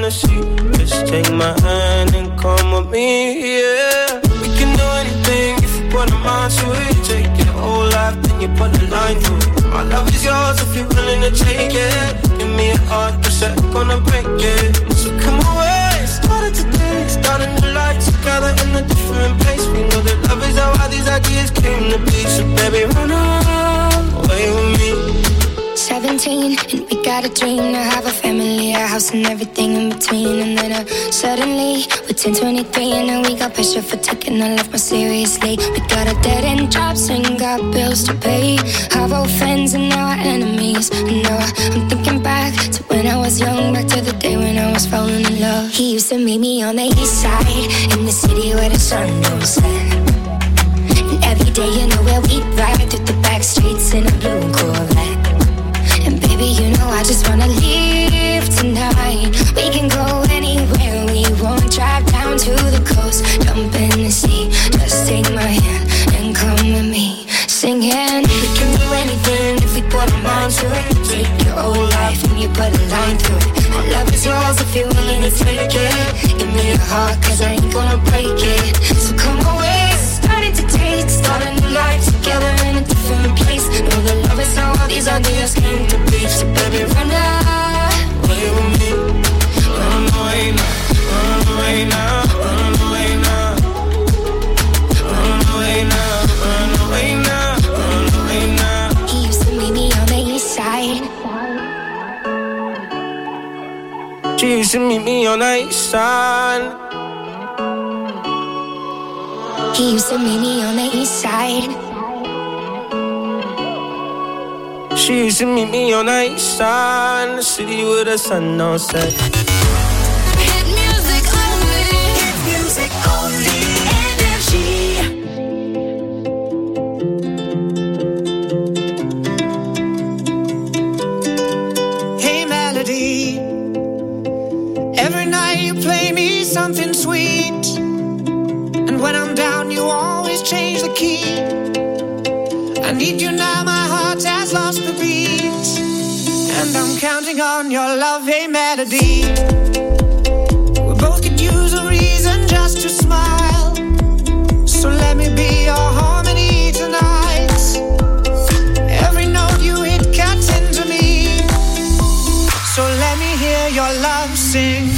see. Just take my hand and come with me, yeah. We can do anything if you put a mind to it. Take your whole life, then you put a line through it. My love is yours if you're willing to take it. Give me a heart that's gonna break it. So come away, started today, starting the life together in a different place. We know that love is how all these ideas came to be. So baby, run away with me. 17, and we got a dream to have a family, a house and everything in between. And then suddenly, we're 10, 23, and now we got pressure for taking our life more seriously. We got a dead-end jobs and got bills to pay. Our old friends and now our enemies. And now I'm thinking back to when I was young, back to the day when I was falling in love. He used to meet me on the east side, in the city where the sun don't set. And every day, you know where we'd ride through the back streets in a blue Corvette. And baby, you know I just wanna leave tonight. We can go anywhere we want. Drive down to the coast, jump in the sea. Just take my hand and come with me, singing. We can do anything if we put our mind to it. Take your whole life and you put a line through it. My love is yours if you're willing to take it. Give me your heart, cause I ain't gonna break it. So come away, starting to taste, start a new life together in a different place. Know that love is how all these ideas came to be. So baby, run away with me. Run away now, run away now, run away now. Run away now, run away now, run away now. He used to meet me on the east side. She used to meet me on the east side. He used to meet me on the east side. She used to meet me on the east side, in the city where the sun don't set. Hit music only. Hit music only. Energy. Hey melody, every night you play me something sweet. And when I'm down, you always change the key. I need you now, my heart has lost the beat. And I'm counting on your love, hey melody. We both could use a reason just to smile. So let me be your harmony tonight. Every note you hit cuts into me. So let me hear your love sing.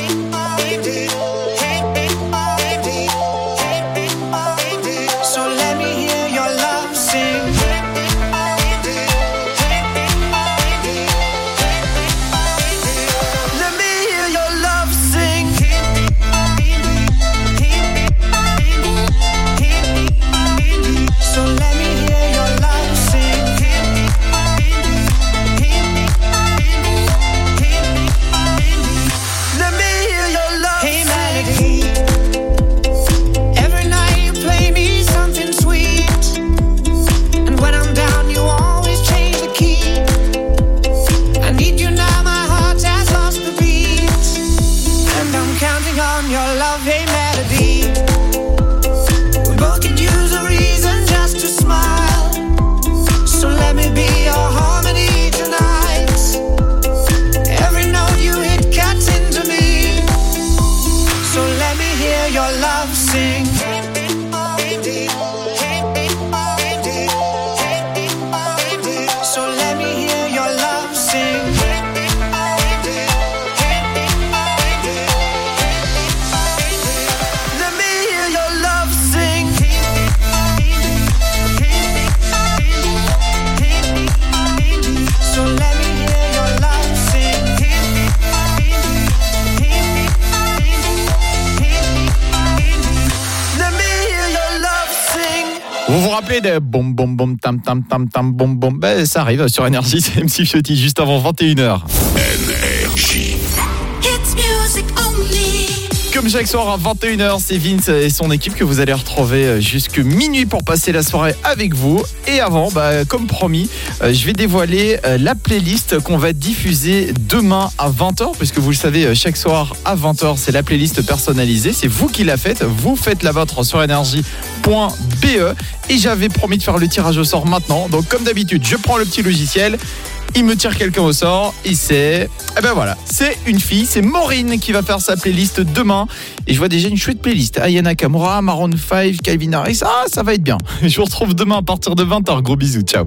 Vous vous rappelez de boum boum boum tam tam tam tam boum boum, ben, ça arrive sur Énergie, c'est MC Fiotti juste avant 21h. Énergie. Hits music only. Comme chaque soir à 21h, c'est Vince et son équipe que vous allez retrouver jusque minuit pour passer la soirée avec vous. Et avant, comme promis, je vais dévoiler la playlist qu'on va diffuser demain à 20h. Puisque vous le savez, chaque soir à 20h, c'est la playlist personnalisée. C'est vous qui la faites. Vous faites la vôtre sur énergie.be. PE. Et j'avais promis de faire le tirage au sort maintenant. Donc comme d'habitude, je prends le petit logiciel. Il me tire quelqu'un au sort et c'est... Eh ben voilà, c'est une fille, c'est Maureen qui va faire sa playlist demain. Et je vois déjà une chouette playlist. Aya Nakamura, Maroon 5, Calvin Harris. Ah, ça va être bien. Je vous retrouve demain à partir de 20h. Gros bisous, ciao.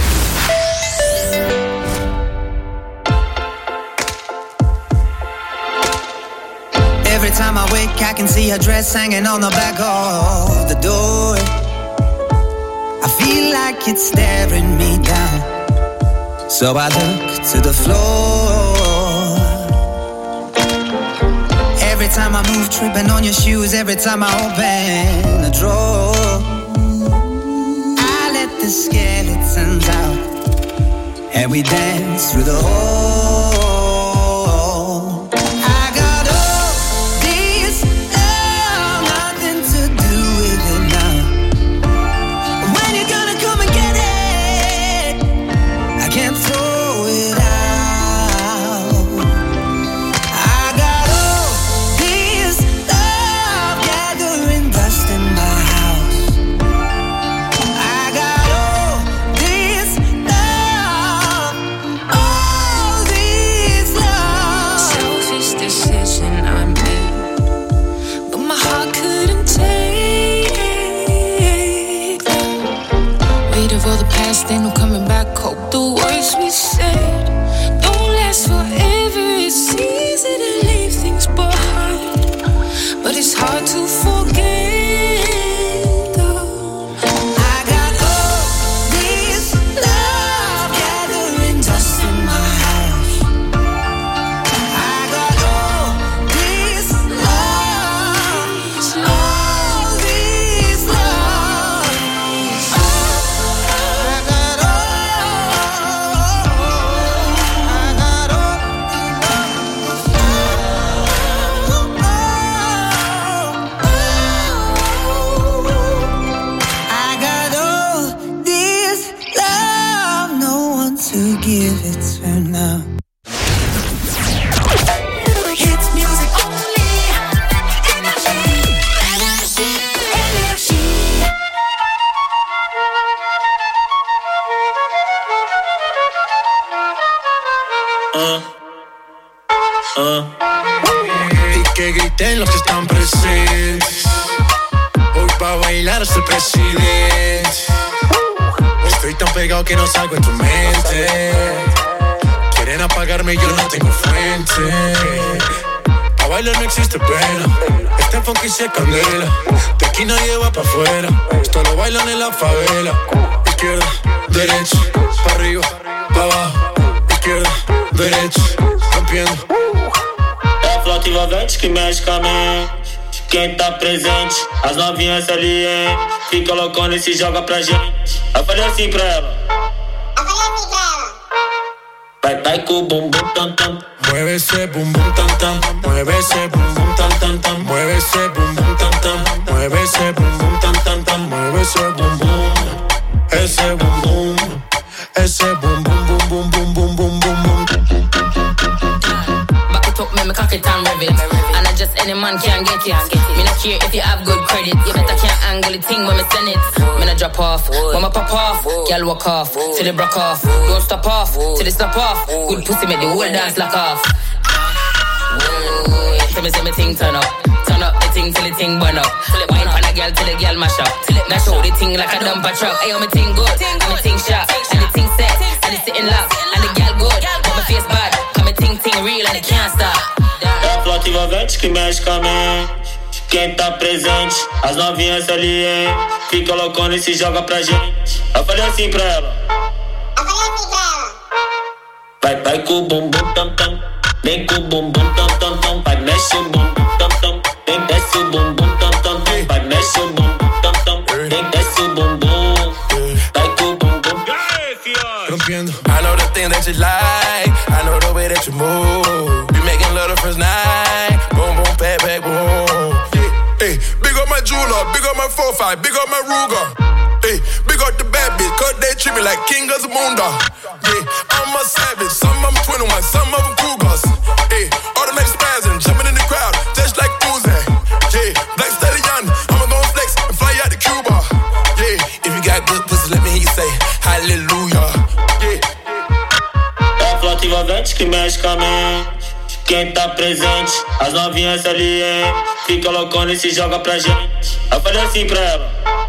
Every time I wake, I can see her dress hanging on the back of the door. I feel like it's staring me down. So I look to the floor. Every time I move, tripping on your shoes. Every time I open a drawer, I let the skeletons out and we dance through the hall. I got all this love, nothing to do with it now. When you gonna come and get it? I can't throw it out. I got all this love gathering dust in my house. I got all this love, all this love. Selfish decision I made, but my heart couldn't take weight of all the past, ain't no coming back. Hope the words we said don't last forever. It's easy to leave things behind, but it's hard to forget though. I got all this love gathering dust in my house. I got all this love, all this love. I got all, I got all this love, no one to give it to now. Hits music only. Energy. Energy. Energy. Y que griten los que están presentes. Hoy pa' bailar hasta el presidente. Estoy tan pegado que no salgo en tu mente. Quieren apagarme y yo no tengo fuente. Pa' bailar no existe pena. Este funky se candela. De aquí nadie va pa' afuera. Esto lo bailan en la favela. Izquierda, derecha, pa' arriba, pa' abajo. Izquierda, derecha, rompiendo. É a flauta envolvente que mexe com a mente. Quem tá presente, as novinhas ali, hein? Fica loucona e se joga pra gente. Eu falei assim pra ela. Vai, vai com o bumbum tam tam. Mueve ese bum bum tam tam. Mueve ese bum bum tam tam tam. Mueve ese bum bum tam tam. Mueve ese bum bum tam tam tam. Mueve ese bum bum. Ese bum bum. Ese bum bum bum bum bum bum bum bum bum. Back it up, make me cock it and rev it. And I just any man can get it. Me not care if you have good credit. You better can't angle the thing when me send it. Me not drop off, when me pop off. Girl walk off, till it broke off. Don't stop off, till it stop off. Good pussy make the whole dance lock off. Tell me say me thing turn up. Turn up the thing till the thing burn up. Wine pan a girl till the girl mash up. Now show the thing like a dumper truck. Ayo me thing good, and me thing sharp. And the thing set, and it's sitting loud. And the girl good, but my face bad. And me thing real and it can't stop. É a flauta envolvente que mexe com a mente. Quem tá presente, as novinhas ali, hein? Fica loucona e se joga pra gente. Eu falei assim pra ela. Vai, vai com o bumbum tam tam. Vem com o bumbum tam tam tam. Vai, mexe o bumbum tam tam. Vem, desce o bumbum tam tam tam. Vai, mexe o bumbum tam tam. Vem, desce o bumbum. Vai com o bumbum. Rompiendo. I know the thing that you like. I know the way that you move. We making love the first night. Boom, boom, back, back, boom. Hey, big up my jeweler, big up my 4-5, big up my Ruger. Hey, big up the bad bitch, cause they treat me like king of the moondog. Yeah, I'm a savage, some of them 21, some of them cougars. Hey, automatic spazzing, jumping in the crowd, just like Uzi. Yeah, Black Stallion, I'ma gon' flex and fly out to Cuba. Yeah. tem que tá presente. As novinhas ali, hein? Fica loucona e se joga pra gente. Eu falei assim pra ela.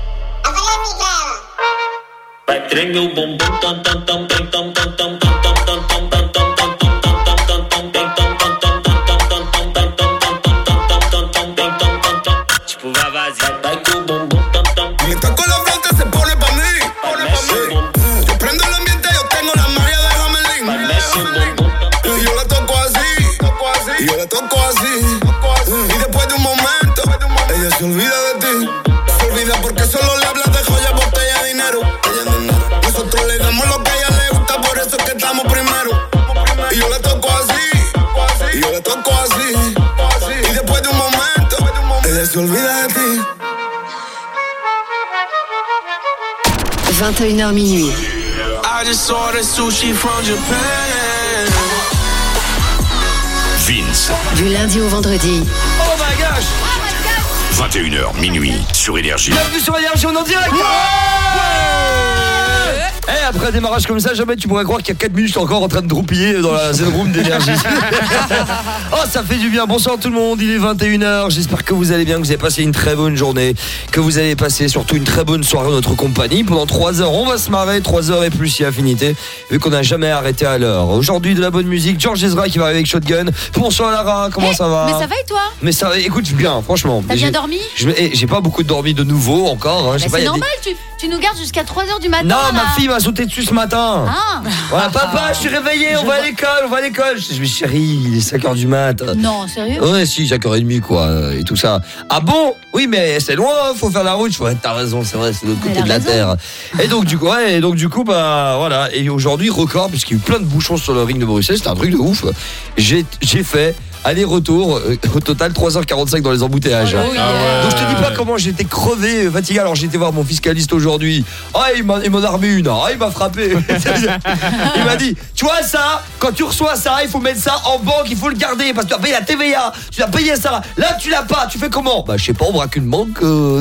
Vai tremer o bumbum, tam tam tam tam tam tam tam tam tam tam tam tam tam tipo vavazinho. Vai com o bumbum, tam tam. Mientras con la blanca se pone pa' mí. Yo prendo el ambiente, yo tengo la magia de Jamelín. Y yo la toco así, y yo la toco así. Y después de un momento, ella se olvida de ti. Se olvida porque solo le hablas de joya, botella, dinero. Nosotros le damos lo que a ella le gusta, por eso es que estamos primero. Y yo la toco así, y yo la toco así. Y después de un momento, ella se olvida de ti. 21h minuit. I just ordered sushi from Japan. Vince. Du lundi au vendredi. Oh my gosh. 21h minuit sur Énergie. Bienvenue sur Énergie, on est en direct. Et après un démarrage comme ça, jamais tu pourrais croire qu'il y a 4 minutes, je suis encore en train de droupiller dans la zen room d'Énergie. Oh, ça fait du bien. Bonsoir tout le monde, il est 21h. J'espère que vous allez bien, que vous avez passé une très bonne journée, que vous allez passer surtout une très bonne soirée en notre compagnie. Pendant 3 heures, on va se marrer, 3 heures et plus si affinité, vu qu'on n'a jamais arrêté à l'heure. Aujourd'hui, de la bonne musique, George Ezra qui va arriver avec Shotgun. Bonsoir Lara, comment ça va? Mais ça va et toi? Mais ça va, écoute bien, franchement. T'as bien dormi? J'ai pas beaucoup dormi de nouveau encore. Hein. C'est normal, tu nous gardes jusqu'à 3h du matin. Non, là. ma fille m'a sauté dessus ce matin. Ah. Voilà, papa, je suis réveillé, on va à l'école. Je dis, chérie, il est 5h du mat. Non, sérieux? Ouais, si, 5h30, quoi, et tout ça. Ah bon? Oui, mais c'est loin, faut faire la route. Je fais, t'as raison, c'est vrai, c'est de l'autre côté de la terre. Et donc, du coup, bah, voilà. Et aujourd'hui, record, puisqu'il y a eu plein de bouchons sur le ring de Bruxelles, c'était un truc de ouf. J'ai fait aller-retour, au total 3h45 dans les embouteillages. Oh, yeah. Donc je te dis pas comment j'étais crevé, fatigué. Alors j'ai été voir mon fiscaliste aujourd'hui. Ah, il m'en a remis une. Ah, il m'a frappé. Il m'a dit, tu vois ça, quand tu reçois ça, il faut mettre ça en banque, il faut le garder parce que tu as payé la TVA, tu as payé ça. Là tu l'as pas, tu fais comment? Bah je sais pas, on braque une banque,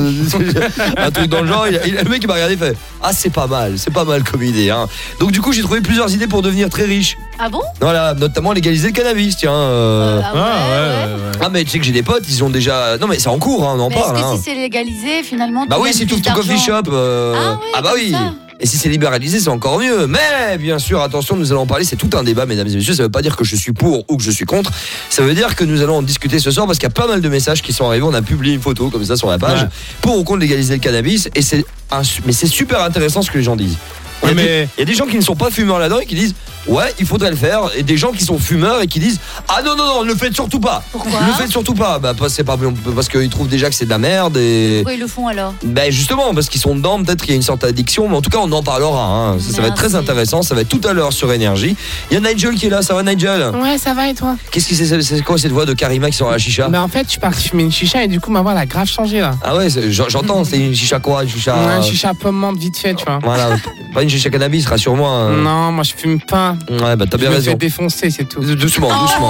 un truc dans le genre. Le mec il m'a regardé, il fait, ah c'est pas mal comme idée. Hein. Donc du coup j'ai trouvé plusieurs idées pour devenir très riche. Ah bon? Voilà, notamment légaliser le cannabis, tiens. Ah mais tu sais que j'ai des potes, ils ont déjà... Non mais c'est en cours, hein, on en parle. Est-ce que si c'est légalisé finalement? Bah oui, si tu ouvres ton coffee shop. Ah bah oui. Et si c'est libéralisé, c'est encore mieux. Mais bien sûr, attention, nous allons en parler. C'est tout un débat, mesdames et messieurs. Ça veut pas dire que je suis pour ou que je suis contre. Ça veut dire que nous allons en discuter ce soir parce qu'il y a pas mal de messages qui sont arrivés. On a publié une photo comme ça sur la page pour ou contre légaliser le cannabis. Et mais c'est super intéressant ce que les gens disent. Il y a des gens qui ne sont pas fumeurs là-dedans et qui disent ouais, il faudrait le faire. Et des gens qui sont fumeurs et qui disent ah non, ne le faites surtout pas. Pourquoi? Ne le faites surtout pas. Bah, c'est pas parce qu'ils trouvent déjà que c'est de la merde. Et... Pourquoi ils le font alors? Bah justement, parce qu'ils sont dedans, peut-être qu'il y a une sorte d'addiction. Mais en tout cas, on en parlera. Hein. Ça va être très intéressant. Ça va être tout à l'heure sur Énergie. Il y a Nigel qui est là. Ça va, Nigel? Ouais, ça va et toi? Qu'est-ce que c'est quoi cette voix de Karima qui sort à la chicha? Bah en fait, je suis parti fumer une chicha et du coup, ma voix elle a grave changé là. Ah ouais, j'entends. C'est une chicha quoi? Une chicha... Ouais, une chicha pomme menthe vite fait, tu vois. Voilà, pas une chicha cannabis, rassure-moi. Non, moi je fume pas. Ouais, bah t'as bien raison. Je me fais défoncer, c'est tout. Doucement.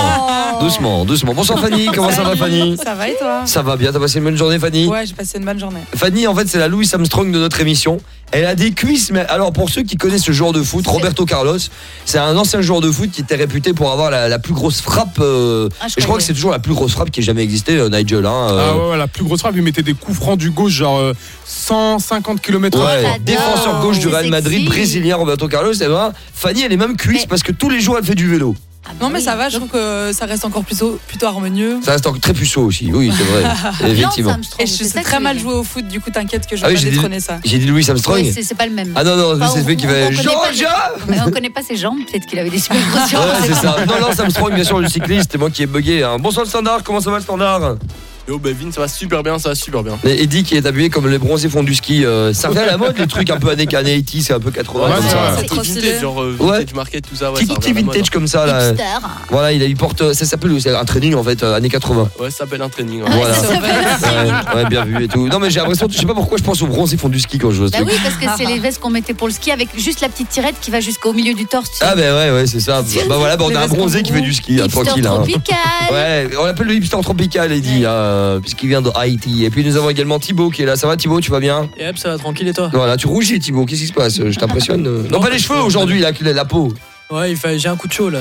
Bonsoir Fanny, comment ça va Fanny? Ça va et toi? Ça va bien, t'as passé une bonne journée Fanny? Ouais, j'ai passé une bonne journée. Fanny, en fait, c'est la Louis Armstrong de notre émission. Elle a des cuisses, mais alors pour ceux qui connaissent ce joueur de foot, Roberto Carlos, c'est un ancien joueur de foot qui était réputé pour avoir la plus grosse frappe. Je crois que c'est toujours la plus grosse frappe qui ait jamais existé, Nigel. Ah ouais, la plus grosse frappe, il mettait des coups francs du gauche, genre 150 km/h. Ouais, défenseur gauche du Real Madrid, brésilien Roberto Carlos. Et ben, Fanny, elle est même cuisse parce que tous les jours elle fait du vélo. Non mais ça va, je trouve que ça reste encore plutôt harmonieux. Ça reste encore très puceau aussi, oui c'est vrai. Effectivement. Et je sais très mal jouer au foot, du coup t'inquiète que je vais pas détrôner ça. J'ai dit Louis Armstrong. Oui, c'est pas le même. Ah non, c'est celui qui va on connaît pas ses jambes, peut-être qu'il avait des super grosses jambes. Ouais, c'est ça. Non, Armstrong bien sûr le cycliste, c'est moi qui ai bugué. Hein. Bonsoir le Standard, comment ça va le Standard? Yo, Vin, ça va super bien. Et Eddie qui est habillé comme les bronzés font du ski. Ça revient à la mode, les trucs un peu années 80, c'est un peu 80. Ouais, c'est trop vintage, genre vintage market, tout ça. Ouais, petit vintage comme ça. Là. Voilà, il porte. Ça s'appelle un training en fait, années 80. Ouais, ça s'appelle un training. Ouais. Voilà. Ouais, bien vu et tout. Non, mais j'ai l'impression, je sais pas pourquoi je pense aux bronzés font du ski quand je vois ce truc. Oui, parce que c'est les vestes qu'on mettait pour le ski avec juste la petite tirette qui va jusqu'au milieu du torse. Ah, ouais, c'est ça. Bah voilà, on a un bronzé qui fait du ski, tranquille. Tropical. Ouais, on l'appelle le hipster tropical, Eddie, puisqu'il vient de Haïti. Et puis nous avons également Thibaut qui est là. Ça va Thibaut, tu vas bien? Yep, ça va tranquille et toi? Voilà, tu rougis Thibaut, qu'est-ce qui se passe? Je t'impressionne. Non, pas les cheveux aujourd'hui, la peau. Ouais, j'ai un coup de chaud là.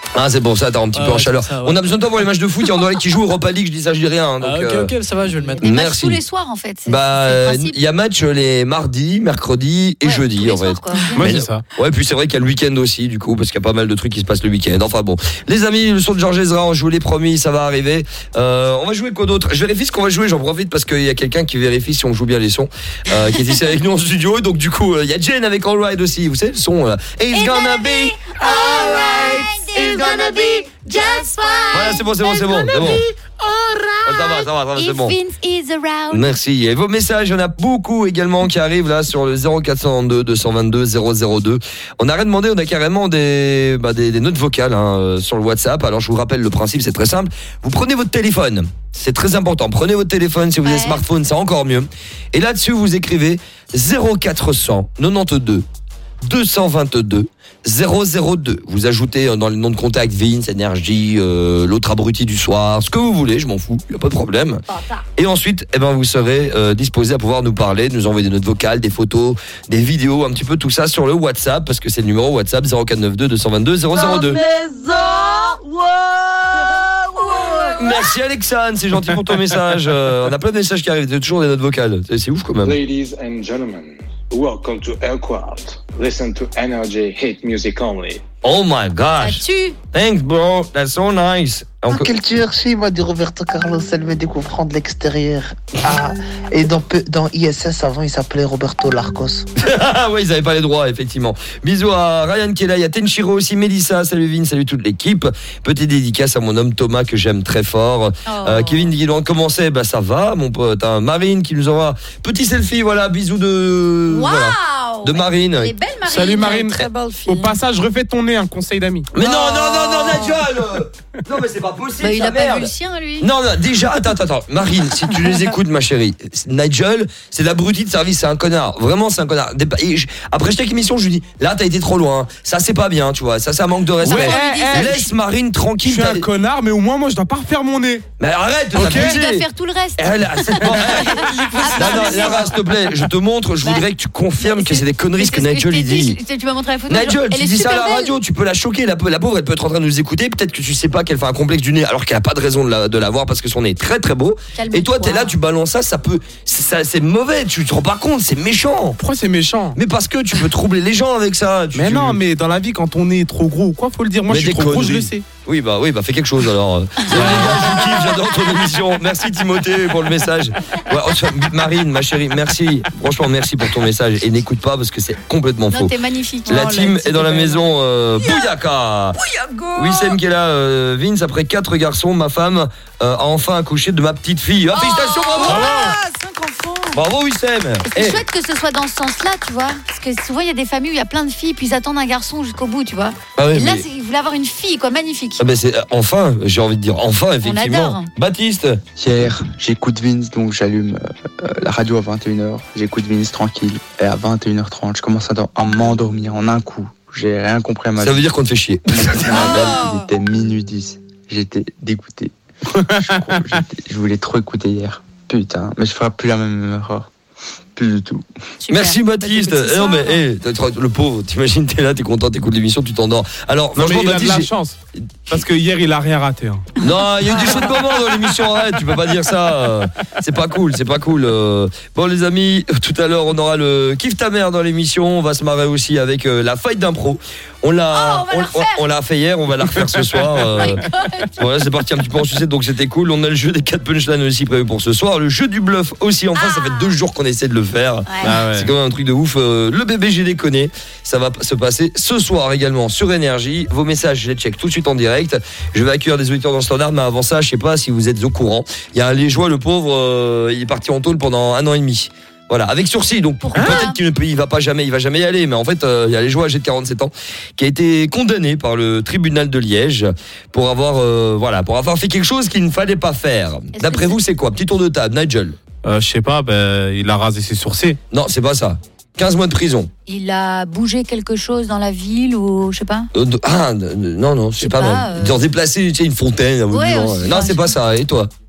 Ah, c'est bon, ça, t'as un petit peu en chaleur. ça, ouais. On a besoin de toi pour les matchs de foot. Il y en a qui jouent Europa League, je dis ça, je dis rien. hein, donc, Ok, ça va, je vais le mettre. Des matchs Merci. tous les soirs en fait. Il y a match les mardis, mercredis et jeudi en fait. Moi, c'est ça. Ouais, puis c'est vrai qu'il y a le week-end aussi, du coup, parce qu'il y a pas mal de trucs qui se passent le week-end. Enfin bon, les amis, le son de Georges Ezra, je vous l'ai promis, ça va arriver. On va jouer quoi d'autre? Je vérifie ce qu'on va jouer, j'en profite parce qu'il y a quelqu'un qui vérifie si on joue bien les sons, qui est ici avec nous en studio. Et donc du coup, il y a Jen avec All Right aussi, vous savez le son là. It's gonna be alright, it's gonna be just fine. Voilà, c'est bon. Ça va, c'est bon. If Vince is around. Merci. Et vos messages, il y en a beaucoup également qui arrivent là sur le 0422 222 002. On n'a rien demandé, on a carrément des notes vocales sur le WhatsApp. Alors je vous rappelle le principe, c'est très simple. Vous prenez votre téléphone, c'est très important. Prenez votre téléphone, si vous avez un smartphone, c'est encore mieux. Et là-dessus, vous écrivez 0492 222 002. Vous ajoutez dans les noms de contact Vince, Energy, l'autre abruti du soir, ce que vous voulez, je m'en fous, il n'y a pas de problème. Et ensuite, vous serez disposé à pouvoir nous parler, nous envoyer des notes vocales, des photos, des vidéos, un petit peu tout ça sur le WhatsApp, parce que c'est le numéro WhatsApp 0492 222 002. Merci Alexandre, c'est gentil pour ton message. On a plein de messages qui arrivent, c'est toujours des notes vocales. C'est ouf quand même. Ladies and gentlemen, welcome to Aircraft. Listen to Energy Hit Music Only. Oh my gosh. Ça tue. Thanks bro, that's so nice. Quel Chelsea, moi, dit Roberto Carlos, elle met des coups francs de l'extérieur. Ah, et dans ISS, avant, il s'appelait Roberto Larcos. Ouais, ils avaient pas les droits, effectivement. Bisous à Ryan qui est là, il y a Tenshiro aussi, Mélissa, salut Vin, salut toute l'équipe. Petite dédicace à mon homme Thomas que j'aime très fort. Kevin dit comment c'est? Bah ça va, mon pote. Marine qui nous envoie petit selfie, voilà, bisous de. Wow, voilà, de Marine. Elle est belle, Marine. Salut Marine. Très belle fille. Au passage, refais ton nez, un conseil d'amis. Mais non, Nigel. Non, mais c'est pas possible. Bah, il ça, a pas merde. vu le sien, lui. Non, déjà, attends. Marine, si tu les écoutes, ma chérie, Nigel, c'est l'abruti de service, c'est un connard. Vraiment, c'est un connard. Après chaque émission, je lui dis, là, t'as été trop loin. Ça, c'est pas bien, tu vois. Ça manque de respect. Ouais, laisse Marine tranquille. Je suis un connard, mais au moins, moi, je dois pas refaire mon nez. Mais arrête de Tu t'abuser. dois faire tout le reste. Non, Lara, s'il te plaît, je te montre, je voudrais que tu confirmes que c'est des conneries ce que Nigel il dit. Tu m'as montré la photo. Nigel, elle tu est dis ça à super la belle. radio, tu peux la choquer, la pauvre, elle peut être en train de nous écouter, peut-être que tu sais pas qu'elle fait un complexe du nez alors qu'elle a pas de raison de l'avoir parce que son nez est très très beau. Calme-toi. Et toi t'es là, tu balances ça peut, c'est mauvais, tu te rends pas compte, c'est méchant. Pourquoi c'est méchant? Mais parce que tu peux troubler les gens avec ça. Mais non, mais dans la vie, quand on est trop gros ou quoi, faut le dire. Moi, Mais je suis des trop gros, je conneries. le sais. Oui, bah fais quelque chose alors. Salut les gars, je vous kiffe, j'adore ton émission. Merci Timothée pour le message. Ouais, Marine, ma chérie, merci. Franchement, merci pour ton message. Et n'écoute pas parce que c'est complètement Non, faux. t'es magnifique. La Oh, team est dans la belle. maison. Bouyaka. Wissem qui est là. Vince, après 4 garçons, ma femme a enfin accouché de ma petite fille. Ah, félicitations, bravo. Ah, 5 enfants. Bravo Wissem. C'est chouette que ce soit dans ce sens-là, tu vois. Parce que souvent, il y a des familles où il y a plein de filles, puis ils attendent un garçon jusqu'au bout, tu vois. Ah ouais, Et là, mais- ils voulaient avoir une fille, quoi, magnifique. Ah ben c'est enfin, j'ai envie de dire enfin effectivement. adore. Baptiste. Hier, j'écoute Vince, donc j'allume la radio à 21h. J'écoute Vince tranquille. Et à 21h30, je commence à m'endormir en un coup. J'ai rien compris à ma vie. Ça veut dire qu'on te fait chier. Il était minuit 10. J'étais dégoûté. Je voulais trop écouter hier. Putain, mais je ferai plus la même erreur. Plus du tout. Merci Baptiste. Non mais le pauvre, t'imagines t'es là, t'es content, t'écoutes l'émission, tu t'endors. Alors Non, mais franchement il a de Baptiste, la chance. Parce que hier, il a rien raté. Hein. non, il y a eu des choses de moment dans l'émission, arrête, tu peux pas dire ça. C'est pas cool, c'est pas cool. Bon les amis, tout à l'heure on aura le kiff ta mère dans l'émission, on va se marrer aussi avec la fight d'impro. On l'a fait hier, on va la refaire ce soir. Voilà, c'est parti un petit peu en sucette, donc c'était cool. On a le jeu des 4 punchlines aussi prévu pour ce soir, le jeu du bluff aussi enfin, ça fait 2 jours qu'on essaie de le faire. Ah ouais. C'est quand même un truc de ouf. Le bébé j'ai déconné, ça va se passer ce soir également sur Énergie. Vos messages, je les check tout de suite en direct. Je vais accueillir des auditeurs dans le standard, mais avant ça, je sais pas si vous êtes au courant. Il y a un Liégeois, le pauvre, il est parti en tôle pendant 1 an et demi. Voilà, avec sursis, donc peut-être qu'il il va jamais y aller, mais en fait, il y a Liégeois âgé de 47 ans qui a été condamné par le tribunal de Liège pour avoir fait quelque chose qu'il ne fallait pas faire. D'après vous, c'est quoi? Petit tour de table, Nigel. Je sais pas, il a rasé ses sourcils. Non, c'est pas ça. 15 mois de prison. Il a bougé quelque chose dans la ville ou je sais pas. Non, c'est pas pas, mal. Dans déplacer, tu sais, une fontaine. Ouais, non, c'est pas ça. Et toi?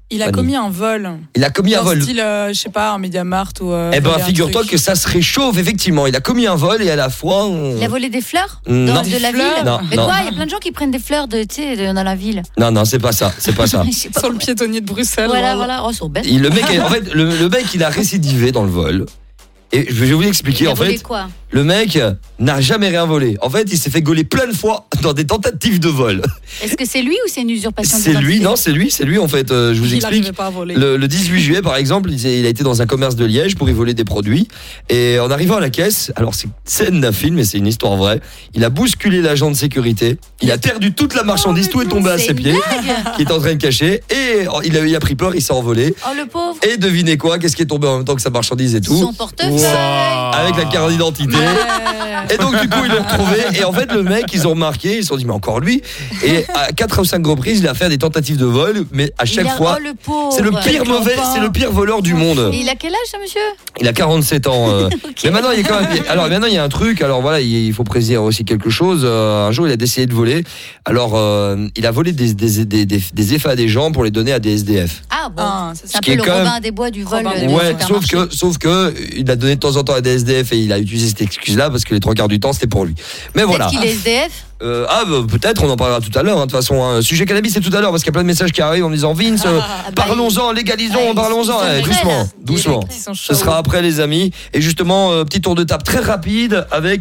Il a Fanny. commis un vol. Il a commis un vol. Style, je sais pas, un Mediamart ou. Eh ben, voler un figure-toi truc. que ça se réchauffe, effectivement. Il a commis un vol et à la fois. Il a volé des fleurs Non. de la Des fleurs ville. Non, Mais non. quoi, il y a plein de gens qui prennent des fleurs dans la ville. Non, c'est pas ça. C'est pas ça. Je sais pas. Sur le piétonnier de Bruxelles. Voilà. Oh, sont bêtes. Le mec, en fait, le mec, il a récidivé dans le vol. Et je vais vous expliquer. Il a En volé fait, quoi? le mec n'a jamais rien volé. En fait, il s'est fait gauler plein de fois dans des tentatives de vol. Est-ce que c'est lui ou c'est une usurpation C'est lui, d'identité? non, c'est lui en fait. Je vous Il explique. arrivait pas à voler. Le 18 juillet, par exemple, il a été dans un commerce de Liège pour y voler des produits. Et en arrivant à la caisse, alors c'est scène d'un film, mais c'est une histoire vraie. Il a bousculé l'agent de sécurité. Il a perdu toute la marchandise, tout est tombé à c'est ses une pieds, blague. qui est en train de cacher. Et il a pris peur, il s'est envolé. Oh le pauvre. Et devinez quoi, qu'est-ce qui est tombé en même temps que sa marchandise et tout? Son portefeuille. Avec la carte d'identité. Et donc du coup ils l'ont retrouvé. Et en fait le mec, ils ont remarqué, ils se sont dit mais encore lui. Et à 4 ou 5 reprises il a fait des tentatives de vol. Mais à chaque fois le pauvre. c'est le pire c'est le pire voleur du monde. Et il a quel âge ce monsieur? Il a 47 ans. Mais maintenant il y a quand même. Alors maintenant il y a un truc. Alors voilà, il faut préciser aussi quelque chose. Un jour il a décidé de voler. Alors il a volé des effets à des gens pour les donner à des SDF. Ah bon, c'est un qui peu est le quand Robin même- des Bois du vol. Ouais, sauf que il a donné de temps en temps à des SDF et il a utilisé cette excuse-là parce que les 3/4 du temps c'était pour lui. Mais voilà. Peut-être qu'il est SDF. Peut-être, on en parlera tout à l'heure. De toute façon, sujet cannabis, c'est tout à l'heure parce qu'il y a plein de messages qui arrivent en me disant Vince, parlons-en, légalisons, parlons-en. Doucement, doucement. Ce sera après, les amis. Et justement, petit tour de table très rapide avec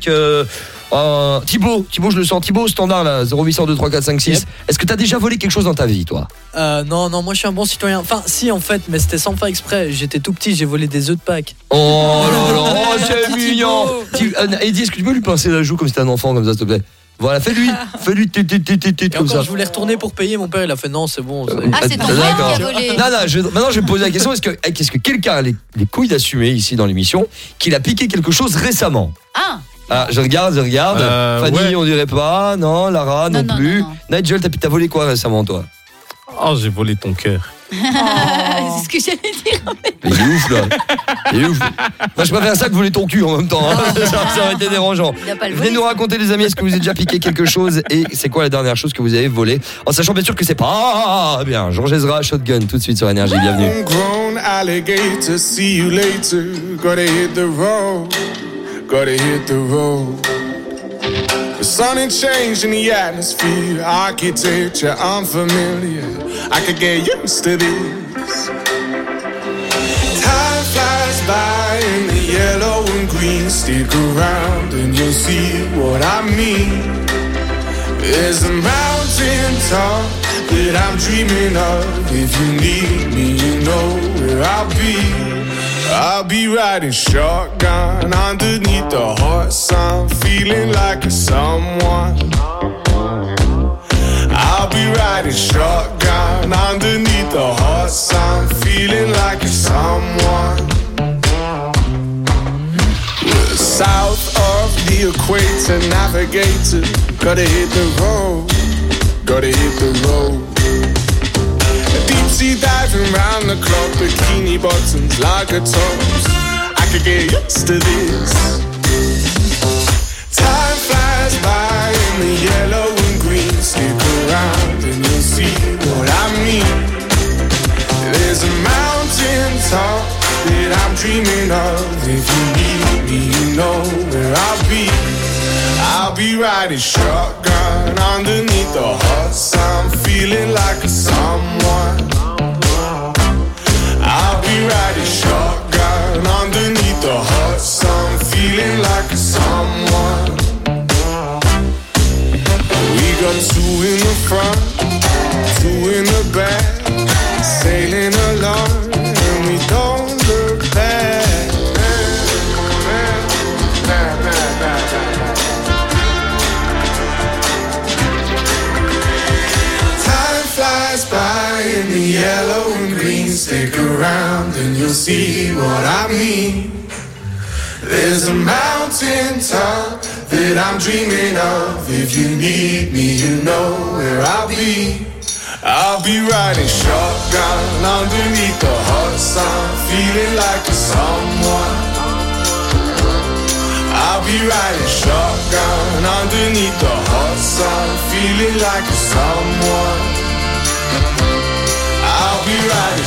Thibaut, je le sens. Thibaut, standard là, 0800 2 3 4 5 6. Yep. Est-ce que t'as déjà volé quelque chose dans ta vie, toi? Non, moi je suis un bon citoyen. Enfin, si en fait, mais c'était sans faire exprès. J'étais tout petit, j'ai volé des œufs de Pâques. Oh là là, c'est mignon. Eddie, est-ce que tu peux lui pincer la joue comme si c'était un enfant comme ça, s'il te plaît? Voilà, fais-lui Et comme encore, ça. je voulais retourner pour payer. Mon père, il a fait non, c'est bon. c'est ton frère qui a volé. Non, maintenant je vais me poser la question, est-ce que quelqu'un a les couilles d'assumer ici dans l'émission qu'il a piqué quelque chose récemment? Ah, je regarde. Fanny, ouais. on dirait pas. Non, Lara, non plus. Nigel, t'as volé quoi récemment, toi? Oh, j'ai volé ton cœur. C'est ce que j'allais dire. Mais il est ouf, là. Il est ouf. Moi, je préfère ça que voler ton cul en même temps. Hein. Ça aurait été dérangeant. Venez nous raconter, les amis, est-ce que vous avez déjà piqué quelque chose? Et c'est quoi la dernière chose que vous avez volée? En sachant bien sûr que c'est pas bien. Georges Ezra, Shotgun, tout de suite sur Énergie. Bienvenue. Homegrown alligator, see you later. Gotta hit the road, gotta hit the road. The sun ain't changing the atmosphere, architecture unfamiliar. I could get used to this. Time flies by in the yellow and green. Stick around and you'll see what I mean. There's a mountain top that I'm dreaming of. If you need me, you know where I'll be. I'll be riding shotgun underneath the hot sun, feeling like a someone. I'll be riding shotgun underneath the hot sun, feeling like a someone. We're south of the equator, navigator. Gotta hit the road, gotta hit the road. Deep sea diving round the clock, bikini bottoms, lager tops. I could get used to this. Time flies by in the yellow and green. Stick around and you'll see what I mean. There's a mountain top that I'm dreaming of. If you need me, you know where I'll be. I'll be riding shotgun underneath the hot sun, feeling like a someone. I'll be riding shotgun underneath the hot sun, feeling like a someone. We got two in the front, two in the back, sailing along, and we don't look back. Flies by in the yellow and green. Stick around and you'll see what I mean. There's a mountain top that I'm dreaming of. If you need me, you know where I'll be. I'll be riding shotgun underneath the hot sun, feeling like a someone. I'll be riding shotgun underneath the hot sun, feeling like a someone. I'll be riding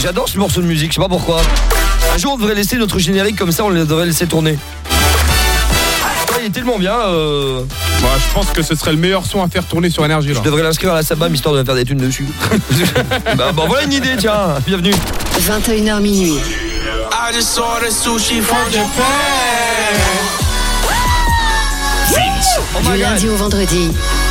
j'adore ce morceau de musique, je sais pas pourquoi. Un jour on devrait laisser notre générique comme ça, on le devrait laisser tourner. Ouais, il est tellement bien. Moi, je pense que ce serait le meilleur son à faire tourner sur Énergie. Je devrais l'inscrire à la Sabam histoire de faire des thunes dessus. Bah voilà une idée, tiens. Bienvenue. 21h minuit. I just ordered sushi from Japan. Du lundi au vendredi.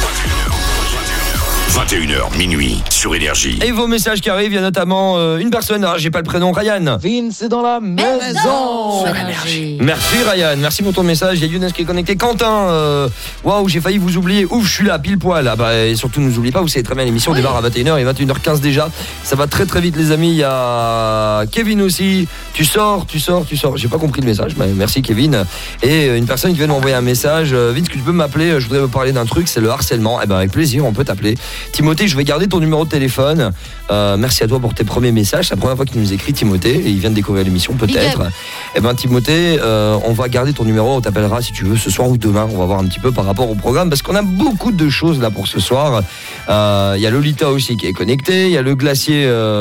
21h minuit sur Énergie. Et vos messages qui arrivent, il y a notamment une personne, alors j'ai pas le prénom, Ryan. Vince est dans la maison. Merci Ryan, merci pour ton message. Il y a Younes qui est connecté. Quentin, waouh, j'ai failli vous oublier. Ouf, je suis là, pile poil. Ah bah, et surtout, ne nous oubliez pas, vous savez très bien, l'émission démarre à 21h et 21h15 déjà. Ça va très très vite, les amis. Il y a Kevin aussi. Tu sors. J'ai pas compris le message, mais merci Kevin. Et une personne qui vient de m'envoyer un message. Vince, que tu peux m'appeler, je voudrais me parler d'un truc, c'est le harcèlement. Eh ben, avec plaisir, on peut t'appeler. Timothée, je vais garder ton numéro de téléphone. Merci à toi pour tes premiers messages. C'est la première fois qu'il nous écrit, Timothée, et il vient de découvrir l'émission peut-être. Eh ben Timothée, on va garder ton numéro, on t'appellera si tu veux ce soir ou demain. On va voir un petit peu par rapport au programme parce qu'on a beaucoup de choses là pour ce soir. Il y a Lolita aussi qui est connecté, il y a le glacier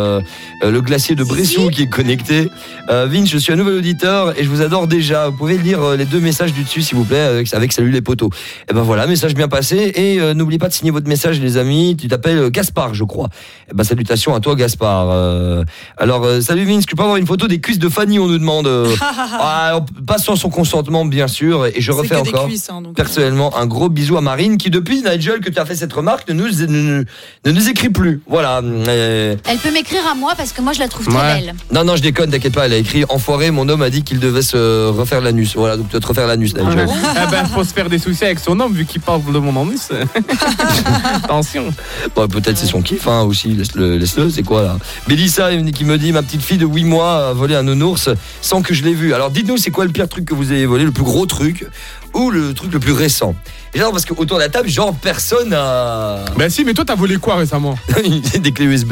de Bressou qui est connecté. Vince, je suis un nouvel auditeur et je vous adore déjà. Vous pouvez lire les deux messages du dessus s'il vous plaît avec salut les potos. Et ben voilà, message bien passé et n'oubliez pas de signer votre message les amis. Tu t'appelles Gaspard je crois. Et ben salutations à toi Gaspard. Alors salut Vince, tu peux avoir une photo des cuisses de Fanny, on nous demande. Pas sans son consentement bien sûr et je refais encore cuisses, hein, personnellement un gros bisou à Marine qui depuis Nigel que tu as fait cette remarque ne nous écrit plus. Voilà. Elle peut m'écrire à moi parce que moi je la trouve très belle. Non je déconne, t'inquiète pas, elle a écrit enfoiré, mon homme a dit qu'il devait se refaire l'anus. Voilà, donc tu vas te refaire l'anus Nigel. Eh ben faut se faire des soucis avec son homme vu qu'il parle de mon anus. Attention. Bon, peut-être c'est son kiff hein, aussi, laisse-le, c'est quoi là? Mélissa qui me dit ma petite fille de 8 mois a volé un nounours sans que je l'ai vu. Alors dites-nous c'est quoi le pire truc que vous avez volé, le plus gros truc ou le truc le plus récent? Et genre parce qu'autour de la table, genre personne a... Bah si, mais toi t'as volé quoi récemment? Des clés USB.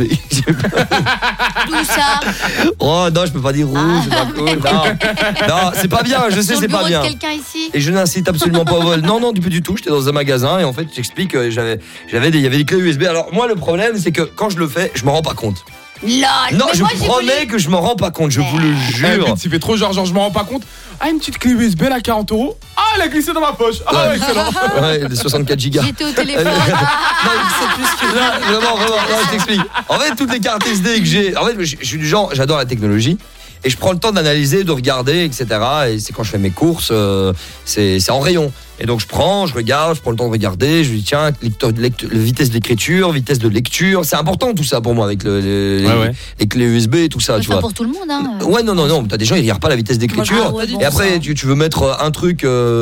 Tout ça. Oh non, je peux pas dire rouge, c'est pas cool. Non, c'est pas bien, je sais c'est pas bien. Quelqu'un ici. Et je n'incite absolument pas au vol. Non, du tout, j'étais dans un magasin et en fait, j'explique il y avait des clés USB. Alors moi le problème c'est que quand je le fais, je m'en rends pas compte. Non, je vous promets que je m'en rends pas compte, je vous le jure. Tu fais trop genre je m'en rends pas compte. Ah, une petite clé USB là, 40 €. Ah, elle a glissé dans ma poche. Ah, ouais, excellent. Ouais, les 64 gigas. J'étais au téléphone. Non, c'est plus que là, vraiment, je t'explique. En fait, toutes les cartes SD que j'ai, en fait, je suis du genre, j'adore la technologie. Et je prends le temps d'analyser, de regarder, etc. Et c'est quand je fais mes courses, c'est en rayon. Et donc je regarde, je prends le temps de regarder, je dis tiens, vitesse d'écriture, vitesse de lecture, c'est important tout ça pour moi avec les clés USB et tout ça, tu vois. C'est pour tout le monde hein. Ouais, non, t'as des gens ils regardent pas la vitesse d'écriture et après tu veux mettre un truc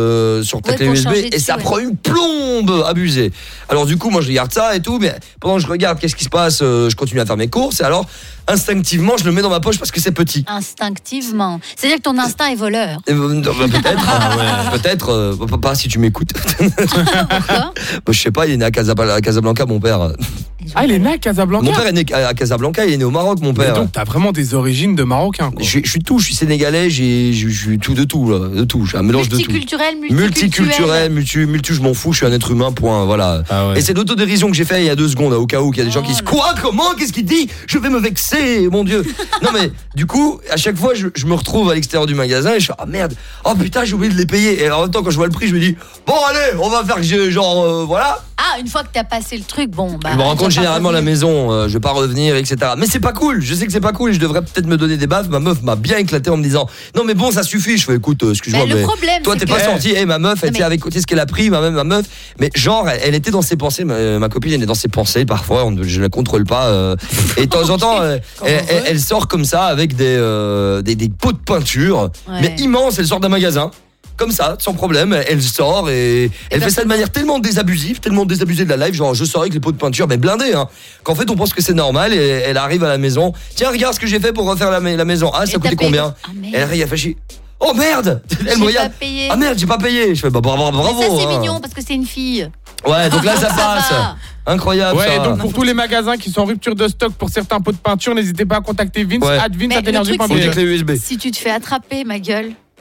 sur ta clé USB et ça prend une plombe abusée. Alors du coup, moi je regarde ça et tout, mais pendant que je regarde qu'est-ce qui se passe, je continue à faire mes courses et alors instinctivement, je le mets dans ma poche parce que c'est petit. Instinctivement. C'est-à-dire que ton instinct est voleur. Peut-être, peut-être, pas si tu m'écoutes. Pourquoi? Je sais pas, il est né à Casablanca, mon père. Ah, il est né à Casablanca? Mon père est né à Casablanca, il est né au Maroc, mon père. Mais donc, t'as vraiment des origines de Marocain, quoi. Je suis tout, je suis sénégalais, je suis tout de tout, là, de tout. Je suis un mélange de tout. Multiculturel, je m'en fous, je suis un être humain, point, voilà. Ah ouais. Et c'est l'autodérision que j'ai fait il y a 2 secondes, au cas où il y a des gens qui disent quoi, comment, qu'est-ce qu'il dit? Je vais me vexer, mon Dieu. Non mais, du coup, à chaque fois, je me retrouve à l'extérieur du magasin et je suis ah merde, oh putain, j'ai oublié de les payer. Et en même temps, quand je vois le prix, je me dis bon allez, on va faire genre voilà. Ah, une fois que t'as passé le truc, bon bah. Je me rends compte généralement à la maison, je vais pas revenir, etc. Mais c'est pas cool. Je sais que c'est pas cool et je devrais peut-être me donner des baffes. Ma meuf m'a bien éclaté en me disant non mais bon ça suffit. Je fais écoute, excuse-moi mais problème, toi t'es pas sorti. Ma meuf, elle était avec côté ce qu'elle a pris, ma meuf. Mais genre elle était dans ses pensées. Ma copine elle est dans ses pensées parfois. Je la contrôle pas. Et de temps en temps elle sort comme ça avec des pots de peinture, mais immenses. Elle sort d'un magasin. Comme ça, sans problème, elle sort et elle fait ça de manière tellement désabusée de la live, genre je sors avec les pots de peinture, mais blindés, hein, qu'en fait on pense que c'est normal et elle arrive à la maison, tiens regarde ce que j'ai fait pour refaire la maison, ah ça coûtait combien? Elle arrive à fâcher. Oh merde! Elle me regarde. Ah merde, j'ai pas payé. Je fais bah bravo. Mais ça c'est mignon parce que c'est une fille. Ouais, donc là ça passe. Incroyable. Ouais, ça. donc pour tous les magasins qui sont en rupture de stock pour certains pots de peinture, n'hésitez pas à contacter Vince, @vince@energie.be. Si tu te fais attraper, ma gueule.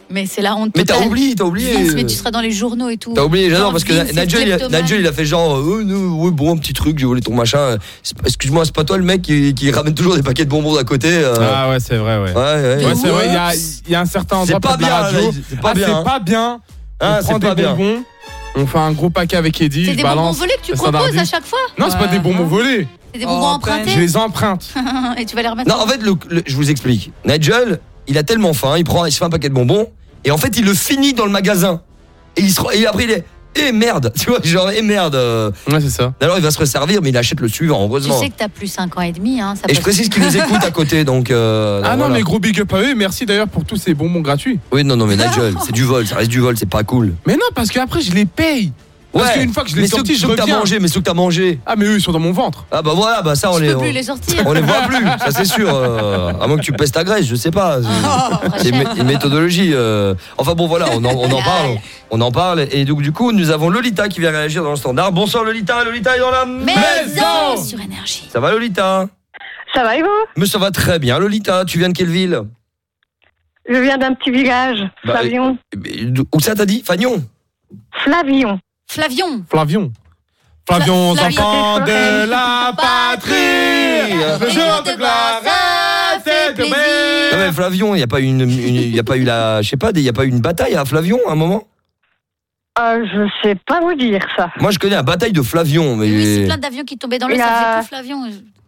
Mais c'est la honte. Mais t'as totale. oublié. Vince, mais tu seras dans les journaux et tout. T'as oublié, j'adore parce que Vince, Nigel il a fait genre ouais, bon un petit truc, j'ai volé ton machin. Excuse-moi, c'est pas toi le mec qui ramène toujours des paquets de bonbons d'à côté. Ah ouais, c'est vrai, ouais. Ouais, c'est vrai, il y a un certain endroit c'est pas bien, radio. c'est pas bien. C'est pas bien. Ah, On prend c'est pas des bien. bonbons. On fait un gros paquet avec Eddie. C'est des bonbons volés que tu proposes à chaque fois? Non, c'est pas des bonbons volés. C'est des bonbons empruntés? Je les emprunte. Et tu vas les remettre? Non, en fait, je vous explique. Nigel, il a tellement faim, il se fait un paquet de bonbons et en fait, il le finit dans le magasin. Et après, il est merde, tu vois, genre merde. Ouais, c'est ça. Alors, il va se resservir, mais il achète le suivant, heureusement. Tu sais que t'as plus 5 ans et demi. Hein, ça et je précise qu'ils nous écoutent à côté, donc. Ah non, mais gros big up à eux. Merci d'ailleurs pour tous ces bonbons gratuits. Oui, non, mais Nigel, c'est du vol, ça reste du vol, c'est pas cool. Mais non, parce qu'après, je les paye. Parce qu'une fois que je les sortis, je reviens. Mais ceux que t'as mangé. Ah, mais eux, ils sont dans mon ventre. Ah, bah voilà, bah ça, on tu les. peux plus les sortir. On les voit plus, ça c'est sûr. À moins que tu pèses ta graisse, je sais pas. C'est une méthodologie. Enfin bon, voilà, on en parle. On en parle. Et donc, du coup, nous avons Lolita qui vient réagir dans le standard. Bonsoir, Lolita. Lolita est dans la maison sur Énergie. Ça va, Lolita? Ça va et vous? Mais ça va très bien. Lolita, tu viens de quelle ville? Je viens d'un petit village, Flavion. Où ça t'as dit? Fagnon? Flavion. Flavion, enfants de la patrie. Le jour de gloire, c'est de non mais Flavion, il y a pas eu la, je sais pas, il y a pas eu une bataille à Flavion à un moment? Je sais pas vous dire ça. Moi je connais la bataille de Flavion, mais oui, c'est plein d'avions qui tombaient dans l'eau, ça fait plus Flavion.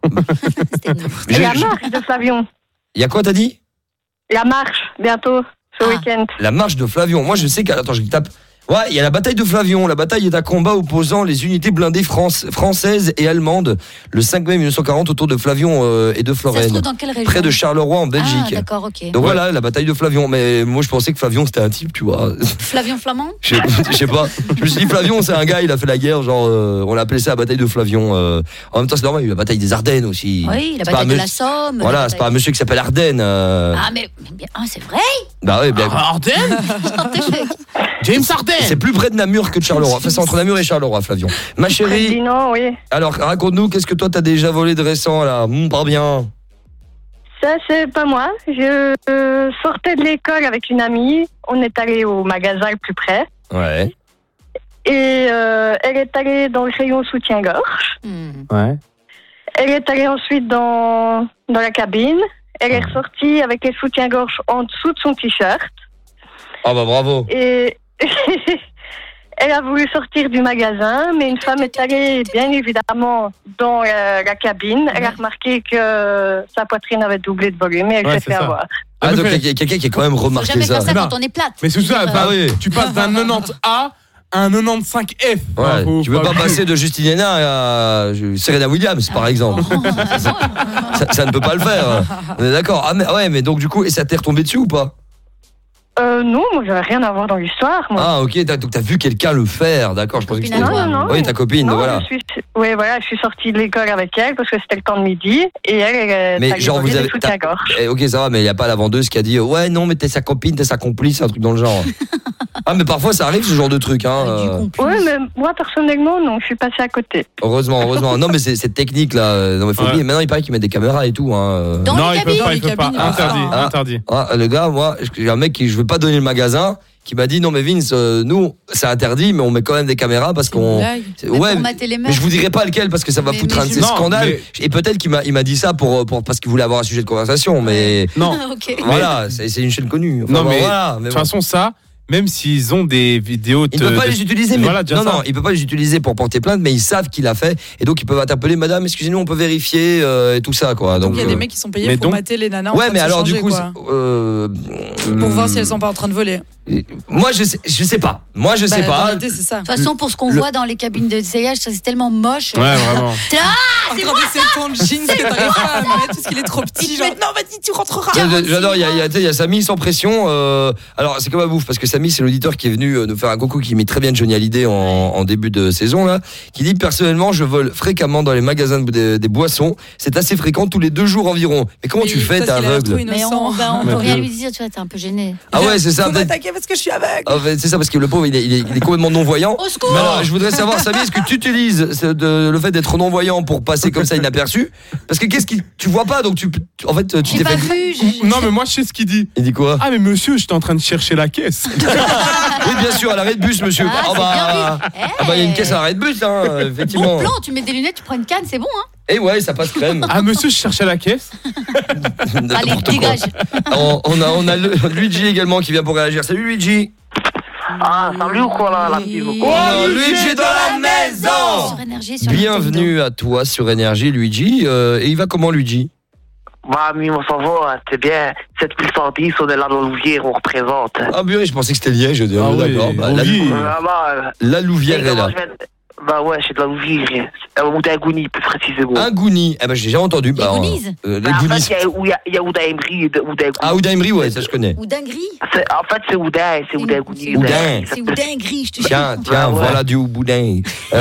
Et la marche de Flavion. Il y a quoi t'as dit? La marche bientôt ce week-end. La marche de Flavion. Moi je sais attends, je tape. Ouais, il y a la bataille de Flavion. La bataille est un combat opposant les unités blindées françaises et allemandes le 5 mai 1940 autour de Flavion et de Florène. Ça se trouve dans quelle région? Près de Charleroi en Belgique. Ah, d'accord, ok. Donc voilà, la bataille de Flavion. Mais moi je pensais que Flavion c'était un type, tu vois. Flavion flamand? Je sais pas. Je me suis dit Flavion c'est un gars, il a fait la guerre, genre on l'a appelé ça la bataille de Flavion. En même temps c'est normal, il y a eu la bataille des Ardennes aussi. Oui, la bataille de la Somme. Voilà, c'est pas un monsieur qui s'appelle Ardennes. Ah mais c'est vrai? Bah oui, bien. Ardennes? James Ardennes. C'est plus près de Namur que de Charleroi. Enfin, c'est entre Namur et Charleroi, Flavion. Ma chérie. Non, oui. Alors, raconte-nous, qu'est-ce que toi t'as déjà volé de récent là? Pas bien. Ça, c'est pas moi. Je sortais de l'école avec une amie. On est allé au magasin le plus près. Ouais. Et elle est allée dans le rayon soutien-gorge. Ouais. Elle est allée ensuite dans la cabine. Elle est ressortie avec les soutiens-gorge en dessous de son t-shirt. Ah bah bravo. Et elle a voulu sortir du magasin, mais une femme est allée bien évidemment dans la cabine. Elle a remarqué que sa poitrine avait doublé de volume et elle s'est fait avoir. Ah donc il y a quelqu'un qui a quand même remarqué jamais ça. faire ça quand on est plate. Mais c'est ça, oui. Tu passes d'un 90A à un 95F. Ouais, tu veux pas passer de Justine Hénin à Serena Williams par exemple. Ça ne peut pas le faire. On est d'accord. Ah mais donc du coup, et ça t'est retombé dessus ou pas? Non, moi j'avais rien à voir dans l'histoire. Moi. Ah ok, donc t'as vu quelqu'un le faire, d'accord. Je pensais que c'était non. Oui, ta copine, non, voilà. Je suis sortie de l'école avec elle parce que c'était le temps de midi et elle mais genre vous avez ok, ça va, mais il y a pas la vendeuse qui a dit ouais non mais t'es sa copine, t'es sa complice, un truc dans le genre. Ah mais parfois ça arrive ce genre de truc hein. Oui, mais moi personnellement non, je suis passée à côté. Heureusement. Non mais c'est technique là. Non mais faut oublier. Maintenant il paraît qu'ils mettent des caméras et tout hein. Non, il peut pas. Interdit. Ah le gars, moi j'ai un mec qui je veux pas donner le magasin qui m'a dit non mais Vince nous c'est interdit mais on met quand même des caméras parce qu'on ouais mais je vous dirai pas lequel parce que ça va foutre un de ces scandales et peut-être qu'il m'a dit ça pour parce qu'il voulait avoir un sujet de conversation mais non voilà c'est une chaîne connue enfin, non mais voilà, de toute façon ça même s'ils ont des vidéos ils peuvent pas les utiliser mais voilà, non ils peuvent pas les utiliser pour porter plainte mais ils savent qu'il a fait et donc ils peuvent interpeller madame excusez-nous on peut vérifier et tout ça quoi donc il y a des mecs qui sont payés pour mater les nanas ouais mais alors du coup pour voir si elles sont pas en train de voler. Moi je sais pas. Moi je sais pas. De toute façon pour ce qu'on voit dans les cabines d'essayage ça c'est tellement moche. Ouais vraiment. C'est moi c'est ton jean que t'arrives pas à mettre parce qu'il est trop petit genre non vas-y tu rentreras. J'adore il y a Samy sans pression alors c'est comme un bouffe parce que Samy, c'est l'auditeur qui est venu nous faire un coucou, qui met très bien Johnny Hallyday en début de saison là, qui dit personnellement je vole fréquemment dans les magasins des boissons, c'est assez fréquent tous les 2 jours environ. Mais comment tu fais, t'es aveugle? Mais on peut rien lui dire, tu vois, t'es un peu gêné. Ah ouais, c'est ça. Faut m'attaquer parce que je suis aveugle. En fait, c'est ça, parce que le pauvre il est complètement non-voyant. Au secours. Mais alors, je voudrais savoir, Samy, est-ce que tu utilises le fait d'être non-voyant pour passer comme ça inaperçu? Parce que tu vois pas, donc en fait tu t'es fait. Non mais moi je sais ce qu'il dit. Il dit quoi? Ah mais monsieur, j'étais en train de chercher la caisse. Oui bien sûr, à l'arrêt de bus, monsieur. Il y a une caisse à l'arrêt de bus, hein, effectivement. Bon plan, tu mets des lunettes, tu prends une canne, c'est bon, hein. Et ouais, ça passe crème. Ah monsieur, je cherchais la caisse. Allez, dégage. On a Luigi également qui vient pour réagir. Salut Luigi. Ah, salut ou quoi là, la petite? Oh, Luigi est dans la maison. Sur Énergie, sur Bienvenue à toi sur Énergie, Luigi. Et il va comment, Luigi? Bah, mais ça va, c'est bien. 7110, on est là dans Louvière, on représente. Ah, bien, je pensais que c'était Liège. D'accord. La Louvière est là. Bah ouais, je suis de la Louvière. Ou d'Agouni, plus précisément. Un Gouni. Eh ben, j'ai déjà entendu. Les Goonies. En fait, il y a Ouda Emery. Ah, Ouda Emery, ouais, ça je connais. Oudingri. En fait, c'est Ouda, c'est Ouda Gouni. Oudin. C'est Oudingri, je te jure. Tiens, voilà du boudin.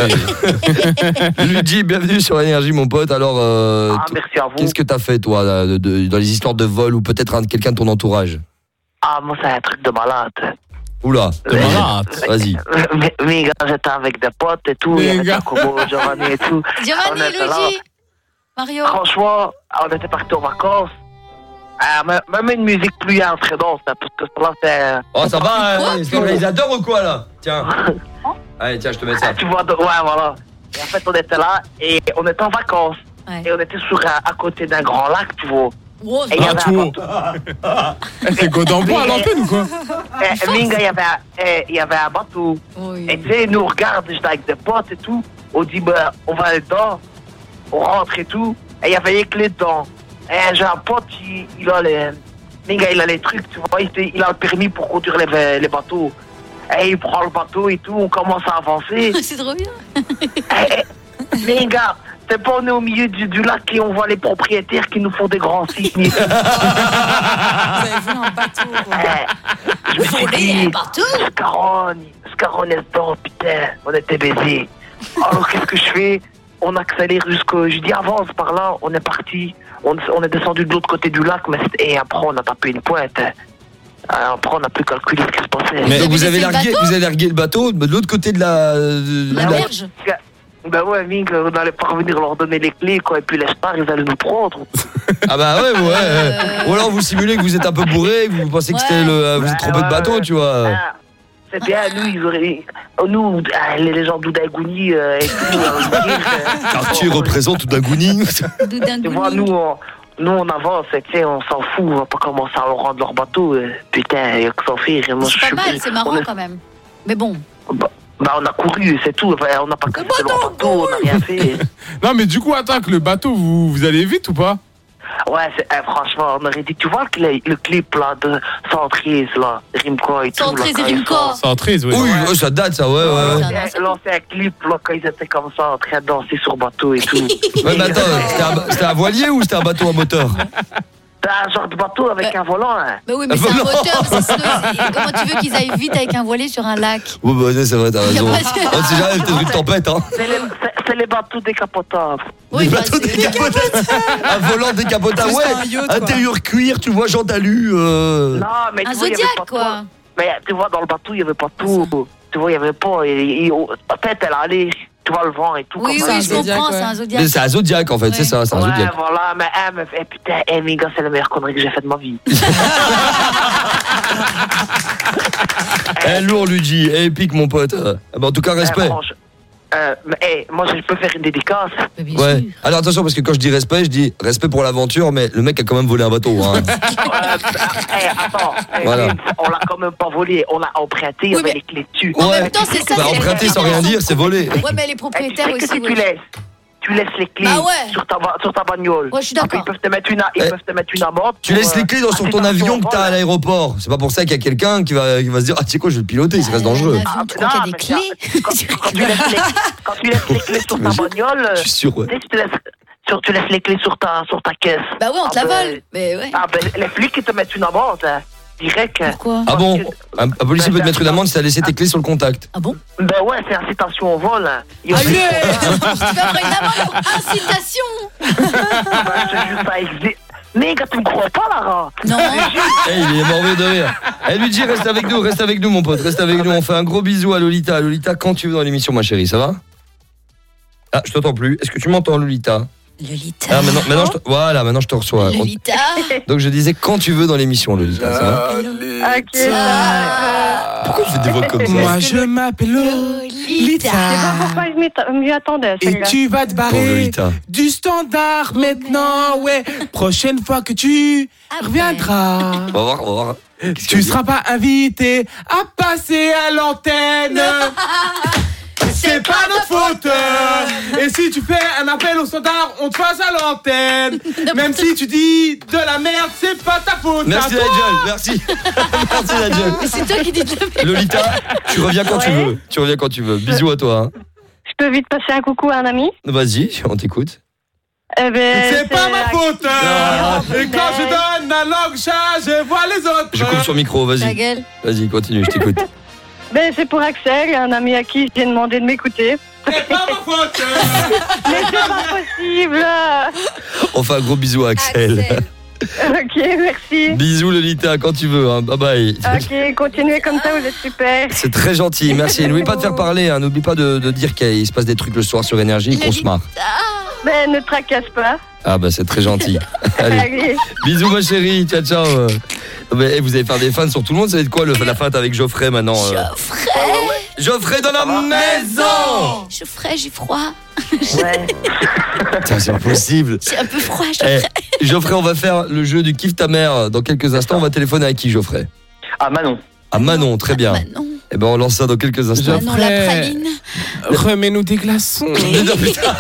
Luigi, bienvenue sur Énergie, mon pote. Alors, merci à vous. Qu'est-ce que t'as fait, toi, dans les histoires de vol ou peut-être quelqu'un de ton entourage? Ah, moi, c'est un truc de malade. Oula, de malade. Vas-y. Mais gars, j'étais avec des potes et tout. Il y avait Giacomo, Giovanni et tout. Giovanni, Luigi, Mario. Franchement, on était partis en vacances. Même une musique plus entraînante, parce que là, c'est... Oh, ça va, ils adorent ou quoi, là? Tiens. Allez, tiens, je te mets ça. Tu vois, ouais, voilà. Et en fait, on était là et on était en vacances. Ouais. Et on était à côté d'un grand lac, tu vois. Wow, et il y avait un bateau. C'est Godambois à l'antenne ou quoi? Minga, il y avait un bateau. Oui. Et tu sais, nous on regarde, j'étais avec des potes et tout. On dit, bah, on va aller dedans. On rentre et tout. Et il y avait les clés dedans. Et j'ai un pote, il a les trucs, tu vois. Il a le permis pour conduire les bateaux. Et il prend le bateau et tout, on commence à avancer. C'est trop bien. Minga, c'est pas on est au milieu du lac et on voit les propriétaires qui nous font des grands signes. Vous avez vu un bateau, quoi. Je me suis dit, Scarron est dedans, putain, on était baisés. Alors qu'est-ce que je fais? On accélère jusqu'au... Je dis avance par là, on est parti. On est descendu de l'autre côté du lac, et après on a tapé une pointe. Après on a pu calculer ce qui se passait. Mais donc vous avez largué le bateau de l'autre côté de la berge. Ben ouais, Ming, on allait pas revenir leur donner les clés, quoi, et puis les stars, ils allaient nous prendre. Ah bah ouais. Ou alors vous simulez que vous êtes un peu bourré, que vous pensez que c'était vous êtes trompé de bateau, tu vois. C'est bien, nous, les gens d'Oudagouni et tout. Quartier représente Oudagouni. Tu vois, nous on avance, tu sais, on s'en fout, on va pas commencer à leur rendre leur bateau. Putain, il y a que s'en faire. C'est pas mal, c'est marrant quand même. Mais bon. Bah on a couru, c'est tout. On n'a pas cassé leur bateau, on n'a rien fait. Non mais du coup, attends, que le bateau, vous allez vite ou pas? Ouais, franchement, on aurait dit, tu vois le clip là de Centrise, là, Rimco et tout. Centrise et Rimco. Centrise, oui. Oui, ça date, ça, ouais. C'est un clip là, quand ils étaient comme ça, en train de danser sur bateau et tout. Ouais, mais attends, c'était un voilier ou c'était un bateau à moteur? T'as un genre de bateau avec un volant, hein. Bah oui, mais c'est un moteur. Comment tu veux qu'ils aillent vite avec un voilier sur un lac? Oui, bah, c'est vrai, t'as raison. On sait jamais, peut-être une tempête, hein. C'est les bateaux décapotables. Oui, les bateaux décapotables. Un volant décapotable, ouais. Intérieur cuir, tu vois, Jean Dalu. Non, mais un Zodiac, quoi. Mais tu vois, dans le bateau, il n'y avait pas tout. Tu vois, il n'y avait pas. Peut-être elle allait. Tu vois le vent et tout. Oui, je comprends, c'est un Zodiac. Mais c'est un Zodiac en fait, c'est ça, c'est un Zodiac. Ouais, voilà, mais putain, mes gars, c'est la meilleure connerie que j'ai faite de ma vie. Lourd, Luigi, épique, mon pote. En tout cas, respect. Moi, je peux faire une dédicace. Ouais. Alors attention, parce que quand je dis respect pour l'aventure, mais le mec a quand même volé un bateau. Hein. Attends, voilà. On l'a quand même pas volé, on l'a emprunté, il y avait les clés dessus. En même temps, c'est ça. Bah, emprunter sans rien dire, c'est volé. Ouais, mais les propriétaires tu sais aussi. Tu laisses les clés sur ta bagnole. Ouais, je suis d'accord. Ils peuvent te mettre une amende. Tu laisses les clés sur ton avion que t'as à l'aéroport. C'est pas pour ça qu'il y a quelqu'un qui va se dire, ah, tu sais quoi, je vais le piloter, ça reste dangereux. Tu crois qu'il y a des clés? Quand tu laisses les clés sur ta bagnole, je suis sûr, ouais. Tu laisses les clés sur ta caisse. Bah ouais, on te la vole. Mais ouais. Les flics, ils te mettent une amende. direct. Pourquoi? Ah bon? Un policier peut te mettre une amende si t'as laissé tes clés sur le contact. Ah bon? Ben ouais, c'est incitation au vol. Hein. Tu vas avoir une amende pour incitation. Mais quand tu me crois pas, Lara. Non. Il est mort de rire. Luigi, reste avec nous mon pote, reste avec nous. On fait un gros bisou à Lolita. Lolita, quand tu veux dans l'émission, ma chérie, ça va? Ah, je t'entends plus. Est-ce que tu m'entends, Lolita? Ah, maintenant je te reçois. Lolita. Donc je disais quand tu veux dans l'émission, Lolita, ça va? Ok. Pourquoi tu fais des voix comme ça? Moi je m'appelle Lolita. Je sais pas pourquoi je m'y attendais. Et tu vas te barrer du standard maintenant, ouais. Prochaine fois que tu reviendras. On va voir. Tu seras pas invité à passer à l'antenne. C'est pas notre faute. Et si tu fais un appel au standard, on te passe à l'antenne. Même si tu dis de la merde, c'est pas ta faute. Merci Nigel, merci. Merci Nigel. Mais c'est toi qui dis de la merde. Lolita, tu reviens quand tu veux. Bisous à toi. Hein. Je peux vite passer un coucou à un ami? Vas-y, on t'écoute. C'est pas ma faute. Et quand je donne la langue chat, je vois les autres. Je coupe sur le micro, vas-y. Ta gueule. Vas-y, continue, je t'écoute. Ben, c'est pour Axel, un ami à qui j'ai demandé de m'écouter. C'est pas ma faute. Mais c'est pas possible. On fait un gros bisou à Axel. Ok, merci. Bisous Lolita, quand tu veux, hein. Bye bye. Ok, continuez comme ça, vous êtes super. C'est très gentil, merci. N'oublie pas de faire parler, hein. N'oublie pas de dire qu'il se passe des trucs le soir sur Énergie et qu'on se marre. Ben, ne tracasse pas. Ah bah c'est très gentil. Allez. Bisous ma chérie, ciao. Mais, vous allez faire des fans sur tout le monde, ça va être quoi la fête avec Geoffrey maintenant? Geoffrey dans la maison. Geoffrey, j'ai froid. Ouais. Putain, c'est impossible. J'ai un peu froid, Geoffrey. Geoffrey, on va faire le jeu du Kiffe ta mère dans quelques instants. On va téléphoner à qui, Geoffrey? À Manon. À Manon, très bien. Manon. Eh ben on lance ça dans quelques instants. Manon, la praline. Remets-nous des glaçons. Non, putain.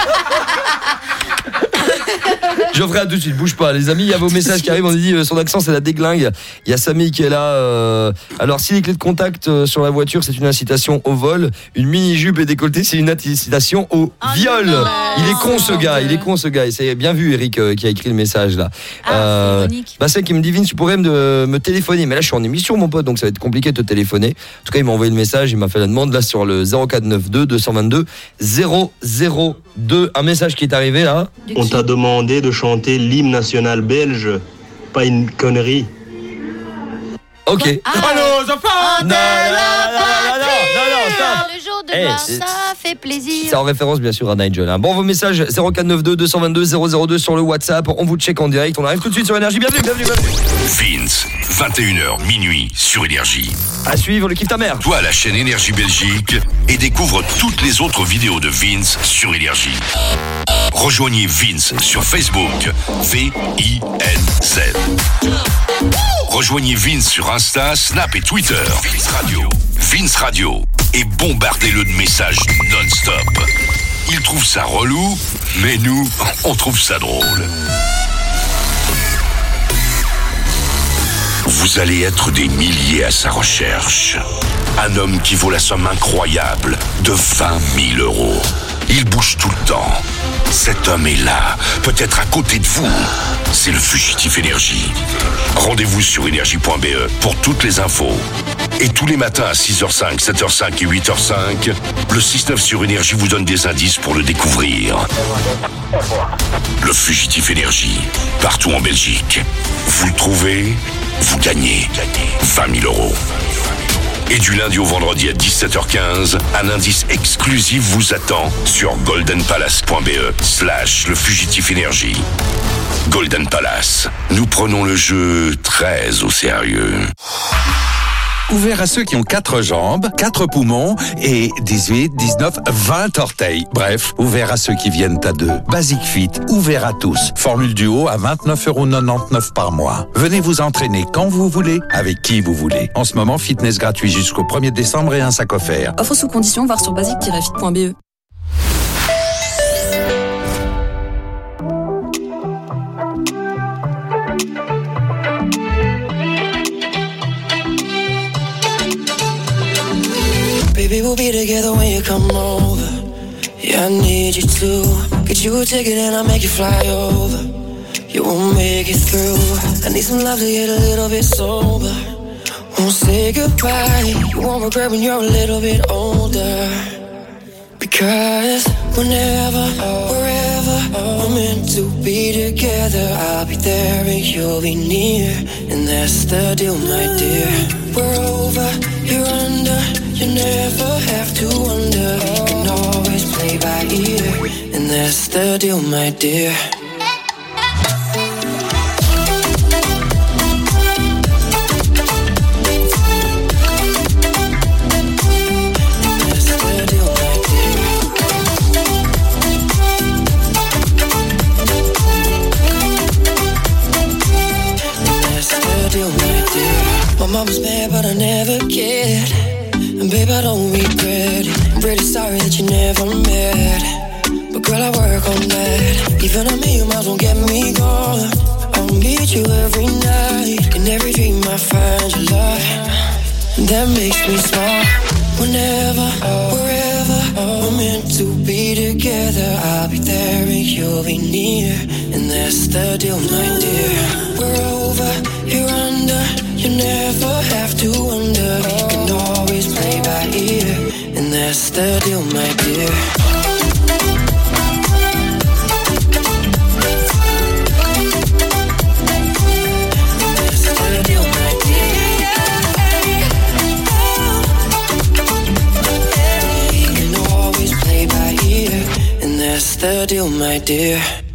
Geoffrey, à tout de suite, bouge pas. Les amis, il y a vos messages qui arrivent. On dit son accent, c'est la déglingue. Il y a Samy qui est là. Alors, si les clés de contact sur la voiture, c'est une incitation au vol, une mini-jupe et décolleté, c'est une incitation au viol. Non. Il est con ce gars. Et c'est bien vu, Eric, qui a écrit le message là. C'est qui me dit, Vince, tu pourrais me téléphoner. Mais là, je suis en émission, mon pote, donc ça va être compliqué de te téléphoner. En tout cas, il m'a envoyé le message, il m'a fait la demande là sur le 0492 222 002. Un message qui est arrivé là. On t'a demandé de chanter l'hymne national belge, pas une connerie. Ok. Allô, enfants de la patrie. Stop. Le jour de gloire, ça fait plaisir. C'est en référence bien sûr à Nigel. Hein. Bon, vos messages 0492 222 002 sur le WhatsApp. On vous check en direct. On arrive tout de suite sur Énergie. Bienvenue. Vince, 21h minuit sur Énergie. À suivre le Kiffe ta mère. Toi, la chaîne Énergie Belgique et découvre toutes les autres vidéos de Vince sur Énergie. Rejoignez Vince sur Facebook, V-I-N-Z. Rejoignez Vince sur Insta, Snap et Twitter. Vince Radio. Et bombardez-le de messages non-stop. Il trouve ça relou, mais nous, on trouve ça drôle. Vous allez être des milliers à sa recherche. Un homme qui vaut la somme incroyable de 20 000 €. Il bouge tout le temps. Cet homme est là, peut-être à côté de vous. C'est le Fugitif Énergie. Rendez-vous sur énergie.be pour toutes les infos. Et tous les matins à 6h05, 7h05 et 8h05, le 6-9 sur Énergie vous donne des indices pour le découvrir. Le Fugitif Énergie, partout en Belgique. Vous le trouvez, vous gagnez 20 000 €. Et du lundi au vendredi à 17h15, un indice exclusif vous attend sur goldenpalace.be/le Fugitif Énergie. Golden Palace, nous prenons le jeu très au sérieux. Ouvert à ceux qui ont 4 jambes, 4 poumons et 18, 19, 20 orteils. Bref, ouvert à ceux qui viennent à 2. Basic Fit, ouvert à tous. Formule duo à 29,99 € par mois. Venez vous entraîner quand vous voulez, avec qui vous voulez. En ce moment, fitness gratuit jusqu'au 1er décembre et un sac offert. Offre sous condition, voir sur basic-fit.be. Baby, we'll be together when you come over. Yeah, I need you to get you a ticket and I'll make you fly over. You won't make it through. I need some love to get a little bit sober. won't say goodbye. You won't regret when you're a little bit older. Because whenever, wherever we're meant to be together, I'll be there and you'll be near. And that's the deal, my dear. We're over, you're under. You never have to wonder. You can always play by ear. And that's the deal, my dear. My mama's mad, but I never cared. And babe, I don't regret it. I'm pretty sorry that you never met. But girl, I work on that. Even a million miles won't get me gone. I'll meet you every night. In every dream I find your love. And that makes me smile. Whenever, wherever we're meant to be together, I'll be there and you'll be near. And that's the deal, my dear. We're over, you're under. You never have to wonder. You can always play by ear. And that's the deal, my dear. That's the deal, my dear. You can always play by ear. And that's the deal, my dear.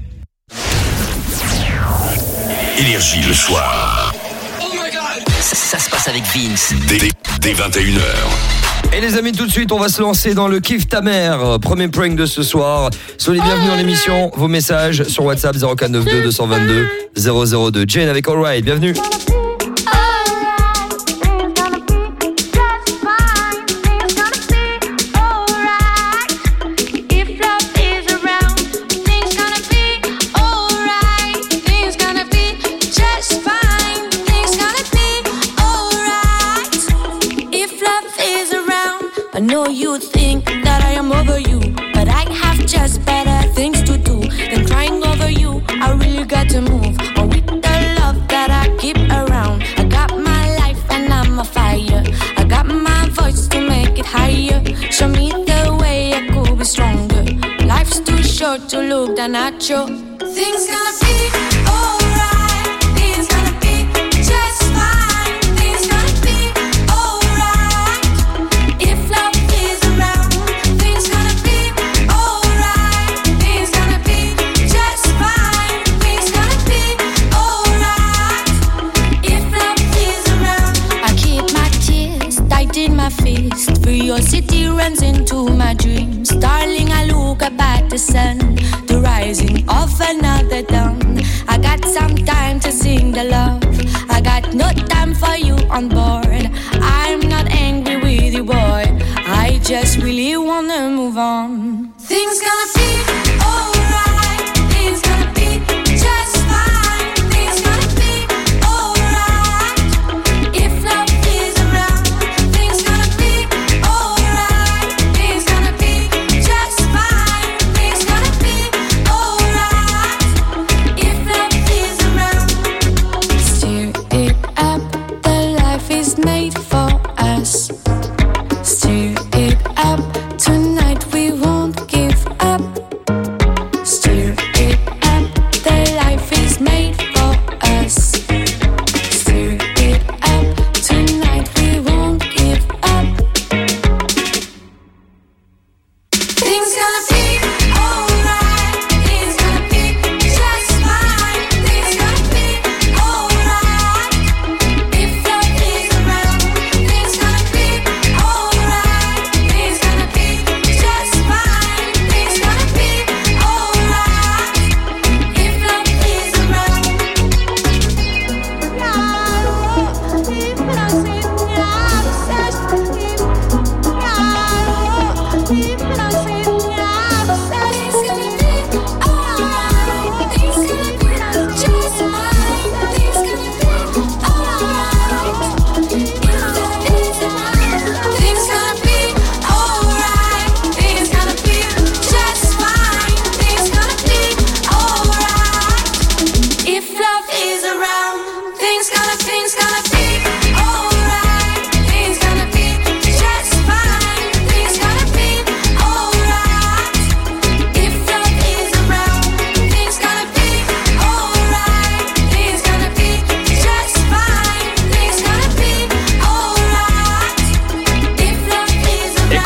Énergie le soir. Ça se passe avec Vince. Dès 21h. Et les amis, tout de suite, on va se lancer dans le Kiffe ta mère. Premier prank de ce soir. Soyez les bienvenus dans l'émission. Vos messages sur WhatsApp 0492 222 002. Jane avec All Right, bienvenue. I know you think that I am over you, but I have just better things to do than crying over you. I really got to move on with the love that I keep around. I got my life and I'm a fire. I got my voice to make it higher. Show me the way I could be stronger. Life's too short to look that natural. Things gonna be alright. Things gonna be just fine. Things gonna be alright. If love is around, things gonna be alright. Things gonna be just fine. Things gonna be alright. If love is around, I keep my tears tight in my fist. Curiosity runs into my dreams. Darling, I look up at the sun, the rising of another dawn. I got some time to sing the love. I got no time for you on board. I'm not angry with you, boy. I just really wanna move on. Things gonna be alright. Things gonna be just fine. Things gonna be alright. If love is around, things gonna be alright. Things gonna be just fine. Things gonna be alright. If love is around, steer it up. The life is made for us. Steer it up. Tonight we won't give up. Steer it up. The life is made for us. Steer it up. Tonight we won't give up. Things gonna be alright. Things gonna be just fine. Things gonna be alright. If love is around,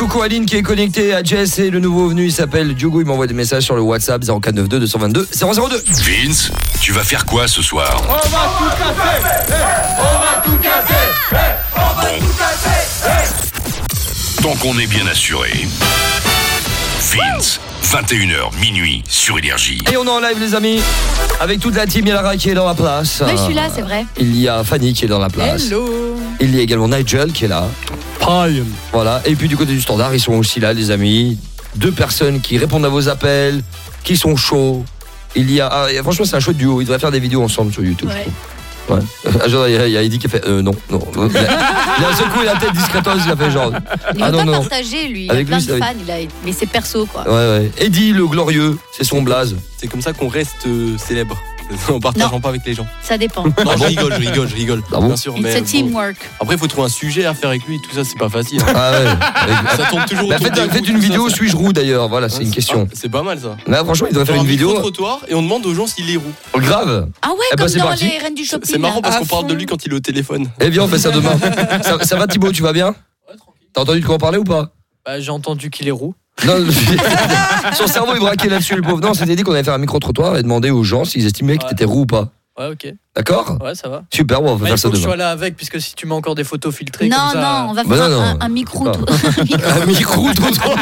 beaucoup Aline qui est connectée à Jess et le nouveau venu, il s'appelle Diogo, il m'envoie des messages sur le WhatsApp 0492 222 002. Vince, tu vas faire quoi ce soir? On va tout casser. On va tout casser. On va tout casser. Tant qu'on est bien assuré. Vince, 21h minuit sur Énergie. Et on est en live les amis, avec toute la team, il y a Lara qui est dans la place. Oui, je suis là, c'est vrai. Il y a Fanny qui est dans la place. Hello. Il y a également Nigel qui est là. Hi. Voilà, et puis du côté du standard, ils sont aussi là les amis. 2 personnes qui répondent à vos appels, qui sont chauds. Il y a franchement c'est un chouette duo, ils devraient faire des vidéos ensemble sur YouTube. Ouais. Ouais. Genre, il y a Eddie qui a fait non. Il a secoué la tête discrètement, il a fait genre. Il veut pas partager lui, il a plein de fans, mais c'est perso quoi. Ouais. Eddie le glorieux, c'est son blaze. C'est comme ça qu'on reste célèbre. En partageant pas avec les gens. Ça dépend. Non, je rigole. Ah bon, bien sûr, mais It's a teamwork. Après, il faut trouver un sujet à faire avec lui. Tout ça, c'est pas facile. Ah ouais. Ça tourne toujours. Faites une vidéo, suis-je roux d'ailleurs. Voilà, c'est une question. C'est pas mal ça. Là, franchement, il devrait faire une vidéo. Trottoir et on demande aux gens s'il est roux. Grave. Ah ouais, comme dans les Reines du Shopping. C'est marrant parce qu'on parle de lui quand il est au téléphone. Eh bien, on fait ça demain. Ça va Thibaut, tu vas bien? T'as entendu de quoi on parlait ou pas? Bah, j'ai entendu qu'il est roux. Non, son cerveau est braqué là-dessus, le pauvre. Non, c'était dit qu'on allait faire un micro-trottoir et demander aux gens s'ils estimaient que t'étais roux ou pas. Ouais, ok. D'accord? Ouais, ça va. Super, bon, on va faire ça demain. Il faut que je sois là avec, puisque si tu mets encore des photos filtrées non, comme ça... Non, on va faire un micro. Un micro-trottoir.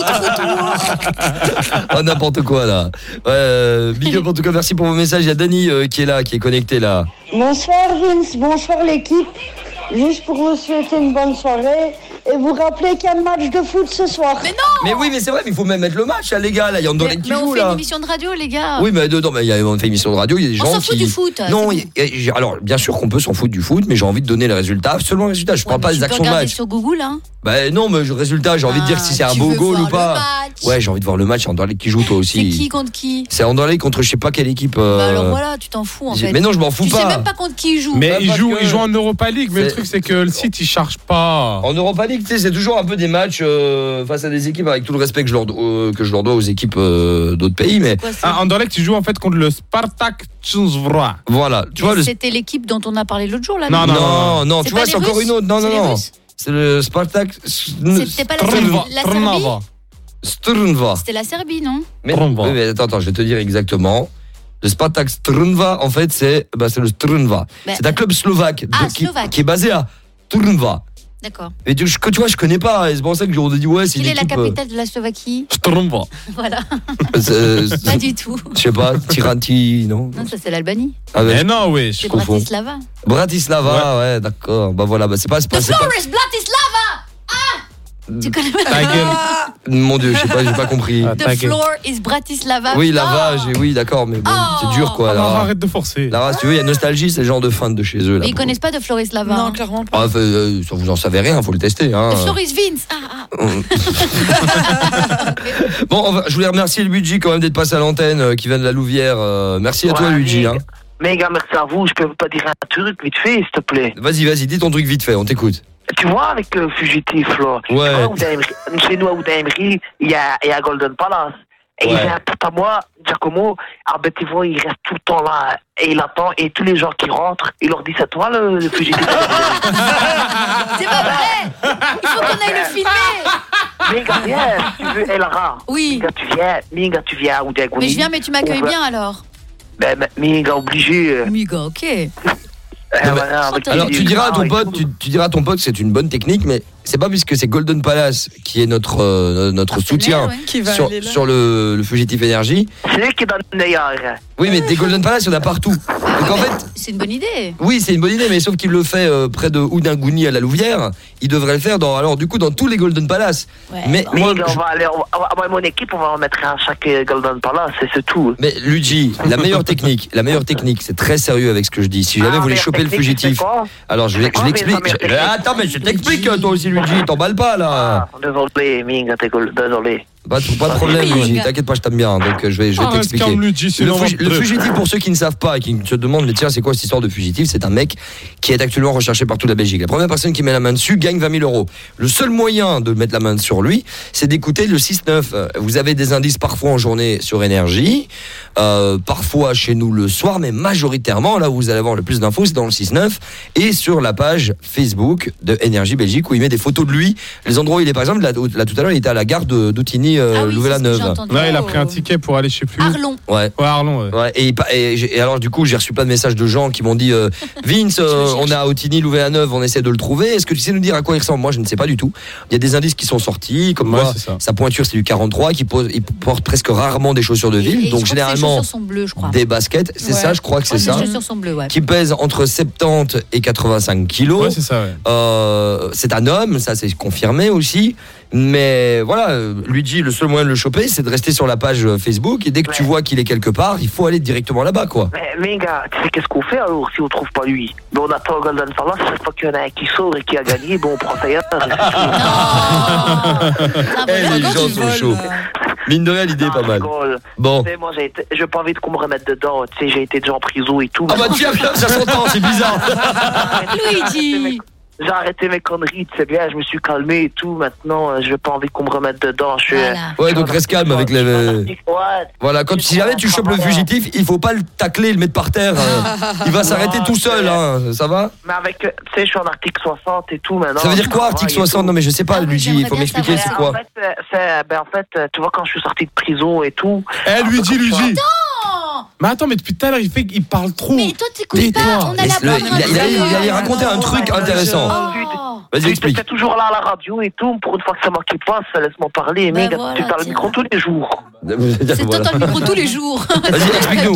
Oh, n'importe quoi, là. Big up, en tout cas, merci pour vos messages. Il y a Dani qui est là, qui est connecté, là. Bonsoir Vince, bonsoir l'équipe. Juste pour vous souhaiter une bonne soirée et vous rappeler qu'il y a le match de foot ce soir. Mais non! Mais oui, mais c'est vrai, mais il faut même mettre le match, là, les gars. Là, il y a Andoré qui joue, là. Mais on fait une émission de radio, les gars. Oui, mais on fait une émission de radio, il y a des gens qui... On s'en fout du foot. Non, alors, bien sûr qu'on peut s'en foutre du foot, mais j'ai envie de donner les résultats, seulement les résultats. Je prends pas les actions de match. Sur Google, hein. Bah non, mais résultat, j'ai envie de dire si c'est un beau goal ou pas. Ouais, j'ai envie de voir le match. Andoré qui joue, toi aussi. C'est qui contre qui? C'est Andoré contre je sais pas quelle équipe. Bah alors voilà, tu t'en fous en fait. Mais non, je m'en fous pas. Tu sais même pas contre qui il joue. Mais il joue en Europa League, mais le truc c'est que le site il charge pas. En Europa League, tu sais, c'est toujours un peu des matchs face à des équipes, avec tout le respect que je leur dois aux équipes d'autres pays, mais Andoré tu joues en fait contre le Spartak Trnava. Voilà, tu vois. C'était l'équipe dont on a parlé l'autre jour là. Non, tu vois, c'est encore une autre. Non. C'est le Spartak. C'était pas la Serbie. Strnva. C'était la Serbie, non? Mais attends, je vais te dire exactement. Le Spartak Strnva, en fait, c'est le Strnva. C'est un club slovaque qui est basé à Trnava. D'accord. Mais tu vois, je connais pas. C'est pour ça que on a dit ouais, c'est une équipe. Quelle est la capitale de la Slovaquie? Strnva. Voilà. Pas du tout. Je sais pas, Tiranti, non? Non, ça c'est l'Albanie. Ah mais non, oui, je confonds. Bratislava. Bratislava, ouais, d'accord. Bah voilà, c'est pas. The floor is Bratislava. Tu connais pas? Mon Dieu, j'ai pas compris. The floor is Bratislava. Oui, lavage, oui, d'accord, mais bon, c'est dur quoi. Lara, arrête de forcer. Lara, si tu veux, il y a nostalgie, c'est le genre de fan de chez eux là. Mais ils connaissent pas de Florislava. Non, clairement pas. Vous en savez rien, faut le tester. Hein. De Floris Vince. Bon, je voulais remercier Luigi quand même d'être passé à l'antenne, qui vient de la Louvière. Merci à toi, Luigi. Hein. Méga merci à vous. Je peux pas dire un truc vite fait, s'il te plaît. Vas-y, dis ton truc vite fait, on t'écoute. Tu vois, avec le fugitif, là, chez nous à Oudaïmri, il y a Golden Palace. Et il y a un pote à moi, Giacomo, tu vois, il reste tout le temps là, et il attend, et tous les gens qui rentrent, il leur dit, c'est toi le fugitif. C'est pas vrai. Il faut qu'on aille le filmer. Minga, viens, si tu veux, Elara. Oui. Minga, tu viens à Oudaïmri. Mais je viens, mais tu m'accueilles bien alors. Ben, Minga, obligé. Minga, ok. Alors tu diras à ton pote que c'est une bonne technique, mais c'est pas puisque c'est Golden Palace qui est notre soutien sur le fugitif énergie. C'est lui qui donne d'ailleurs. Oui, mais des Golden Palace, il y en a partout. Donc en fait, c'est une bonne idée. Oui, c'est une bonne idée, mais sauf qu'il le fait près de Oudingouni à la Louvière, il devrait le faire dans tous les Golden Palace. Ouais, mais moi, on va aller, mon équipe, on va en mettre à chaque Golden Palace, c'est tout. Mais Luigi, la meilleure technique, c'est très sérieux avec ce que je dis. Si jamais vous voulez choper le fugitif, alors je l'explique. Attends, mais je t'explique toi aussi, Luigi, t'emballes pas là. Désolé, Minga, désolé. Pas de problème, Luigi, t'inquiète pas, je t'aime bien. Donc je vais t'expliquer. Le fugitif, pour ceux qui ne savent pas et qui se demandent, mais tiens, c'est quoi cette histoire de fugitif? C'est un mec qui est actuellement recherché par toute la Belgique. La première personne qui met la main dessus gagne 20 000 €. Le seul moyen de mettre la main sur lui, c'est d'écouter le 6-9. Vous avez des indices parfois en journée sur Énergie. parfois chez nous le soir, mais majoritairement, là où vous allez avoir le plus d'infos, c'est dans le 6-9 et sur la page Facebook de Énergie Belgique où il met des photos de lui. Les endroits où il est, par exemple, là tout à l'heure, il était à la gare d'Outigny, Louvain-la-Neuve. Là, il a pris un ticket pour aller, je sais plus. Arlon. Ouais. Arlon. Ouais. Et alors, du coup, j'ai reçu plein de messages de gens qui m'ont dit Vince, on est à Outigny, Louvain-la-Neuve, on essaie de le trouver. Est-ce que tu sais nous dire à quoi il ressemble? Moi, je ne sais pas du tout. Il y a des indices qui sont sortis, comme moi, sa pointure, c'est du 43, il porte presque rarement des chaussures de ville, donc généralement chaussures sont bleues, je crois. des baskets, c'est ça, je crois que c'est ça. Les chaussures sont bleues, ouais. Qui pèse entre 70 et 85 kilos. Ouais, c'est ça, ouais. C'est un homme, ça c'est confirmé aussi. Mais voilà, Luigi, le seul moyen de le choper, c'est de rester sur la page Facebook. Et dès que tu vois qu'il est quelque part, il faut aller directement là-bas, quoi. Mais gars, tu sais qu'est-ce qu'on fait alors si on trouve pas lui? On attend Golden Farlas, chaque fois qu'il y en a un qui sort et qui a gagné, bon, on prend ça ailleurs. Les gens sont chauds. Mine de rien, l'idée est pas mal. Bon. Tu sais, moi, j'ai pas envie qu'on me remette dedans. Tu sais, j'ai été déjà en prison et tout. Ah bah tiens, ça s'entend, c'est bizarre. Luigi. J'ai arrêté mes conneries, tu sais bien, je me suis calmé et tout. Maintenant, j'ai pas envie qu'on me remette dedans. Ouais, donc reste calme avec les. Voilà, si jamais tu chopes le fugitif, il faut pas le tacler et le mettre par terre. Il va s'arrêter tout seul, hein. Ça va? Mais avec, tu sais, je suis en article 60 et tout maintenant. Ça veut dire quoi, article 60? Non, mais je sais pas, Luigi, il faut m'expliquer, c'est quoi? En fait, tu vois, quand je suis sorti de prison et tout. Luigi. Attends! Mais attends, mais depuis tout à l'heure, il parle trop. Mais toi, t'écoutes pas, on a la Il allait raconter un truc intéressant. Vas-y, explique. T'es toujours là à la radio et tout. Pour une fois que c'est moi qui passe, laisse-moi parler. Mais tu parles le micro tous les jours. C'est toi, t'as le micro tous les jours. Vas-y, explique-nous.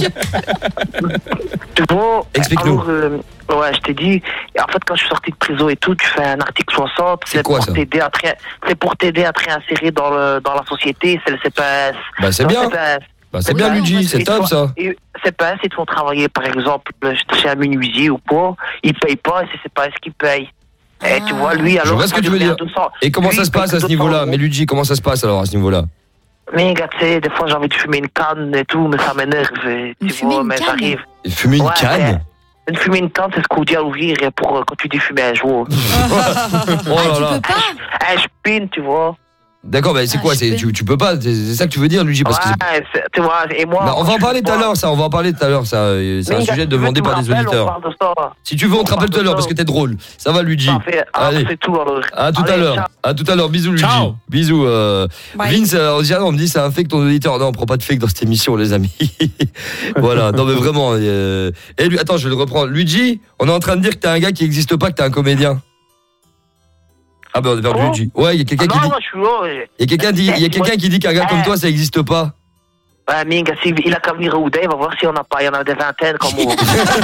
Tu vois, explique-nous. Ouais, je t'ai dit, en fait, quand je suis sorti de prison et tout, tu fais un article 60. C'est quoi ça? C'est pour t'aider à te réinsérer dans la société. C'est le CPS. Bah, c'est bien. C'est bien, Luigi, c'est top ça. CPS, ils te font travailler, par exemple, chez un menuisier ou quoi. Ils payent pas et c'est CPS qui paye. Et tu vois, lui, alors. Je vois ce que tu veux dire. Et comment ça se passe à ce niveau-là? Mais Luigi, comment ça se passe alors à ce niveau-là? Mais gars, tu sais, des fois j'ai envie de fumer une canne et tout, mais ça m'énerve. Tu vois, mais j'arrive. Fumer une canne? Fumer une canne, c'est ce qu'on dit à ouvrir pour quand tu dis fumer un jour. Oh là là. Un spin, tu vois. D'accord, mais c'est quoi? Tu peux pas, c'est ça que tu veux dire, Luigi? Parce que tu vois, et moi. Bah, on va en parler tout à l'heure, ça. C'est un sujet demandé par des auditeurs. Si tu veux, on te rappelle tout à l'heure parce que t'es drôle. Ça va, Luigi? Allez. C'est tout alors. À tout à l'heure. À tout à l'heure. Bisous, Luigi. Ciao. Bisous. Vince, on me dit c'est un fake ton auditeur. Non, on prend pas de fake dans cette émission, les amis. Voilà. Non, mais vraiment. Et lui, attends, je vais le reprendre. Luigi, on est en train de dire que t'es un gars qui n'existe pas, que t'es un comédien. Ah ben on a perdu Luigi. Ouais, il y a quelqu'un qui dit. Il y a quelqu'un qui dit qu'un gars comme toi ça n'existe pas. Ouais, mais il a qu'à venir au Ouday, il va voir s'il y en a pas. Il y en a des vingtaines comme moi.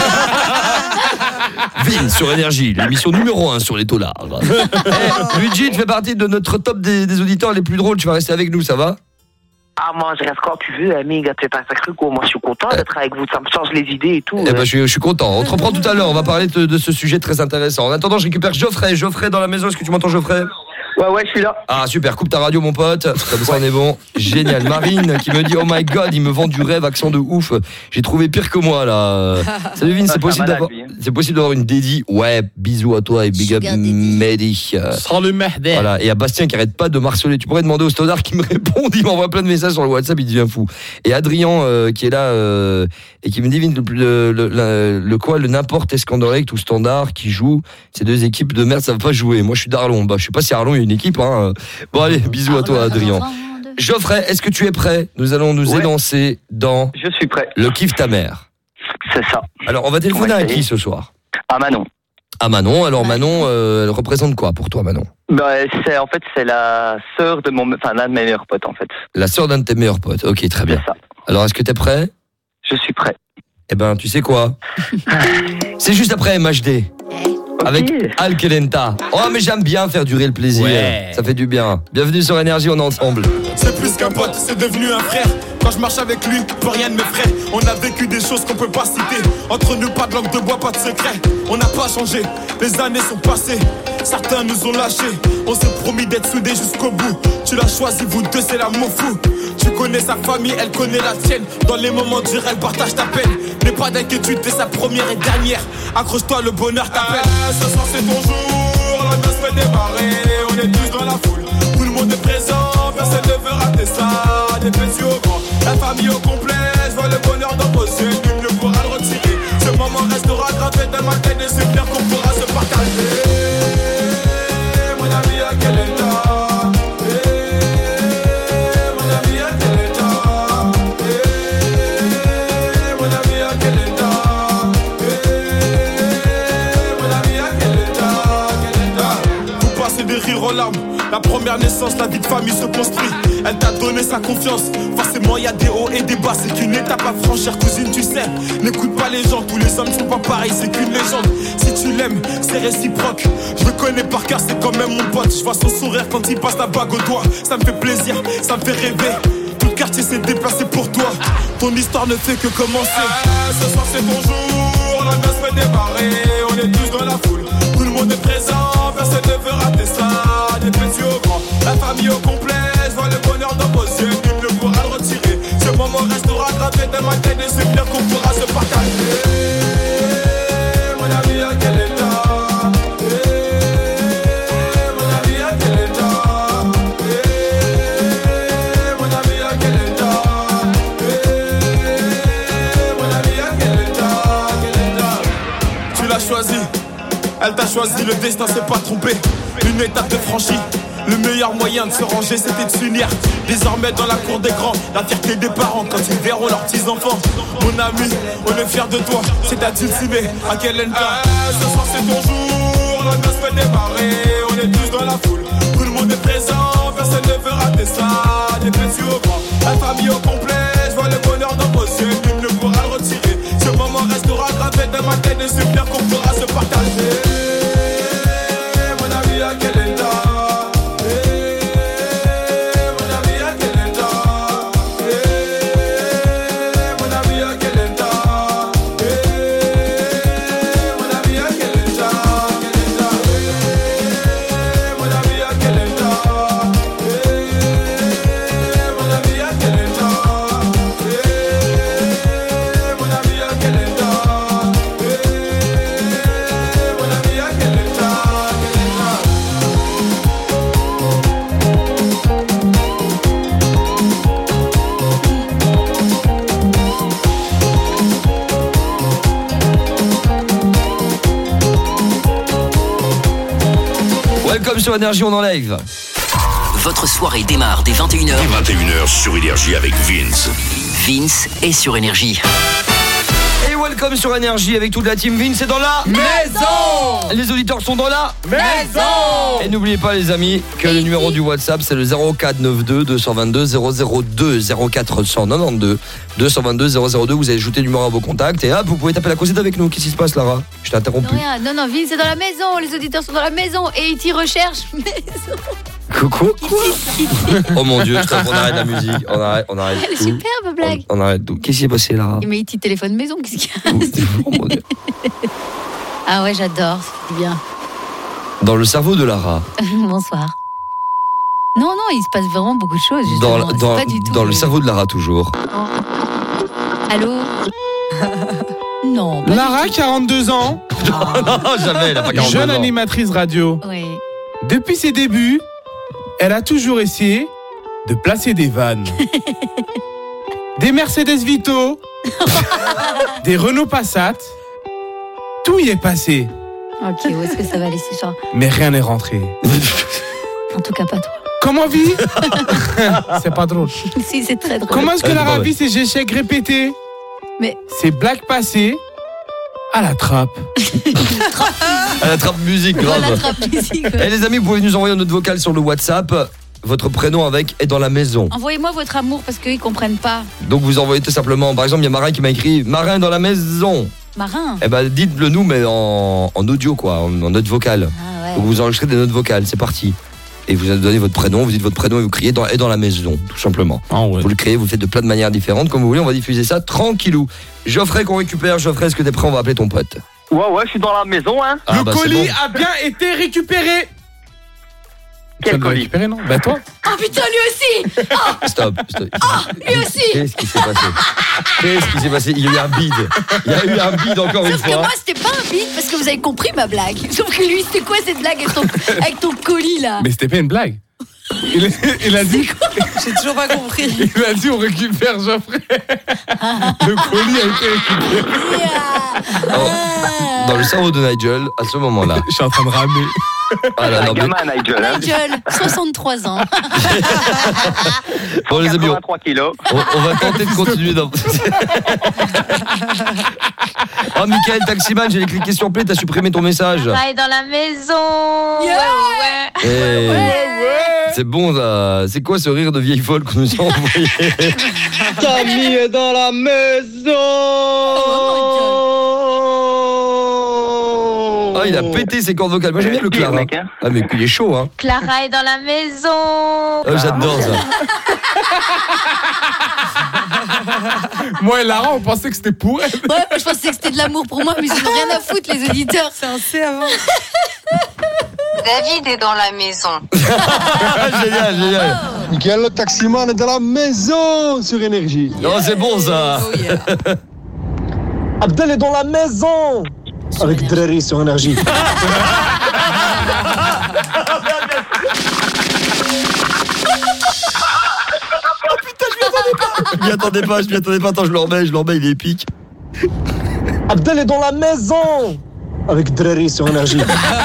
Vince sur Énergie, l'émission numéro 1 sur les dollars. Luigi, tu fais partie de notre top des auditeurs les plus drôles. Tu vas rester avec nous, ça va? Ah, moi, je reste quand tu veux, amiga, tu pas sacré quoi. Moi, je suis content d'être avec vous, ça me change les idées et tout. Eh ben, je suis content. On te reprend tout à l'heure, on va parler de ce sujet très intéressant. En attendant, je récupère Geoffrey. Geoffrey dans la maison, est-ce que tu m'entends, Geoffrey? Ouais, je suis là. Ah, super, coupe ta radio, mon pote. Comme ça, on est bon. Génial. Marine qui me dit, oh my god, il me vend du rêve, accent de ouf. J'ai trouvé pire que moi, là. Salut, Vin, c'est possible d'avoir une dédie? Ouais, bisous à toi et big up, Mehdi. Salut, Mehdi. Voilà. Et à Bastien qui arrête pas de marceler. Tu pourrais demander au Stodard qui me répond. Il m'envoie plein de messages sur le WhatsApp, il devient fou. Et Adrien, qui est là, et qui me dit, Vin, le n'importe Escandorect ou Standard qui joue, ces deux équipes de merde, ça va pas jouer. Moi, je suis d'Arlon. Bah, je sais pas si Arlon, une équipe, hein. Bon, allez, bisous à toi, Adrien. Geoffrey, est-ce que tu es prêt? Nous allons nous élancer dans. Je suis prêt. Le kiff ta mère. C'est ça. Alors, on va téléphoner à qui ce soir? À Manon. À Manon. Alors, Manon, elle représente quoi pour toi, Manon? C'est la sœur de l'un de mes meilleurs potes, en fait. La sœur d'un de tes meilleurs potes. Ok, très bien. C'est ça. Alors, est-ce que t'es prêt? Je suis prêt. Eh ben, tu sais quoi? C'est juste après MHD. Avec Al Kelenta. Oh, mais j'aime bien faire durer le plaisir. Ouais. Ça fait du bien. Bienvenue sur Énergie, on est ensemble. C'est plus qu'un pote, c'est devenu un frère. Quand je marche avec lui, plus rien ne m'effraie. On a vécu des choses qu'on peut pas citer. Entre nous, pas de langue de bois, pas de secret. On n'a pas changé, les années sont passées. Certains nous ont lâchés. On s'est promis d'être soudés jusqu'au bout. Tu l'as choisi, vous deux, c'est l'amour fou. Tu connais sa famille, elle connaît la tienne. Dans les moments durs, elle partage ta peine. N'aie pas d'inquiétude, t'es sa première et dernière. Accroche-toi, le bonheur t'appelle. Ce soir c'est ton jour, la noce fait démarrer. On est tous dans la foule, tout le monde est présent. Personne ne veut rater ça, des petits au grand, la famille au complet. Je vois le bonheur bossé, nul ne pourra le retirer. Ce moment restera gravé dans ma tête et c'est clair qu'on pourra se partager. Mon ami, à quel état? Mon ami, à quel état? Mon ami, à quel état? Mon ami, à quel état? Vous passez des rires aux larmes. La première naissance, la vie de famille se construit. Elle t'a donné sa confiance. Forcément y a des hauts et des bas. C'est qu'une étape à franchir, cousine, tu sais. N'écoute pas les gens, tous les hommes sont pas pareils. C'est qu'une légende, si tu l'aimes, c'est réciproque. Je le connais par cœur, c'est quand même mon pote. Je vois son sourire quand il passe la bague au doigt. Ça me fait plaisir, ça me fait rêver. Tout le quartier s'est déplacé pour toi. Ton histoire ne fait que commencer. Ce soir c'est ton jour, la noce fait démarrer. On est tous dans la foule, tout le monde est présent. Personne ne veut rater ça. Des petits au grand, la famille au complet. Je vois le bonheur dans vos yeux, nul ne pourra le retirer. Ce moment restera gravé dans ma tête et c'est clair qu'on pourra se partager. Mon ami, à quel état? Mon ami, à quel état? Mon ami, à quel état? Mon ami, à quel état? Tu l'as choisi, elle t'a choisi, le destin s'est pas trompé. Une étape de franchie. Le meilleur moyen de se ranger, c'était de s'unir. Désormais dans la cour des grands, la fierté des parents quand ils verront leurs petits-enfants. Mon ami, on est fiers de toi, c'est à Dulcinée, à quel endroit? Ce soir c'est ton jour, la noce fait démarrer. On est tous dans la foule, tout le monde est présent. Personne ne veut rater ça, des petits au grand, la famille au complet. Je vois le bonheur dans vos yeux, nul ne pourra le retirer. Ce moment restera gravé dans ma tête et c'est clair qu'on pourra se partager. Mon ami, à quel état? Welcome sur Énergie, on en live. Votre soirée démarre dès 21h. 21h sur Énergie avec Vince. Vince est sur Énergie. Et welcome sur Énergie avec toute la team. Vince est dans la maison. Les auditeurs sont dans la maison. Et n'oubliez pas les amis que le numéro du WhatsApp c'est le 0492 222 002 0492 222 002. Vous allez ajouter le numéro à vos contacts et hop, vous pouvez taper la causette avec nous. Qu'est-ce qui se passe, Lara? Je t'ai interrompu. Non, Vince est dans la maison. Les auditeurs sont dans la maison et ils recherchent maison. Coucou. Oh mon Dieu, on arrête la musique. On arrête. Elle est tout. superbe, blague. On arrête tout. Qu'est-ce qui est passé, Lara? Mais il téléphone maison, qu'est-ce qu'il y a? Oh mon Dieu. Ah ouais, j'adore, c'est bien. Dans le cerveau de Lara. Bonsoir. Non, il se passe vraiment beaucoup de choses. Dans le cerveau de Lara, toujours. Allô? Non. Lara, 42 ans. Non, jamais, elle a pas 42 ans. Jeune animatrice radio. Oui. Depuis ses débuts, elle a toujours essayé de placer des vannes. Des Mercedes Vito, des Renault Passat. Tout y est passé. Ok, où est-ce que ça va aller ce soir? Mais rien n'est rentré. En tout cas, pas toi. Comment vit? C'est pas drôle. Si, c'est très drôle. Comment est-ce que Lara vit ses échecs répétés? Mais... Ses blagues passées à la trappe. À la trappe musique, grave. À la trappe musique, ouais. Et les amis, vous pouvez nous envoyer une note vocale sur le WhatsApp. Votre prénom avec est dans la maison. Envoyez-moi votre amour parce qu'ils comprennent pas. Donc vous envoyez tout simplement, par exemple, il y a Marin qui m'a écrit Marin dans la maison. Marin. Eh ben dites-le nous mais en audio quoi, en note vocale. Ah ouais. Donc vous enregistrez des notes vocales, c'est parti. Et vous donnez votre prénom, vous dites votre prénom et vous criez dans la maison, tout simplement. Ah ouais. Vous le créez, vous le faites de plein de manières différentes, comme vous voulez, on va diffuser ça tranquillou. Geoffrey qu'on récupère, Geoffrey, est-ce que t'es prêt? On va appeler ton pote. Ouais, je suis dans la maison, hein. Le colis a bien été récupéré. Quel colis? Récupéré, non? Bah toi. Oh putain, lui aussi. Oh. Stop. Lui aussi. Qu'est-ce qui s'est passé? Il y a eu un bide. Il y a eu un bide encore une Sauf que fois. moi, c'était pas un bide parce que vous avez compris ma blague. Sauf que lui, c'était quoi cette blague avec ton colis là? Mais c'était pas une blague. Il a dit. J'ai toujours pas compris. Il a dit on récupère Geoffrey. Le colis a été récupéré. Dans le cerveau de Nigel, à ce moment-là. Je suis en train de ramer. Ah là, non, gamin, Nigel. Hein. Nigel, 63 ans. Bon, les amis, 83 kilos. on va tenter de continuer dans. Oh, Michael, taximan, j'ai cliqué sur play, t'as supprimé ton message. Travaille dans la maison. Yeah. Ouais. C'est bon, ça. C'est quoi ce rire de vieille folle qu'on nous a envoyé? Camille est dans la maison. Ah, il a pété ses cordes vocales. Moi, j'aime bien le Clara. Hein. Ah, mais il est chaud, hein. Clara est dans la maison. Oh, j'adore ça. Moi et Lara, on pensait que c'était pour elle. Ouais, je pensais que c'était de l'amour pour moi, mais ils n'ont rien à foutre, les auditeurs. C'est un C avant. David est dans la maison. Génial, génial. Miguel, le taximan est dans la maison sur Énergie. Non, c'est bon ça. Oh yeah. Abdel est dans la maison avec Dreri sur Énergie. Je m'y attendais pas. Attends, je le remets, il est épique. Abdel est dans la maison avec Dreri sur Énergie.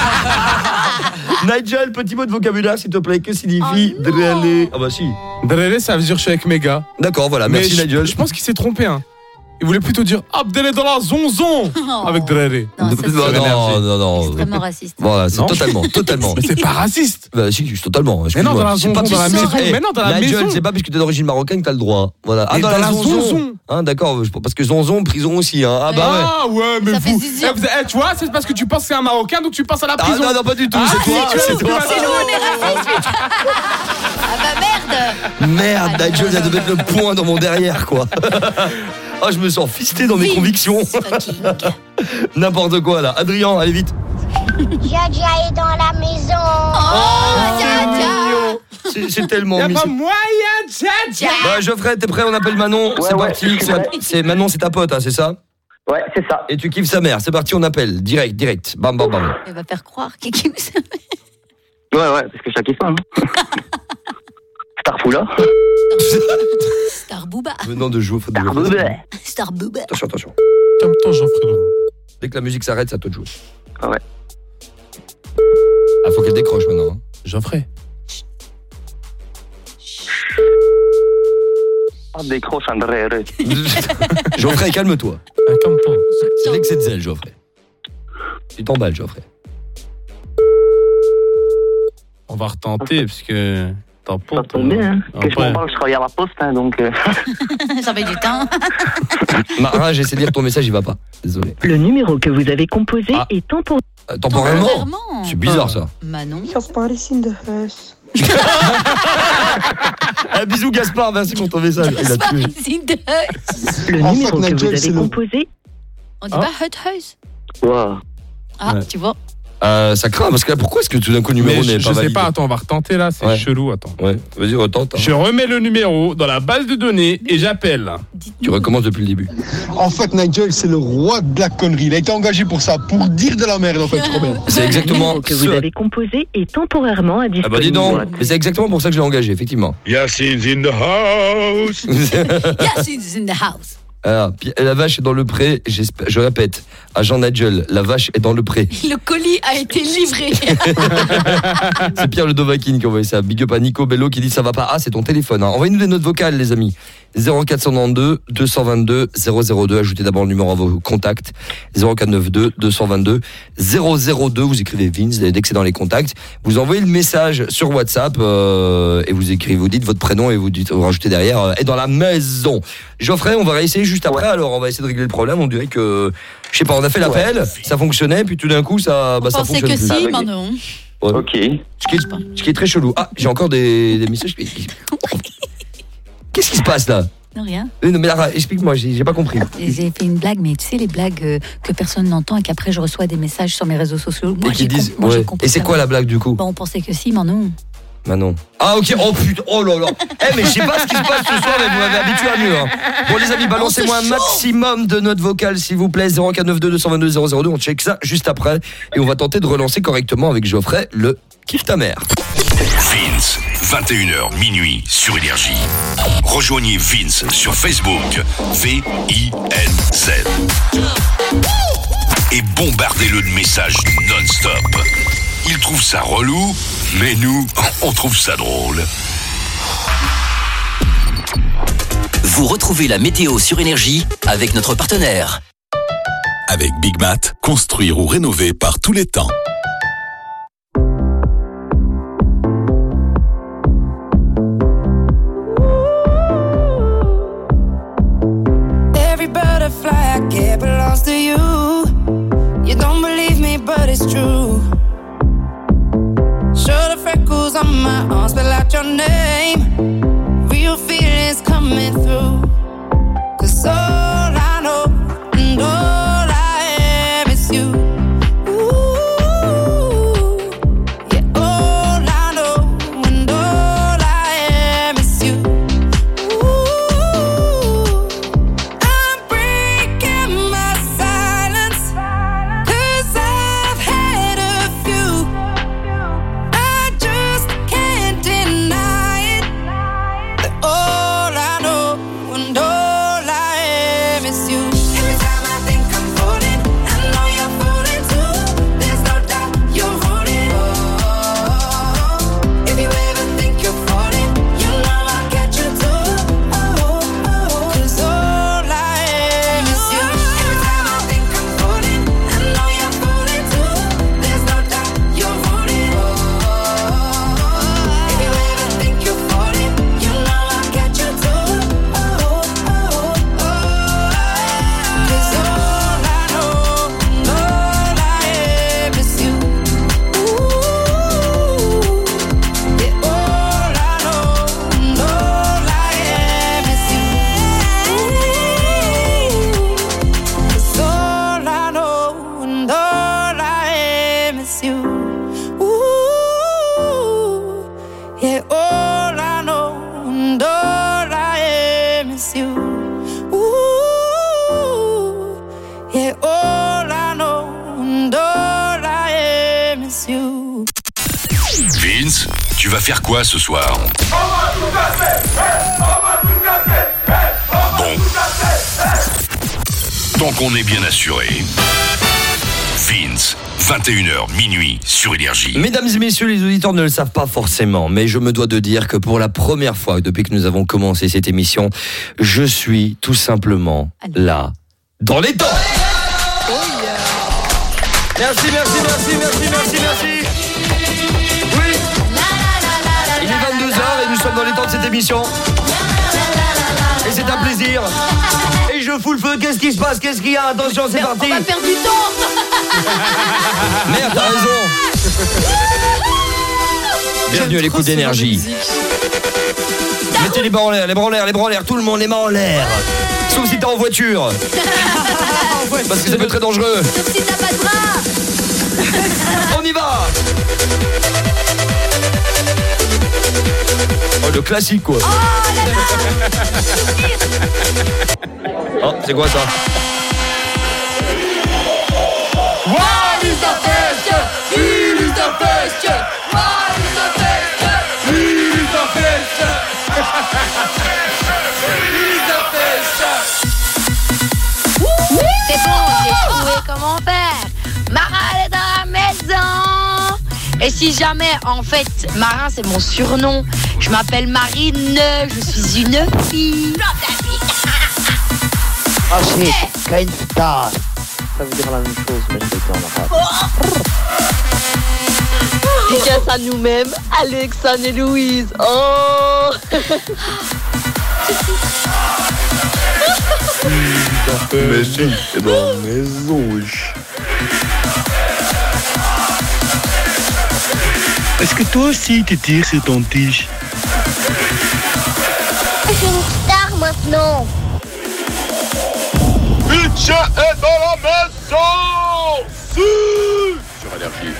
Nigel, petit mot de vocabulaire, s'il te plaît. Que signifie drélé? Ah bah si. Drélé, ça veut dire je suis avec mes gars. D'accord, voilà, merci Nigel. Je pense qu'il s'est trompé, hein. Il voulait plutôt dire Abdel est dans la zonzon avec Drélé. Non, non. Extrêmement raciste. Voilà, c'est totalement. Mais c'est pas raciste. Bah si, totalement. Mais non, dans la zonzon, dans la maison. Mais non, dans la maison. Nigel, c'est pas parce que t'es d'origine marocaine que t'as le droit. Voilà. Ah, dans la zonzon. Hein, d'accord, parce que zonzon, prison aussi. Hein. Ah bah ouais. Ah ouais, mais vous. Tu vois, c'est parce que tu penses que c'est un Marocain, donc tu penses à la prison. Ah non, pas du tout, c'est toi. C'est nous, on est racistes. Ah bah merde. Merde, Nigel vient de mettre le point dans mon derrière, quoi. Ah, je me sens fisté dans mes convictions. N'importe quoi là. Adrien, allez vite. Jaja est dans la maison. C'est tellement Y'a mignon. pas moyen, Jaja. Bah, Geoffrey, t'es prêt? On appelle Manon. C'est parti. C'est Manon, c'est ta pote, hein, c'est ça? Ouais, c'est ça. Et tu kiffes sa mère. C'est parti, on appelle. Direct. Bam. Elle va faire croire qu'il kiffe sa mère. Ouais, parce que ça kiffe pas. Hein. Starfoula. Starbouba. Venant de jouer. Starbouba. Attention. Comme-toi, Geoffrey. Dès que la musique s'arrête, c'est à toi de jouer. Ah ouais. Ah, faut qu'elle décroche maintenant. Hein. Geoffrey. Décroche, André. Geoffrey, calme-toi. Calme-toi. C'est l'excès de zèle, Geoffrey. Tu t'emballes, Geoffrey. On va retenter, parce que... Ça tombe bien, hein. Que je m'en parle, je travaille à la poste, hein, donc... Ça fait du temps. Marin, j'ai essayé de lire ton message, il va pas. Désolé. Le numéro que vous avez composé est temporairement. C'est bizarre, ça. Manon. Bisous, Gaspard, merci pour ton message. Il a tué. Le numéro que vous avez composé... On dit pas Hut-House. Wow. Ah, tu vois. Ça craint, parce que là, pourquoi est-ce que tout d'un coup le numéro n'est pas valide? Je sais pas, attends, on va retenter là, c'est chelou, attends. Ouais, vas-y, retente. Je remets le numéro dans la base de données et j'appelle. Tu recommences depuis le début. En fait, Nigel, c'est le roi de la connerie. Il a été engagé pour ça, pour dire de la merde, en fait, trop bien. C'est exactement le numéro que vous avez composé est temporairement à disponible. Ah bah dis donc, mais c'est exactement pour ça que je l'ai engagé, effectivement. Yassine's in the house. Yassine's in the house. Alors, la vache est dans le pré, je répète, agent Nigel, la vache est dans le pré. Le colis a été livré. C'est Pierre le Dovahkiin qui a envoyé ça. Big up à Nico Bello qui dit ça va pas. Ah, c'est ton téléphone. Hein. Envoyez-nous des notes vocales, les amis. 0492 222 002. Ajoutez d'abord le numéro à vos contacts. 0492 222 002. Vous écrivez Vince dès que c'est dans les contacts. Vous envoyez le message sur WhatsApp et vous écrivez, vous dites votre prénom et vous rajoutez derrière est dans la maison. Geoffrey, on va réessayer juste après. Alors, on va essayer de régler le problème. On dirait que, je sais pas, on a fait l'appel, ça fonctionnait, puis tout d'un coup, ça fonctionne plus. On pensait que si, maintenant. Ouais. Ok. Ce qui est très chelou. Ah, j'ai encore des messages. Qu'est-ce qui se passe là? Non, rien. Non, mais Lara, explique-moi, j'ai pas compris. J'ai fait une blague, mais tu sais, les blagues que personne n'entend et qu'après je reçois des messages sur mes réseaux sociaux. Moi, qui disent, et c'est quoi la blague du coup? Bon, on pensait que si, Manon. Manon. Ah ok, oh putain, oh là là. Mais je sais pas ce qui se passe ce soir, mais vous m'avez habitué à mieux. Hein. Bon les amis, balancez-moi un maximum de notes vocales s'il vous plaît. 0492 222 002, on check ça juste après. Et on va tenter de relancer correctement avec Geoffrey le Kiffe ta mère. Vince, 21h minuit sur Énergie. Rejoignez Vince sur Facebook, V-I-N-Z. Et bombardez-le de messages non-stop. Il trouve ça relou, mais nous, on trouve ça drôle. Vous retrouvez la météo sur Énergie avec notre partenaire. Avec Big Mat, construire ou rénover par tous les temps. Every butterfly I get belongs to you. You don't believe me, but it's true. Show the freckles on my arm, spell out your name. Real feelings coming through. 'Cause all I know and all I am is you. Ooh, yeah, all I know and all I am is you. Ooh, I'm breaking my silence, 'cause I've had a few. I just can't deny it, that all I know and all I am is you. Every time I think I'm falling, I know you're falling too. There's no doubt you're falling. Oh, if you ever think you're falling, you know I'll get you too. Oh, 'cause all I am is you. Every time I think I'm falling, I know you're falling too. There's no doubt you're falling. Oh, if you ever think you're falling, you know I'll get you too. Oh, 'cause all I know and all I am is you. Ooh, yeah, all I know and all I am is you. 'Cause all I know and all I am is you. Ooh, yeah, all I know and all I am is you. Ooh, yeah, all I know and all I am is you. Vince, tu vas faire quoi ce soir? Bon. Donc on est bien assuré. Vince, 21h minuit sur Énergie. Mesdames et messieurs, les auditeurs ne le savent pas forcément, mais je me dois de dire que pour la première fois depuis que nous avons commencé cette émission, je suis tout simplement là, dans les temps. Merci. Oui. Il est 22h et nous sommes dans les temps de cette émission. Et c'est un plaisir. Et je fous le feu, qu'est-ce qui se passe? Qu'est-ce qu'il y a? Attention, c'est parti. On va perdre du temps. Merde, t'as raison. Bienvenue à l'écoute d'Énergie. Mettez les bras en l'air, les bras en l'air, tout le monde les mains en l'air. Sauf si t'es en voiture. Parce que ça peut être très dangereux. Sauf si t'as pas de bras. On y va. Oh, le classique quoi. Oh, c'est quoi ça? C'est bon, j'ai trouvé comment faire. Marin est dans la maison. Et si jamais, en fait, Marin c'est mon surnom, je m'appelle Marine, je suis une fille. Ah shit, kind star. Ça veut dire la même chose, mais je vais dire en arabe. Dédicace à nous-mêmes, Alexandre et Louise. Oh. Mais si, c'est dans la maison, wesh. Est-ce que toi aussi tu tires sur ton tige? Je suis une star maintenant. Pitch est dans la maison. Sur Énergie.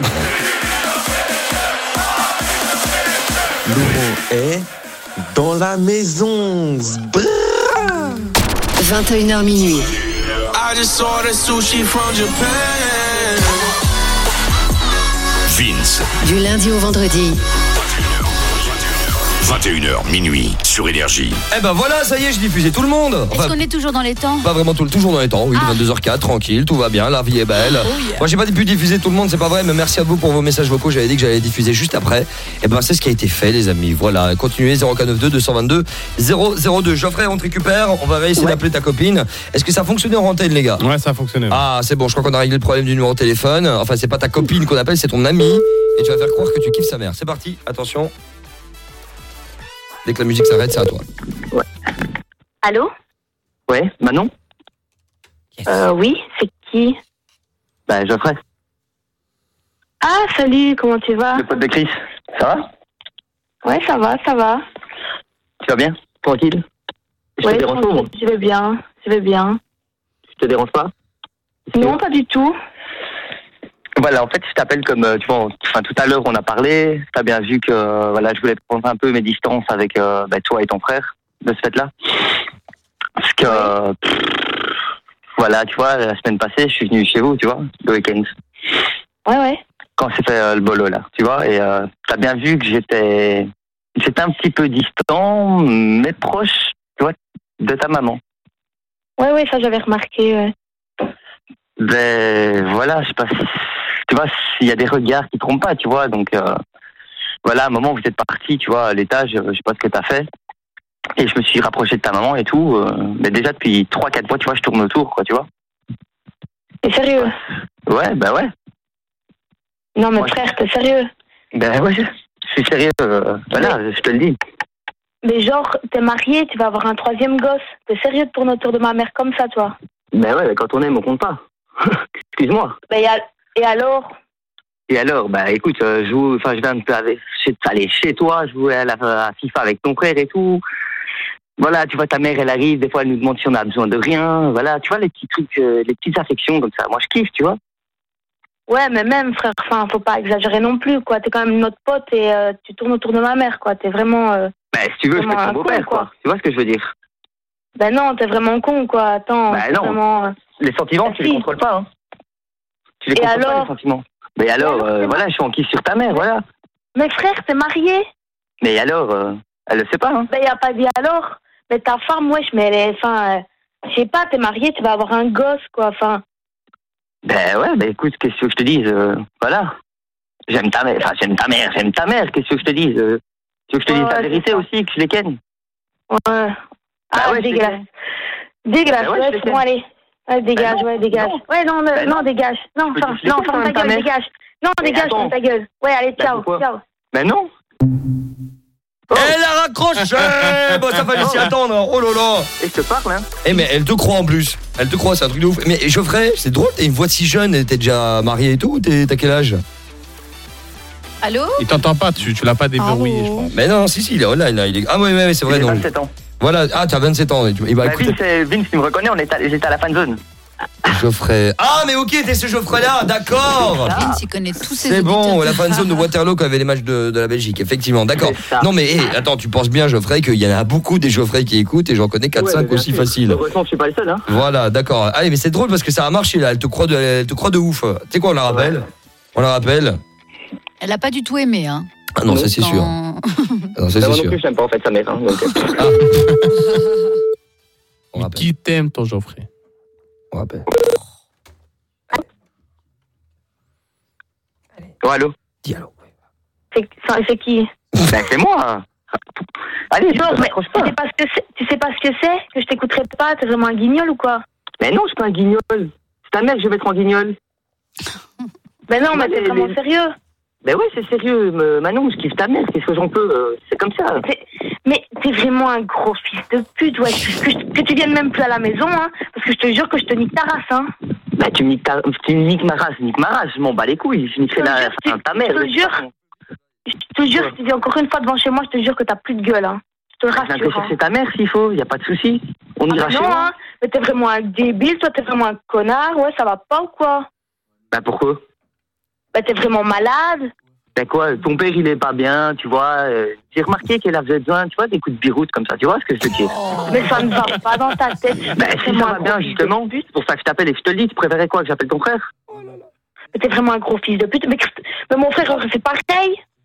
Laurent est dans la maison. 21h minuit. I just ordered sushi from Japan. Vince. Du lundi au vendredi, 21h, minuit, sur Énergie. Eh ben voilà, ça y est, j'ai diffusé tout le monde. Est-ce qu'on est toujours dans les temps? Pas vraiment toujours dans les temps, oui, 22h04, tranquille, tout va bien, la vie est belle. Moi j'ai pas pu diffuser tout le monde, c'est pas vrai, mais merci à vous pour vos messages vocaux, j'avais dit que j'allais diffuser juste après. Et ben c'est ce qui a été fait les amis, voilà, continuez 0492 222 002. Geoffrey, on te récupère, on va essayer d'appeler ta copine. Est-ce que ça a fonctionné en antenne les gars? Ouais, ça a fonctionné. Ah c'est bon, je crois qu'on a réglé le problème du numéro de téléphone. Enfin c'est pas ta copine qu'on appelle, c'est ton ami. Et tu vas faire croire que tu kiffes sa mère. C'est parti, attention. Dès que la musique s'arrête, c'est à toi. Ouais. Allô? Ouais, Manon? Oui, c'est qui? Bah, Geoffrey. Ah, salut, comment tu vas? Le pote de Chris. Ça va? Ouais, ça va, ça va. Tu vas bien? Tranquille? Je te dérange pas? Je vais bien, je vais bien. Je te dérange pas? Non, pas du tout. Voilà, en fait, je t'appelle comme, tu vois, tout à l'heure, on a parlé. T'as bien vu que, voilà, je voulais prendre un peu mes distances avec toi et ton frère de ce fait-là. Parce que, voilà, tu vois, la semaine passée, je suis venu chez vous, tu vois, le week-end. Ouais. Quand c'est fait le bolo, là, tu vois, et t'as bien vu que j'étais un petit peu distant, mais proche, tu vois, de ta maman. Ouais, ça j'avais remarqué, ouais. Ben, voilà, je sais pas si... Tu vois, il y a des regards qui trompent pas, tu vois, donc voilà, à un moment où vous êtes parti, tu vois, à l'étage, je sais pas ce que t'as fait, et je me suis rapproché de ta maman et tout, mais déjà depuis 3-4 mois, tu vois, je tourne autour, quoi, tu vois. T'es sérieux? Ouais, bah ouais. Non, mais frère, t'es sérieux? Ben ouais, je suis sérieux, voilà, je te le dis. Mais genre, t'es marié, tu vas avoir un 3e gosse, t'es sérieux de tourner autour de ma mère comme ça, toi? Ben ouais, quand on aime, on compte pas. Excuse-moi. Et alors? Et alors, bah écoute, je viens de aller chez toi, jouer à la FIFA avec ton frère et tout. Voilà, tu vois, ta mère, elle arrive, des fois, elle nous demande si on a besoin de rien. Voilà, tu vois, les petits trucs, les petites affections comme ça. Moi, je kiffe, tu vois. Ouais, mais même, frère, faut pas exagérer non plus, quoi. T'es quand même notre pote et tu tournes autour de ma mère, quoi. T'es vraiment... Bah, si tu veux, je peux être ton beau-père, quoi. Tu vois ce que je veux dire? Ben non, t'es vraiment con, quoi. Attends, bah non, vraiment... Les sentiments, tu les contrôles pas, hein. Tu les contrôles pas, les sentiments. Mais alors, voilà, je suis en kiff sur ta mère, voilà. Mais frère, t'es marié? Mais alors, elle le sait pas, hein. Ben y a pas dit alors. Mais ta femme, wesh, mais elle est... je sais pas, t'es marié, tu vas avoir un gosse, quoi, Ben ouais, ben écoute, qu'est-ce que je te dise, voilà. J'aime ta mère, qu'est-ce que je te dise, tu veux que je te dise la vérité aussi, que je les ken? Ouais. Ah, ouais, dégueulasse. Dégueulasse, ouais, bon, allez. Ouais, dégage, ouais, dégage. Ouais, non, dégage. Non, ferme ta gueule, dégage. Non, dégage, ferme ta gueule. Ouais, allez, ciao. Ben non. Elle a raccroché. Bon, ça fallait s'y attendre. Oh là là. Et je te parle, hein. Eh mais elle te croit en plus. Elle te croit, c'est un truc de ouf. Mais Geoffrey, c'est drôle, t'as une voix si jeune, t'es déjà marié et tout, t'as quel âge? Allô? Il t'entend pas, tu l'as pas déverrouillé, je pense. Mais non, si, il est online là, il est... Ah ouais, c'est vrai, non. J'ai 27 ans. Voilà, tu as 27 ans. Et bah, écoute... Vince, tu me reconnais, j'étais à la fan zone. Geoffrey. Ah mais ok, t'es ce Geoffrey là, d'accord. Vince, il connaît tous ses C'est bon, auditeurs. la fan zone de Waterloo qui avait les matchs de la Belgique, effectivement, d'accord. Non mais attends, tu penses bien Geoffrey qu'il y en a beaucoup des Geoffrey qui écoutent et j'en connais 4-5 aussi faciles. Heureusement, je suis pas le seul, hein. Voilà, d'accord. Allez, mais c'est drôle parce que ça a marché là, elle te croit de ouf. Tu sais quoi, on la rappelle? On la rappelle. Elle a pas du tout aimé, hein. Ah non, ça c'est sûr. Non, ça c'est sûr. Non plus, j'aime pas en fait sa mère, hein, donc... Qui t'aime, ton Geoffrey? On rappelle. Oh, allô? Dis allô. C'est qui? Ben, c'est moi. Allez, non, mais tu sais pas ce que c'est? Que je t'écouterai pas? T'es vraiment un guignol ou quoi? Mais non, je suis pas un guignol. C'est ta mère que je vais mettre en guignol. Ben non, mais t'es vraiment sérieux? Ben ouais, c'est sérieux. Manon, je kiffe ta mère. Qu'est-ce que j'en peux? C'est comme ça. Mais t'es vraiment un gros fils de pute, ouais. Que tu viennes même plus à la maison, hein. Parce que je te jure que je te nique ta race, hein. Bah, tu niques ma race, je m'en bats les couilles. Je niquerai ta mère. Je te jure, je te dis encore une fois devant chez moi, je te jure que t'as plus de gueule, hein. Je te le rassure. Je vais chercher ta mère s'il faut, y a pas de souci. On ira chez moi. Non, hein. Mais t'es vraiment un débile, toi, t'es vraiment un connard, ouais, ça va pas ou quoi? Bah, pourquoi? Bah, t'es vraiment malade. Ben quoi, ton père il est pas bien, tu vois. J'ai remarqué qu'elle avait besoin, tu vois, des coups de biroute comme ça, tu vois ce que je veux dire? Mais ça ne va pas dans ta tête. Ben si ça va bien justement, c'est pour ça que je t'appelle et que je te le dis, tu préférais quoi que j'appelle ton frère? Mais t'es vraiment un gros fils de pute. Mais mon frère c'est pareil.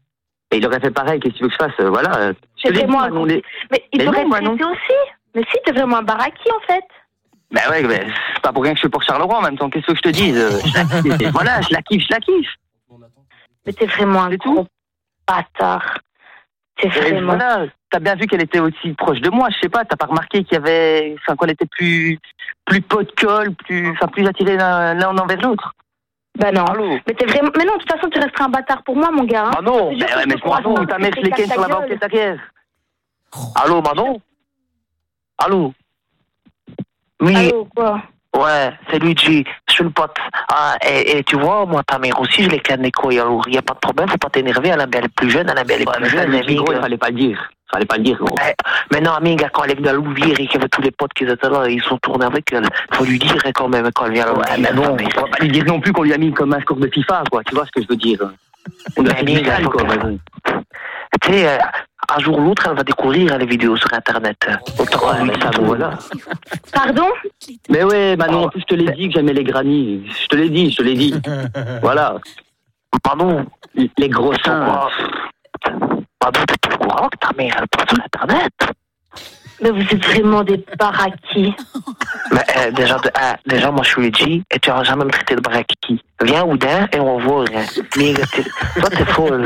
Et il aurait fait pareil, qu'est-ce que tu veux que je fasse voilà. C'est vraiment un Mais il devrait te laisser aussi. Mais si, t'es vraiment un baraki, en fait. Ben ouais, mais c'est pas pour rien que je suis pour Charleroi en même temps. Qu'est-ce que je te dise Voilà, je la kiffe. Mais t'es vraiment un gros bâtard. C'est vraiment... Voilà, t'as bien vu qu'elle était aussi proche de moi. Je sais pas, t'as pas remarqué qu'il y avait... Enfin, qu'on était plus potes colle, plus attirés l'un envers l'autre. Ben non. Allô. Mais t'es vraiment... Mais non, de toute façon, tu resteras un bâtard pour moi, mon gars. Hein. Ah non, mais je m'en fous, ta mère, je l'ai sur la banquette arrière. Allô, Manon? Allô? Oui. Allô, quoi? Ouais, c'est Luigi, je suis le pote. Ah, et tu vois, moi, ta mère aussi, je l'ai canné quoi, alors il n'y a pas de problème, faut pas t'énerver, elle est plus jeune, elle est plus jeune. Gros, il fallait pas le dire. Gros. Mais non, amiga, quand elle est venue à Louvière et qu'il y avait tous les potes qui étaient là, ils sont tournés avec elle. Faut lui dire quand même quand elle vient à Louvière. Ouais, mais bon, on va pas lui dire non plus qu'on lui a mis comme un score de FIFA, quoi. Tu vois ce que je veux dire? On a fait du sale, quoi. Tu sais, un jour ou l'autre, elle va découvrir les vidéos sur Internet. Voilà. Pardon? Mais ouais, Manon, en plus, je te l'ai dit que j'aimais les grannies. Je te l'ai dit. Voilà. Pardon? Les gros seins. Pardon, t'es pas au courant que ta mère, elle passe sur Internet? Mais vous êtes vraiment des baraki. Mais déjà, moi, je suis Luigi, et tu n'auras jamais me traité de baraki. Viens, Oudin, et on va voir. Mais toi, t'es folle.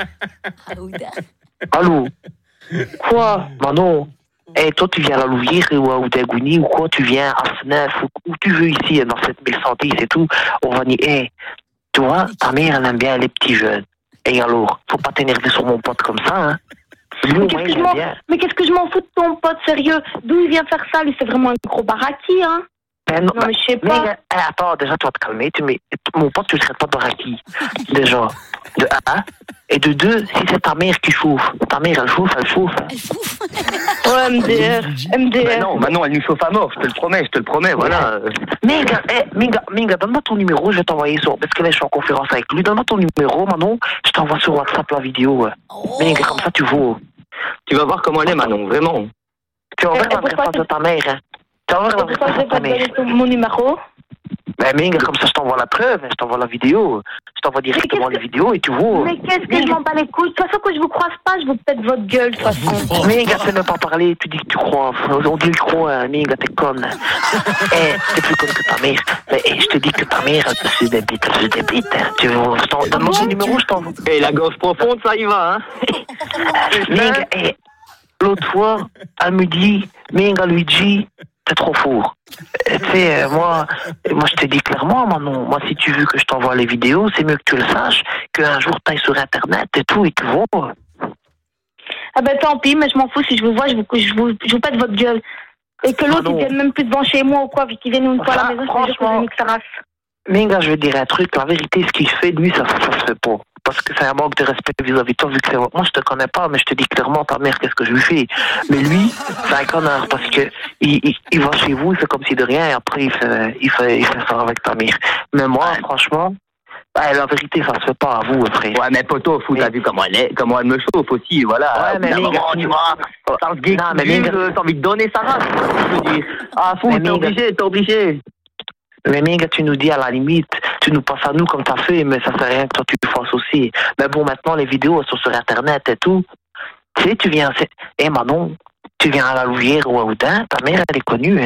Allô? Quoi? Manon? Et toi, tu viens à la Louvière ou à Oudagouni ou quoi? Tu viens à Fnef ou où tu veux ici, dans 7110 et tout. On va dire, tu vois, ta mère, elle aime bien les petits jeunes. Et alors, faut pas t'énerver sur mon pote comme ça, hein. Mais qu'est-ce que je m'en fous de ton pote, sérieux? D'où il vient faire ça? Lui, c'est vraiment un gros baraki, hein. Non, mais je sais pas. Mais, attends, déjà, tu vas te calmer. Mon pote, tu ne traites pas de baraki. Déjà. De 1. Et de 2, si c'est ta mère qui chauffe. Ta mère, elle chauffe. Ouais, MDR. Ben non, Manon, elle nous chauffe à mort, je te le promets, voilà. Minga, donne-moi ton numéro, je vais t'envoyer sur... Parce que là, je suis en conférence avec lui. Donne-moi ton numéro, Manon, je t'envoie sur WhatsApp la vidéo. Minga, comme ça, tu vois. Tu vas voir comment elle est, Manon, vraiment. Tu vas voir l'adresse de ta mère, hein. Tu vas voir l'adresse de ta mère. Mon numéro? Ben, Minga, comme ça, je t'envoie la preuve, je t'envoie la vidéo. Je t'envoie directement les vidéos et tu vois. Mais qu'est-ce que je m'en bats les couilles? De toute façon, que je vous croise pas, je vous pète votre gueule, de toute façon. Minga, tu ne pas parler, tu dis que tu crois. On dit le croit, Minga, t'es conne. T'es plus conne que ta mère. Mais je te dis que ta mère, elle se débite. Tu veux, donne-moi ton numéro, je t'envoie. Et la gorge profonde, ça y va, hein. Minga, l'autre fois, elle me dit, Minga, Luigi, t'es trop fort. Tu sais, moi, je te dis clairement, Manon, moi, si tu veux que je t'envoie les vidéos, c'est mieux que tu le saches, qu'un jour t'ailles sur Internet et tout, et tu vois. Ah ben tant pis, mais je m'en fous, si je vous vois, je vous pète votre gueule. Et que l'autre, il vienne même plus devant chez moi ou quoi, vu qu'il vienne une fois à la maison, c'est juste que je nique sa race. Minga, je veux dire un truc, la vérité, ce qu'il fait, lui, ça se fait pas. Parce que c'est un manque de respect vis-à-vis de toi, vu que c'est moi, je te connais pas, mais je te dis clairement, ta mère, qu'est-ce que je lui fais. Mais lui, c'est un connard, parce que il va chez vous, il fait comme si de rien, et après, il fait ça avec ta mère. Mais moi, franchement, la vérité, ça se fait pas à vous, frère. Ouais, mais poto, fou, t'as vu comment elle me chauffe aussi, voilà. Ouais, mais Minga, tu vois, sans ce gay, t'as envie de donner sa race, je veux dire. Ah, fou, t'es obligé. Mais Minga, tu nous dis à la limite, tu nous passes à nous comme t'as fait, mais ça sert à rien que toi tu le fasses aussi. Mais bon, maintenant les vidéos elles sont sur Internet et tout. Tu sais, tu viens, Manon, tu viens à la Louvière ou à Oudin, ta mère elle est connue. Hein.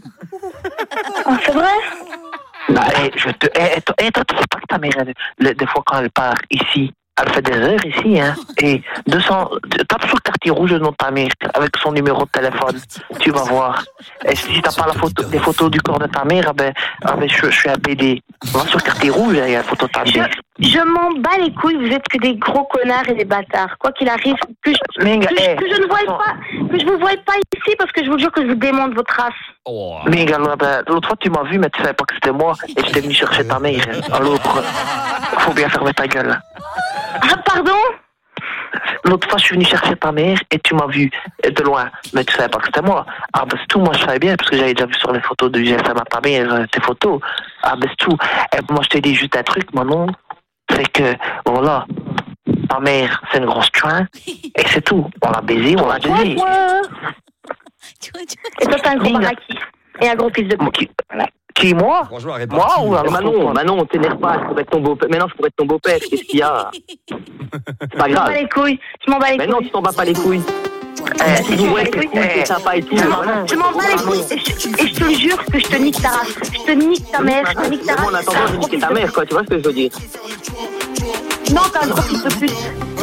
Ah, c'est vrai? Bah, toi, tu sais pas que ta mère, des fois quand elle part ici, elle fait des heures ici, hein. Et tape sur le quartier rouge le nom de ta mère, avec son numéro de téléphone. Tu vas voir. Et si t'as pas des photos du corps de ta mère, je suis un PD. Va sur le quartier rouge, il y a la photo de ta mère. Je m'en bats les couilles, vous êtes que des gros connards et des bâtards. Quoi qu'il arrive, que je vous voie pas ici, parce que je vous jure que je vous démonte votre race. Minga, l'autre fois tu m'as vu, mais tu savais pas que c'était moi, et j'étais venu chercher ta mère. Alors, faut bien fermer ta gueule. Ah, pardon? L'autre fois, je suis venu chercher ta mère et tu m'as vu de loin, mais tu savais pas que c'était moi. Ah, ben c'est tout, moi je savais bien, parce que j'avais déjà vu sur les photos de GSM à ta mère, tes photos. Ah, ben c'est tout. Et moi, je te dis juste un truc, Manon, c'est que, voilà, ta mère, c'est une grosse train, et c'est tout. On l'a baisé, on l'a baisé. Et toi, t'es un gros baraki. Et un gros fils de pute. Qui, moi? Franchement, moi ou alors Manon, t'énerve pas, je pourrais être ton beau-père. Maintenant, je pourrais être ton beau-père, qu'est-ce qu'il y a? C'est pas grave. Je m'en bats les couilles. Mais non, tu t'en bats pas les couilles. C'est sympa et tout. Je m'en bats les couilles et je te jure que je te nique ta race. Je te nique ta mère, je te nique ta race. On a tendance à niquer ta mère, quoi, tu vois ce que je veux dire. Non, t'as un gros petit peu plus.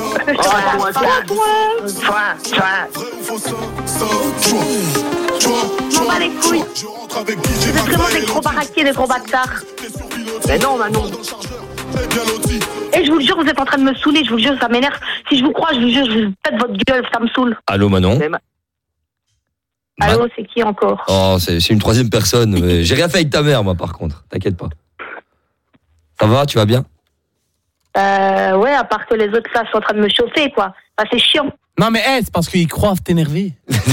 Je m'en bats les couilles. Vous êtes vraiment des gros baraquiers, des gros bâtards. Mais non, Manon. Et je vous le jure, vous êtes en train de me saouler, je vous le jure, ça m'énerve. Si je vous crois, je vous jure, je vous pète votre gueule, ça me saoule. Allô, Manon? Allô, c'est qui encore? Oh, c'est une troisième personne. Mais j'ai rien fait avec ta mère, moi, par contre. T'inquiète pas. Ça va, tu vas bien? Ouais, à part que les autres là sont en train de me chauffer, quoi. Bah, c'est chiant. Non, mais c'est parce qu'ils croient t'énerver.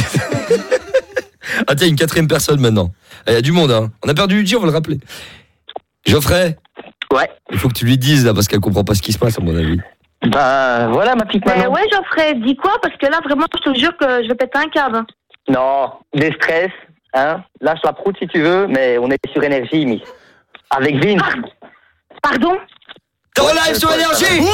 Ah, tiens, une quatrième personne maintenant. Il y a du monde, hein. On a perdu Luigi, on va le rappeler. Geoffrey? Ouais. Il faut que tu lui dises, là, parce qu'elle comprend pas ce qui se passe, à mon avis. Bah, voilà, ma petite Manon. Ouais, Geoffrey, dis quoi? Parce que là, vraiment, je te jure que je vais péter un câble. Non, des stress, hein. Lâche la proute si tu veux, mais on est sur énergie, mais avec Vince. Pardon? T'es en live sur énergie!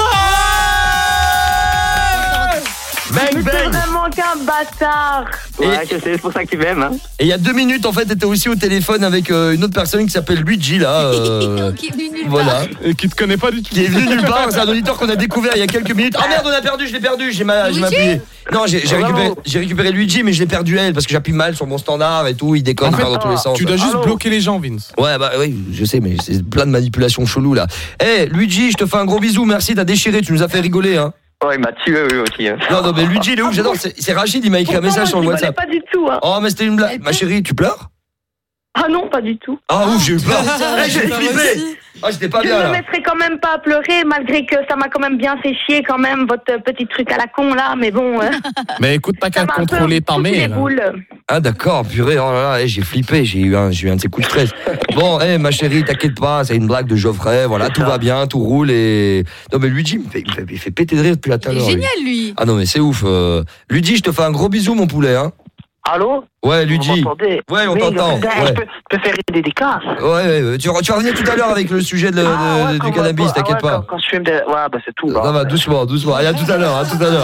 Mais t'es vraiment qu'un bâtard. Ouais, je sais, c'est pour ça que tu m'aimes, hein. Et il y a 2 minutes, en fait, t'étais aussi au téléphone avec une autre personne qui s'appelle Luigi, là. Qui est venu nulle voilà. part. Et qui te connaît pas du tout. Qui est venu nulle part, c'est un auditeur qu'on a découvert il y a quelques minutes. Ah merde, on a perdu, je l'ai perdu, j'ai appuyé. Non, j'ai récupéré Luigi, mais je l'ai perdu elle, parce que j'appuie mal sur mon standard et tout, il déconne, il part dans tous les sens. Tu dois juste bloquer les gens, Vince. Ouais, bah oui, je sais, mais c'est plein de manipulations cheloues, là. Luigi, je te fais un gros bisou, merci, t'as déchiré, tu nous as fait rigoler, hein. Oh, il m'a tué, oui, aussi. Non, mais Luigi, il est ouf, j'adore. C'est Rachid, il m'a écrit un message sur le WhatsApp. Pas du tout, hein. Oh, mais c'était une blague. Ma chérie, tu pleures? Ah non, pas du tout. Ah ouf, j'ai eu peur. J'ai flippé. Ah, j'étais pas bien, Je là. me mettrai quand même pas à pleurer, malgré que ça m'a quand même bien fait chier, quand même, votre petit truc à la con, là, mais bon. Mais écoute, t'as qu'à contrôler ta mère. Ah, d'accord, purée, oh là là, j'ai flippé, j'ai eu un de ces coups de stress. Bon, ma chérie, t'inquiète pas, c'est une blague de Geoffrey, voilà, tout va bien, tout roule et... Non, mais Luigi, il fait péter de rire depuis tout à l'heure. Il est génial, lui. Ah non, mais c'est ouf. Luigi, je te fais un gros bisou, mon poulet, hein. Allô? Ouais, Luigi. Ouais, on t'entend. Ouais. Je peux faire une dédicace. Ouais, tu vas revenir tout à l'heure avec le sujet du cannabis, t'inquiète pas. Quand je fume ouais, bah c'est tout. Ça va, doucement. Allez, à tout à l'heure,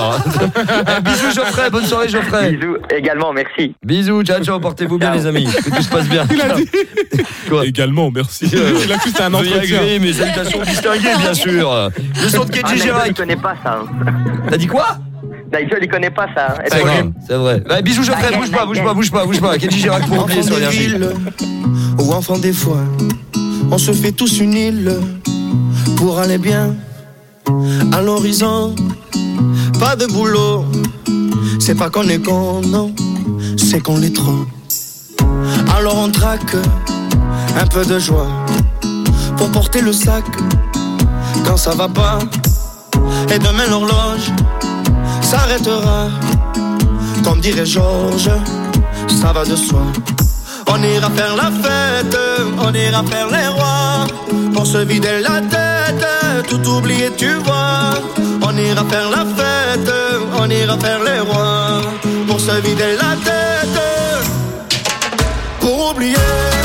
Bisous, Geoffrey, bonne soirée, Geoffrey. Bisous également, merci. Bisous, ciao, portez-vous bien, les amis. Que tout se passe bien. Il a dit. Quoi? Également, merci. Il a cru que c'était un entretien. Mes salutations distinguées, bien sûr. Le son de Kenji Girac. Il connaît pas ça. T'as dit quoi? Nigel, il connaît pas ça. C'est vrai. Ouais, bisous, Geoffrey, bouge pas. Kenji Girac pour oublier sur l'énergie. Ou enfant des fois, on se fait tous une île pour aller bien à l'horizon. Pas de boulot, c'est pas qu'on est con, non, c'est qu'on l'est trop. Alors on traque un peu de joie pour porter le sac quand ça va pas. Et demain l'horloge s'arrêtera, comme dirait Georges, ça va de soi. On ira faire la fête, on ira faire les rois, pour se vider la tête, tout oublier tu vois. On ira faire la fête, on ira faire les rois, pour se vider la tête, pour oublier.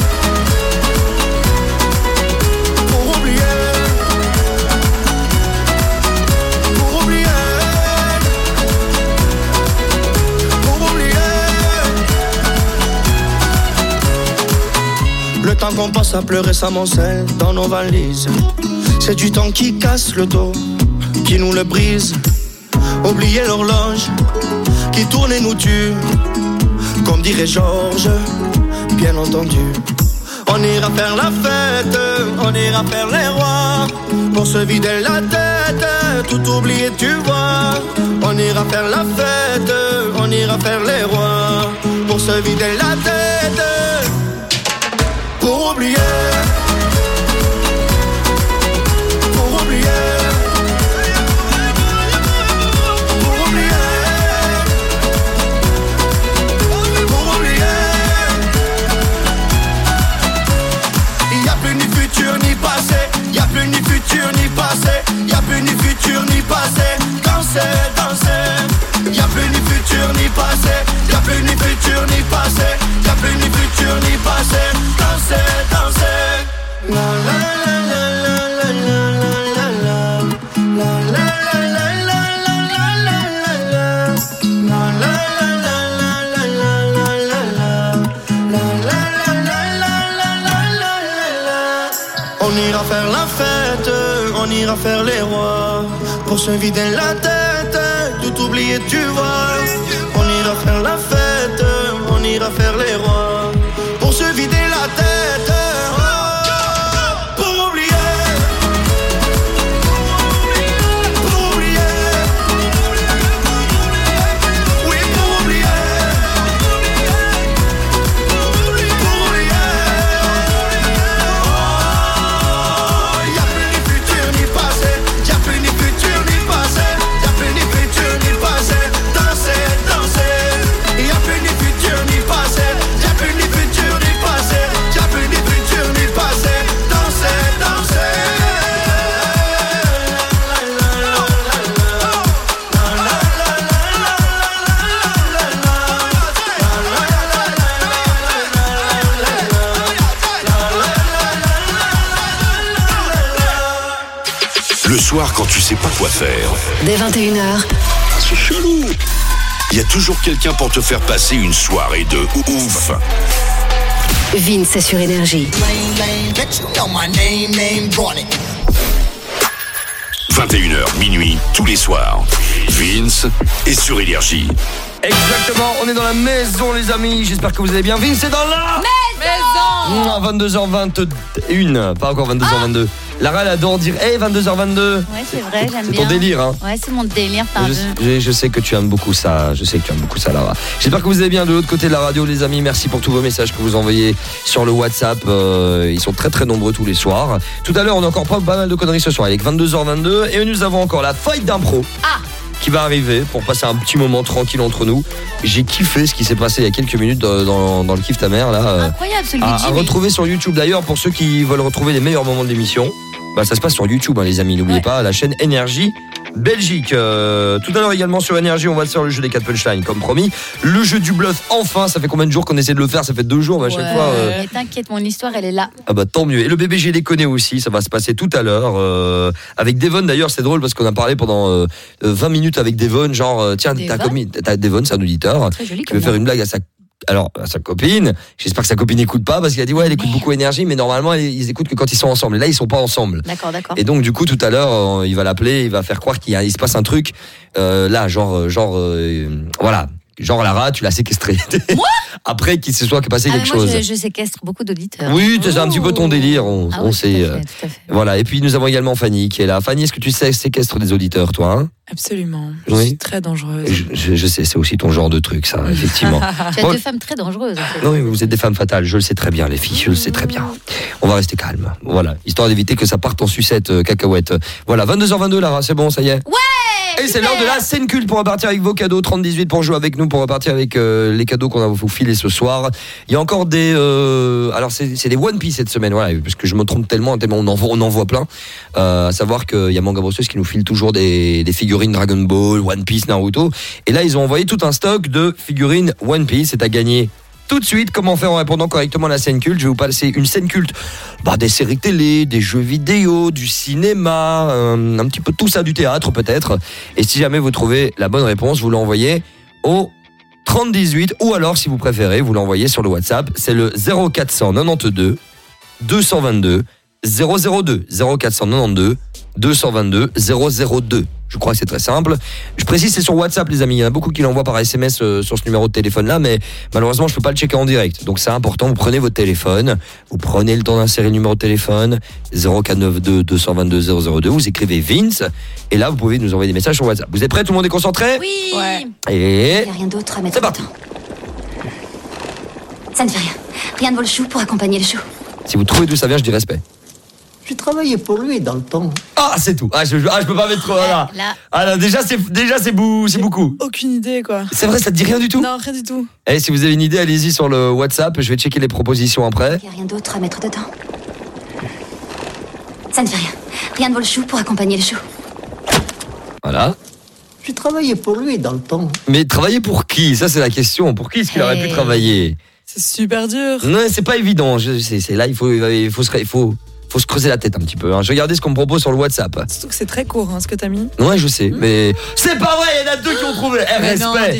Le temps qu'on passe à pleurer s'amoncelle dans nos valises. C'est du temps qui casse le dos, qui nous le brise. Oublier l'horloge qui tourne et nous tue, comme dirait Georges, bien entendu. On ira faire la fête, on ira faire les rois, pour se vider la tête, tout oublier tu vois. On ira faire la fête, on ira faire les rois, pour se vider la tête, pour oublier. Pour oublier. Pour oublier. Pour oublier. Il n'y a plus ni futur ni passé. Il n'y a plus ni futur ni passé. Il n'y a plus ni futur ni passé. Danser, danser. Il n'y a plus ni futur ni passé. Il n'y a plus ni futur ni passé. Il n'y a plus ni futur ni passé. Danser, danser. ira faire les rois. Pour se vider la tête, tout oublier tu vois. On ira faire la fête, on ira faire les rois. Pour se vider la tête, pour oublier. Pour oublier. Oui, pour oublier. Pour oublier. Y'a plus ni futur ni passé. Y'a plus ni futur ni passé. Y'a plus ni futur ni passé. Danser, danser. Y'a plus ni futur ni passé. Y'a plus ni futur ni passé. Y'a plus ni futur ni passé. Danser, danser. Le soir, quand tu sais pas quoi faire, Dès 21h, c'est chelou. Il y a toujours quelqu'un pour te faire passer une soirée de ouf. Vince est sur Énergie. 21h, minuit, tous les soirs. Vince est sur Énergie. Exactement, on est dans la maison les amis, j'espère que vous allez bien. Vince c'est dans la Maison. 22h21, pas encore 22h22. Lara elle adore dire 22h22. Ouais, c'est vrai, j'aime bien. C'est ton délire hein. Ouais, c'est mon délire, pardon. Je sais que tu aimes beaucoup ça, Lara. J'espère que vous allez bien de l'autre côté de la radio les amis. Merci pour tous vos messages que vous envoyez sur le WhatsApp. Ils sont très très nombreux tous les soirs. Tout à l'heure on a encore pas mal de conneries ce soir avec 22h22 et nous avons encore la fight d'impro. Qui va arriver pour passer un petit moment tranquille entre nous. J'ai kiffé ce qui s'est passé il y a quelques minutes dans le kiff ta mère là. Incroyable celui de à Jimmy. retrouver sur YouTube d'ailleurs pour ceux qui veulent retrouver les meilleurs moments de l'émission. Bah ça se passe sur YouTube hein, les amis, n'oubliez pas la chaîne Énergie Belgique. Tout à l'heure également sur Énergie, on va faire le jeu des 4 punchlines comme promis. Le jeu du bluff enfin, ça fait combien de jours qu'on essaie de le faire? Ça fait 2 jours à chaque fois. Mais t'inquiète, mon histoire elle est là. Ah bah tant mieux. Et le bébé j'ai les connais aussi, ça va se passer tout à l'heure avec Devon d'ailleurs, c'est drôle parce qu'on a parlé pendant 20 minutes avec Devon, genre tiens t'as Devon, c'est un auditeur qui veut faire une blague à sa copine. J'espère que sa copine n'écoute pas parce qu'elle a dit ouais elle écoute beaucoup Énergie mais normalement ils écoutent que quand ils sont ensemble. Et là ils sont pas ensemble. D'accord. Et donc du coup tout à l'heure il va l'appeler, il va faire croire qu'il se passe un truc là voilà. Genre Lara, tu l'as séquestré. Moi après qu'il se soit passé quelque chose. Je séquestre beaucoup d'auditeurs. Oui, c'est un petit peu ton délire, on sait. Tout à fait. Voilà, et puis nous avons également Fanny qui est là. Fanny, est-ce que tu séquestres des auditeurs, toi hein? Absolument. Oui. Je suis très dangereuse. Je sais, c'est aussi ton genre de truc, ça, effectivement. Tu as deux femmes très dangereuses. En fait. Non, oui, vous êtes des femmes fatales, je le sais très bien, les filles, je le sais très bien. On va rester calme, voilà, histoire d'éviter que ça parte en sucette cacahuète. Voilà, 22h22, Lara, c'est bon, ça y est. Ouais. Et c'est l'heure de la scène culte pour repartir avec vos cadeaux. 30-18 pour jouer avec nous, pour repartir avec les cadeaux qu'on va vous filer ce soir. Il y a encore des... alors c'est des One Piece cette semaine, voilà, parce que je me trompe tellement on en voit plein. À savoir qu'il y a Manga Brosseuse qui nous file toujours des figurines Dragon Ball, One Piece, Naruto. Et là, ils ont envoyé tout un stock de figurines One Piece. C'est à gagner tout de suite. Comment faire en répondant correctement à la scène culte? Je vais vous passer une scène culte des séries télé, des jeux vidéo, du cinéma, un petit peu tout ça, du théâtre peut-être. Et si jamais vous trouvez la bonne réponse, vous l'envoyez au 30-18 ou alors si vous préférez, vous l'envoyez sur le WhatsApp. C'est le 0492 222 002 0492 222 002. Je crois que c'est très simple. Je précise, c'est sur WhatsApp, les amis. Il y en a beaucoup qui l'envoient par SMS sur ce numéro de téléphone-là, mais malheureusement, je peux pas le checker en direct. Donc, c'est important. Vous prenez votre téléphone, vous prenez le temps d'insérer le numéro de téléphone 0492 222 002. Vous écrivez Vince, et là, vous pouvez nous envoyer des messages sur WhatsApp. Vous êtes prêts? Tout le monde est concentré? Oui. Ouais. Et il n'y a rien d'autre à mettre c'est parti. Ça ne fait rien. Rien ne vaut le chou pour accompagner le chou. Si vous trouvez d'où ça vient, je dis respect. Je travaillais pour lui dans le temps. Ah, c'est tout. Je peux pas mettre là. Là, déjà c'est beaucoup. Aucune idée, quoi. C'est vrai, ça te dit rien du tout? Non, rien du tout. Et si vous avez une idée, allez-y sur le WhatsApp. Je vais checker les propositions après. Il n'y a rien d'autre à mettre dedans. Ça ne fait rien. Rien ne vaut le chou pour accompagner le chou. Voilà. Je travaillais pour lui dans le temps. Mais travailler pour qui? Ça, c'est la question. Pour qui est-ce qu'il aurait pu travailler? C'est super dur. Non, c'est pas évident. C'est là, il faut se creuser la tête un petit peu. Je vais regarder ce qu'on me propose sur le WhatsApp. Surtout que c'est très court, ce que t'as mis. Ouais, je sais. Mais c'est pas vrai, il y en a deux qui ont trouvé. Mais non, direct.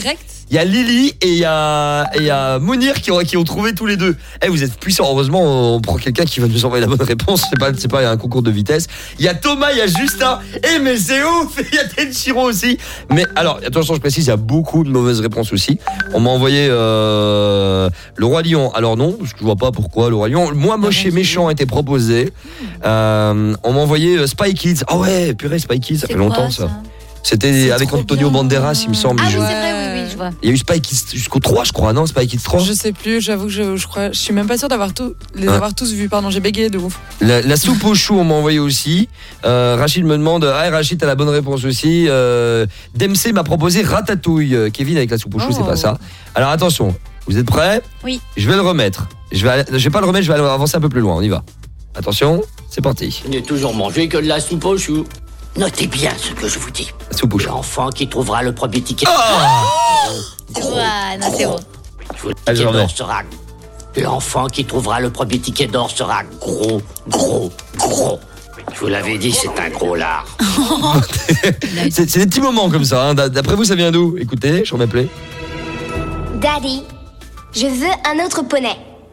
Il y a Lily et il y a Mounir qui ont trouvé tous les deux. Vous êtes puissants. Heureusement, on prend quelqu'un qui va nous envoyer la bonne réponse. C'est pas un concours de vitesse. Il y a Thomas, il y a Justin. Mais c'est ouf. Il y a Tenchiro aussi. Mais alors, attention, je précise, il y a beaucoup de mauvaises réponses aussi. On m'a envoyé le Roi Lion. Alors non, parce que je vois pas pourquoi le Roi Lion. Moi, moche et méchant a été proposé. On m'a envoyé Spy Kids. Ah ouais, purée, Spy Kids, ça fait longtemps ça. C'était avec Antonio Banderas, il me semble. Ah oui, c'est vrai, oui, je vois. Il y a eu Spy Kids jusqu'au 3, je crois, non? Spy Kids 3? Je sais plus, j'avoue que je crois. Je suis même pas sûre d'avoir avoir tous vus, pardon, j'ai bégayé de ouf. La soupe aux choux, on m'a envoyé aussi. Rachid me demande, Rachid, t'as la bonne réponse aussi. Dempsey m'a proposé Ratatouille. Kevin avec la soupe aux choux, c'est pas ça. Alors attention, vous êtes prêts? Oui. Je vais le remettre. Je vais pas le remettre, je vais avancer un peu plus loin, on y va. Attention, c'est parti. Je n'ai toujours mangé que de la soupe aux choux. Notez bien ce que je vous dis. L'enfant qui trouvera le premier ticket. Non, c'est bon. Le ticket d'or sera. L'enfant qui trouvera le premier ticket d'or sera gros. Je vous l'avais dit, c'est un gros lard. C'est des petits moments comme ça. Hein. D'après vous, ça vient d'où? Écoutez, je remets play. Daddy, je veux un autre poney.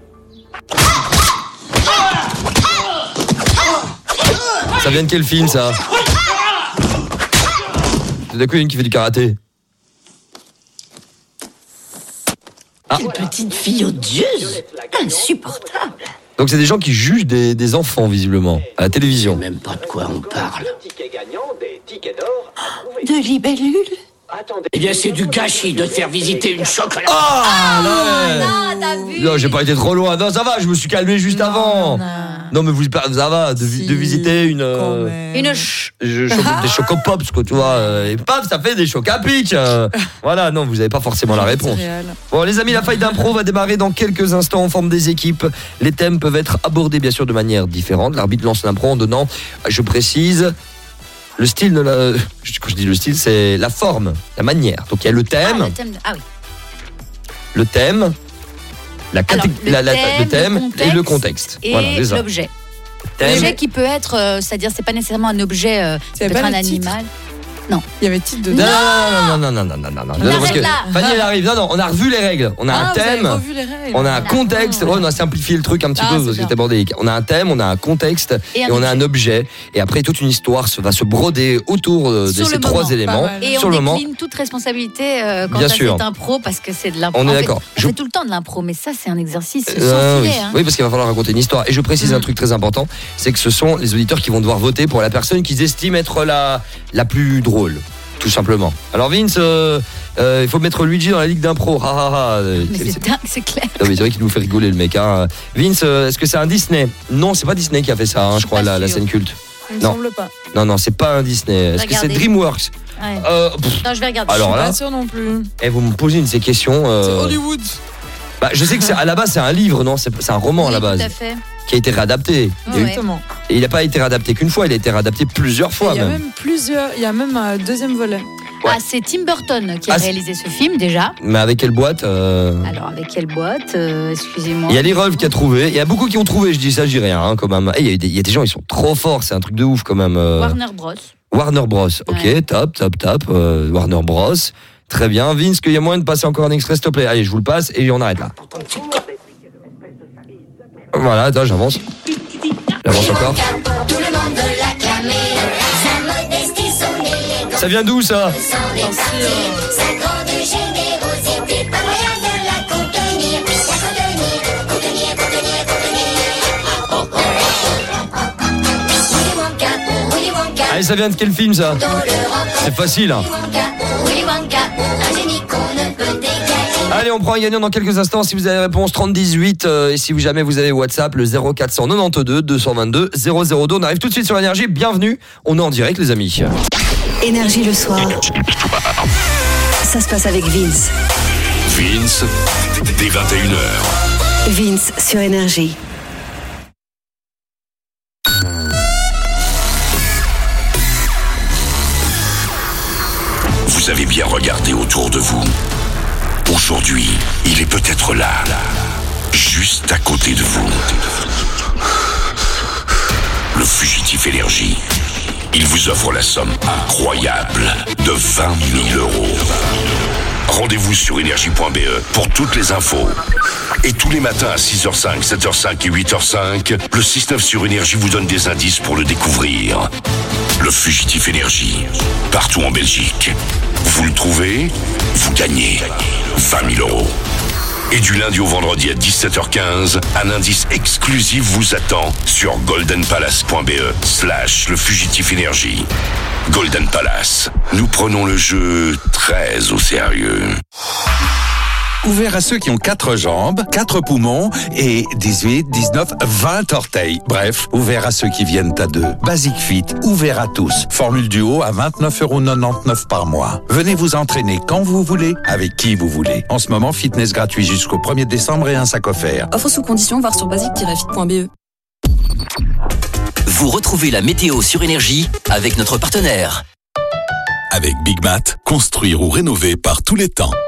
Ça vient de quel film, ça? C'est d'un coup une qui fait du karaté. Quelle petite fille odieuse. Insupportable. Donc c'est des gens qui jugent des enfants, visiblement, à la télévision. Je sais même pas de quoi on parle. De libellule. Eh bien, c'est du gâchis de te faire visiter une chocolat. Non, t'as vu? Non, j'ai pas été trop loin. Non, ça va, je me suis calmé juste avant. Non, mais ça va, de visiter une des chocopops, quoi, tu vois. Et paf, ça fait des chocs à pic. Voilà, non, vous avez pas forcément la réponse. Bon, les amis, la faille d'impro va démarrer dans quelques instants. On forme des équipes. Les thèmes peuvent être abordés, bien sûr, de manière différente. L'arbitre lance l'impro en donnant, je précise, le style de la... Quand je dis le style, c'est la forme, la manière. Donc il y a le thème. Le thème, le thème et le contexte. Et voilà, l'objet. L'objet qui peut être, c'est-à-dire c'est pas nécessairement un objet, ça peut être un animal. Non. Il y avait titre de... Non. Parce que Fanny, elle arrive. Non, on a revu les règles. On a un thème. On a un contexte. On a simplifié le truc un petit peu parce que c'était bordélique. On a un thème, on a un contexte et on a un objet. Et après, toute une histoire va se broder autour de ces trois éléments. Et on décline toute responsabilité quand c'est impro parce que c'est de l'impro. On est d'accord. On fait tout le temps de l'impro, mais ça, c'est un exercice sans filet. Oui, parce qu'il va falloir raconter une histoire. Et je précise un truc très important, c'est que ce sont les auditeurs qui vont devoir voter pour la personne qu'ils estiment être la plus drôle. Tout simplement. Alors Vince, il faut mettre Luigi dans la ligue d'impro. Mais c'est clair. Non, mais c'est vrai qu'il nous fait rigoler le mec. Hein. Vince, est-ce que c'est un Disney? Non, c'est pas Disney qui a fait ça, hein, je crois, la scène culte. Il me semble pas. Non, c'est pas un Disney. Est-ce que c'est DreamWorks? Non, je vais regarder. Alors je suis là, pas sûre non plus. Vous me posez une de ces questions. C'est Hollywood. Je sais que à la base c'est un livre, non? C'est un roman à la base. Tout à fait. Qui a été réadapté. Exactement. Et il n'a pas été réadapté qu'une fois, il a été réadapté plusieurs fois. Il y a même un deuxième volet. Ouais. C'est Tim Burton qui a réalisé ce film déjà. Mais avec quelle boîte Alors avec quelle boîte excusez-moi. Il y a l'Irolve qui a trouvé. Il y a beaucoup qui ont trouvé, je dis ça, j'y rien quand même. Il y a des gens, ils sont trop forts, c'est un truc de ouf quand même. Warner Bros. Ok, ouais. top. Warner Bros. Très bien. Vince, qu'il y a moyen de passer encore un extrait, s'il te plaît. Allez, je vous le passe et on arrête là. Voilà, attends, j'avance. J'avance encore. Ça vient d'où ça? Allez, ça vient de quel film ça? C'est facile hein. Allez, on prend un gagnant dans quelques instants. Si vous avez la réponse 3018 et si jamais vous avez WhatsApp, le 0492 222 002. On arrive tout de suite sur Énergie. Bienvenue. On est en direct, les amis. Énergie le soir. Ça se passe avec Vince. Vince, dès 21h. Vince sur Énergie. Vous avez bien regardé autour de vous. Aujourd'hui, il est peut-être là, juste à côté de vous. Le fugitif Énergie. Il vous offre la somme incroyable de 20 000 €. Rendez-vous sur énergie.be pour toutes les infos. Et tous les matins à 6h05, 7h05 et 8h05, le 6-9 sur Énergie vous donne des indices pour le découvrir. Le fugitif Énergie, partout en Belgique. Vous le trouvez, vous gagnez 20 000 €. Et du lundi au vendredi à 17h15, un indice exclusif vous attend sur goldenpalace.be/le fugitif Énergie. Golden Palace, nous prenons le jeu très au sérieux. Ouvert à ceux qui ont 4 jambes, 4 poumons et 18, 19, 20 orteils. Bref, ouvert à ceux qui viennent à 2. Basic Fit, ouvert à tous. Formule duo à 29,99 € par mois. Venez vous entraîner quand vous voulez, avec qui vous voulez. En ce moment, fitness gratuit jusqu'au 1er décembre et un sac offert. Offre sous condition, voir sur basic-fit.be. Vous retrouvez la météo sur Énergie avec notre partenaire. Avec Big Mat, construire ou rénover par tous les temps.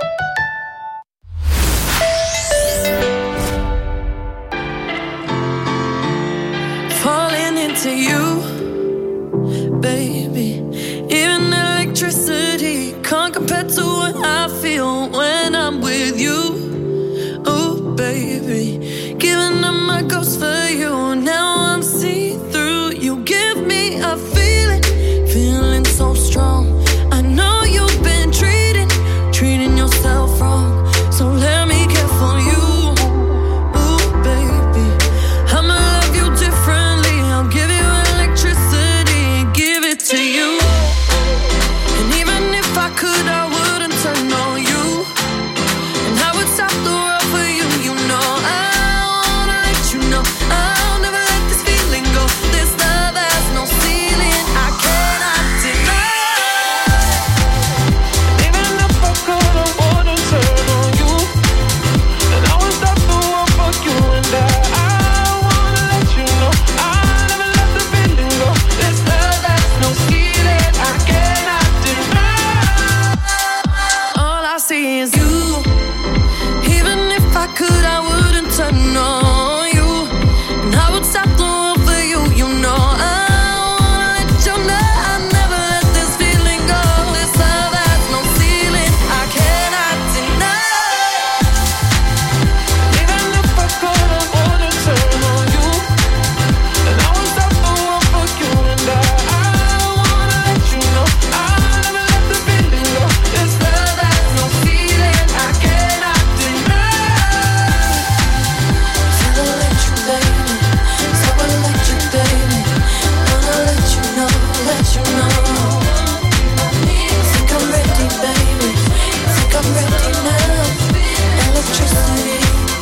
To you, baby. Even electricity can't compare to what I feel when I'm with you. Oh, baby. Giving up my ghost for you. Now I'm see-through. You give me a feeling so strong. I know you've been treating yourself wrong. So let me care for you. To you, and even if I could, I wouldn't turn on you, and I would stop the world for you. You know, I wanna let you know I'll never let this feeling go. This love has no ceiling, I cannot deny. Even if I could, I wouldn't turn on you, and I would stop the world for you. And I wanna let you know I'll never let the feeling go. This love has no ceiling, I cannot deny. All I see is you. Even if I could, I wouldn't turn on you, and I would stop the world for you. You know I wanna let you know I never let this feeling go. This love has no ceiling, I cannot deny. Even if I could, I wouldn't turn on you, and I would stop the world for you. And I wanna let you know I'll never let the feeling go. This love has no ceiling, I cannot deny. So I'll let you, baby. So I'll let you, baby. Wanna let you know, let you know. Think I'm ready, baby. Think I'm ready now. Electricity.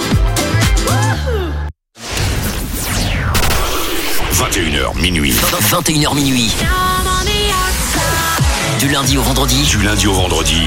21h minuit. 21h minuit. Du lundi au vendredi. Du lundi au vendredi.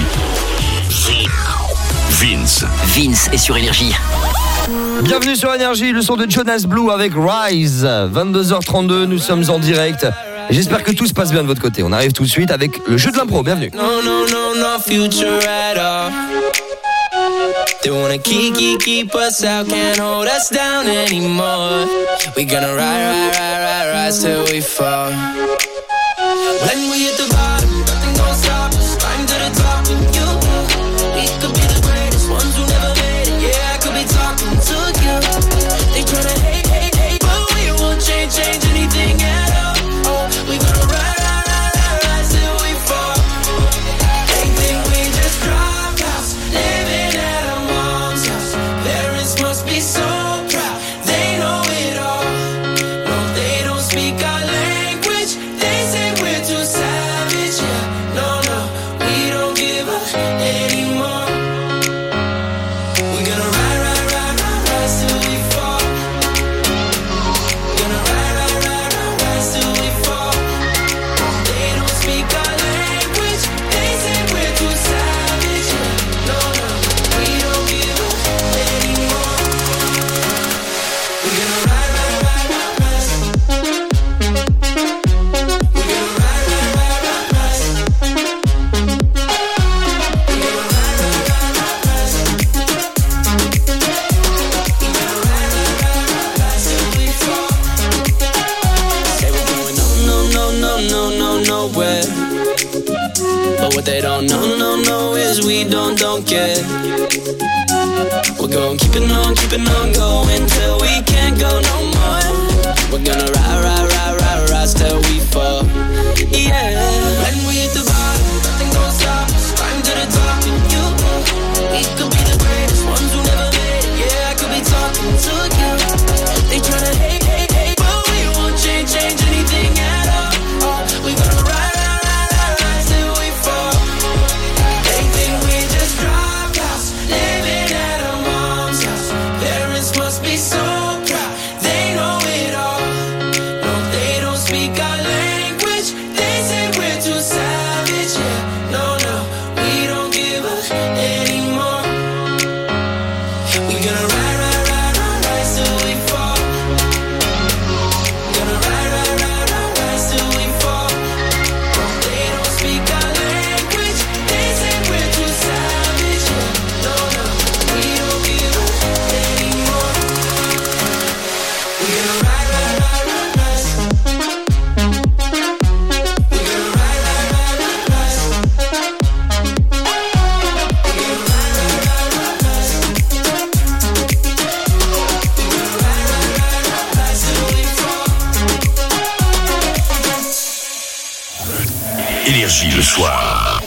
Vince est sur Énergie. Bienvenue sur Énergie, le son de Jonas Blue avec Rise. 22h32, nous sommes en direct. J'espère que tout se passe bien de votre côté. On arrive tout de suite avec le jeu de l'impro. Bienvenue. No future at all. They wanna keep us out, can't hold us down anymore. We gonna rise till we fall. When we hit the bottom, nothing gonna stop us. Climb to the top with you. We could be the greatest ones who never made it. Yeah, I could be talking to you. They tryna hate, but we won't change anything at all. Oh, we gonna rise till we fall. They think we just dropped out, living at our mom's house. Parents must be so proud, they know it all. No, they don't speak our language. They say we're too savage. Yeah, no, we don't give up anymore. We're gonna rise till we fall. Gonna rise till we fall. They don't speak our language. They say we're too savage. Yeah, no, we don't give up anymore. We're gonna rise. Say we're going nowhere. But what they don't know know is we don't care. We're gonna keep it on going till we can't go no more. We're gonna ride till we fall. Yeah. When we hit the bottom, nothing gon' stop us. Climb to the top, and you know we could be the greatest ones who never made it. Yeah, I could be talking to you. They tryna hate, but we won't change anything at all. We gonna ride till we fall. They think we just dropped out, living at our mom's house. Parents must be so proud, they know it all. No, they don't speak our language. They say we're too savage. Yeah, no, we don't give up anymore. We gonna ride till we fall. Gonna ride till we fall. No, they don't speak our language. They say we're too savage. Yeah, no, we don't give up anymore. We gonna ride. Énergie le soir.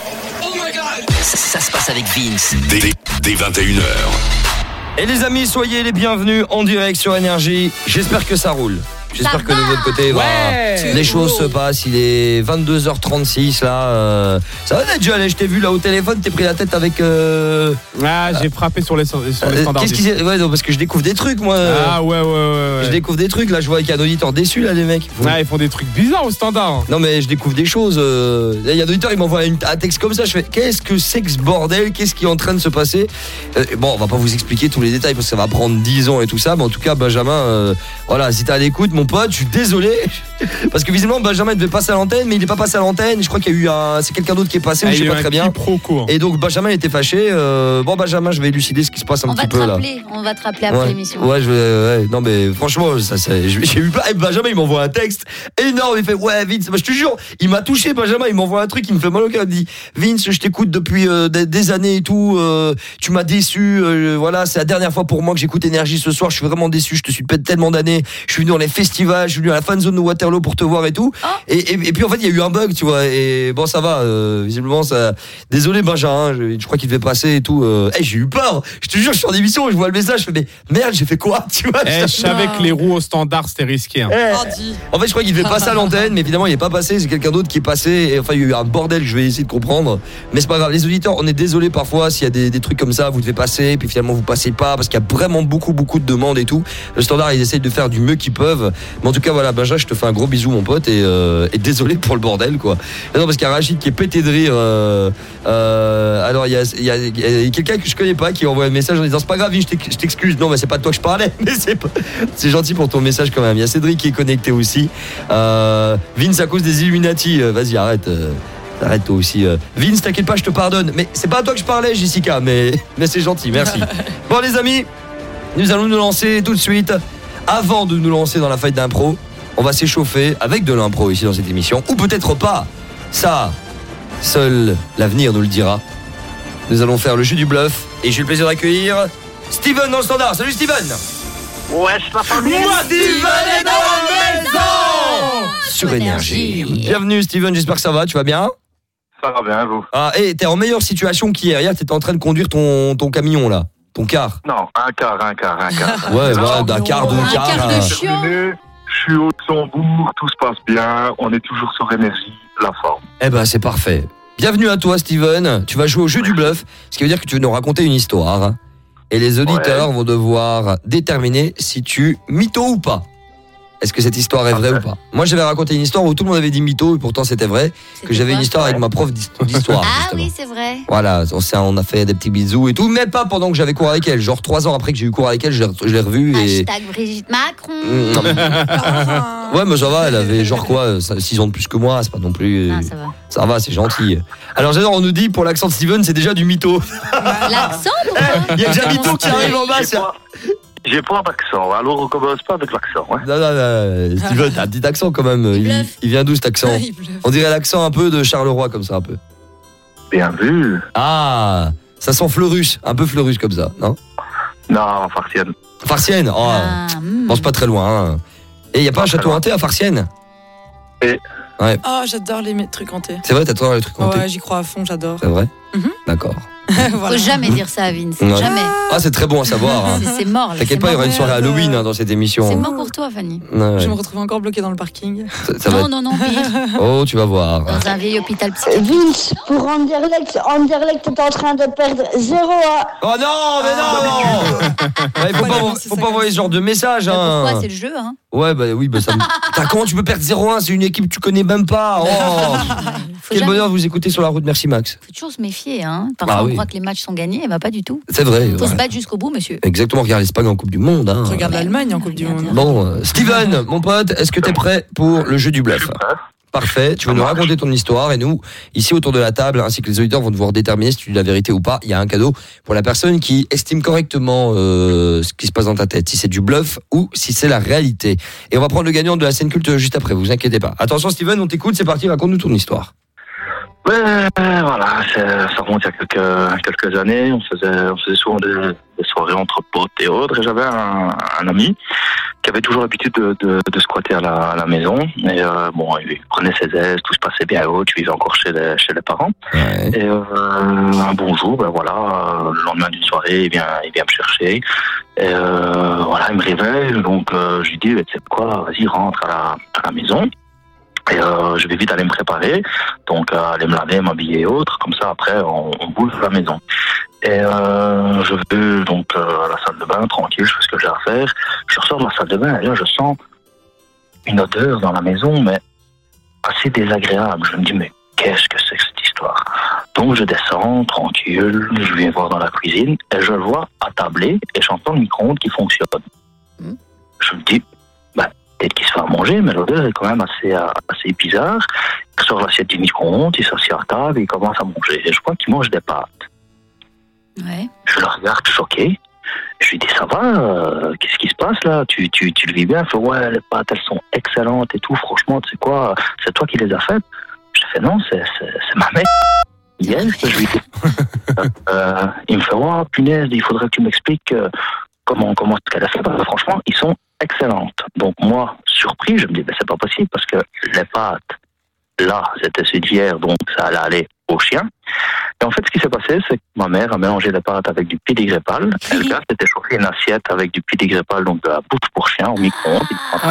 Ça se passe avec Vince. Dès 21h. Et les amis, soyez les bienvenus en direct sur Énergie. J'espère que ça roule. J'espère que de votre côté, les choses se passent. Il est 22h36 là. Ça va Nedja, je t'ai vu là au téléphone, t'es pris la tête avec. J'ai frappé sur les standards. Qu'est-ce qu'ils non, parce que je découvre des trucs moi. Ouais. Je découvre des trucs là. Je vois qu'il y a un auditeur déçu là, les mecs. Ils font des trucs bizarres au standard. Non mais je découvre des choses. Il y a un auditeur, il m'envoie un texte comme ça. Je fais qu'est-ce que c'est que ce bordel? Qu'est-ce qui est en train de se passer? Bon, on va pas vous expliquer tous les détails parce que ça va prendre 10 ans et tout ça. Mais en tout cas, Benjamin, voilà, si t'es à l'écoute, mon pote, je suis désolé parce que visiblement Benjamin devait passer à l'antenne, mais il n'est pas passé à l'antenne. Je crois qu'il y a eu c'est quelqu'un d'autre qui est passé, je sais pas très bien. Et donc Benjamin était fâché. Bon Benjamin, je vais élucider ce qui se passe un petit peu là. On va te rappeler après l'émission. Non mais franchement, j'ai eu pas. Benjamin il m'envoie un texte énorme. Il fait Vince, je te jure, il m'a touché. Benjamin il m'envoie un truc, il me fait mal au cœur. Il me dit Vince, je t'écoute depuis des années et tout. Tu m'as déçu. Voilà, c'est la dernière fois pour moi que j'écoute Énergie ce soir. Je suis vraiment déçu. Je te suis depuis tellement d'années. Je suis venu dans les festivals. Je suis venu à la fan zone de Waterloo pour te voir et tout. Et puis en fait il y a eu un bug, tu vois. Et bon ça va, visiblement ça. Désolé Benjamin, je crois qu'il devait passer et tout. J'ai eu peur. Je te jure, je suis en émission, je vois le message, je fais mais merde, j'ai fait quoi, tu vois. Je savais que les roues au standard c'était risqué. En fait je crois qu'il devait passer à l'antenne, mais évidemment il est pas passé. C'est quelqu'un d'autre qui est passé. Et enfin il y a eu un bordel. Je vais essayer de comprendre. Mais c'est pas grave. Les auditeurs, on est désolé parfois s'il y a des trucs comme ça. Vous devez passer, puis finalement vous passez pas parce qu'il y a vraiment beaucoup de demandes et tout. Le standard ils essayent de faire du mieux qu'ils peuvent. Mais en tout cas voilà. Benjamin, je te fais un gros bisou mon pote et désolé pour le bordel quoi. Non parce qu'il y a Rachid qui est pété de rire. Alors il y a quelqu'un que je connais pas qui envoie un message en disant c'est pas grave, je t'excuse. Non mais c'est pas de toi que je parlais, mais c'est gentil pour ton message quand même. Il y a Cédric qui est connecté aussi. Vince à cause des Illuminati. Vas-y arrête. Arrête toi aussi. Vince, t'inquiète pas, je te pardonne. Mais c'est pas à toi que je parlais, Jessica. Mais c'est gentil, merci. Bon les amis, nous allons nous lancer tout de suite. Avant de nous lancer dans la fight d'impro, on va s'échauffer avec de l'impro ici dans cette émission. Ou peut-être pas. Ça, seul l'avenir nous le dira. Nous allons faire le jeu du bluff. Et j'ai le plaisir d'accueillir Steven dans le standard. Salut Steven. Ouais, c'est la famille. Moi, Steven est dans la maison. Sur Énergie. Bienvenue Steven, j'espère que ça va, tu vas bien? Ça va bien, vous. Et t'es en meilleure situation qu'hier. Hier, t'étais en train de conduire ton camion là. Ton car. Non, un car. Ouais, d'un quart, deux quarts. Je suis au Luxembourg, tout se passe bien, on est toujours sur Énergie, la forme. Eh ben, c'est parfait. Bienvenue à toi, Steven. Tu vas jouer au jeu du bluff, ce qui veut dire que tu veux nous raconter une histoire. Et les auditeurs vont devoir déterminer si tu mytho ou pas. Est-ce que cette histoire est vraie ou pas? Moi, j'avais raconté une histoire où tout le monde avait dit mytho et pourtant c'était vrai. Que j'avais une histoire avec ma prof d'histoire. Ah oui, c'est vrai. Voilà, on a fait des petits bisous et tout, mais pas pendant que j'avais cours avec elle. Genre 3 ans après que j'ai eu cours avec elle, je l'ai revue. Hashtag Brigitte Macron. Ouais, mais ça va, elle avait genre quoi, 6 ans de plus que moi, c'est pas non plus. Ah, ça va. Ça va, c'est gentil. Alors j'adore, on nous dit pour l'accent de Steven, c'est déjà du mytho. L'accent? Il y a déjà mytho qui arrive en bas. J'ai pas d'accent, alors on commence pas avec l'accent. Ouais. Non, Steven, t'as un petit accent quand même. Il vient d'où cet accent? On dirait l'accent un peu de Charleroi comme ça, un peu. Bien vu. Ah, ça sent fleurus, un peu fleurus comme ça, non? Non, Farciennes. Farciennes, pense pas très loin. Hein. Et il n'y a pas un château hanté à Farciennes? Et... Ouais. Oh, j'adore les trucs hantés. C'est vrai, t'adores les trucs hantés? Ouais, j'y crois à fond, j'adore. C'est vrai? D'accord. Faut jamais dire ça à Vince. Ouais. Jamais. Ah, c'est très bon à savoir. Hein. C'est mort. Là, t'inquiète pas, il y aura une soirée Halloween dans cette émission. C'est mort pour toi, Fanny. Ouais. Je me retrouve encore bloquée dans le parking. Non, pire. Oh, tu vas voir. Dans un vieil hôpital psychiatrique. Vince, pour Anderlecht, t'es en train de perdre 0-1. Oh non, mais non, ouais, faut pas envoyer ce genre de message. Hein. Pourquoi? C'est le jeu, hein. Ouais, bah oui, ça me... Comment tu peux perdre 0-1? C'est une équipe que tu connais même pas. Oh. Quel bonheur de vous écouter sur la route, merci Max. Faut toujours se méfier, hein. Parfois on croit que les matchs sont gagnés, bah pas du tout. C'est vrai. Faut se battre jusqu'au bout, monsieur. Exactement, regarde l'Espagne en Coupe du Monde. Hein. Regarde l'Allemagne en Coupe du Monde. Bon, Steven, mon pote, est-ce que t'es prêt pour le jeu du bluff? Parfait, tu vas nous raconter ton histoire et nous, ici autour de la table, ainsi que les auditeurs vont devoir déterminer si tu dis la vérité ou pas. Il y a un cadeau pour la personne qui estime correctement ce qui se passe dans ta tête, si c'est du bluff ou si c'est la réalité. Et on va prendre le gagnant de la scène culte juste après, vous inquiétez pas. Attention Steven, on t'écoute, c'est parti, raconte-nous ton histoire. Ouais, voilà, ça remonte il y a quelques années. On faisait souvent des soirées entre potes et autres. Et j'avais un ami qui avait toujours l'habitude de squatter à la maison. Et bon, il prenait ses aises, tout se passait bien haut. Tu vivais encore chez les parents. Ouais. Et un bon jour, ben voilà, le lendemain d'une soirée, il vient me chercher. Et voilà, il me réveille. Donc je lui dis, tu sais quoi, vas-y, rentre à la maison. Et je vais vite aller me préparer, donc aller me laver, m'habiller et autres, comme ça après on bouge la maison. Et je vais donc à la salle de bain, tranquille, je fais ce que j'ai à faire. Je ressors de la salle de bain et là je sens une odeur dans la maison, mais assez désagréable. Je me dis, mais qu'est-ce que c'est que cette histoire? Donc je descends, tranquille, je viens voir dans la cuisine et je le vois attablé et j'entends le micro-ondes qui fonctionne. Je me dis, peut-être qu'il se fait à manger, mais l'odeur est quand même assez bizarre. Il sort l'assiette du micro-ondes, il s'assied à table et il commence à manger. Et je crois qu'il mange des pâtes. Ouais. Je le regarde choqué. Je lui dis, ça va, qu'est-ce qui se passe là? Tu le vis bien? Il fait, ouais, les pâtes, elles sont excellentes et tout. Franchement, tu sais quoi, c'est toi qui les as faites? Je fais, non, c'est ma mère. Yes, je lui dis. Il me fait, ouais, punaise, il faudrait que tu m'expliques comment est-ce qu'elle a fait. Parce que franchement, ils sont excellentes. Donc moi, surpris, je me dis, c'est pas possible parce que les pâtes, là, c'était ceux d'hier, donc ça allait aller au chien. Et en fait, ce qui s'est passé, c'est que ma mère a mélangé les pâtes avec du pied-de-grépal. Et le gars s'était chauffé une assiette avec du pied-de-grépal, donc de la bouffe pour chien au micro-ondes.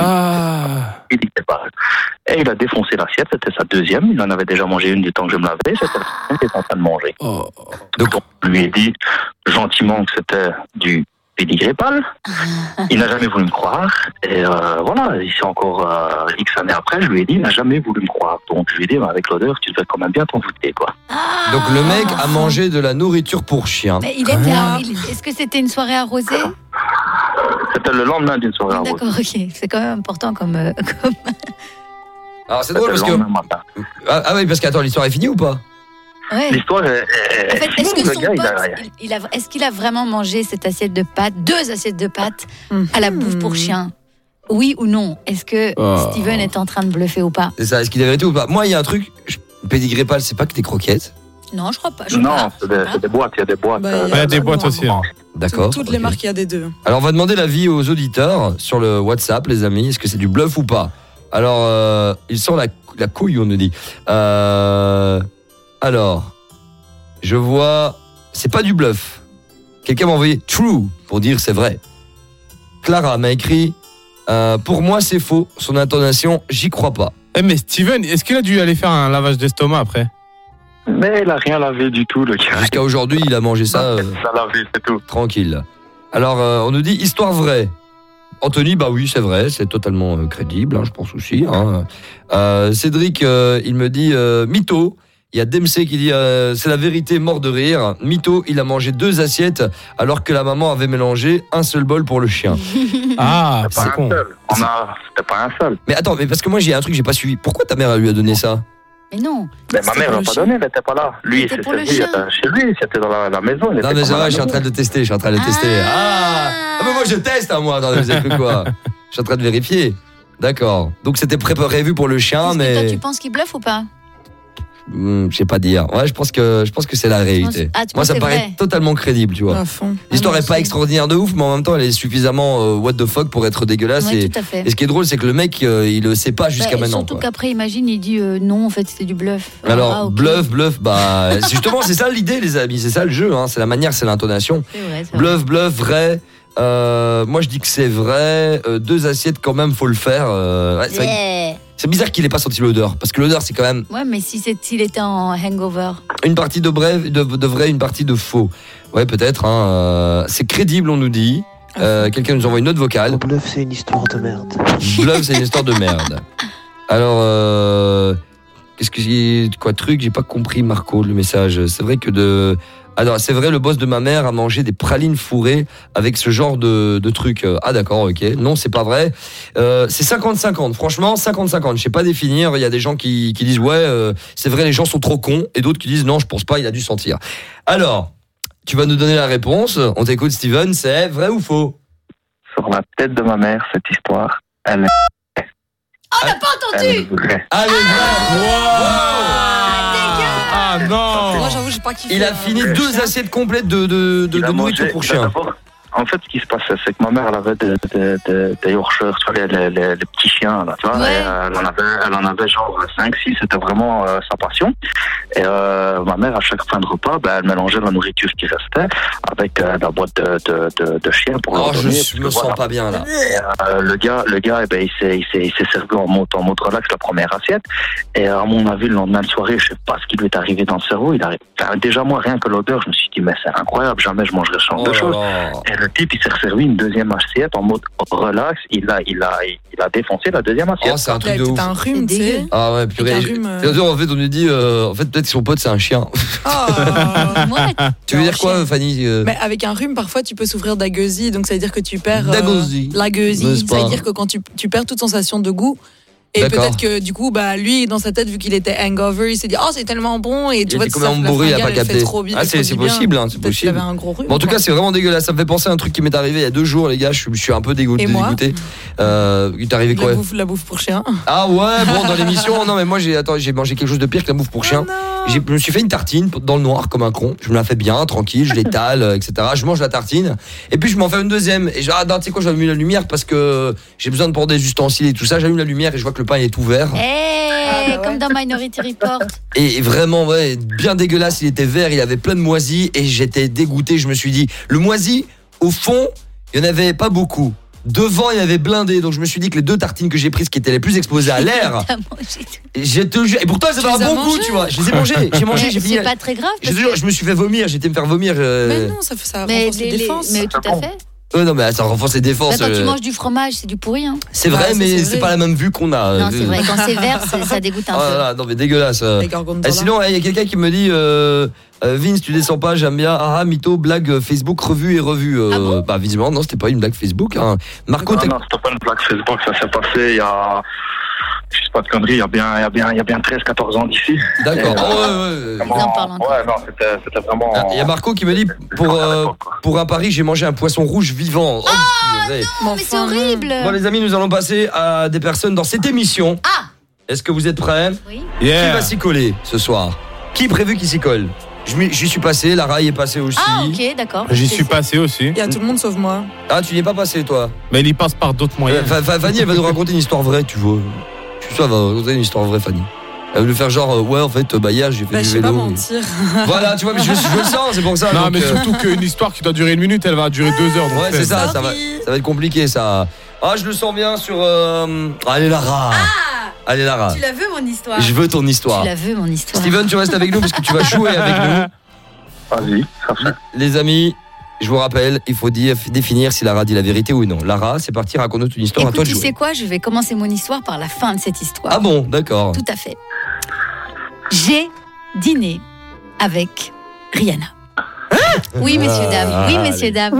Et il a défoncé l'assiette, c'était sa deuxième. Il en avait déjà mangé une du temps que je me lavais, c'était la deuxième qu'il était en train de manger. Donc on lui a dit gentiment que c'était du pied-de-grépal. Il n'a jamais voulu me croire. Et voilà, c'est encore X années après, je lui ai dit, il n'a jamais voulu me croire. Donc je lui ai dit, avec l'odeur, tu devrais quand même bien t'en douter, quoi. Donc le mec a mangé de la nourriture pour chien. Mais est-ce que c'était une soirée arrosée? C'était le lendemain d'une soirée arrosée. D'accord, ok. C'est quand même important comme... Alors c'est drôle parce que... Ah oui, parce que attends, l'histoire est finie ou pas? Ouais. L'histoire est en fait, est-ce que le son gars, pote, est-ce qu'il a vraiment mangé cette assiette de pâtes, 2 assiettes de pâtes à la bouffe pour chien? Oui ou non? Est-ce que Steven est en train de bluffer ou pas? C'est ça, est-ce qu'il a vérité ou pas? Moi, il y a un truc, pédigrépal, c'est pas que des croquettes? Non, je crois pas. Non, c'est des boîtes, il y a des boîtes. Il y a des boîtes aussi. Hein. D'accord. Toutes les marques, il y a des deux. Alors, on va demander l'avis aux auditeurs sur le WhatsApp, les amis. Est-ce que c'est du bluff ou pas? Alors, ils sont la couille, on nous dit. Alors, je vois... C'est pas du bluff. Quelqu'un m'a envoyé true pour dire c'est vrai. Clara m'a écrit pour moi c'est faux. Son intonation, j'y crois pas. Mais Steven, est-ce qu'il a dû aller faire un lavage d'estomac après? Mais il a rien lavé du tout, le gars. Jusqu'à aujourd'hui, il a mangé ça. Ça lavé, c'est tout. Tranquille. Alors, on nous dit histoire vraie. Anthony, bah oui, c'est vrai, c'est totalement crédible, hein, je pense aussi. Hein. Cédric, il me dit mytho. Il y a Dempsey qui dit c'est la vérité, mort de rire. Mytho, il a mangé 2 assiettes alors que la maman avait mélangé un seul bol pour le chien. Ah, c'est con. C'était pas un seul. Mais attends, mais parce que moi j'ai un truc que j'ai pas suivi. Pourquoi ta mère lui a donné ça? Mais non. Mais ma mère l'a pas donné, elle était pas là. Lui, c'était chez lui, c'était dans la maison. Non mais c'est vrai, je suis en train de le tester, Ah mais moi je teste, hein, moi. Attendez, vous avez cru quoi? Je suis en train de vérifier. D'accord. Donc c'était prévu pour le chien, mais... Toi, tu penses qu'il bluffe ou pas? Je sais pas dire. Ouais, je pense que c'est la réalité. Moi, ça me paraît totalement crédible, tu vois. À fond. L'histoire est pas extraordinaire de ouf, mais en même temps, elle est suffisamment what the fuck pour être dégueulasse. Ouais, tout à fait. Et ce qui est drôle, c'est que le mec, il le sait pas jusqu'à maintenant. Surtout quoi. qu'après, imagine, il dit non, en fait, c'était du bluff. Alors, okay. bluff, bah, justement, c'est ça l'idée, les amis. C'est ça le jeu, hein. C'est la manière, c'est l'intonation. C'est Bluff, vrai. Moi, je dis que c'est vrai. 2 assiettes, quand même, faut le faire. Ouais, c'est bizarre qu'il ait pas senti l'odeur, parce que l'odeur, c'est quand même. Ouais, mais s'il était en hangover. Une partie de vrai, une partie de faux. Ouais, peut-être. Hein. C'est crédible, on nous dit. Quelqu'un nous envoie une note vocale. Bluff, c'est une histoire de merde. Bluff, c'est une histoire de merde. Alors, qu'est-ce que j'ai. Quoi, truc, j'ai pas compris, Marco, le message. C'est vrai que Alors, c'est vrai, le boss de ma mère a mangé des pralines fourrées avec ce genre de truc. Ah, d'accord, ok. Non, c'est pas vrai. C'est 50-50. Franchement, 50-50. Je sais pas définir. Il y a des gens qui disent, ouais, c'est vrai, les gens sont trop cons. Et d'autres qui disent, non, je pense pas, il a dû sentir. Alors, tu vas nous donner la réponse. On t'écoute, Steven. C'est vrai ou faux? Sur la tête de ma mère, cette histoire, elle est... Oh, on n'a pas entendu! Ah, le Ah non! Moi, j'avoue, j'ai pas kiffé. Il a fini 2 assiettes complètes de nourriture pour chien. En fait, ce qui se passait, c'est que ma mère, elle avait des Yorkshire, tu vois, les petits chiens, là, tu vois. Ouais. Elle en avait genre 5-6, c'était vraiment sa passion. Et ma mère, à chaque fin de repas, elle mélangeait la nourriture qui restait avec la boîte de chien pour leur donner. Je me sens pas bien, là. Et, le gars, il s'est servi en mode relax la première assiette. Et à mon avis, le lendemain de soirée, je sais pas ce qui lui est arrivé dans le cerveau. Déjà, moi, rien que l'odeur, je me suis dit, mais c'est incroyable, jamais je mangerai ce genre de choses. Et le type, il s'est servi une deuxième assiette en mode relax. Il a défoncé la deuxième assiette. Oh, c'est un truc de ouf. T'as un rhume, tu sais. Ah ouais, purée. En fait, on lui dit, peut-être que son pote, c'est un chien. Tu veux dire quoi, Fanny? Mais avec un rhume, parfois, tu peux souffrir d'agueusie. Donc, ça veut dire que tu perds la gueusie. Ça veut dire que quand tu perds toute sensation de goût. Et peut-être que du coup, lui, dans sa tête, vu qu'il était hangover, il s'est dit, oh, c'est tellement bon. Et tu vois, comme bourré, il a pas capté. C'est possible, hein, c'est possible. Un gros rhume, en tout cas, c'est vraiment dégueulasse. Ça me fait penser à un truc qui m'est arrivé il y a 2 jours, les gars. Je suis un peu dégoûté. Il t'est arrivé quoi? La bouffe pour chien. Ah ouais, bon, dans l'émission. Non, mais moi, j'ai mangé quelque chose de pire que la bouffe pour chien. Je me suis fait une tartine dans le noir comme un con. Je me la fais bien, tranquille, je l'étale, etc. Je mange la tartine. Et puis, je m'en fais une deuxième. Et tu sais quoi, j'allume la lumière parce que j'ai besoin de prendre des ustensiles et tout ça. J'allume la lumière et je vois que le pain est ouvert. Comme dans Minority Report. Et vraiment, ouais, bien dégueulasse. Il était vert, il avait plein de moisis. Et j'étais dégoûté. Je me suis dit, le moisi, au fond, il n'y en avait pas beaucoup. Devant, il y avait blindé. Donc je me suis dit que les 2 tartines que j'ai prises, qui étaient les plus exposées à l'air, et pourtant elles avaient un bon goût, tu vois. Je les ai mangées. J'ai mangé, j'ai fini. C'est pas très grave. Je me suis fait vomir. J'étais me faire vomir. Mais non, ça renforce les défenses. Mais tout à fait. Non, mais ça renforce les défenses. Quand tu manges du fromage, c'est du pourri. Hein. C'est vrai, mais c'est pas la même vue qu'on a. Non, c'est vrai. Quand c'est vert, ça dégoûte un peu. Là, non, mais dégueulasse. Sinon, il y a quelqu'un qui me dit Vince, tu descends pas, j'aime bien. Ah, mytho, blague Facebook revue et revue. Bah, visiblement, non, c'était pas une blague Facebook. Hein. Marco, non, c'était pas une blague Facebook, ça s'est passé il y a. Je sais pas de conneries, il y a bien 13-14 ans d'ici. D'accord. Non, c'était vraiment. Il y a Marco qui me dit pour un pari, j'ai mangé un poisson rouge vivant. Non, mais c'est horrible. Bon, les amis, nous allons passer à des personnes dans cette émission. Est-ce que vous êtes prêts? Oui. Yeah. Qui va s'y coller ce soir? Qui est prévu qui s'y colle? J'y suis passé, Lara y est passée aussi. Ah, ok, d'accord. J'y suis passé aussi. Il y a tout le monde sauf moi. Ah, tu n'y es pas passé, toi? Mais il y passe par d'autres moyens. Fanny, elle va nous raconter une histoire vraie, tu vois. Je suis sûr, elle va nous raconter une histoire vraie, Fanny. Elle va nous faire genre, ouais, en fait, hier, j'ai fait du vélo. Je vais pas mentir. Voilà, tu vois, mais je le sens, c'est pour ça. Non, donc, mais surtout qu'une histoire qui doit durer 1 minute, elle va durer 2 heures. Ouais, c'est ça, ça va être compliqué, ça. Ah, je le sens bien sur. Allez, Lara. Allez, Lara. Tu la veux, mon histoire? Je veux ton histoire. Tu la veux, mon histoire. Steven, tu restes avec nous parce que tu vas jouer avec nous. Vas-y, ça fait. Les amis, je vous rappelle, il faut définir si Lara dit la vérité ou non. Lara, c'est parti, raconte-nous une histoire. Écoute, à toi de tu jouer. sais quoi? Je vais commencer mon histoire par la fin de cette histoire. Ah bon, d'accord. Tout à fait. J'ai dîné avec Rihanna. Oui, messieurs, dames. Oui, messieurs, dames.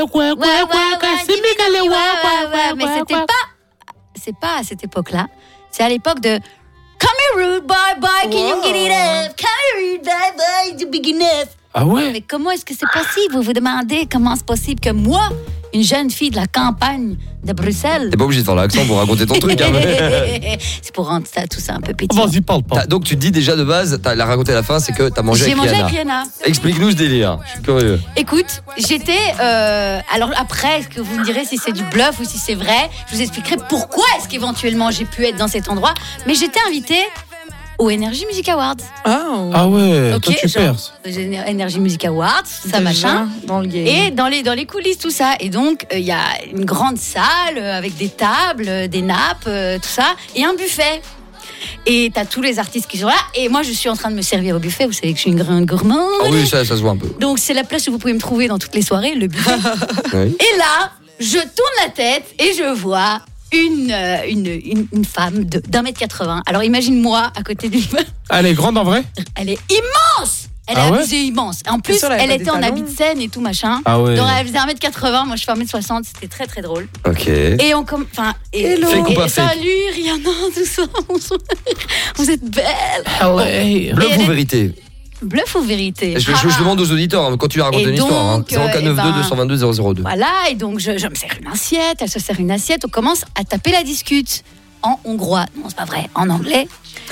Mais c'est pas à cette époque-là. C'est à l'époque de Come here, rude boy, can you get it up? Come here, rude boy, you big enough. Ah ouais? Mais comment est-ce que c'est possible? Vous vous demandez comment c'est possible que moi, une jeune fille de la campagne de Bruxelles. T'es pas obligé de faire l'accent pour raconter ton truc. Hein, mais... C'est pour rendre ça, tout ça un peu pétillant. Vas-y, parle. Donc tu te dis déjà de base, t'as la raconté à la fin, c'est que t'as mangé J'ai avec mangé Rihanna. avec Rihanna. Explique-nous ce délire, je suis curieux. Écoute, j'étais... alors après, est-ce que vous me direz si c'est du bluff ou si c'est vrai? Je vous expliquerai pourquoi est-ce qu'éventuellement j'ai pu être dans cet endroit. Mais j'étais invitée au Energy Music Awards. Ah ouais, Ok, toi tu genre, perces. Energy Music Awards, ça Déjà, machin. dans le game. Et dans les coulisses, tout ça. Et donc, il y a une grande salle avec des tables, des nappes, tout ça, et un buffet. Et t'as tous les artistes qui sont là. Et moi, je suis en train de me servir au buffet. Vous savez que je suis une grande gourmande. Ah oui, ça se voit un peu. Donc, c'est la place où vous pouvez me trouver dans toutes les soirées, le buffet. Oui. Et là, je tourne la tête et je vois une femme d'1m80. Alors, imagine-moi à côté d'une femme. Elle est grande en vrai? Elle est immense! Elle est abusée immense. En plus, sûr, elle elle avait était pas en des habit de scène et tout machin. Ah ouais. Donc elle faisait 1m80, moi je fais 1m60, c'était très très drôle. Ok. Et on comme. Enfin. Hello. Fake ou pas fake? Salut Rihanna, tout ça. Bonsoir. Vous êtes belle. Bluff ou vérité? Bluff ou vérité? Je demande aux auditeurs, hein, quand tu racontes une histoire, hein, 0492 222 002. Voilà, et donc je me sers une assiette, elle se sert une assiette, on commence à taper la discute. En hongrois, non c'est pas vrai, en anglais.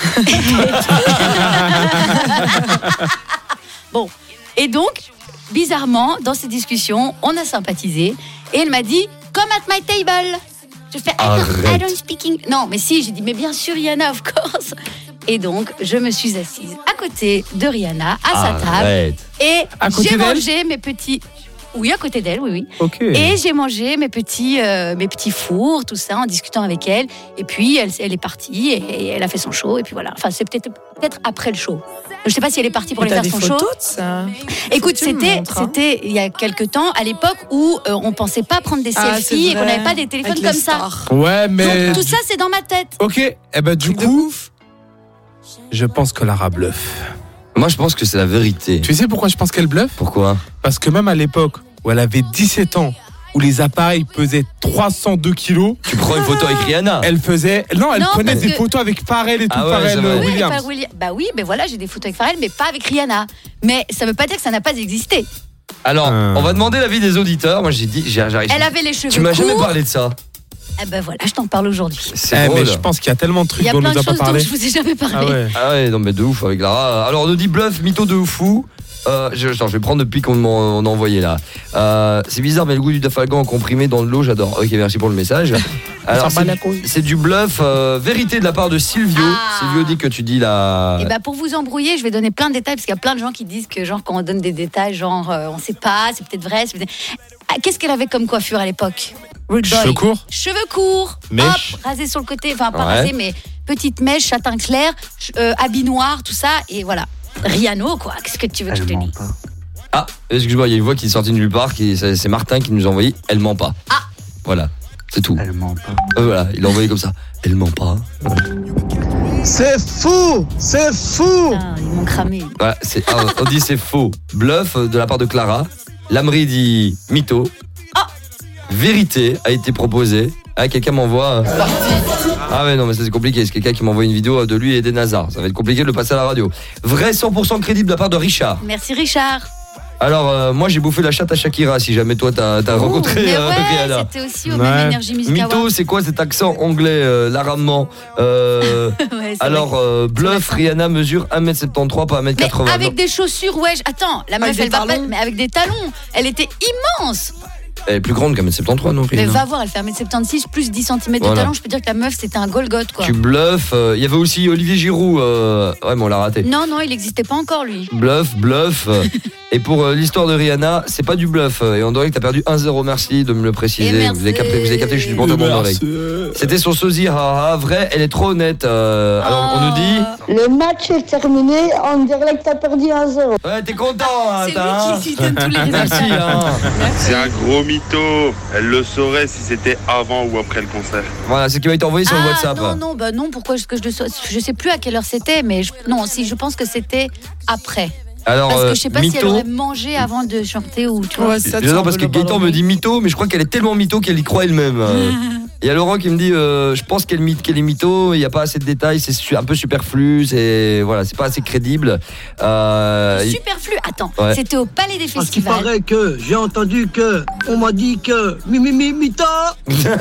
Bon, et donc, bizarrement, dans ces discussions, on a sympathisé, et elle m'a dit, come at my table. Je fais, I don't speak English. Non, mais si, j'ai dit, mais bien sûr, Rihanna, of course. Et donc, je me suis assise à côté de Rihanna, à sa table, et j'ai mangé mes petits... Oui, à côté d'elle, oui. Okay. Et j'ai mangé mes petits fours, tout ça, en discutant avec elle. Et puis, elle est partie et elle a fait son show. Et puis voilà. Enfin, c'est peut-être après le show. Je sais pas si elle est partie pour aller faire son show. T'as des photos de ça? Écoute, c'était il y a quelques temps, à l'époque où on pensait pas prendre des selfies et qu'on n'avait pas des téléphones comme ça. Ouais, mais... Donc, tout ça, c'est dans ma tête. Ok, et ben du coup, je pense que Lara bluffe. Moi, je pense que c'est la vérité. Tu sais pourquoi je pense qu'elle bluffe? Pourquoi? Parce que même à l'époque où elle avait 17 ans, où les appareils pesaient 302 kilos... Tu prends une photo avec Rihanna? Elle faisait... Non, elle prenait des photos avec Pharrell et tout, Pharrell Williams. Bah oui, mais voilà, j'ai des photos avec Pharrell, mais pas avec Rihanna. Mais ça veut pas dire que ça n'a pas existé. Alors, on va demander l'avis des auditeurs. Moi, j'ai dit... j'arrive. Elle avait les cheveux Tu m'as courts. jamais parlé de ça. Eh ben voilà, je t'en parle aujourd'hui. C'est drôle. Mais je pense qu'il y a tellement de trucs dont on nous a pas parlé. Il y a plein de choses dont je vous ai jamais parlé. Ah ouais, non mais de ouf avec Lara. Alors on nous dit bluff, mytho de fou. Je vais prendre depuis qu'on m'en a envoyé là. C'est bizarre, mais le goût du Dafalgan en comprimé dans de l'eau, j'adore. Ok, merci pour le message. Alors c'est du bluff. Vérité de la part de Silvio. Silvio dit que tu dis la... Et bah pour vous embrouiller, je vais donner plein de détails parce qu'il y a plein de gens qui disent que genre quand on donne des détails, genre on sait pas, c'est peut-être vrai. Qu'est-ce qu'elle avait comme coiffure à l'époque? Cheveux courts. Cheveux courts, mèche. hop, rasé sur le côté, enfin pas rasé, mais petite mèche, châtain clair, habit noir, tout ça, et voilà. Rihanna, quoi, qu'est-ce que tu veux que je te dise? Ah, excuse-moi, il y a une voix qui est sortie de nulle part, c'est Martin qui nous a envoyé, elle ment pas. Ah. Voilà, c'est tout. Elle ment pas. Voilà, il l'a envoyé comme ça, elle ment pas. Voilà. C'est fou! C'est fou! Ah, ils m'ont cramé. Voilà, on dit c'est faux. Bluff de la part de Clara. Lamri dit mytho. Vérité a été proposée. Ah, quelqu'un m'envoie. Ah ouais, non, mais ça c'est compliqué. C'est quelqu'un qui m'envoie une vidéo de lui et des Nazars. Ça va être compliqué de le passer à la radio. Vrai 100% crédible de la part de Richard. Merci Richard. Alors, moi j'ai bouffé la chatte à Shakira. Si jamais toi t'as rencontré mais Rihanna. c'était aussi au même Energy Music Awards. Mytho, c'est quoi cet accent anglais, l'aramement alors, bluff, Rihanna mesure 1m73, pas 1m80. Mais avec des chaussures, ouais. Attends, la meuf, elle va pas. Mais avec des talons. Elle était immense. Elle est plus grande qu'1m73, non? Mais va voir, elle fait 1m76 plus 10 cm de talon. Je peux dire que la meuf, c'était un Golgoth, quoi. Tu bluffes. Il y avait aussi Olivier Giroud. Ouais, mais on l'a raté. Non, il n'existait pas encore, lui. Bluff. Et pour l'histoire de Rihanna, c'est pas du bluff. Et on dirait que t'as perdu 1-0. Merci de me le préciser. Vous avez capté, je suis du bon de mon oreille. C'était son sosie, vrai, elle est trop honnête. Alors, on nous dit... Le match est terminé, on dirait que t'as perdu 1-0. Ouais, t'es content, hein, c'est lui qui donne tous les résultats. Merci, hein. C'est un gros mytho. Elle le saurait si c'était avant ou après le concert. Voilà, c'est ce qui m'a été envoyé sur le WhatsApp. Non, pourquoi est-ce que je le saurais? Je sais plus à quelle heure c'était, mais je pense que c'était après. Alors, parce que je sais pas mytho, si elle aurait mangé avant de chanter ou tu vois. Non, parce que Gaëtan me dit mytho, mais je crois qu'elle est tellement mytho qu'elle y croit elle-même. Il y a Laurent qui me dit je pense qu'elle est mytho, il n'y a pas assez de détails, c'est un peu superflu, c'est pas assez crédible. Superflu. Attends, ouais. C'était au Palais des Parce qu'il Festivals. paraît que j'ai entendu que on m'a dit que mita.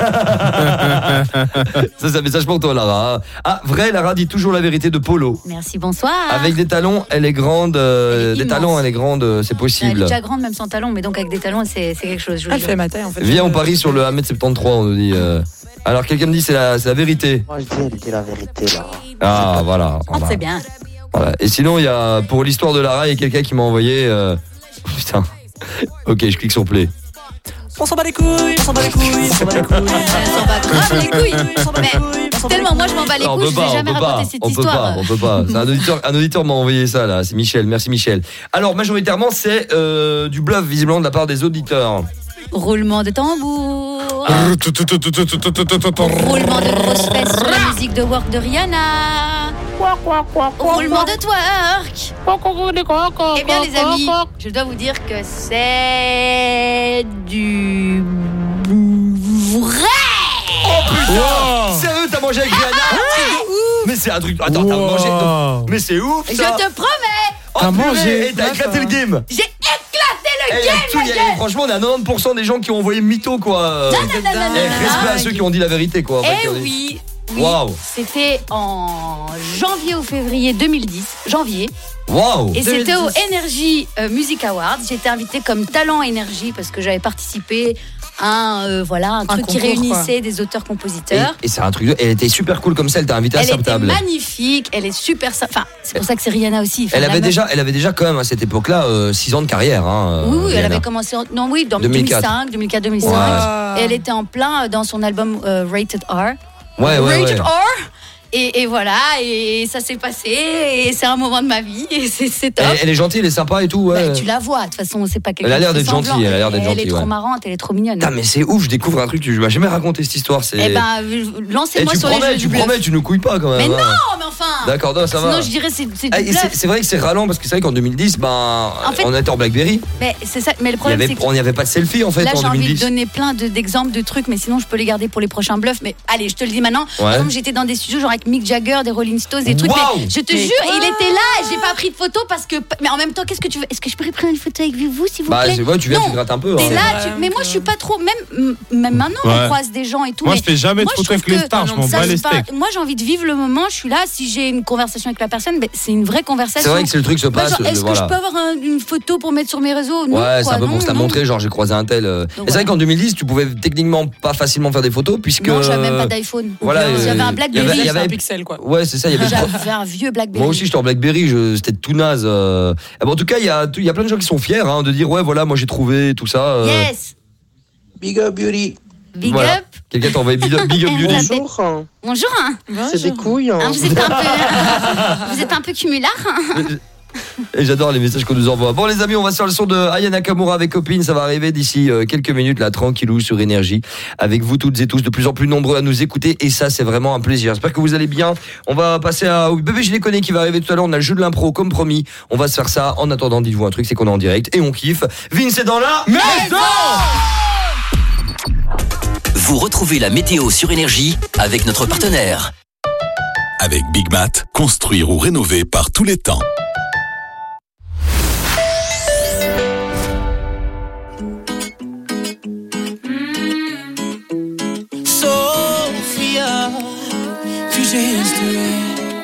Ça c'est un message pour toi, Lara. Ah, vrai, Lara dit toujours la vérité de Polo. Merci, bonsoir. Avec des talons, elle est grande. Des talons, elle est grande, c'est Elle possible. est déjà grande même sans talons, mais donc avec des talons, c'est quelque chose. Je vous Elle jure. fait ma taille en fait. Viens, on parie sur le 1m73, on nous dit. Alors quelqu'un me dit c'est la vérité. Moi je dis elle dit la vérité là. Ah voilà. Oh, c'est bien. Voilà. Et sinon il y a pour l'histoire de Lara, il y a quelqu'un qui m'a envoyé. Putain. Ok, je clique sur play. On s'en bat les couilles, on s'en bat les couilles, on s'en bat les couilles. On s'en bat grave les couilles. Mais tellement moi je m'en bats les couilles, je vais jamais raconter cette histoire. On peut pas. C'est un auditeur m'a envoyé ça là. C'est Michel. Merci Michel. Alors majoritairement c'est du bluff visiblement de la part des auditeurs. Roulement de tambour. Roulement de grosses fesses sur la musique de Work de Rihanna. Roulement de twerk. Eh bien les amis, je dois vous dire que c'est du vrai. Oh putain. Sérieux, t'as mangé avec Rihanna? Mais c'est un truc. Attends, t'as mangé. Non. Mais c'est ouf ça. Je te promets. T'as mangé. Et t'as éclaté le game. J'ai éclaté le game. Franchement, on est à 90% des gens qui ont envoyé mytho quoi. Respect à ceux qui ont dit la vérité quoi. Eh oui. Oui, wow. C'était en janvier ou février 2010. Janvier. Wow. Et c'était au Energy Music Awards. J'étais invitée comme talent énergie parce que j'avais participé à un truc concours, qui réunissait des auteurs-compositeurs. Et c'est un truc. Elle était super cool comme ça. Elle t'a invité à sa table. Elle était magnifique. Elle est super. Enfin, c'est pour ça que c'est Rihanna aussi. Elle avait déjà quand même à cette époque-là 6 ans de carrière. Hein, oui, Rihanna. elle avait commencé en 2005, 2004-2005. Ouais. Et elle était en plein dans son album Rated R. Ouais. Rated R. Et voilà, et ça s'est passé, et c'est un moment de ma vie, et c'est top. Elle est gentille, elle est sympa et tout, ouais. Bah, tu la vois, de toute façon, c'est pas quelque chose. Elle a l'air d'être gentille, Elle est trop marrante, elle est trop mignonne. Putain, mais c'est ouf, je découvre un truc, tu m'as jamais raconté cette histoire. Eh ben, lancez-moi sur les jeux du bluff. Tu promets, tu nous couilles pas quand même. Mais hein. non, mais enfin. D'accord, non, ça va. Sinon, je dirais c'est du bluff. C'est vrai que c'est ralent, parce que c'est vrai qu'en 2010, on était en Blackberry. Mais c'est ça, mais le problème, c'est on n'y avait pas de selfie en fait là, en 2010. Là, j'ai envie de donner plein d'exemples de trucs, mais sinon, je peux les garder pour les prochains bluffs. Mais allez, je te le dis maintenant. Par exemple, j'étais dans des studios, genre avec Mick Jagger, des Rolling Stones, des trucs. Wow. Mais je te jure, il était là, et j'ai pas pris de photo parce que. Mais en même temps, qu'est-ce que tu veux? Est-ce que je pourrais prendre une photo avec vous, s'il vous plaît? Bah, tu viens, tu grattes un peu. T'es là, mais moi, je suis pas trop. Même maintenant, on croise des gens et tout. Moi, je fais jamais de photos avec les stars, je m'en bats les steaks. Moi, j'ai envie de vivre le moment, je suis là. Si j'ai une conversation avec la personne, c'est une vraie conversation. C'est vrai que c'est le truc se passe. Est-ce que je peux avoir une photo pour mettre sur mes réseaux? Ouais, c'est un peu pour se la montrer, genre j'ai croisé un tel. C'est vrai qu'en 2010, tu pouvais techniquement pas facilement faire des photos puisque. Non, j'avais même pas d'iPhone. Voilà, j'avais un Blackberry. Il y avait un Pixel quoi. Ouais, c'est ça. J'avais un vieux Blackberry. Moi aussi, j'étais en Blackberry, c'était tout naze. En tout cas, il y a plein de gens qui sont fiers de dire ouais, voilà, moi j'ai trouvé tout ça. Yes. Big up beauty. Big up. Quelqu'un t'a envoyé Big up beauty. Bonjour. Bonjour. C'est des couilles. Vous êtes un peu cumulard. Et j'adore les messages qu'on nous envoie. Bon les amis, on va se faire le son de Aya Nakamura avec Copine. Ça va arriver d'ici quelques minutes là, tranquillou sur Énergie. Avec vous toutes et tous, de plus en plus nombreux à nous écouter. Et ça, c'est vraiment un plaisir. J'espère que vous allez bien. On va passer à Bébé je les connais qui va arriver tout à l'heure. On a le jeu de l'impro comme promis. On va se faire ça. En attendant, dites-vous un truc, c'est qu'on est en direct et on kiffe. Vince est dans la maison. Vous retrouvez la météo sur Énergie avec notre partenaire. Avec Big Mat, construire ou rénover par tous les temps. Sophia, future history.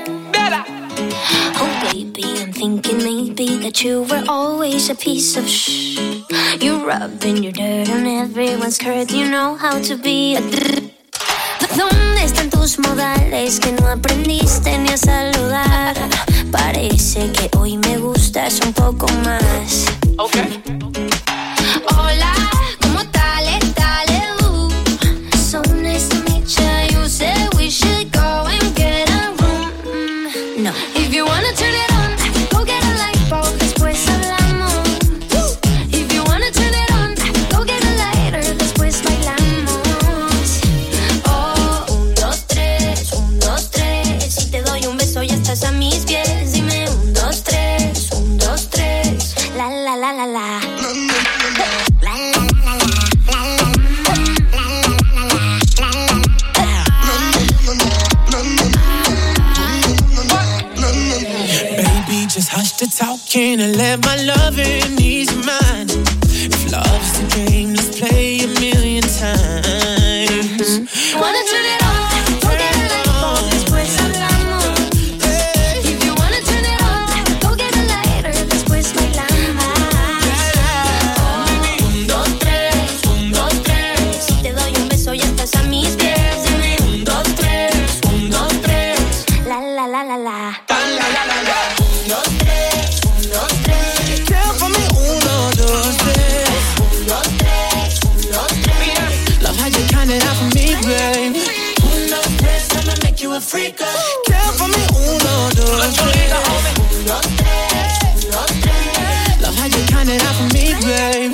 Oh baby, I'm thinking maybe that you were always a piece of shh. You rubbing your dirt on everyone's skirt. You know how to be a ¿Dónde están tus modales que no aprendiste ni a saludar? Parece que hoy me gustas un poco más. Okay. Hola, ¿cómo dale? So nice to meet you. You said we should go and get a room. No. If you wanna turn it on, go get a light bulb, después hablamos. If you wanna turn it on, go get a lighter, después bailamos. Oh, 1, 2, 3, 1, 2, 3. Si te doy un beso ya estás a mis pies. Dime 1, 2, 3, 1, 2, 3. La la la la la. to talking and let my loving ease your mind. If love's the game, let's play a million times. Wanna turn it on, go get a light bulb, después hablamos. If you wanna turn it on, go get a lighter, después bailamos. 1, 2, 3, 1, 2, 3. Si te doy un beso ya estás a mis pies. Dime 1, 2, 3, 1, 2, 3. La la la la la. Tan la la la la. 1, 2, 3, 1, 2, 3. Girl, for me, 1, 2, 3. 1, 2, 3, 1, 2, 3. Love how you count it out for me, babe. 1, 2, 3, I'ma make you a freak. Girl, for me, 1, 2, 3. 1, 2, 3, 1, 2, 3. Love how you count it out for me, babe.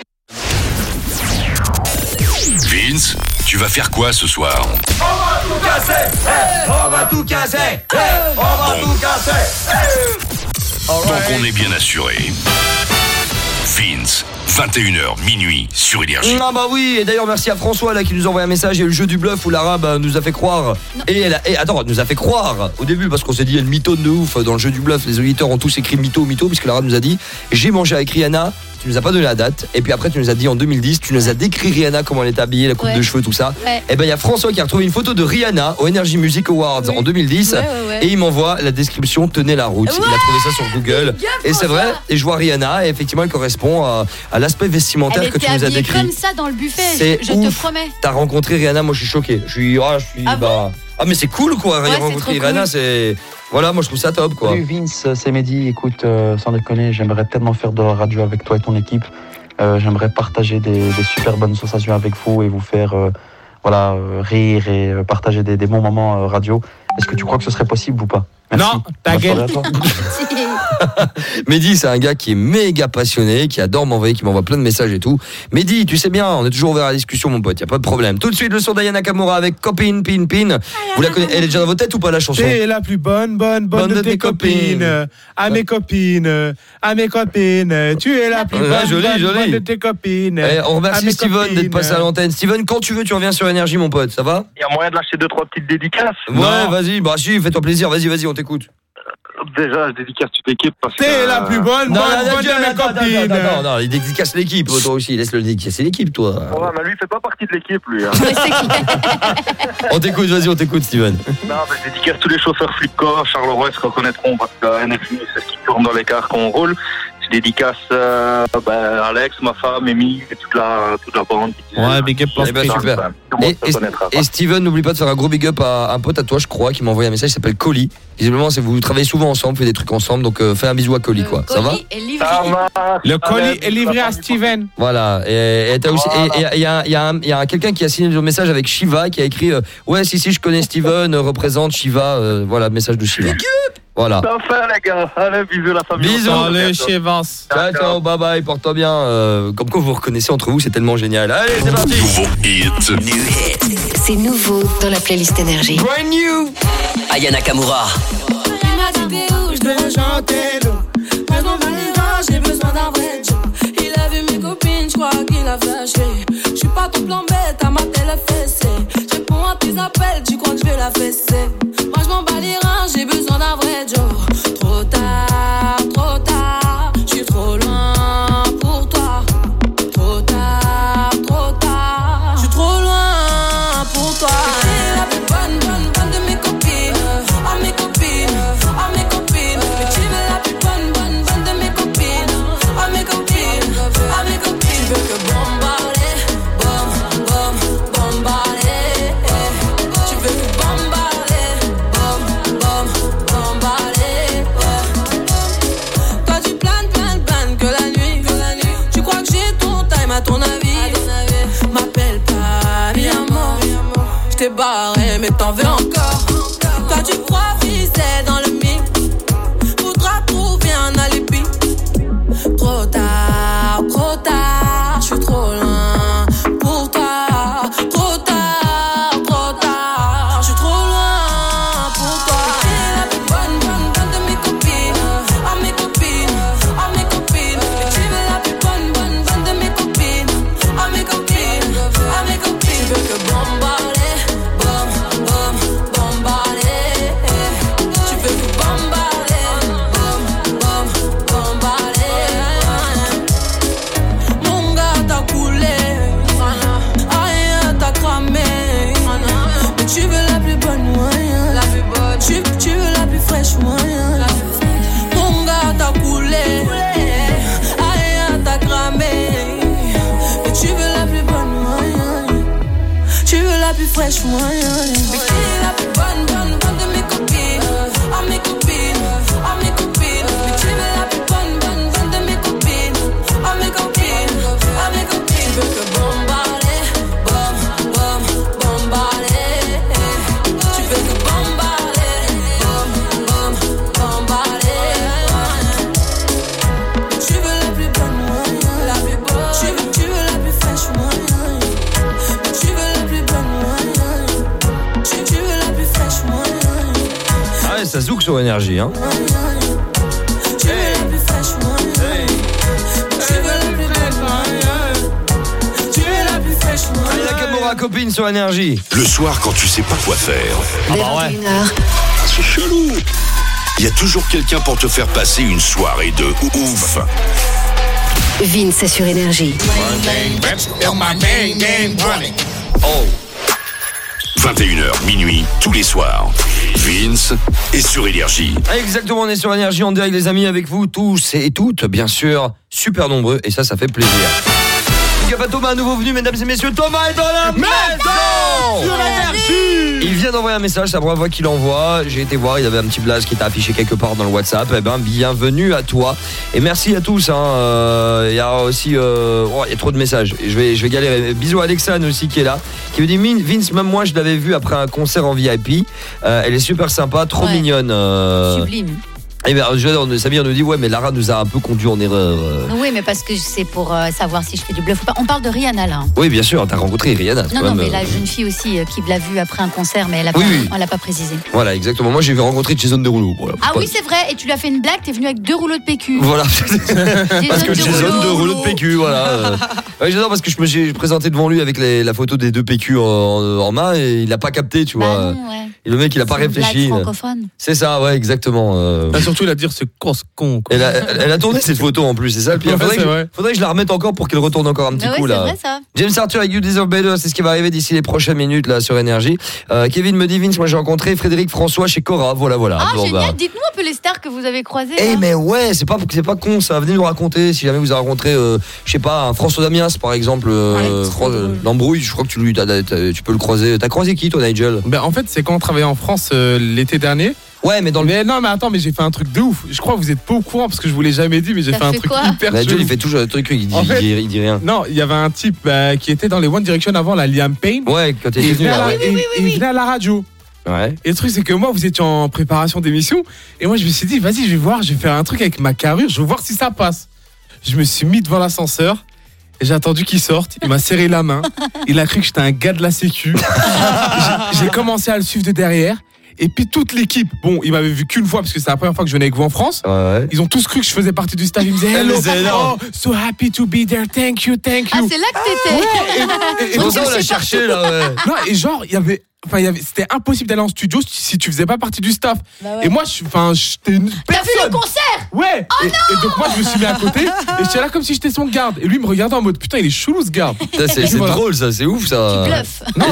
Vince, tu vas faire quoi ce soir? On va tout casser, hey, on va tout casser, hey, on va tout casser. Hey. Donc on est bien assuré. Vince, 21h, minuit, sur Énergie. Ah bah oui, et d'ailleurs merci à François là qui nous a envoyé un message. Il y a eu le jeu du bluff où l'arabe nous a fait croire. Nous a fait croire au début parce qu'on s'est dit il y a une mythone de ouf dans le jeu du bluff. Les auditeurs ont tous écrit mytho, puisque l'arabe nous a dit j'ai mangé avec Rihanna. Tu nous as pas donné la date, et puis après tu nous as dit en 2010, tu nous as décrit Rihanna, comment elle était habillée, la coupe de cheveux, tout ça. Ouais. Et ben il y a François qui a retrouvé une photo de Rihanna au Energy Music Awards en 2010, et il m'envoie la description, tenez la route. Il a trouvé ça sur Google, et c'est vrai, et je vois Rihanna, et effectivement elle correspond à l'aspect vestimentaire que tu nous as décrit. Elle était habillée comme ça dans le buffet, je te promets. T'as rencontré Rihanna, moi je suis choqué. Ah mais c'est cool quoi, rencontrer Rihanna, c'est... Voilà, moi je trouve ça top quoi. Salut Vince, c'est Mehdi. Écoute, sans déconner, j'aimerais tellement faire de la radio avec toi et ton équipe. J'aimerais partager des super bonnes sensations avec vous et vous faire rire et partager des bons moments radio. Est-ce que tu crois que ce serait possible ou pas? Merci. Non, ta gueule. Mehdi, c'est un gars qui est méga passionné, qui adore m'envoyer, qui m'envoie plein de messages et tout. Mehdi, tu sais bien, on est toujours ouvert à la discussion, mon pote, y a pas de problème. Tout de suite, le son d'Aya Nakamura avec Copine, Pin, Pin. Vous la connaissez, elle est déjà dans vos têtes ou pas la chanson? C'est la plus bonne de tes copines. À mes copines, tu es la plus bonne de tes copines. On remercie Steven d'être passé à l'antenne. Steven, quand tu veux, tu reviens sur Énergie, mon pote, ça va? Il y a moyen de lâcher 2-3 petites dédicaces? Ouais, vas-y, bah si, fais-toi plaisir, vas-y, on t'écoute. Déjà, je dédicace toute l'équipe parce que... T'es la plus bonne de mes copines. Non, il dédicace l'équipe, toi aussi, laisse-le dédicacer l'équipe, toi. Ouais, mais lui, il fait pas partie de l'équipe, lui. Hein. On t'écoute, Steven. Non, mais je dédicace tous les chauffeurs Flipkart, Charleroi, se reconnaîtront parce que NFI, c'est ce qui tourne dans les cars quand on roule. Je dédicace Alex, ma femme, Amy, et toute la bande. Ouais, big up, super. Et Steven, n'oublie pas de faire un gros big up à un pote à toi, je crois, qui m'a envoyé un message, il s'appelle Coly. Visiblement, vous travaillez souvent ensemble, faites des trucs ensemble, donc fais un bisou à Coly, quoi. Ça va? Le colis est livré à Steven. Voilà. Et t'as aussi, il y a quelqu'un qui a signé le message avec Shiva, qui a écrit ouais, si, je connais Steven, représente Shiva. Voilà, message de Shiva. Voilà. Enfin, les gars. Allez, bisous la famille. Bisous. Allez, chez Vance. Ciao, bye bye, porte-toi bien. Comme quoi vous reconnaissez entre vous, c'est tellement génial. Allez, c'est parti. Nouveau hit. C'est nouveau dans la playlist Énergie. Brand new. Aya Nakamura. Il m'a dit t'es où, je devais chanter l'eau. Mais mon validant, j'ai besoin d'un vrai job. Il a vu mes copines, je crois qu'il a flashé. Je suis pas ton plan bête, à ma télé fessée. Je réponds à tes appels, tu crois que je vais la fesser. Moi je m'en bats les reins, j'ai besoin d'un vrai job. Trop tard, je suis trop loin pour toi. Trop tard, je suis trop loin pour toi. T'es la plus bonne de mes copines. À mes copines. Mais tu veux la plus bonne de mes copines. À mes copines. Tu veux que bombarder, bombarder. Tu veux que bombarder, bombarder. Toi tu planes que la nuit. Tu crois que j'ai ton time à ton avis. M'appelle pas mi amor. J't'ai barré mais t'en veux encore. Toi tu crois viser dans le mix. Faudra trouver un alibi. Trop tard, je suis trop loin pour toi. Trop tard, je suis trop loin pour toi. T'es la plus bonne de mes copines. À mes copines. Mais tu veux la plus bonne de mes copines. À mes copines. Tu veux que bombarder, bombarder. Tu veux que bombarder, fraîche, moi. Mais qui est la plus bonne de mes copines? À mes copines, à mes copines. Mais qui est la plus bonne de mes copines? À mes copines, à mes copines. Tu veux que bombarder, bombarder. Tu veux que bombarder, bombarder. Tu veux la plus bonne, moi. La plus bonne. Tu veux la plus fraîche, moi. Tu veux la plus bonne, moi. Tu veux la plus fraîche, moi. Ah ouais, ça zouk sur énergie, hein. Tu veux la plus fraîche, moi. Tu veux la plus bonne, moi. Tu veux la plus fraîche, moi. Allez, la Camorra copine sur énergie. Le soir, quand tu sais pas quoi faire. Dès 21h, C'est chelou. Il y a toujours quelqu'un pour te faire passer une soirée de ouf. Vince est sur énergie. Oh. 21h, minuit, tous les soirs. Vince est sur énergie. Exactement, on est sur énergie en direct les amis avec vous tous et toutes, bien sûr, super nombreux et ça fait plaisir. Il y a pas Thomas, un nouveau venu, mesdames et messieurs, Thomas est dans la maison Sur énergie. Il vient d'envoyer un message, c'est la première fois qu'il envoie. J'ai été voir, il y avait un petit blast qui était affiché quelque part dans le WhatsApp. Eh ben, bienvenue à toi. Et merci à tous. Il y a aussi, il y a trop de messages. Je vais galérer. Bisous à Alexane aussi qui est là, qui me dit Vince, même moi je l'avais vu après un concert en VIP. Elle est super sympa, trop mignonne. Sublime. Et bien, Samir nous dit ouais, mais Lara nous a un peu conduit en erreur. Oui, mais parce que c'est pour savoir si je fais du bluff ou pas. On parle de Rihanna là. Oui, bien sûr, t'as rencontré Rihanna. Non, mais la jeune fille aussi qui l'a vue après un concert, mais elle a pas précisé. Voilà, exactement. Moi, j'ai rencontré Jason Derulo. Voilà, oui, c'est vrai. Et tu lui as fait une blague. T'es venu avec 2 rouleaux de PQ. Voilà. Parce que Jason 2 rouleaux de PQ, voilà. J'adore parce que je me suis présenté devant lui avec la photo des 2 PQ en main et il a pas capté, tu vois. Non, ouais. Et le mec, il a pas réfléchi. Francophone. C'est ça, ouais, exactement. Surtout, il a dit ce con. Elle a tourné cette photo en plus, c'est ça le pire. Faudrait que je la remette encore pour qu'elle retourne encore un petit coup là. C'est vrai, ça. James Arthur avec You Deserve Better, c'est ce qui va arriver d'ici les prochaines minutes là sur énergie. Kevin me dit Vince, moi j'ai rencontré Frédéric François chez Cora, voilà. Ah génial, dites-nous un peu les stars que vous avez croisées. Mais ouais, c'est pas con ça. Venez nous raconter si jamais vous avez rencontré, je sais pas, un François Damiens par exemple, l'embrouille. Je crois que tu peux le croiser. T'as croisé qui toi, Nigel? En fait, c'est quand on travaillait en France l'été dernier. Ouais, mais non, mais attends, mais j'ai fait un truc de ouf. Je crois que vous êtes pas au courant parce que je vous l'ai jamais dit, mais j'ai fait un truc hyper chelou. Il fait toujours le truc, il dit rien. Non, il y avait un type qui était dans les One Direction avant, la Liam Payne. Ouais, quand il venait à la radio. Ouais. Et le truc, c'est que moi, vous étiez en préparation d'émission. Et moi, je me suis dit, vas-y, je vais faire un truc avec ma carrure, je vais voir si ça passe. Je me suis mis devant l'ascenseur. Et j'ai attendu qu'il sorte, il m'a serré la main. Il a cru que j'étais un gars de la sécu. J'ai commencé à le suivre de derrière. Et puis toute l'équipe, il m'avait vu qu'une fois parce que c'est la première fois que je venais avec vous en France. Ouais. Ils ont tous cru que je faisais partie du staff. Ils me disaient hello, so happy to be there, thank you. Ah, c'est là que t'étais. Et pour ça on l'a cherché là. Ouais. Non, et genre c'était impossible d'aller en studio si tu faisais pas partie du staff. Et moi, j'étais une personne. T'as vu le concert? Ouais. Oh et donc moi, je me suis mis à côté et j'étais là comme si j'étais son garde. Et lui, il me regardait en mode putain, il est chelou ce garde. C'est drôle ça, c'est ouf ça. Tu bluffes. Non,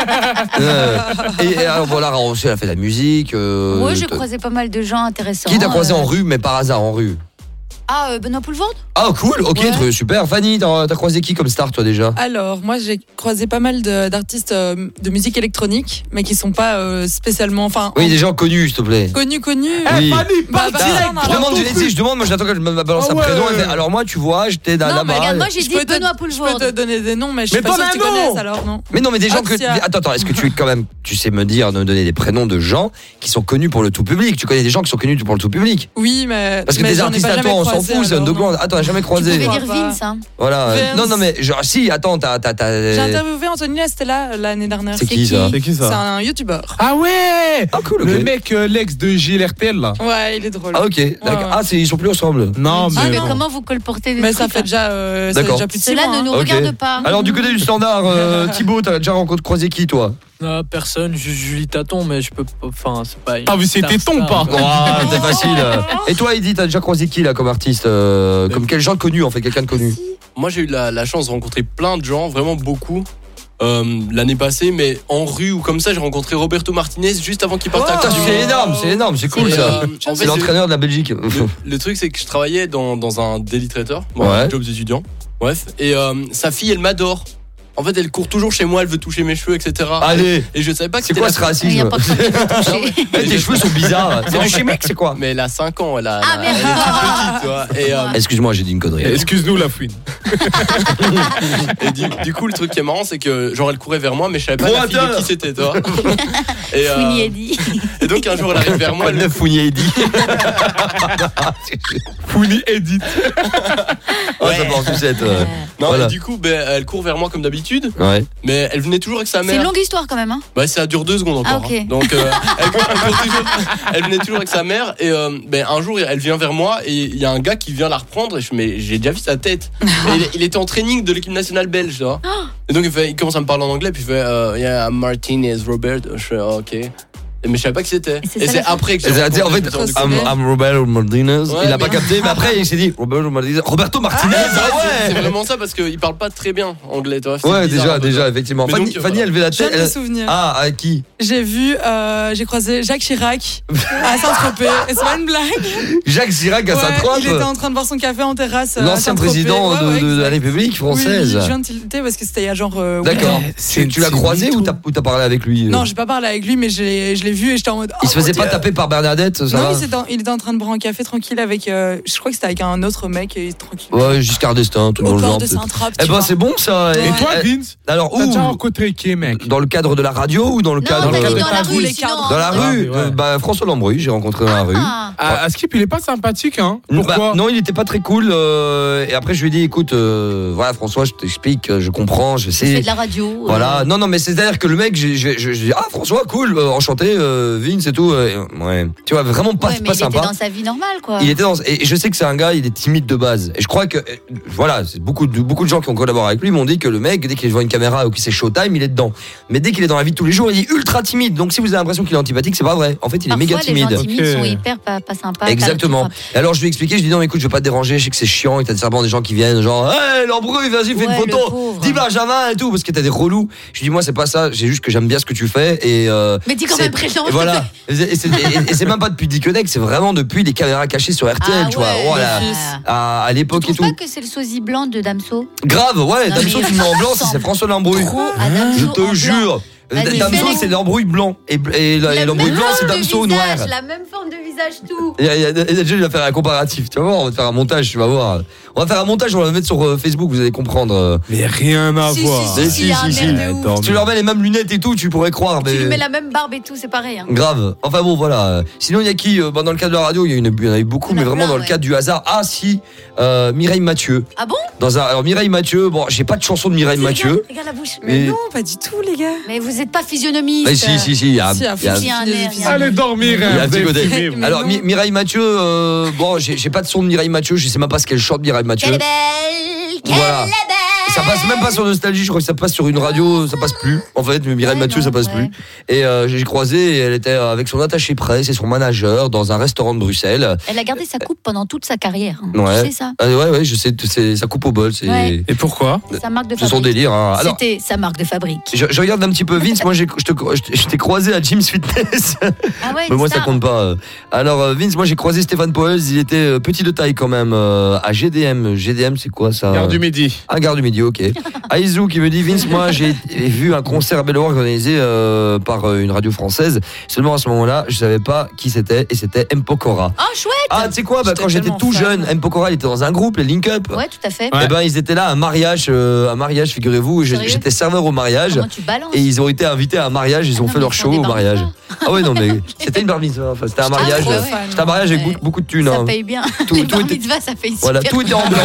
et alors voilà, elle a fait de la musique. Ouais, j'ai croisé pas mal de gens intéressants. Qui t'a croisé en rue, mais par hasard en rue? Benoît Poelvoorde. Ah cool, ok, super. Fanny, t'as croisé qui comme star toi déjà? Alors moi j'ai croisé pas mal d'artistes de musique électronique, mais qui sont pas spécialement, oui, des gens connus, s'il te plaît. Connus. Oui. Fanny, je demande, moi j'attends qu'elle me balance un prénom. Alors moi, tu vois, j'étais dans la Non, mais regarde, moi j'ai dit Benoît Poelvoorde. Je peux te donner des noms, mais je sais pas si tu connais alors non. Mais non, mais des gens que attends, est-ce que tu sais me donner des prénoms de gens qui sont connus pour le tout public? Tu connais des gens qui sont connus pour le tout public? Oui, mais parce que des artistes à toi, on s'en fout, c'est un document. Attends, on n'a jamais croisé. Tu pouvais dire Vince, hein. Voilà. Vince. Non, mais genre, si, attends, J'ai interviewé Anthony Estella l'année dernière. C'est qui ça? C'est un youtubeur. Ah ouais. Ah cool, ok. Le mec, l'ex de JLRTL là. Ouais, il est drôle. Ah ok. Ah, ils sont plus ensemble. Non, mais comment vous colportez des mais trucs? Ça fait déjà plus de 6 mois. Cela ne nous regarde pas. Alors du côté du standard, Thibaut, t'as déjà croisé qui toi? Personne, juste Julie Taton, mais je peux pas. Enfin, c'est pas. T'as vu, c'était ton pas. C'est facile. Et toi, Eddy, t'as déjà croisé qui là comme artiste? Comme quel genre connu en fait, quelqu'un de connu? Moi, j'ai eu la chance de rencontrer plein de gens, vraiment beaucoup. L'année passée, mais en rue ou comme ça, j'ai rencontré Roberto Martinez juste avant qu'il parte à la Coupe du Monde. C'est énorme, c'est cool ça. C'est l'entraîneur de la Belgique. Le truc, c'est que je travaillais dans un daily trader, ouais. job d'étudiant. Bref, et sa fille, elle m'adore. En fait, elle court toujours chez moi, elle veut toucher mes cheveux, etc. Allez. Et je savais pas que C'est quoi ce racisme? Il y a pas de problème de toucher. Tes cheveux sont bizarres. C'est du chimique, c'est quoi? Mais elle a 5 ans, elle merde. est toute petite, tu vois. Et, excuse-moi, j'ai dit une connerie. Excuse-nous la fouine. Et du coup, le truc qui est marrant, c'est que genre elle courait vers moi, mais je savais pas la fille de qui c'était, toi. Et, Founi Eddy. et donc un jour, elle arrive vers moi. Elle Founi Eddy. Founi Eddy. Oh, ça part en sucette. Non, Voilà. et du coup, elle court vers moi comme d'habitude. Ouais. Mais elle venait toujours avec sa C'est mère. une longue histoire quand même. Hein. Bah, ça dure 2 secondes encore. Ah, ok. Hein. Donc, elle venait toujours avec sa mère. Et un jour, elle vient vers moi et il y a un gars qui vient la reprendre. Et je fais, mais j'ai déjà vu sa tête. Et il était en training de l'équipe nationale belge, tu vois. Et donc, il commence à me parler en anglais. Puis il fait, yeah, Martinez, Robert. Je fais, ok. Mais je savais pas qui c'était. Et c'est après que j'ai C'est-à-dire, en fait, I'm Roberto Martinez. Ouais, Il a pas mais- capté, mais après il s'est dit Roberto Martinez. Roberto Martinez, C'est vraiment ça parce qu'il parle pas très bien anglais, tu vois. c'est Ouais, bizarre un peu, déjà, quoi. effectivement. Mais Fanny, donc, Fanny, elle levait la Je viens tête. de me elle- souvenir. Ah, à qui? J'ai vu, j'ai croisé Jacques Chirac à Saint-Tropez. Et c'est pas une blague. Jacques Chirac à Ouais, Saint-Tropez. il était en train de boire son café en terrasse. à L'ancien Saint-Tropez. président Ouais, ouais, de la exact. République française. Oui, je viens de tilter parce que c'était il y a genre. D'accord. c'est- Tu l'as c'est croisé mytho. ou t'as parlé avec lui? Non, j'ai pas parlé avec lui, mais je l'ai vu et j'étais en mode. Il oh, se faisait mon pas Dieu. taper par Bernadette, ça Non, va? il était en train de boire un café tranquille avec. Je crois que c'était avec un autre mec et tranquille. Ouais, Giscard d'Estaing, tout dans Au le bord genre. de peut-être. Saint-Trope. Eh ben, c'est bon ça. Ouais. Et toi, Eh, Vince? alors, T'as déjà où? rencontré qui, mec? Dans le cadre de la radio ou dans le cadre t'as dit de dans ta la vie. rue, Les sinon. cadres. dans la rue? ouais. Bah, François Lambrouille, j'ai rencontré dans la rue. Ah. À Skip, il est pas sympathique, hein? Pourquoi? Bah, non, il était pas très cool. Et après, je lui ai dit, écoute, voilà, François, je t'explique, je comprends, je Je sais. fais de la radio. Voilà, non, mais c'est-à-dire que le mec, je dis, ah, François, cool, enchanté, Vince et tout. Ouais, tu vois, vraiment pas, Ouais, mais pas il sympa. était dans sa vie normale, quoi. Il était dans, et je sais que c'est un gars, il est timide de base. Et je crois que, voilà, c'est beaucoup de gens qui ont collaboré avec lui m'ont dit que le mec, dès qu'il voit une caméra ou qu'il c'est Showtime, il est dedans. Mais dès qu'il est dans la vie de tous les jours, il est ultra timide. Donc si vous avez l'impression qu'il est antipathique, c'est pas vrai. En fait, il est méga Parfois, les timide. gens timides sont Ok. hyper pas sympas. Exactement. Et alors je lui ai expliqué, je lui ai dit non écoute, je vais pas te déranger, je sais que c'est chiant et que t'as certainement des gens qui viennent genre hey l'embrouille, vas-y fais Ouais, une le photo, pauvre. dis Benjamin et tout parce que t'as des relous. Je lui dis moi c'est pas ça, j'ai juste que j'aime bien ce que tu fais et Mais dis quand c'est- même prénom. et voilà. Et c'est même pas depuis Dickeneck, c'est vraiment depuis les caméras cachées sur RTL, Ah tu vois. ouais, Voilà. le fils. À Tu l'époque et trouves tout. pas que c'est le sosie blanc de Damso? Grave, ouais, Non, Damso mais tu me mets en blanc, ressemble c'est François Lambrouille. trop à Damso Je en te blanc. jure. Vas-y, Damso fais-le. c'est l'embrouille blanc et La l'embrouille même blanc c'est forme de Damso visage, noir. La même forme de visage, tout. Il y a déjà, il va faire un comparatif. Tu vas voir, on va te faire un montage, tu vas voir. On va faire un montage, on va le mettre sur Facebook, vous allez comprendre. Mais rien à Si, voir. si, si, il y a un air de ouf. Attends, Si tu leur mets les mêmes lunettes et tout, tu pourrais croire. Tu lui Mais... mets la même barbe et tout, c'est pareil. Hein. Grave. Enfin bon, voilà. Sinon, il y a qui bah, dans le cadre de la radio, il y en a eu beaucoup, Il y en a mais vraiment plein, dans le ouais. cadre du hasard. Ah si, Mireille Mathieu. Ah bon? Alors Mireille Mathieu, bon, j'ai pas de chanson de Mireille Mathieu. Regarde la bouche. Mais Et- non, pas du tout, les gars. Mais vous êtes pas physionomiste. Eh, si, il y a, Si, à il y a- fond, Il y a un air, il y a un Allez dormir, il y a un hein, petit vous côté. avez fumé, vous. Mais Alors non. Mireille Mathieu, bon, j'ai pas de son de Mireille Mathieu, je sais même pas ce qu'elle chante Mireille Mathieu. Quelle est belle, quelle Voilà. est belle. Ça passe même pas sur Nostalgie, je crois que ça passe sur une radio, ça passe plus. En fait, mais Mireille Ouais, Mathieu, non, ça passe ouais. plus. Et j'ai croisé, et elle était avec son attaché presse et son manager dans un restaurant de Bruxelles. Elle a gardé sa coupe pendant toute sa carrière. hein. Ouais. Tu sais ça? Ouais, je sais, ça coupe au bol. C'est Ouais. Et pourquoi? C'est sa marque de c'est fabrique. son délire. Hein. Alors, C'était sa marque de fabrique. je regarde un petit peu Vince, moi je t'ai croisé à Jim's Fitness. Ah ouais, Mais moi une ça star. compte pas. Alors Vince, moi j'ai croisé Stéphane Poels, il était petit de taille quand même à GDM. GDM c'est quoi ça? Gare du Midi. Ah, Gare du Midi, ok. Aizou qui me dit Vince, moi j'ai vu un concert à Bellewaerde organisé par une radio française. Seulement à ce moment-là, je savais pas qui c'était et c'était M. Pokora. Oh, chouette! Ah, tu sais quoi, J'étais quand j'étais tellement tout fan. jeune, M. Pokora il était dans un groupe, les Link Up. Ouais, tout à fait. Et ben ils étaient là à un mariage, figurez-vous. Sérieux? J'étais serveur au mariage. Comment tu balances? Et ils ont été invités à un mariage, ils ont non, fait mais leur ils font show des au bar mariage. mitzvahs. Ah ouais, non, mais c'était une bar mitzvah, enfin, c'était un mariage. trop fan, C'était un mariage avec ouais. beaucoup de thunes. Ça hein. paye bien. Tout- Les tout bar était- mitzvahs, ça paye Voilà, super tout était en blanc.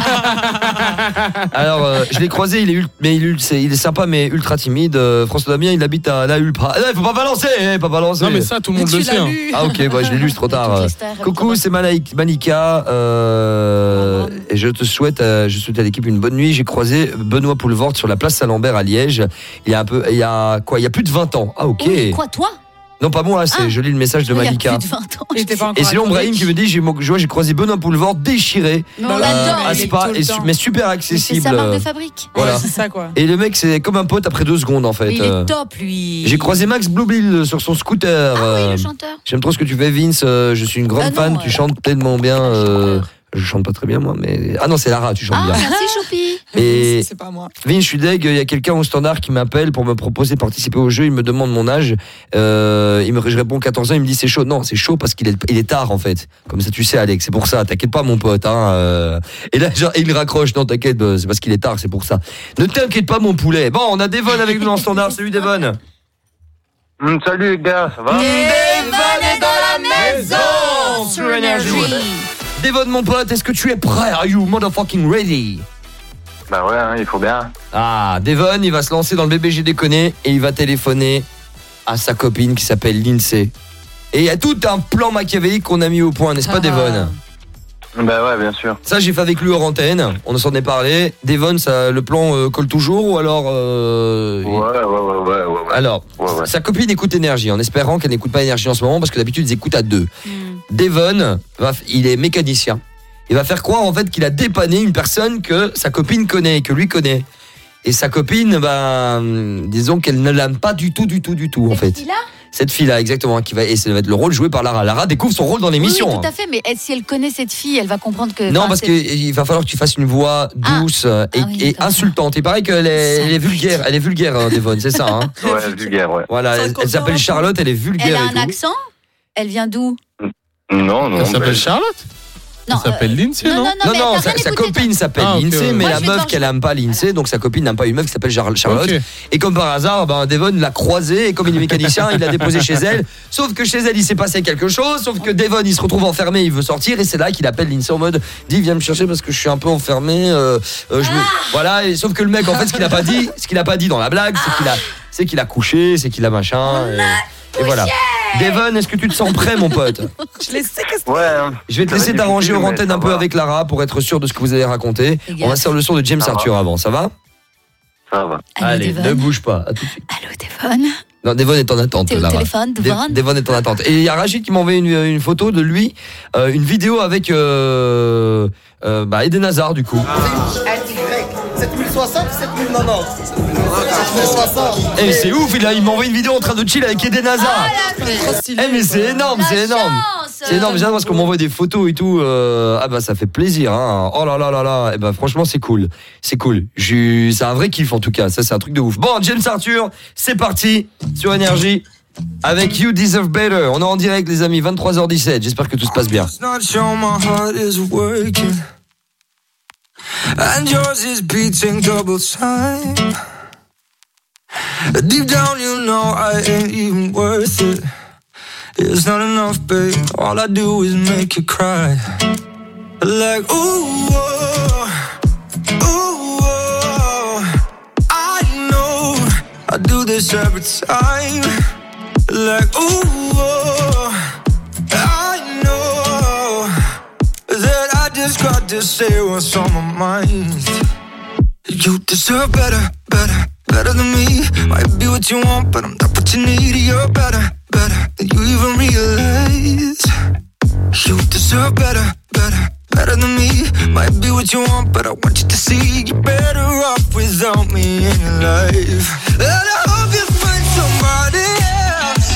Alors, je l'ai croisé, il est sympa, mais ultra timide. François Damien, il habite à La Hulpe. Ah, il faut pas balancer, pas balancer. Non, mais ça, tout le monde Tu le sait. l'as hein. lu. Ah, ok, bah, je l'ai lu, c'est trop tard. Toutes les stars, Coucou, c'est Malika. Et je souhaite à l'équipe une bonne nuit. J'ai croisé Benoît Poulvord sur la place Saint-Lambert à Liège. Il y a plus de 20 ans. Ah, ok. Oui, quoi, toi? Non, pas moi, c'est je lis le message de Il y a Malika. plus de 20 ans. Il était pas encore Et sinon, accordé. Brahim qui me dit j'ai croisé Benoît Poulvord déchiré. Mais on l'adore. à il est Spa, tout le temps. mais super Mais c'est accessible. sa marque de fabrique. Voilà. Ouais, c'est ça, quoi. Et le mec, c'est comme un pote après 2 secondes en fait. Mais il est top, lui. J'ai croisé Max Bluebill sur son scooter. Ah oui, le chanteur. J'aime trop ce que tu fais, Vince. Je suis une grande Ah non, fan. Tu chantes tellement bien. Je chante pas très bien, moi, mais. Ah non, c'est Lara, tu chantes bien. Merci, Choupi. Et c'est pas moi. Vin, je suis deg, il y a quelqu'un au standard qui m'appelle pour me proposer de participer au jeu, il me demande mon âge, je réponds 14 ans, il me dit c'est chaud. Non, c'est chaud parce qu'il est tard en fait. Comme ça tu sais Alex, c'est pour ça, t'inquiète pas mon pote. Et là genre, il raccroche, non t'inquiète, c'est parce qu'il est tard, c'est pour ça. Ne t'inquiète pas mon poulet. Bon, on a Devon avec nous en standard, salut Devon. Salut les gars, ça va? Devon est dans la maison sur Énergie. Devon mon pote, est-ce que tu es prêt? Are you motherfucking ready? Bah ouais, il faut bien. Ah, Devon, il va se lancer dans le bébé j'ai déconné et il va téléphoner à sa copine qui s'appelle Lindsay. Et il y a tout un plan machiavélique qu'on a mis au point, n'est-ce pas Devon? Bah ouais, bien sûr. Ça, j'ai fait avec lui hors antenne, on s'en est parlé. Devon, ça, le plan colle toujours ou alors Ouais. Alors, sa copine écoute Énergie, en espérant qu'elle n'écoute pas Énergie en ce moment, parce que d'habitude, ils écoutent à deux. Devon, il est mécanicien. Il va faire croire en fait qu'il a dépanné une personne que sa copine connaît, que lui connaît. Et sa copine, disons qu'elle ne l'aime pas du tout en fait. Cette fille-là, exactement, et ça va être le rôle joué par Lara. Lara découvre son rôle dans l'émission. Oui, tout à fait, mais si elle connaît cette fille, elle va comprendre que... Non, parce qu'il va falloir que tu fasses une voix douce et insultante. Il paraît qu'elle est vulgaire. Elle est vulgaire, Devon, c'est ça, hein? Ouais, vulgaire, ouais. Voilà, elle s'appelle Charlotte, elle est vulgaire. Elle a un accent? Elle vient d'où? Non. Elle s'appelle Charlotte? Non, ça s'appelle Lindsay, non? Non, sa copine s'appelle Lindsay, mais la meuf qu'elle aime pas Lindsay, donc sa copine n'aime pas une meuf qui s'appelle Charlotte. Okay. Et comme par hasard, Devon l'a croisée, et comme il est mécanicien, il l'a déposée chez elle. Sauf que chez elle, il s'est passé quelque chose, sauf que Devon, il se retrouve enfermé, il veut sortir, et c'est là qu'il appelle Lindsay en mode, dis, viens me chercher parce que je suis un peu enfermé. Voilà, et sauf que le mec, en fait, ce qu'il a pas dit dans la blague, c'est qu'il a couché, c'est qu'il a machin. Et voilà. Devon, est-ce que tu te sens prêt, mon pote? Je les sais que ouais. Je vais te laisser t'arranger aux antennes un peu avec Lara pour être sûr de ce que vous allez raconter. On va faire le son de James Arthur avant, ça va? Ça va. Allez, ne bouge pas, à tout de suite. Allô, Devon? Non, Devon est en attente. T'es au téléphone, Devon? Devon est en attente. Et il y a Rachid qui m'a envoyé une photo de lui, une vidéo avec Eden Hazard, du coup. 7060 ou 7090 7060. Eh, c'est ouf, il m'a envoyé une vidéo en train de chill avec Eden Hazard. Mais c'est énorme, c'est énorme. C'est énorme, déjà parce qu'on m'envoie des photos et tout. Ça fait plaisir, hein. Oh là là là là. Et franchement, c'est cool. C'est cool. C'est un vrai kiff en tout cas. Ça, c'est un truc de ouf. Bon, James Arthur, c'est parti sur Énergie avec You Deserve Better. On est en direct, les amis, 23h17. J'espère que tout se passe bien. And yours is beating double time. Deep down you know I ain't even worth it. It's not enough, babe. All I do is make you cry. Like, ooh, oh, ooh, oh. I know I do this every time. Like, ooh, oh, I know that I just got to say what's on my mind. You deserve better, better, better than me. Might be what you want, but I'm not what you need. You're better, better than you even realize. You deserve better, better, better than me. Might be what you want, but I want you to see you're better off without me in your life. And I hope you find somebody else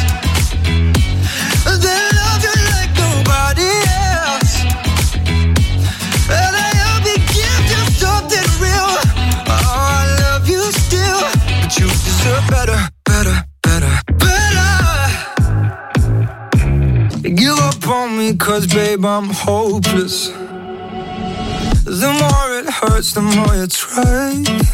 that love you like nobody else. And I hope you give you something real. Oh, I love you still, but you deserve better, better, better, better. Give up on me, cause babe, I'm hopeless. The more it hurts, the more you try.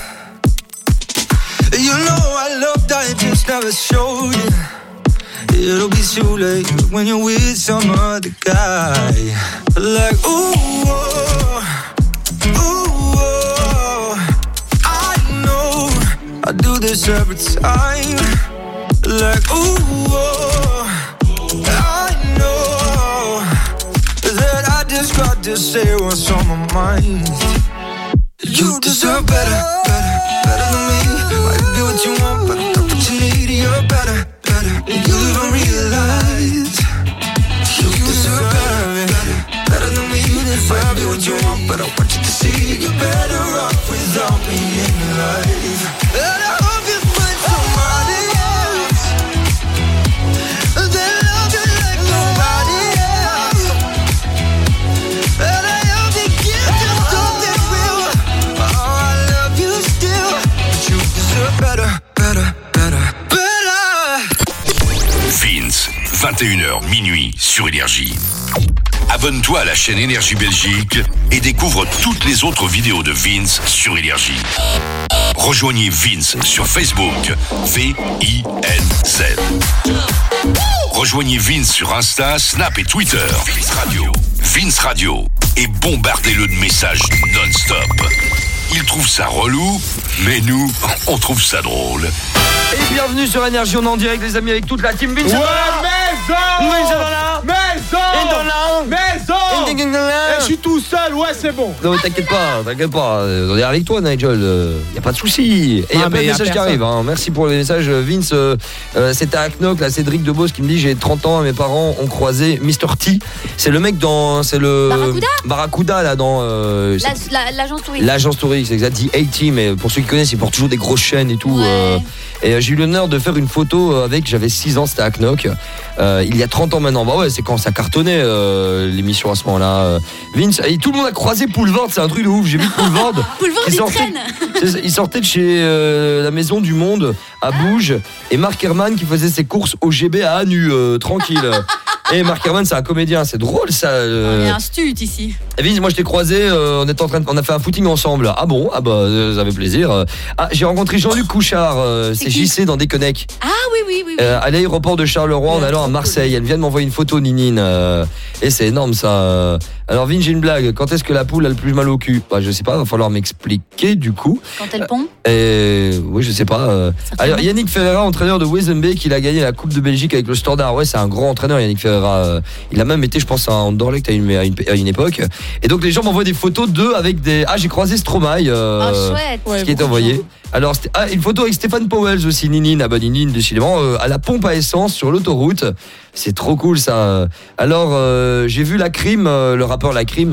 You know I loved, I just never showed you. It'll be too late when you're with some other guy. Like, ooh, oh, ooh, oh. I know I do this every time. Like, ooh, oh, I know that I just got to say what's on my mind. You deserve better, better, better than me. Might be what you want, but I'm not what you need. You're better, better than you even realize. You deserve better, better, better than me. Might be what you want, but I want you to see you're better off without me in your life. And I hope you find somebody else that love you like nobody else. And I hope you 21h minuit sur Énergie. Abonne-toi à la chaîne Énergie Belgique et découvre toutes les autres vidéos de Vince sur Énergie. Rejoignez Vince sur Facebook, V-I-N-Z. Rejoignez Vince sur Insta, Snap et Twitter, Vince Radio, et bombardez-le de messages non-stop. Il trouve ça relou, mais nous, on trouve ça drôle. Et bienvenue sur Énergie, on est en direct les amis avec toute la team Vince. Ouais, maison. Je suis tout seul, ouais, c'est bon. Non mais t'inquiète pas, on est avec toi Nigel, y a pas de souci. Et y a plein de messages qui arrivent, hein. Merci pour les messages Vince. C'était à Knock, là, Cédric Debos qui me dit j'ai 30 ans et mes parents ont croisé Mr T. C'est le mec dans, c'est le Barracuda là dans l'agence touriste. L'agence touriste, exact, The A-Team. Et pour ceux qui connaissent, il porte toujours des grosses chaînes et tout. Ouais. Et j'ai eu l'honneur de faire une photo avec, j'avais 6 ans, c'était à Knock. Il y a 30 ans maintenant. Bah ouais, c'est quand ça cartonnait l'émission à ce moment-là. Vince, et tout le monde a croisé Poulvord, c'est un truc de ouf. J'ai vu Poulvord. Poulvord, il traîne. Il sortait de chez la Maison du Monde à Bouge et Marc Herman qui faisait ses courses au GB à Anu, tranquille. Et Marc Herman, c'est un comédien, c'est drôle ça. On est un stut ici. Et Vince, moi je t'ai croisé, on a fait un footing ensemble. Ah bon, ah bah ça fait plaisir. Ah, j'ai rencontré Jean-Luc Couchard, c'est JC dans Déconnect. Ah oui. À l'aéroport de Charleroi, en allant à Marseille. Elle vient de m'envoyer une photo, Ninine. Et c'est énorme ça. Alors Vince, j'ai une blague. Quand est-ce que la poule a le plus mal au cul? Bah je sais pas, va falloir m'expliquer du coup. Quand elle pond. Oui, je sais pas. Alors Yannick Ferreira, entraîneur de Wezenbeek, il a gagné la Coupe de Belgique avec le Standard. Ouais, c'est un grand entraîneur Yannick Ferreira. Il a même été, je pense, à Anderlecht à une époque. Et donc les gens m'envoient des photos d'eux avec des. Ah, j'ai croisé Stromae. Chouette. Ce qui est envoyé. Alors une photo avec Stéphane Powell aussi, Ninine. Ah bah Ninine, décidément, à la pompe à essence sur l'autoroute. C'est trop cool ça. Alors j'ai vu Lacrim, le rappeur Lacrim,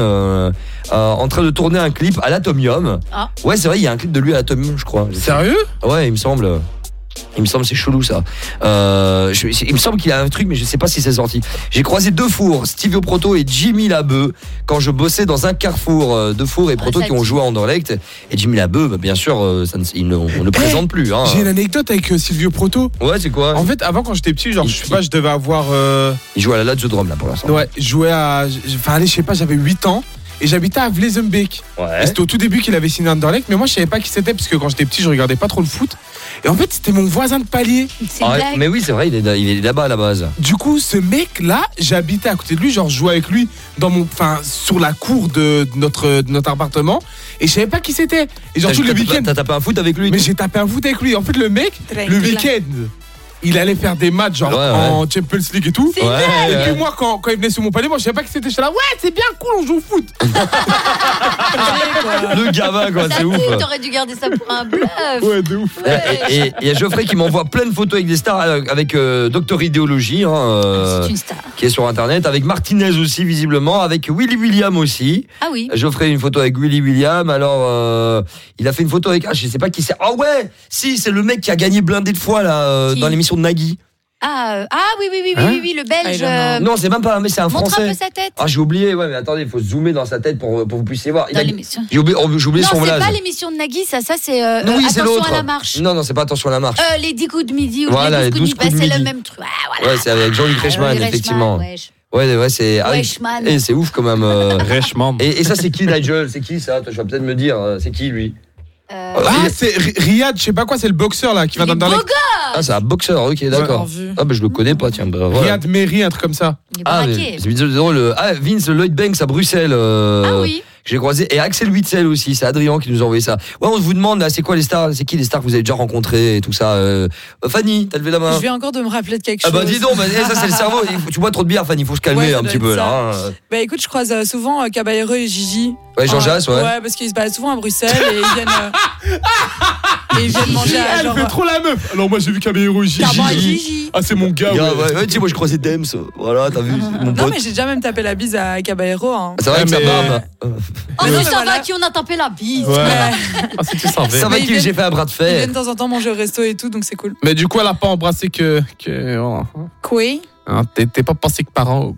en train de tourner un clip à l'Atomium. Ah. Ouais, c'est vrai, il y a un clip de lui à l'Atomium, je crois. Sérieux? Ouais, il me semble. C'est chelou ça. Il me semble qu'il y a un truc, mais je sais pas si c'est sorti. J'ai croisé Deux Fours, Stevie Proto et Jimmy Labeu quand je bossais dans un carrefour. Deux Fours et Proto qui ont joué à Anderlecht. Et Jimmy Labeu, bah, bien sûr, on ne présente plus. Hein. J'ai une anecdote avec Silvio Proto. Ouais, c'est quoi? En fait, avant quand j'étais petit, genre, je sais pas, je devais avoir. Il jouait à la Lazio Drum là pour l'instant. Ouais, je jouais à. Enfin, allez, je sais pas, j'avais 8 ans. Et j'habitais à Vlezenbeek. Ouais. C'était au tout début qu'il avait signé Anderlecht, mais moi je savais pas qui c'était parce que quand j'étais petit je regardais pas trop le foot. Et en fait c'était mon voisin de palier. Mais oui, c'est vrai, il est là-bas à la base. Du coup ce mec là, j'habitais à côté de lui, genre je jouais avec lui sur la cour de notre appartement. Et je savais pas qui c'était. Et genre tout le week-end. T'as tapé un foot avec lui? Mais j'ai tapé un foot avec lui. En fait le mec, le week-end, il allait faire des matchs genre en Champions League et tout. Et puis moi quand il venait sur mon palier, moi je savais pas que c'était. J'étais là, ouais c'est bien cool, on joue au foot. Le gamin quoi, c'est ouf. T'aurais dû garder ça pour un bluff. Ouais, de ouf. Et il y a Geoffrey qui m'envoie plein de photos avec des stars, avec Docteur Idéologie, c'est une star. qui est sur internet, avec Martinez aussi visiblement, avec Willy William aussi. Ah oui. Geoffrey une photo avec Willy William. Alors il a fait une photo avec, je sais pas qui c'est. Ah ouais, si, c'est le mec qui a gagné blindé de fois là dans l'émission de Nagui. Oui, le belge. Non, c'est même pas, mais c'est un Montre français. un peu sa tête. Ah, j'ai oublié, ouais, mais attendez, il faut zoomer dans sa tête pour que vous puissiez voir. Dans l'émission. J'ai oublié son Non, blaze. c'est pas l'émission de Nagui, ça c'est oui, Attention à la marche. Non, c'est pas Attention à la marche. Les 10 coups de midi ou voilà, les 12 coups de midi, c'est le midi. même truc. Voilà. Ouais, c'est avec Jean-Luc Reichmann, effectivement. Ouais, c'est. Reichmann. Et c'est ouf quand même. Reichmann. Et ça, c'est qui, Nigel? C'est qui ça? Toi, tu vas peut-être me dire, c'est qui lui? C'est Riyad, je sais pas quoi, c'est le boxeur là qui va dans les. Ah, c'est un boxeur, ok, d'accord. Ah, bah je le connais pas, tiens. Bah, voilà. Riyad Mehri, un truc comme ça. C'est drôle. Vince Lloyd Banks à Bruxelles. Oui. J'ai croisé. Et Axel Witzel aussi, c'est Adrien qui nous a envoyé ça. Ouais, on vous demande là, c'est quoi les stars? C'est qui les stars que vous avez déjà rencontrés et tout ça? Fanny, t'as levé la main? Je viens encore de me rappeler de quelque chose. Ah bah dis donc, ça c'est le cerveau. Tu bois trop de bière, Fanny, il faut se calmer un petit peu là. Bah écoute, je croise souvent Caballero et Gigi. Ouais, Jean Jass, ouais. Ouais, parce qu'ils se baladent souvent à Bruxelles et ils viennent manger à Elle fait trop la meuf. Alors moi j'ai vu Caballero et Gigi. Ah c'est mon gars. Ouais, tu sais, moi je croisais Dems. Voilà, t'as vu mon pote. Non mais j'ai déjà même tapé la bise à Caballero. Hein. C'est vrai que ça barbe. Oh non, ça va, qui on a tapé la bise. Si tu savais. Ça va, qui j'ai fait un bras de fer. Ils viennent de temps en temps manger au resto et tout, donc c'est cool. Mais du coup elle a pas embrassé que... Quoi? T'es pas passé que par an ou quoi?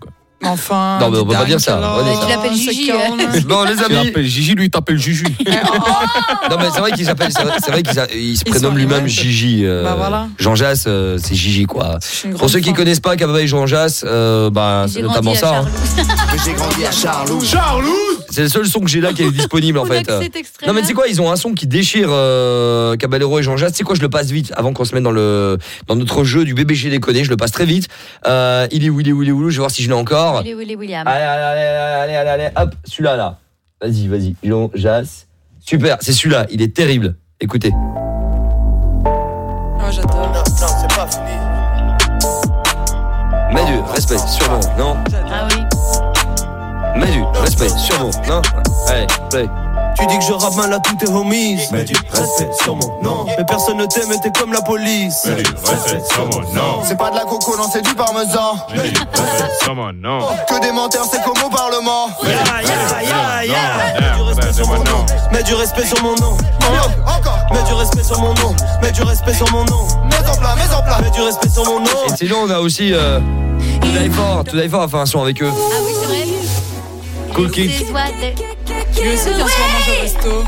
Enfin. Non, mais on peut pas dire ça. Tu l'appelles Gigi. Bon, les Tu amis. l'appelles Gigi, lui, il t'appelle Juju. Non, mais c'est vrai qu'il s'appelle. C'est vrai qu'il se prénomme lui-même Gigi. Bah voilà. Jean Jass, c'est Gigi, quoi. une Pour grande ceux qui fan. connaissent pas Kababa et Jean Jass, c'est notamment ça. Hein. J'ai grandi à Charloux. C'est le seul son que j'ai là qui est disponible en fait. Non mais tu sais quoi, ils ont un son qui déchire Caballero et Jean Jass. Tu sais quoi, je le passe vite avant qu'on se mette dans notre jeu du bébé j'ai déconné, je le passe très vite. Il est où, je vais voir si je l'ai encore. Willy William. Allez, hop, celui-là là. Vas-y, Jean Jass. Super, c'est celui-là, il est terrible. Écoutez. Oh, j'adore. Non, c'est pas fini. Mets du respect sur mon nom. Ah oui. Mets du respect sur mon nom. Allez, play. Tu dis que je rappe mal à tous tes homies. Mais du respect sur mon nom. Mais personne ne t'aime et t'es comme la police. Mais du respect sur mon nom. C'est pas de la coco, non, c'est du parmesan. Mais du respect sur mon nom. Que des menteurs, c'est comme au Parlement. Du respect sur mon nom. Mets du respect sur mon nom. Encore. Mets du respect sur mon nom. Mets du respect sur mon nom. Mets en plat. Mets du respect sur mon nom. Et sinon on a aussi Tout Fort a fait un son avec eux. Ah oui, c'est vrai. Cool Kid. Lui aussi, bien sûr, mange au resto.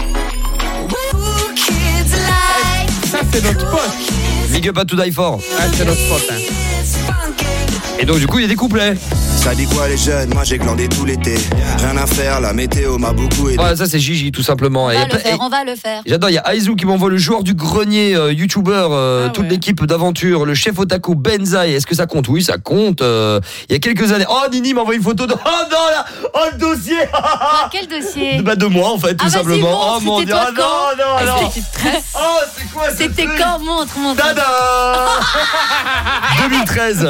Ça, c'est notre pote. Big up à To Die For. Ah, c'est notre pote. Hein. Et donc du coup il y a des couplets. Ça dit quoi les jeunes? Moi j'ai glandé tout l'été. Rien à faire, la météo m'a beaucoup aidé. Ouais, ça c'est Gigi tout simplement. On va le faire. J'adore, il y a Aizu qui m'envoie le joueur du grenier, youtubeur, toute l'équipe d'aventure, le chef otaku Benzaï. Est-ce que ça compte? Oui, ça compte. Il y a quelques années. Oh, Nini m'a envoyé une photo de. Oh non là, oh le dossier. Quel dossier? De moi en fait, tout simplement. Oh mon dieu, oh non. Oh, c'est quoi ça? C'était quand? Montre. Tada 2013.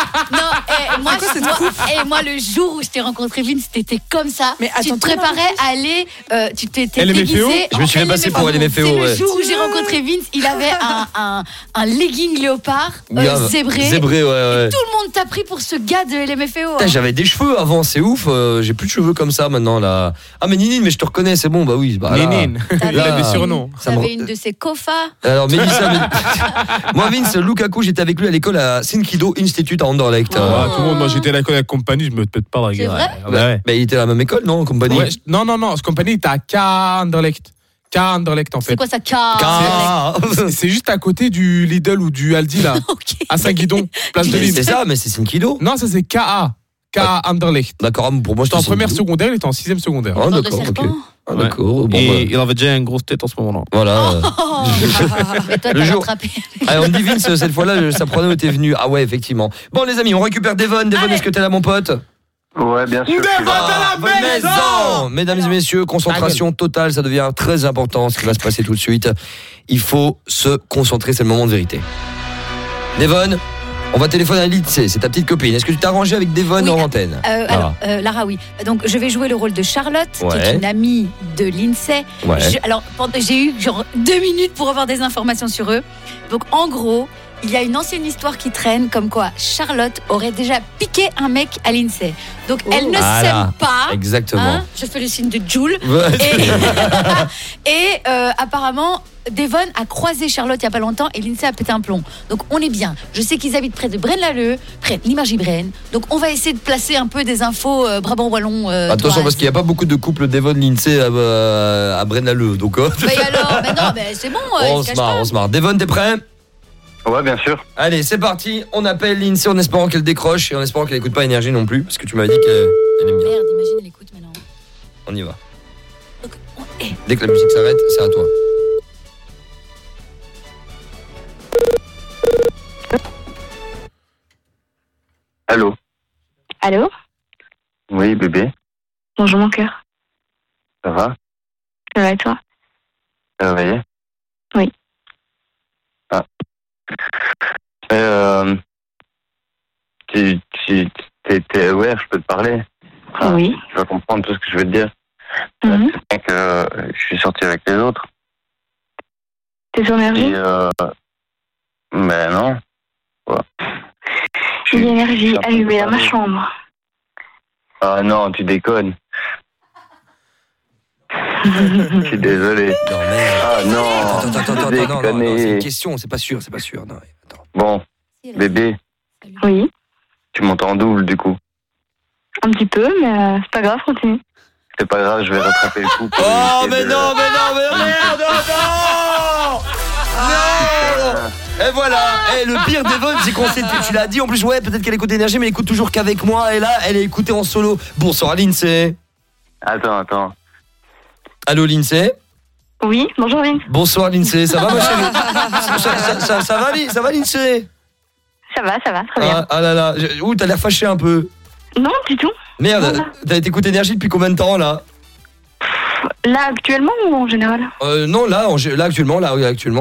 Moi, le jour où je t'ai rencontré, Vince, t'étais comme ça. Mais tu te préparais à aller. Tu t'étais LMFAO. déguisé. Je me suis fait passer pour LMFAO. C'est le jour où j'ai rencontré Vince. Il avait un legging léopard zébré. Zébré, ouais. Et tout le monde t'a pris pour ce gars de LMFAO. Putain, j'avais des cheveux avant, c'est ouf. J'ai plus de cheveux comme ça maintenant là. Ah mais Ninine, mais je te reconnais, c'est bon, bah oui. Bah, Ninine. Il a des surnoms. T'avais une de ses kofas. Alors Mélissa, moi Vince Lukaku, j'étais avec lui à l'école à Sinkido Institute à Anderlecht. Tout le monde, moi j'étais à l'école avec Compagnie, je me pète pas la gueule. C'est vrai? Mais il était à la même école, non, Compagnie? Ouais, non, ce Compagnie était à Anderlecht. Anderlecht en fait. C'est quoi ça, C'est juste à côté du Lidl ou du Aldi là. Okay. À Saint-Guidon, place de Lille. C'est ça, mais c'est Sinkido. Non, ça c'est KA Anderlecht. D'accord, pour moi j'étais en première secondaire, il était en 6ème secondaire. Oh d'accord, ok. Ah, d'accord. Bon, et il avait déjà une grosse tête en ce moment-là. Voilà. Et toi, t'as rattrapé. On me dit Vince, cette fois-là, sa prono était venue. Ah ouais, effectivement. Bon les amis, on récupère Devon. Devon, est-ce que t'es là mon pote? Ouais, bien sûr. Devon à la maison. Mesdames et messieurs, concentration totale, ça devient très important ce qui va se passer tout de suite. Il faut se concentrer, c'est le moment de vérité. Devon, on va téléphoner à Lindsay, c'est ta petite copine. Est-ce que tu t'es arrangé avec Devon en antenne? Alors, Lara, oui. Donc, je vais jouer le rôle de Charlotte, qui est une amie de Lindsay. Ouais. J'ai eu genre 2 minutes pour avoir des informations sur eux. Donc, en gros, il y a une ancienne histoire qui traîne comme quoi Charlotte aurait déjà piqué un mec à Lindsay. Donc elle ne s'aime pas. Exactement. Hein, je fais le signe de Jules. Et apparemment, Devon a croisé Charlotte il n'y a pas longtemps et Lindsay a pété un plomb. Donc on est bien. Je sais qu'ils habitent près de Braine-l'Alleud, près de Limargy-Braine. Donc on va essayer de placer un peu des infos Brabant-Wallon. Attention parce qu'il n'y a pas beaucoup de couples Devon-Lindsay à Braine-l'Alleud. Donc, mais alors, mais non, mais c'est bon. on se marre. Devon, t'es prêt? Ouais, bien sûr. Allez, c'est parti. On appelle Lindsay en espérant qu'elle décroche et en espérant qu'elle n'écoute pas Énergie non plus, parce que tu m'as dit qu'elle aime bien. Merde, imagine, elle écoute maintenant. On y va. Dès que la musique s'arrête, c'est à toi. Allô? Allô? Oui, bébé. Bonjour mon cœur. Ça va? Ça va et toi? T'es réveillé? Oui. Ah. T'es aware, je peux te parler? Oui. Tu vas comprendre tout ce que je veux te dire. C'est bien que je suis sorti avec les autres. T'es sur Énergie? Ben non. Ouais. J'ai l'énergie allumée dans ma chambre. Ah non, tu déconnes. Je suis désolé. Non, mais... Ah non. Attends, non, c'est une question, c'est pas sûr. Non, attends. Bon, bébé. Oui. Tu montes en double du coup. Un petit peu, mais c'est pas grave, continue. C'est pas grave, je vais rattraper le coup. Oh, mais non, merde, non. Et voilà, et le pire d'Evon, c'est qu'on s'est, tu l'as dit, en plus, ouais, peut-être qu'elle écoute Énergie, mais elle écoute toujours qu'avec moi, et là, elle est écoutée en solo. Bonsoir, Lindsay. Attends. Allô, Lindsay. Oui, bonjour, Vince. Bonsoir, Lindsay, ça va, ma chérie? Ça va, Lindsay? Ça va, très bien. Ah là là, ouh, t'as l'air fâché un peu. Non, du tout. Merde, t'as été écouté Énergie depuis combien de temps, là? Là, actuellement ou en général? Non, là, actuellement, là.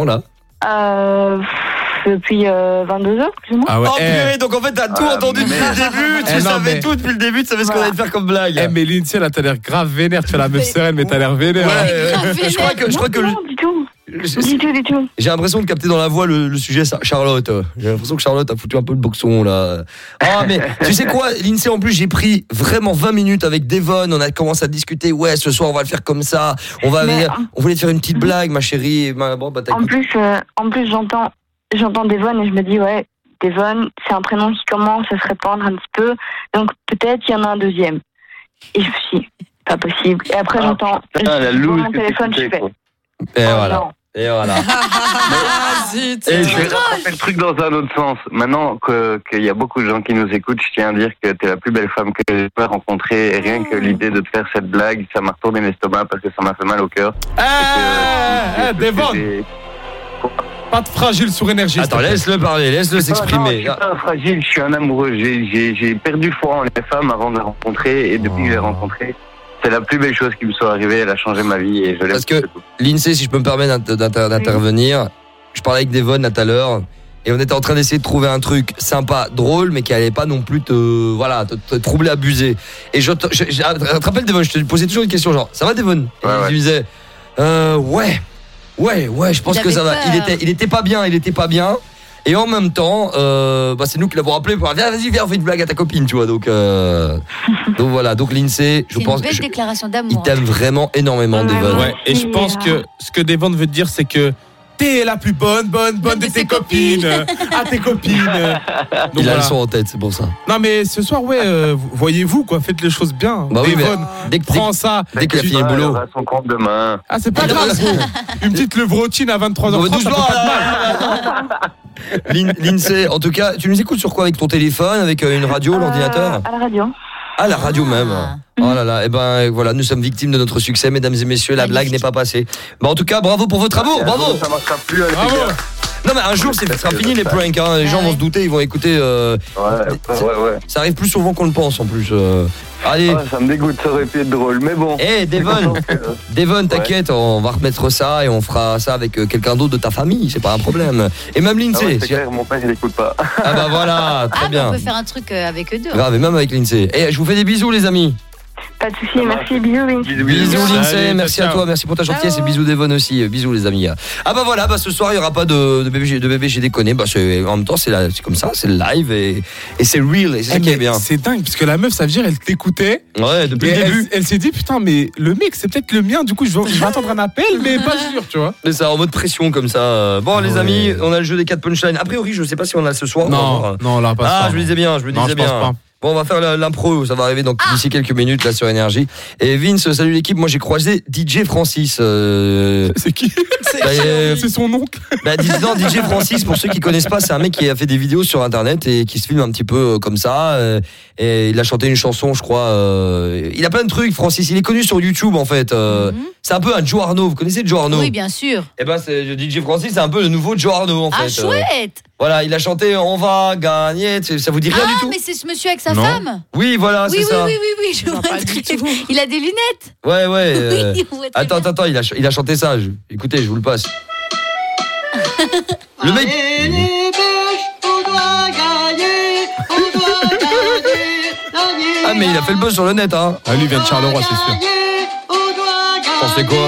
Depuis 22 heures, plus ou moins. Ah ouais. Oh purée, donc en fait t'as tout entendu depuis le début, tu savais tout depuis le début, tu savais ce qu'on allait faire comme blague. Mais Lindsay, là, t'as l'air grave vénère, tu fais la meuf sereine, mais t'as l'air vénère. Ouais, je crois que Non, du tout. Du tout. J'ai l'impression de capter dans la voix le sujet, ça. Charlotte. J'ai l'impression que Charlotte a foutu un peu le boxon, là. Ah, mais tu sais quoi, Lindsay, en plus, j'ai pris vraiment 20 minutes avec Devon. On a commencé à discuter. Ouais, ce soir, on va le faire comme ça. On voulait te faire une petite blague, ma chérie. En plus, j'entends Devon et je me dis, ouais, Devon, c'est un prénom qui commence à se répandre un petit peu. Donc, peut-être qu'il y en a un deuxième. Et je me suis dit, pas possible. Et après, j'entends mon téléphone, je fais. Et voilà. Et voilà. Zut, et je vais rattraper le truc dans un autre sens. Maintenant qu'il y a beaucoup de gens qui nous écoutent, je tiens à dire que t'es la plus belle femme que j'ai pu rencontrer. Et rien que l'idée de te faire cette blague, ça m'a retourné l'estomac parce que ça m'a fait mal au cœur. Devon, pas de fragile sur Énergie. Attends, laisse-le parler, laisse-le s'exprimer. Non, je suis pas un fragile, je suis un amoureux. J'ai perdu foi en les femmes avant de les rencontrer. Et depuis que je les ai rencontrées, c'est la plus belle chose qui me soit arrivée. Elle a changé ma vie et je l'aime. Parce que, Lindsay, si je peux me permettre d'intervenir, je parlais avec Devon tout à l'heure et on était en train d'essayer de trouver un truc sympa, drôle, mais qui allait pas non plus te troubler, abuser. Et je te rappelle, Devon, je te posais toujours une question genre, ça va, Devon? Et il disait, ouais, je pense que ça va. Il était pas bien. Et en même temps, c'est nous qui l'avons appelé pour dire vas-y, viens, on fait une blague à ta copine, tu vois. Donc voilà. Donc Lindsay, je pense que c'est une belle déclaration d'amour. Il t'aime vraiment énormément, Devon. Ouais. Et je pense que ce que Devon veut dire, c'est que t'es la plus bonne de tes copines, à tes copines. Donc il a le son en tête, c'est pour ça. Non mais ce soir, voyez-vous quoi, faites les choses bien. Bah oui, Devon, prends ça. Dès qu'il a fini le boulot. Son compte demain. Ah, c'est pas grave. Une petite levrotine à 23h30, ça fait pas de mal. Lindsay, en tout cas, tu nous écoutes sur quoi? Avec ton téléphone, avec une radio, l'ordinateur? À la radio. Ah, la radio même. Oh là là, et ben voilà, nous sommes victimes de notre succès, mesdames et messieurs, la blague n'est pas passée. En tout cas, bravo pour votre amour, bravo. Ça marchera plus. Bravo. Non mais un jour, ça sera fini les pranks, hein. Les gens vont se douter, ils vont écouter. Ouais. Ça arrive plus souvent qu'on le pense en plus. Allez. Ça me dégoûte, ça aurait pu être drôle, mais bon. Devon, t'inquiète, on va remettre ça et on fera ça avec quelqu'un d'autre de ta famille, c'est pas un problème. Et même Lindsay. C'est clair, mon père il écoute pas. Ah bah voilà, très bien. On peut faire un truc avec eux deux. Grave, et même avec Lindsay. Et je vous fais des bisous les amis. Pas de soucis, merci, bisous Vince. Bisous Lindsay, merci à toi, merci pour ta gentillesse et bisous Devon aussi, bisous les amis. Ah bah voilà, ce soir il y aura pas de bébé j'ai déconné, en même temps c'est comme ça, c'est le live et c'est real et c'est ça qui est bien. C'est dingue parce que la meuf ça veut dire elle t'écoutait. Ouais, depuis le début. Elle s'est dit putain mais le mec c'est peut-être le mien, du coup je vais attendre un appel mais pas sûr, tu vois. Mais ça en mode pression comme ça. Bon les amis, on a le jeu des 4 punchlines. A priori, je sais pas si on a ce soir. Non, là pas. Ah, je me disais bien. Bon, on va faire l'impro, ça va arriver d'ici quelques minutes là sur Énergie. Et Vince, salut l'équipe, moi j'ai croisé DJ Francis. C'est qui? C'est son oncle. DJ Francis, pour ceux qui connaissent pas, c'est un mec qui a fait des vidéos sur internet et qui se filme un petit peu comme ça. Et il a chanté une chanson, je crois. Il a plein de trucs, Francis. Il est connu sur YouTube en fait. C'est un peu un Joe Arnaud. Vous connaissez Joe Arnaud? Oui, bien sûr. Et DJ Francis, c'est un peu le nouveau Joe Arnaud en fait. Ah, chouette. Voilà, il a chanté On va gagner. Ça vous dit rien du tout? Ah, mais c'est ce monsieur avec sa femme. Oui, voilà, c'est ça. Oui, je vois pas du tout. Il a des lunettes. Ouais. Oui, attends, il a chanté ça. Écoutez, je vous le passe. Le mec. Ah, mais il a fait le buzz sur le net, hein. Ah, lui vient de Charleroi, c'est sûr. T'en sais quoi?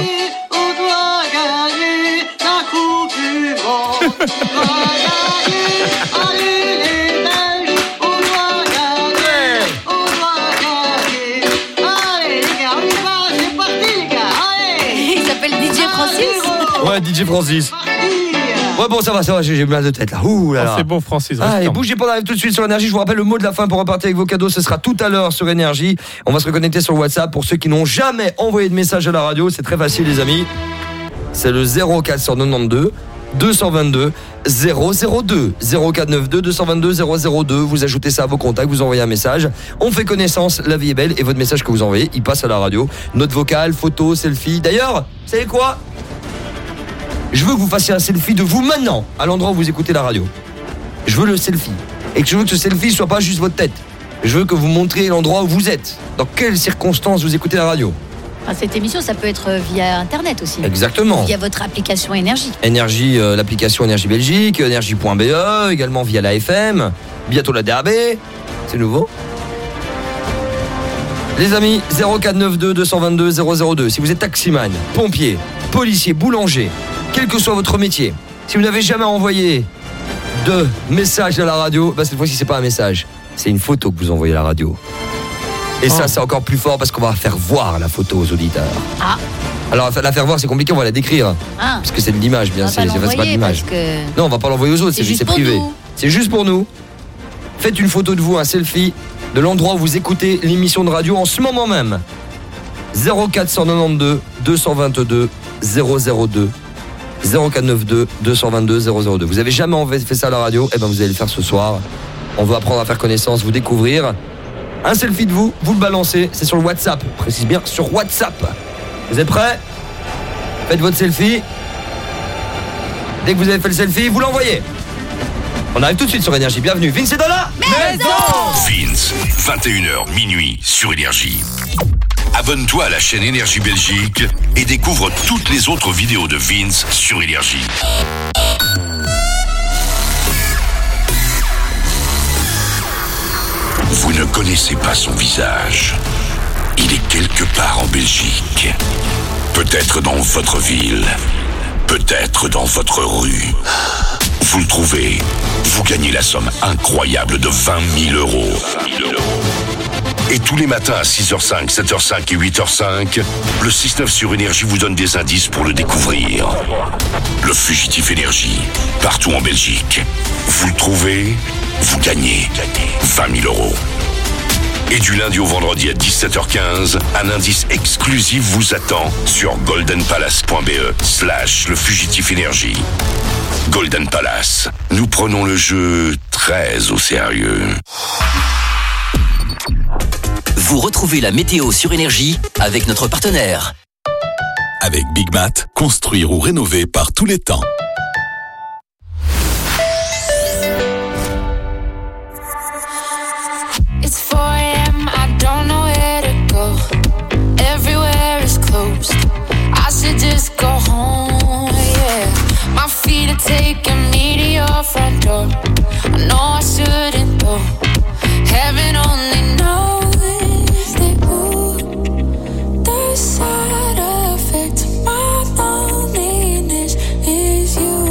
Il s'appelle DJ Francis. Ouais, DJ Francis. Ouais, bon, ça va, j'ai mal de tête là. Ouh là là. C'est bon, Francis. Allez, bougez pas, on arrive tout de suite sur Énergie. Je vous rappelle le mot de la fin pour repartir avec vos cadeaux. Ce sera tout à l'heure sur Énergie. On va se reconnecter sur WhatsApp pour ceux qui n'ont jamais envoyé de message à la radio. C'est très facile, les amis. C'est le 0492 222 002 0492 222 002. Vous ajoutez ça à vos contacts, vous envoyez un message. On fait connaissance, la vie est belle. Et votre message que vous envoyez, il passe à la radio. Note vocale, photo, selfie. D'ailleurs, vous savez quoi ? Je veux que vous fassiez un selfie de vous maintenant, à l'endroit où vous écoutez la radio. Je veux le selfie. Et que je veux que ce selfie soit pas juste votre tête. Je veux que vous montriez l'endroit où vous êtes. Dans quelles circonstances vous écoutez la radio. Cette émission, ça peut être via Internet aussi. Exactement. Via votre application Énergie. Énergie, l'application Énergie Belgique, énergie.be, également via la FM, bientôt la DAB. C'est nouveau. Les amis, 0492 222 002. Si vous êtes taximan, pompier, policier, boulanger, quel que soit votre métier, si vous n'avez jamais envoyé de message à la radio, cette fois-ci, c'est pas un message, c'est une photo que vous envoyez à la radio. Et ça, c'est encore plus fort parce qu'on va faire voir la photo aux auditeurs. Ah. Alors, la faire voir, c'est compliqué, on va la décrire. Ah. Parce que c'est de l'image, bien sûr. C'est pas de l'image. Que... Non, on va pas l'envoyer aux autres, c'est privé. C'est juste pour nous. Faites une photo de vous, un selfie, de l'endroit où vous écoutez l'émission de radio en ce moment même. 0492 222 002. 0492 222 002. Vous avez jamais fait ça à la radio, vous allez le faire ce soir. On veut apprendre à faire connaissance, vous découvrir. Un selfie de vous, vous le balancez, c'est sur le WhatsApp. Précise bien, sur WhatsApp. Vous êtes prêts ? Faites votre selfie. Dès que vous avez fait le selfie, vous l'envoyez. On arrive tout de suite sur Énergie. Bienvenue. Vince est dans la maison. Vince, 21h minuit sur Énergie. Abonne-toi à la chaîne Énergie Belgique et découvre toutes les autres vidéos de Vince sur Énergie. Vous ne connaissez pas son visage. Il est quelque part en Belgique. Peut-être dans votre ville. Peut-être dans votre rue. Vous le trouvez. Vous gagnez la somme incroyable de 20 000 euros. Et tous les matins à 6h05, 7h05 et 8h05, le 6-9 sur Énergie vous donne des indices pour le découvrir. Le fugitif Énergie, partout en Belgique. Vous le trouvez, vous gagnez 20 000 euros. Et du lundi au vendredi à 17h15, un indice exclusif vous attend sur goldenpalace.be/le fugitif Énergie. Golden Palace, nous prenons le jeu très au sérieux. Vous retrouvez la météo sur Énergie avec notre partenaire. Avec Big Mat, construire ou rénover par tous les temps. It's 4 a.m., I don't know where to go. Everywhere is closed. I should just go home, yeah. My feet are taking me to your front door. I know I shouldn't go. Heaven only knows that the side effect to my loneliness is you.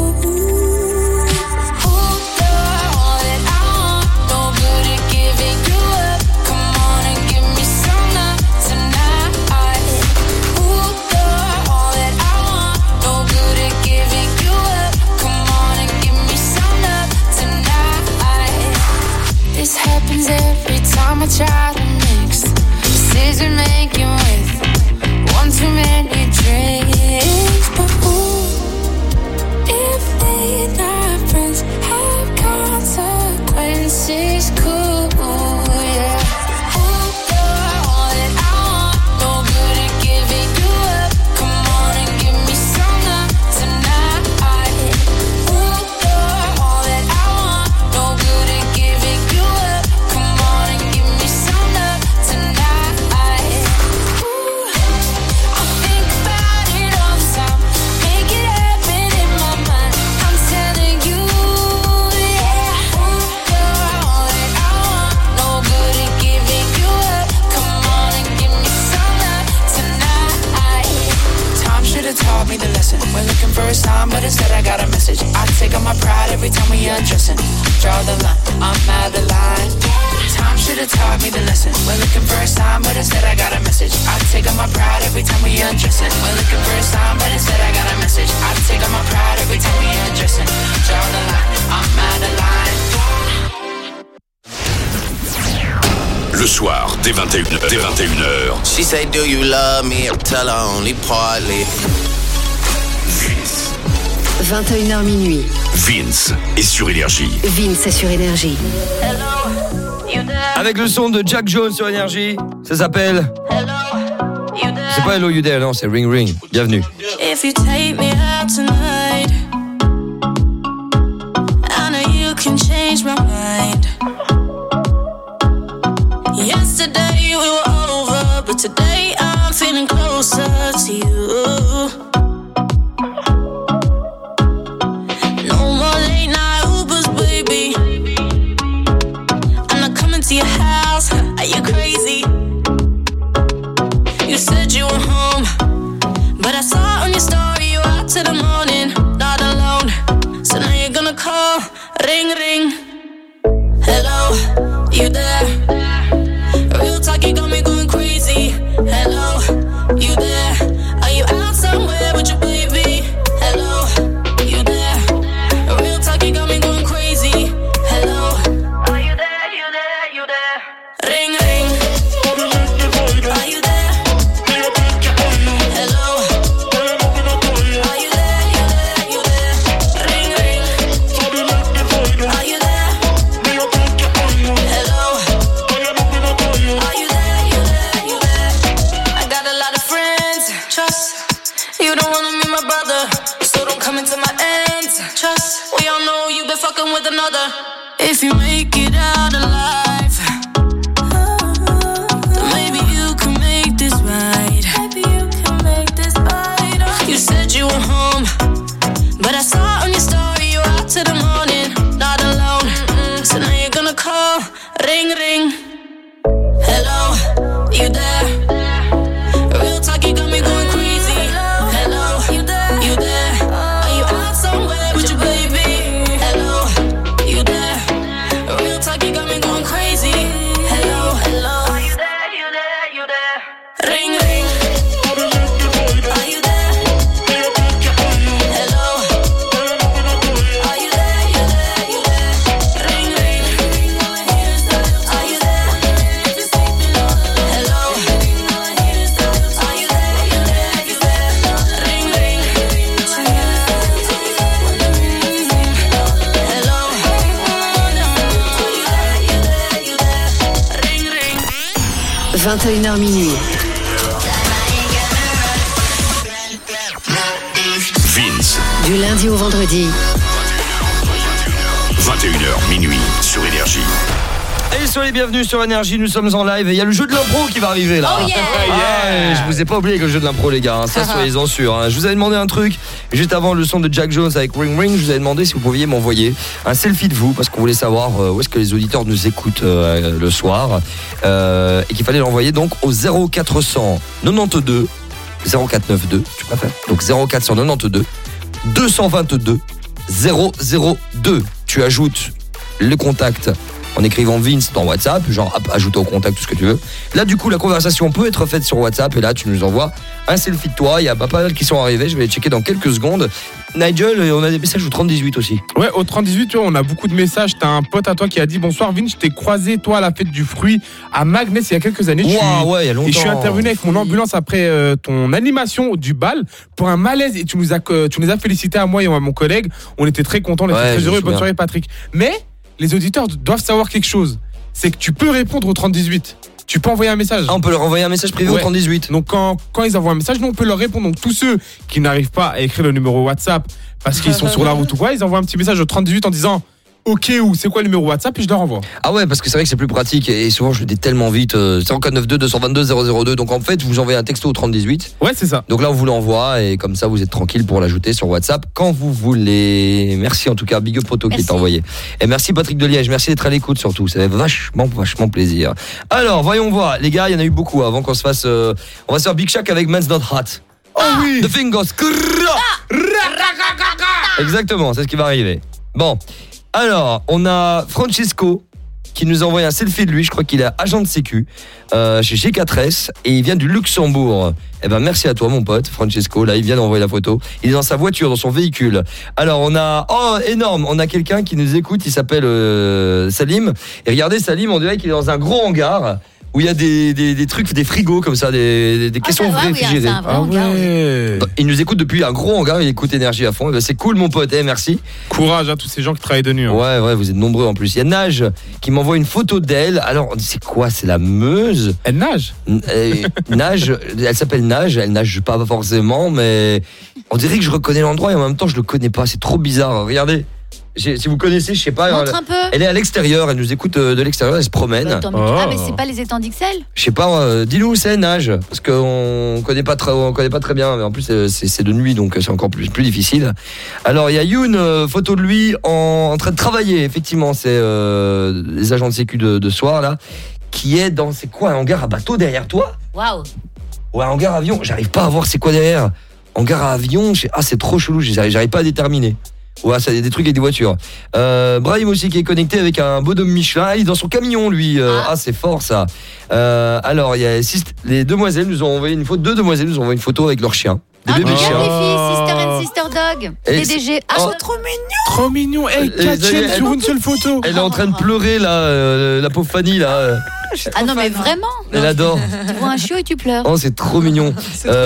Every time I try to mix decision making with one too many drinks. But ooh, if late night friends have consequences, cool, yeah. Ooh, you're all that I want, no good at giving you up. Come on and give me some love tonight. Ooh, you're all that I want, no good at giving you up. Taught me the lesson. We're looking for a sign, but instead I got a message. I take on my pride every time we undressing. Draw the line, I'm out of line. Time should have taught me the lesson. We're looking for a sign, but instead I got a message. I take on my pride every time we undressing. We're looking for a sign, but instead I got a message. I take on my pride every time we undressing. Le soir, dès 21h. She say, do you love me? Tell her only partly. 21h minuit. Vince est sur Énergie. Vince est sur Énergie. Avec le son de Jack Jones sur Énergie. Ça s'appelle... C'est pas Hello You There, non, c'est Ring Ring. Bienvenue. If you take me out tonight, I know you can change my mind. Yesterday we were over, but today I'm feeling closer to you. No more late night Ubers, baby. I'm not coming to your house. Are you crazy? You said you were home, but I saw on your story you out till the morning, not alone. So now you're gonna call, ring ring. Hello, you there? Real talk, you got me going crazy. Hello, you there? Are you out somewhere with your baby? Hello, you there? Real talk, you got me going crazy. Hello, are you there? You there? You there? Ring ring. Are you there? With another, if you make it out alive, then maybe you can make this right. Maybe you can make this right. You said you were home, but I saw on your story you out till the morning, not alone. So now you're gonna call, ring ring. Hello, you there? Real talk, you got me going crazy. Hello, you there? You there? Are you out somewhere with your baby? « 21h minuit. Vince. Du lundi au vendredi. 21h minuit sur Énergie. Et soyez les bienvenus sur Énergie, nous sommes en live et il y a le jeu de l'impro qui va arriver là. Oh yeah, yeah. Je vous ai pas oublié que le jeu de l'impro les gars, hein. Ça soyez-en sûrs. Hein. Je vous avais demandé un truc juste avant le son de Jack Jones avec Ring Ring. Je vous avais demandé si vous pouviez m'envoyer un selfie de vous parce qu'on voulait savoir où est-ce que les auditeurs nous écoutent le soir et qu'il fallait l'envoyer donc au 0492 0492 tu préfères donc 0492 222 002. Tu ajoutes le contact en écrivant Vince dans WhatsApp, genre ajouter au contact tout ce que tu veux. Là du coup la conversation peut être faite sur WhatsApp et là tu nous envoies un selfie de toi. Il y a pas mal qui sont arrivés, je vais les checker dans quelques secondes. Nigel, on a des messages au 3018 aussi. Ouais, au 3018, tu vois, on a beaucoup de messages. T'as un pote à toi qui a dit bonsoir Vince, je t'ai croisé toi à la fête du fruit à Magnès il y a quelques années. Ouais, il y a longtemps. Et je suis intervenu avec mon ambulance après ton animation du bal pour un malaise et tu nous as félicité à moi et à mon collègue. On était très contents, on était très heureux. Bonne soirée Patrick. Mais les auditeurs doivent savoir quelque chose. C'est que tu peux répondre au 3018. Tu peux envoyer un message. Ah, on peut leur envoyer un message privé au 3018. Donc quand ils envoient un message, nous on peut leur répondre. Donc tous ceux qui n'arrivent pas à écrire le numéro WhatsApp parce qu'ils sont sur la route ou quoi, ils envoient un petit message au 3018 en disant OK ou c'est quoi le numéro WhatsApp et je leur envoie. Ah ouais, parce que c'est vrai que c'est plus pratique et souvent je le dis tellement vite 0492 222 002. Donc en fait, vous envoyez un texto au 3018. Ouais, c'est ça. Donc là on vous l'envoie et comme ça vous êtes tranquille pour l'ajouter sur WhatsApp quand vous voulez. Merci en tout cas, big up Poto qui t'a envoyé. Et merci Patrick de Liège, merci d'être à l'écoute surtout, ça fait vachement plaisir. Alors, voyons voir, les gars, il y en a eu beaucoup avant qu'on se fasse on va se faire Big Shaq avec Man's Not Hot. Oh oui. The Thing Goes. Exactement, c'est ce qui va arriver. Bon. Alors, on a Francesco qui nous envoie un selfie de lui, je crois qu'il est agent de sécu chez G4S et il vient du Luxembourg. Eh ben merci à toi mon pote Francesco, là il vient d'envoyer la photo. Il est dans sa voiture, dans son véhicule. Alors on a, énorme, on a quelqu'un qui nous écoute, il s'appelle Salim. Et regardez Salim, on dirait qu'il est dans un gros hangar où il y a des trucs, des frigos comme ça, des caissons réfrigérés. Il nous écoute depuis un gros hangar, il écoute Énergie à fond. Et ben, c'est cool mon pote, merci. Courage à tous ces gens qui travaillent de nuit. Ouais, vous êtes nombreux en plus. Il y a Nage qui m'envoie une photo d'elle. Alors, c'est quoi? C'est la Meuse? Elle nage? Nage, elle s'appelle Nage, elle nage pas forcément, mais on dirait que je reconnais l'endroit et en même temps je le connais pas, c'est trop bizarre. Regardez. Si vous connaissez, je sais pas. Montre un peu. Elle est à l'extérieur, elle nous écoute de l'extérieur, elle se promène. Ah, mais c'est pas les étangs d'Ixelles? Je sais pas, dis-nous où c'est Nage, parce qu'on connaît pas très bien, mais en plus c'est de nuit, donc c'est encore plus difficile. Alors il y a Youn, photo de lui en train de travailler, effectivement, c'est les agents de sécu de soir là, qui est dans, c'est quoi, un hangar à bateau derrière toi? Waouh. Ouais, hangar à avion, j'arrive pas à voir c'est quoi derrière. Hangar à avion, c'est trop chelou, j'arrive pas à déterminer. Ouais, ça y a des trucs avec des voitures. Brahim aussi qui est connecté avec un bonhomme Michelin. Il est dans son camion, lui. C'est fort ça. Alors, il y a les demoiselles nous ont envoyé une photo. Deux demoiselles nous ont envoyé une photo avec leur chien. Des bébés chiens. Les filles, sister and sister dog. DDG. Trop mignon. Trop mignon. Hey, 4 chaînes sur une seule photo. Elle est en train de pleurer là, la pauvre Fanny là. Ah non mais vraiment. Elle adore. Tu vois un chiot et tu pleures. Oh, c'est trop mignon.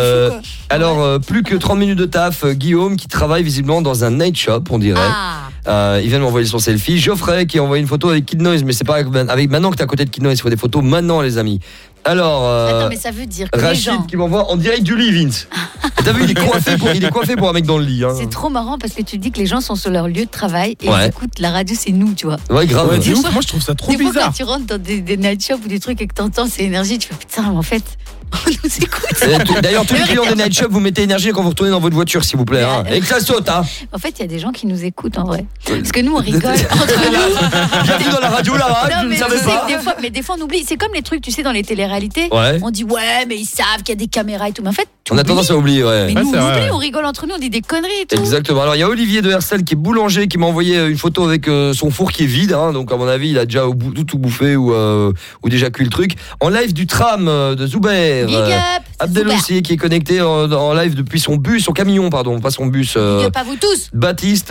Alors plus que 30 minutes de taf, Guillaume qui travaille visiblement dans un night shop, on dirait. Il vient de m'envoyer son selfie. Geoffrey qui a envoyé une photo avec Kid Noise, mais c'est pas avec maintenant que t'es à côté de Kid Noise, il faut des photos maintenant les amis. Alors attends, mais ça veut dire que Rachid les gens... qui m'envoie en direct du lit, Vince. T'as vu, il est coiffé pour un mec dans le lit. C'est trop marrant parce que tu dis que les gens sont sur leur lieu de travail et ils écoutent la radio, c'est nous, tu vois. Ouais, grave. Ouais, moi je trouve ça trop bizarre. Des fois quand tu rentres dans des night shops ou des trucs et que t'entends c'est Énergie, tu fais putain, en fait, on nous écoute. D'ailleurs, tous les clients des night shops, vous mettez Énergie quand vous retournez dans votre voiture, s'il vous plaît. Et que ça saute, hein. En fait, il y a des gens qui nous écoutent en vrai. Parce que nous, on rigole entre nous. Bienvenue dans la radio, là, je ne savais pas. Des fois, on oublie. C'est comme les trucs, tu sais, dans les téléréalités. On dit, ouais, mais ils savent qu'il y a des caméras et tout. Mais en fait, on a tendance à oublier, Mais nous, on oublie, on rigole entre nous, on dit des conneries et tout. Exactement. Alors, il y a Olivier de Herstel qui est boulanger, qui m'a envoyé une photo avec son four qui est vide. Donc, à mon avis, il a déjà tout bouffé ou déjà cuit le truc. En live du tram de Zuber. Big up. Abdel aussi qui est connecté en live depuis son camion, pardon, pas son bus. Big up à vous tous. Baptiste,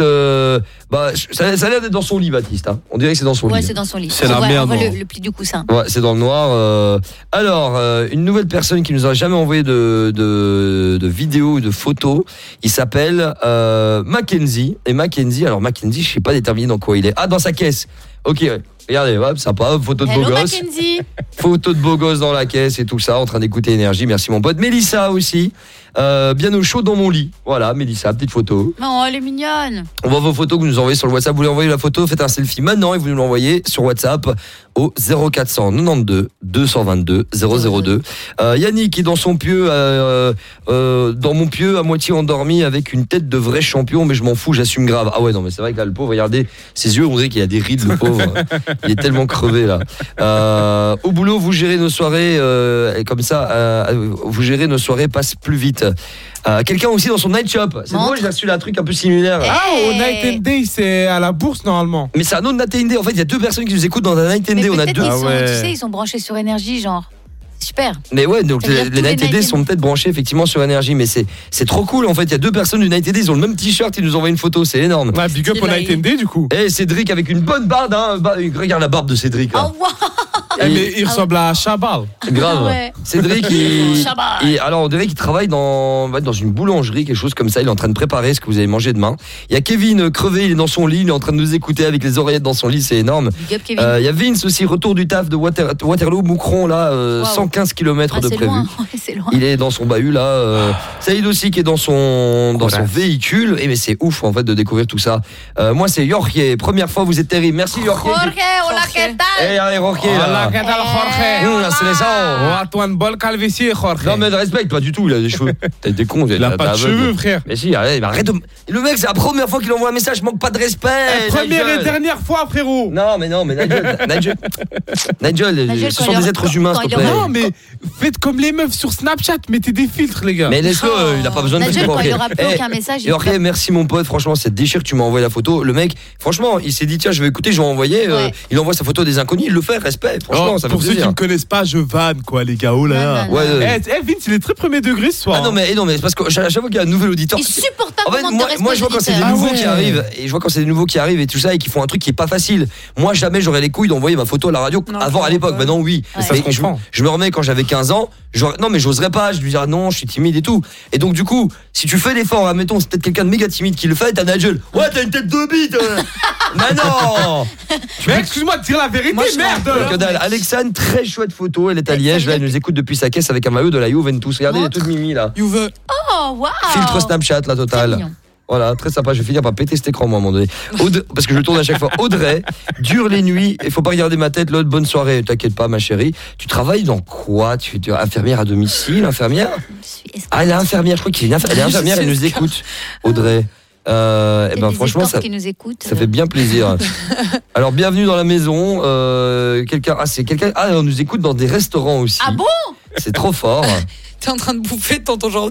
ça a l'air d'être dans son lit, Baptiste. On dirait que c'est dans son lit. Ouais, c'est dans son lit. C'est la merde. On voit le pli du coussin. Ouais, c'est dans le noir. Alors, une nouvelle personne qui nous a jamais envoyé de vidéos ou de photos. Il s'appelle Mackenzie. Et Mackenzie, je sais pas déterminer dans quoi il est. Ah, dans sa caisse. Ok, ouais. Regardez, hop, sympa, photo de beau gosse. Photo de beau gosse dans la caisse et tout ça, en train d'écouter Énergie. Merci mon pote. Mélissa aussi, bien au chaud dans mon lit. Voilà, Mélissa, petite photo. Oh, elle est mignonne. On voit vos photos que vous nous envoyez sur le WhatsApp. Vous voulez envoyer la photo, faites un selfie maintenant et vous nous l'envoyez sur WhatsApp au 0492 222 002. Yannick est dans son pieu, dans mon pieu, à moitié endormi avec une tête de vrai champion, mais je m'en fous, j'assume grave. Ah ouais, non, mais c'est vrai que là, le pauvre, regardez, ses yeux, on dirait qu'il a des rides, le pauvre. Il est tellement crevé là. Au boulot, vous gérez nos soirées comme ça. Vous gérez nos soirées, passe plus vite. Quelqu'un aussi dans son night shop. C'est drôle, j'ai reçu un truc un peu similaire. Au Night and Day, c'est à la bourse normalement. Mais c'est un autre Night and Day. En fait, il y a deux personnes qui nous écoutent dans un Night and Day. On a deux. Tu sais, ils sont branchés sur Énergie, genre. Super. Mais ouais, donc les Night and Day sont peut-être branchés effectivement sur Énergie, mais c'est trop cool en fait. Il y a deux personnes du Night and Day, ils ont le même t-shirt, ils nous envoient une photo, c'est énorme. Ouais, big up au Night and Day du coup. Et Cédric avec une bonne barbe, regarde la barbe de Cédric. Oh, wow. Mais il ressemble à Chabal. Grave. Ouais. Cédric, alors on dirait qu'il travaille dans une boulangerie, quelque chose comme ça. Il est en train de préparer ce que vous allez manger demain. Il y a Kevin crevé, il est dans son lit, il est en train de nous écouter avec les oreillettes dans son lit, c'est énorme. Big up, Kevin. Il y a Vince aussi, retour du taf de Waterloo, Moucron là, 115 km de prévu. Loin. C'est loin. Il est dans son bahut là. Saïd aussi qui est dans son véhicule. Et mais c'est ouf en fait de découvrir tout ça. Moi c'est Jorge, première fois, vous êtes terrible. Merci Jorge. Jorge, hola, ¿qué tal? Eh, allez Jorge. Hola, ¿qué tal Jorge? La sélection. Antoine Bol Calvici, Jorge. Non mais ne respecte pas du tout, il a des cheveux. T'es des cons. Il a pas de cheveux, frère. Mais si, arrête de... Le mec, c'est la première fois qu'il envoie un message, manque pas de respect. Première et dernière fois, frérot. Non mais Nigel, ce sont des êtres humains, s'il te plaît. Non mais faites comme les meufs sur Snapchat, mettez des filtres les gars. Mais laisse-le, il a pas besoin de Nigel, quand il aura plus aucun message. Et après, merci mon pote, franchement, c'est déchire que tu m'as envoyé la photo. Le mec, franchement, il s'est dit tiens, je vais écouter, je vais envoyer. Il envoie sa photo des inconnus, il le fait, respect. Franchement, ça fait pour ceux qui plaisir. me connaissent pas, je vanne quoi, les gars. Oh là là. Ouais, ouais. Vince, il est très premier degré ce soir. Ah non mais c'est parce que chaque fois qu'il y a un nouvel auditeur. Il supporte pas En fait, moi je vois quand c'est des nouveaux qui arrivent et je vois quand c'est des nouveaux qui arrivent et tout ça et qui font un truc qui est pas facile. Moi jamais j'aurais les couilles d'envoyer ma photo à la radio avant à l'époque. Maintenant oui. Mais ça se comprend. Je me remets quand j'avais 15 ans. Non mais j'oserais pas. Je lui dirais non, je suis timide et tout. Et donc du coup, si tu fais l'effort, admettons c'est peut-être quelqu'un de méga timide qui le fait, t'as Nigel. Ouais t'as une tête de bite. Mais non. Mais excuse-moi de dire la vérité, merde. Alexandre, très chouette photo. Elle est à Liège. Là elle nous écoute depuis sa caisse avec un maillot de la Juventus. Regardez, elle est toute mimi là. Oh, waouh. Filtre Snapchat, la totale. Voilà, très sympa. Je vais finir par péter cet écran, moi, à un moment donné. Parce que je le tourne à chaque fois. Audrey, dure les nuits. Il faut pas regarder ma tête. L'autre, bonne soirée. T'inquiète pas, ma chérie. Tu travailles dans quoi? Tu es infirmière à domicile, infirmière? Ah, elle est infirmière. Je crois qu'elle est infirmière. Elle nous écoute. Audrey. Franchement, ça fait bien plaisir. Alors, bienvenue dans la maison. On nous écoute dans des restaurants aussi. Ah bon? C'est trop fort. T'es en train de bouffer, t'entends genre.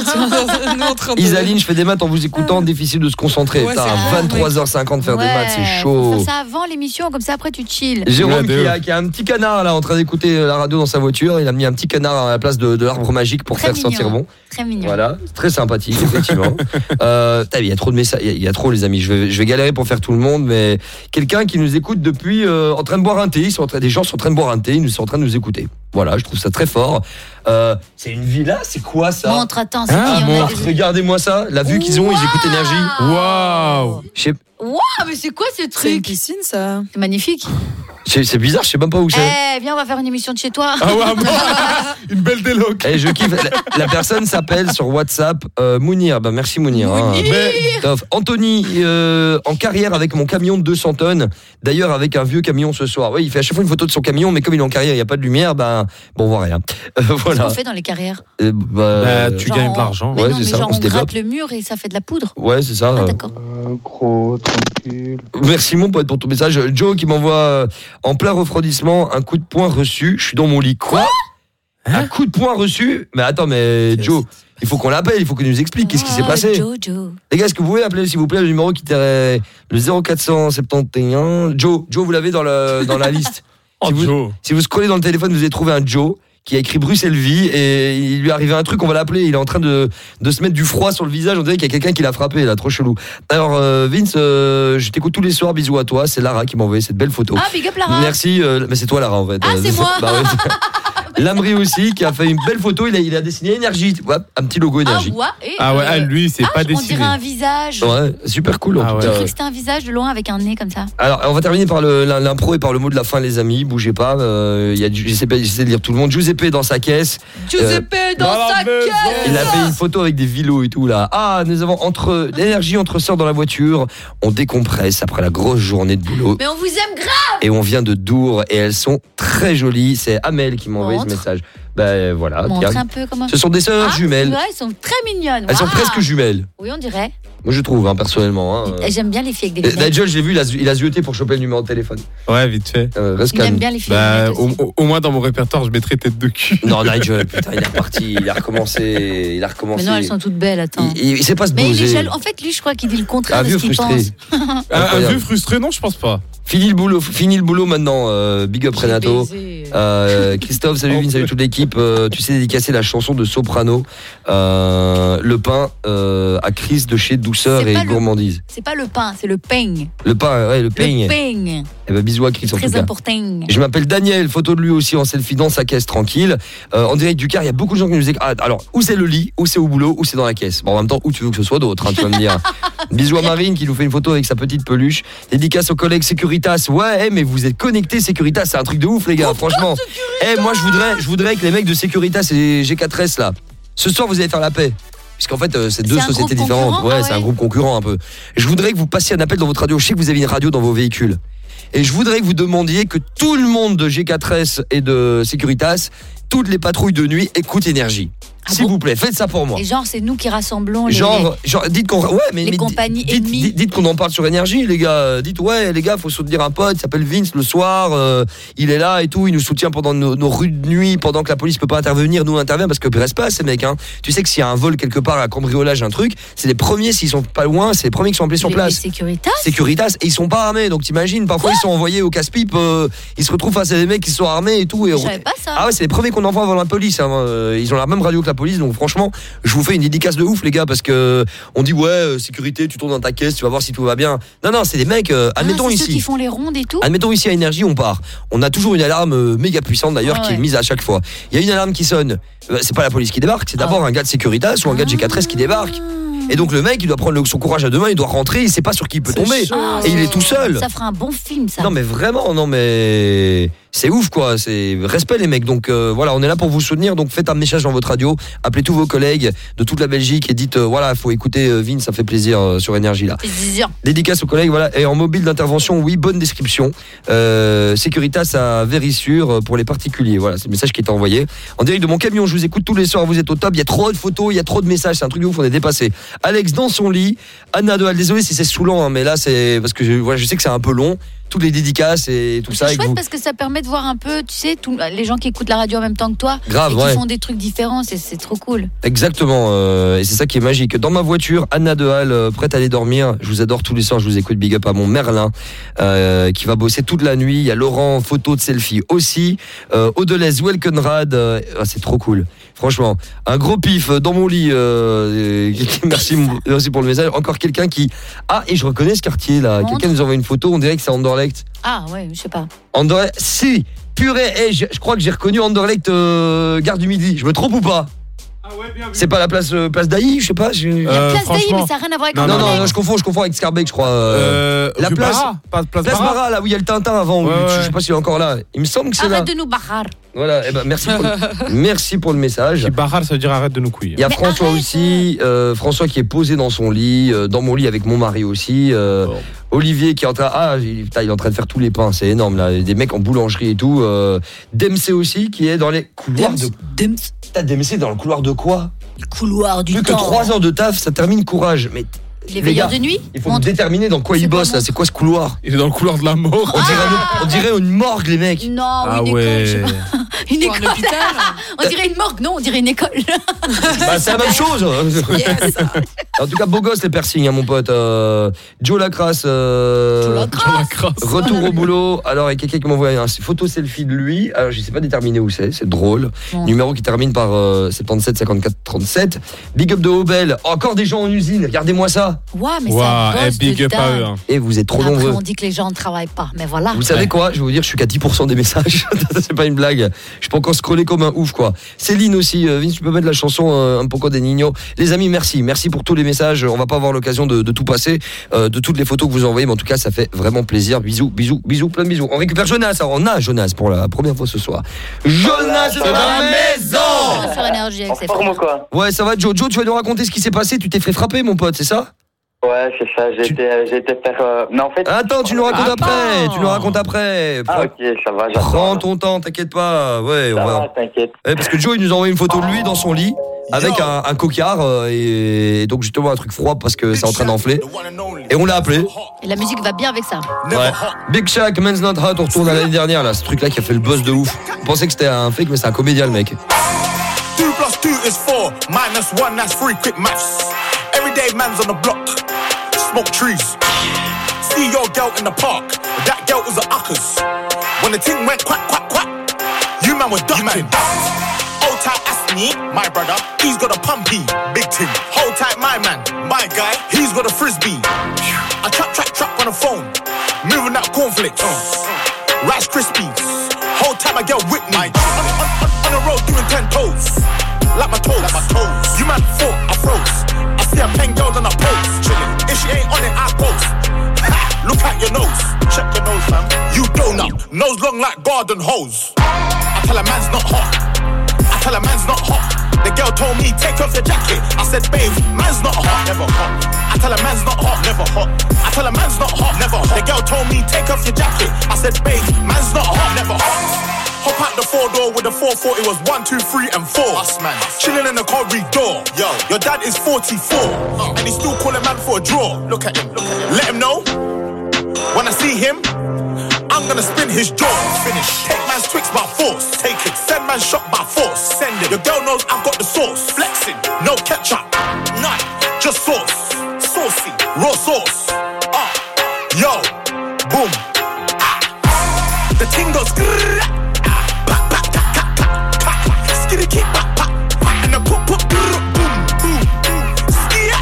Isaline, je fais des maths en vous écoutant, difficile de se concentrer. Ouais, T'as à 23h50 faire des maths, c'est chaud. Faut faire ça avant l'émission, comme ça après tu chill. Jérôme qui a un petit canard là en train d'écouter la radio dans sa voiture, il a mis un petit canard à la place de l'arbre magique pour faire sentir bon. Très mignon. Voilà, très sympathique effectivement. Il y a trop de messages, il y a trop les amis. Je vais galérer pour faire tout le monde, mais quelqu'un qui nous écoute depuis en train de boire un thé, des gens sont en train de boire un thé, ils sont en train de nous écouter. Voilà, je trouve ça très fort. C'est une villa, c'est quoi ça? Montre, attends, c'est qui? Regardez-moi ça, la vue qu'ils ont, ils écoutent Énergie. Waouh! Waouh, mais c'est quoi ce truc? C'est une piscine, ça. C'est magnifique. C'est bizarre, je sais même pas où c'est. Viens, on va faire une émission de chez toi. Ah ouais, une belle déloc. Je kiffe. La personne s'appelle sur WhatsApp Mounir. Merci Mounir. Anthony, en carrière avec mon camion de 200 tonnes. D'ailleurs, avec un vieux camion ce soir. Oui, il fait à chaque fois une photo de son camion, mais comme il est en carrière, il n'y a pas de lumière, on voit rien. Voilà. Qu'est-ce qu'on fait dans les carrières? Tu gagnes de l'argent. Ouais, c'est ça. On gratte le mur et ça fait de la poudre. Ouais, c'est ça. Ah, d'accord. Gros, tranquille. Merci mon pote pour ton message. Joe qui m'envoie en plein refroidissement un coup de poing reçu. Je suis dans mon lit. Quoi? Un coup de poing reçu? Mais attends, mais Joe, il faut qu'on l'appelle, il faut qu'il nous explique qu'est-ce qui s'est passé. Joe. Les gars, est-ce que vous pouvez appeler s'il vous plaît le numéro qui était le 0471? Joe, vous l'avez dans la liste. Si vous scrollez dans le téléphone, vous allez trouver un Joe qui a écrit Bruxelles Vie et il lui est arrivé un truc, on va l'appeler, il est en train de se mettre du froid sur le visage, on dirait qu'il y a quelqu'un qui l'a frappé là, trop chelou. Alors Vince, je t'écoute tous les soirs, bisous à toi, c'est Lara qui m'a envoyé cette belle photo. Ah, big up Lara. Merci, mais c'est toi Lara en fait. Ah, c'est moi. Lamri aussi qui a fait une belle photo, il a dessiné Énergie, un petit logo Énergie. Lui c'est pas dessiné. On dirait un visage. Ouais, super cool en tout J'ai cas. cru que c'était un visage de loin avec un nez comme ça. Alors on va terminer par l'impro et par le mot de la fin les amis, bougez pas, j'essaie de lire tout le monde. Giuseppe dans sa caisse. Giuseppe dans sa caisse. Il a fait une photo avec des vélos et tout là. Ah, nous avons l'énergie entre sœurs dans la voiture, on décompresse après la grosse journée de boulot. Mais on vous aime grave. Et on vient de Dour et elles sont très jolies, c'est Amel qui m'a envoyé ce message. Voilà. Montre un peu comment. Ce sont des sœurs jumelles. Elles sont très mignonnes. Elles sont presque jumelles. Oui, on dirait. Moi je trouve personnellement. J'aime bien les filles avec des lunettes. Nigel, j'ai vu, il a zioté pour choper le numéro de téléphone. Ouais, vite fait. Il aime bien les filles avec des lunettes aussi. Au moins dans mon répertoire, je mettrais tête de cul. Non, Nigel, putain, il est reparti, il a recommencé. Mais non, elles sont toutes belles, attends. Il sait pas se poser. Mais il est jaloux. En fait, lui, je crois qu'il dit le contraire de ce qu'il pense. Un vieux frustré, non, je pense pas. Fini le boulot maintenant, big up Renato. Christophe, salut Vin, salut toute l'équipe. Tu sais dédicacer la chanson de Soprano, Le pain à Chris de chez Douceur et Gourmandise. C'est pas le pain, c'est le peigne. Le pain, ouais, le peigne. Le peigne. Bisous à Chris en tout cas. Très important. Je m'appelle Daniel, photo de lui aussi en selfie dans sa caisse tranquille. En direct du car, il y a beaucoup de gens qui nous écoutent. Alors, où c'est le lit, où c'est au boulot, où c'est dans la caisse. Bon, en même temps, où tu veux que ce soit d'autre, tu vas me dire. Bisous à Marine qui nous fait une photo avec sa petite peluche. Dédicace aux collègues Securitas. Ouais, mais vous êtes connectés Securitas, c'est un truc de ouf les gars, franchement. Moi je voudrais que les mecs de Securitas et G4S là, ce soir vous allez faire la paix. Puisqu'en fait c'est deux sociétés différentes. Ouais, c'est un groupe concurrent un peu. Je voudrais que vous passiez un appel dans votre radio. Je sais que vous avez une radio dans vos véhicules. Et je voudrais que vous demandiez que tout le monde de G4S et de Securitas, toutes les patrouilles de nuit écoutent Énergie. S'il vous plaît, faites ça pour moi. Et genre, c'est nous qui rassemblons Genre, dites qu'on, ouais, mais les compagnies ennemies. Dites qu'on en parle sur Énergie, les gars. Dites, ouais, les gars, faut soutenir un pote, il s'appelle Vince le soir, il est là et tout, il nous soutient pendant nos rudes nuits, pendant que la police peut pas intervenir, nous on intervient parce que reste pas ces mecs, hein. Tu sais que s'il y a un vol quelque part, un cambriolage, un truc, c'est les premiers, s'ils sont pas loin, c'est les premiers qui sont appelés sur place. Les Securitas, et ils sont pas armés, donc t'imagines, parfois ils sont envoyés au casse-pipe, ils se retrouvent face à des mecs qui sont armés et tout. Et je savais pas ça. Ah ouais, c'est les premiers qu'on envoie avant la police, hein. Ils ont la même radio que la police, donc franchement, je vous fais une dédicace de ouf les gars, parce que on dit ouais, sécurité, tu tournes dans ta caisse, tu vas voir si tout va bien. Non, c'est des mecs, admettons c'est ici. ceux qui font les rondes et tout. Admettons ici à Énergie, on part. On a toujours une alarme méga puissante d'ailleurs qui est mise à chaque fois. Il y a une alarme qui sonne. C'est pas la police qui débarque, c'est d'abord un gars de Securitas ou un gars de G4S qui débarque. Et donc le mec, il doit prendre son courage à deux mains, il doit rentrer, il sait pas sur qui il peut tomber. Et il est tout seul. Ça fera un bon film, ça. Non mais vraiment, c'est ouf quoi, c'est respect les mecs. Donc voilà, on est là pour vous soutenir, donc faites un message dans votre radio, appelez tous vos collègues de toute la Belgique et dites voilà, faut écouter Vince, ça fait plaisir sur Énergie là. Dédicace aux collègues, voilà. Et en mobile d'intervention, oui, bonne description. Securitas à Vérissure pour les particuliers. Voilà, c'est le message qui est envoyé. En direct de mon camion, je vous écoute tous les soirs, vous êtes au top, il y a trop de photos, il y a trop de messages, c'est un truc de ouf, on est dépassé. Alex dans son lit, Anna de Hal, désolé si c'est saoulant, hein, mais là c'est parce que je sais que c'est un peu long. Toutes les dédicaces et tout ça. C'est chouette parce que ça permet de voir un peu, tu sais, les gens qui écoutent la radio en même temps que toi. Grave, et qui font des trucs différents, c'est trop cool. Exactement, et c'est ça qui est magique. Dans ma voiture, Anna de Hal, prête à aller dormir. Je vous adore tous les soirs, je vous écoute, big up à mon Merlin, qui va bosser toute la nuit. Il y a Laurent, photo de selfie aussi. Audelez, Welkenrad, c'est trop cool. Franchement, un gros pif dans mon lit. Merci pour le message. Encore quelqu'un qui... Ah, et je reconnais ce quartier là. Quelqu'un nous envoie une photo, on dirait que c'est Anderlecht. Ah ouais, je sais pas. Anderlecht, si, purée, je crois que j'ai reconnu Anderlecht, Gare du Midi. Je me trompe ou pas? C'est pas la place d'Ailly, je sais pas. La place d'Ailly, mais ça n'a rien à voir avec Anderlecht. Non, je confonds avec Scarbeck, je crois. La place Barra, là où il y a le Tintin avant. Je sais pas s'il est encore là. Il me semble que c'est là. Arrête de nous barrar. Voilà, et ben merci pour le message. Barrar, ça veut dire arrête de nous couiller. Il y a François aussi, François qui est posé dans son lit, dans mon lit avec mon mari aussi. Olivier qui est en train, il est en train de faire tous les pains, c'est énorme là, des mecs en boulangerie et tout. Dempsey aussi qui est dans les couloirs T'as Dempsey dans le couloir de quoi? Le couloir du temps. Plus que 3 heures de taf, ça termine courage. Mais les veilleurs de nuit. Il faut déterminer dans quoi il bosse là. C'est quoi ce couloir? Il est dans le couloir de la mort. On dirait une morgue les mecs. Non, une école, je sais pas. Une école. On dirait une morgue, non, on dirait une école. C'est la même chose. Yes. En tout cas, beau gosse les piercings, hein, mon pote. Joe Lacrasse. Retour au boulot. Alors, il y a quelqu'un qui m'a envoyé une photo selfie de lui. Alors, je sais pas déterminer où c'est drôle. Numéro qui termine par 77 54 37. Big up de Obel. Encore des gens en usine, regardez-moi ça. Ouais, mais c'est big up à eux. Hein. Et vous êtes trop après, nombreux. On dit que les gens ne travaillent pas, mais voilà. Vous savez quoi? Je vais vous dire, je suis qu'à 10% des messages. C'est pas une blague. Je peux encore scroller comme un ouf, quoi. Céline aussi. Vince, tu peux mettre la chanson Un poco de Niño. Les amis, merci pour tous les messages. On va pas avoir l'occasion de tout passer, de toutes les photos que vous envoyez, mais en tout cas, ça fait vraiment plaisir. Bisous, plein de bisous. On récupère Jonas. Alors, on a Jonas pour la première fois ce soir. Jonas de la maison. Sur Énergie avec ses frères. Quoi. Ouais, ça va, Joe. Joe, tu vas nous raconter ce qui s'est passé. Tu t'es fait frapper, mon pote, c'est ça? Ouais, c'est ça, j'ai été faire... Mais en fait... Attends, tu nous racontes après. Ah, ok, ça va, j'attends. Prends ton temps, t'inquiète pas. Ouais, ça va, t'inquiète. Parce que Joe, il nous a envoyé une photo de lui dans son lit, avec un coquillard, et donc justement un truc froid parce que c'est en train d'enfler. Et on l'a appelé. Et la musique va bien avec ça. Ouais. Big Shaq, Men's Not Hot, on retourne à l'année dernière, là, ce truc-là qui a fait le buzz de ouf. On pensait que c'était un fake, mais c'est un comédien, le mec. 2 + 2 is 4, -1, that's 3, quick maths. Everyday man's on the block, smoke trees. See your girl in the park, that girl was a uckers. When the ting went quack, quack, quack, you man was ducking. Hold tight, Asni, my brother, he's got a pumpy, big ting. Hold tight, my man, my guy, he's got a frisbee. I trap on the phone, moving that cornflakes, Rice Krispies. Hold tight, my girl Whitney. On the road doing 10 toes. Like my toes. You man thought I froze. I see a pen girl on a post. Chillin'. If she ain't on it, I post. Look at your nose. Check your nose, fam. You donut. Nose long like garden hose. I tell a man's not hot. The girl told me, take off your jacket. I said, babe, man's not hot. Never hot. I tell a man's not hot. Never hot. I tell a man's not hot. Never hot. The girl told me, take off your jacket. I said, babe, man's not hot. Never hot. Hop out the 4-door with the 440 was 1, 2, 3, and 4. Us man, chilling in the corridor. Yo, your dad is 44, and he's still calling man for a draw. Look at him, let him know. When I see him, I'm gonna spin his jaw. Finish. Take man's Twix by force. Take it. Send man's shot by force. Send it. Your girl knows I've got the sauce. Flexing. No ketchup. None. Just sauce. Saucy. Raw sauce. Yo. Boom. The ting goes. Skitty keep. And the pop pop. Boom. Boom. Skia.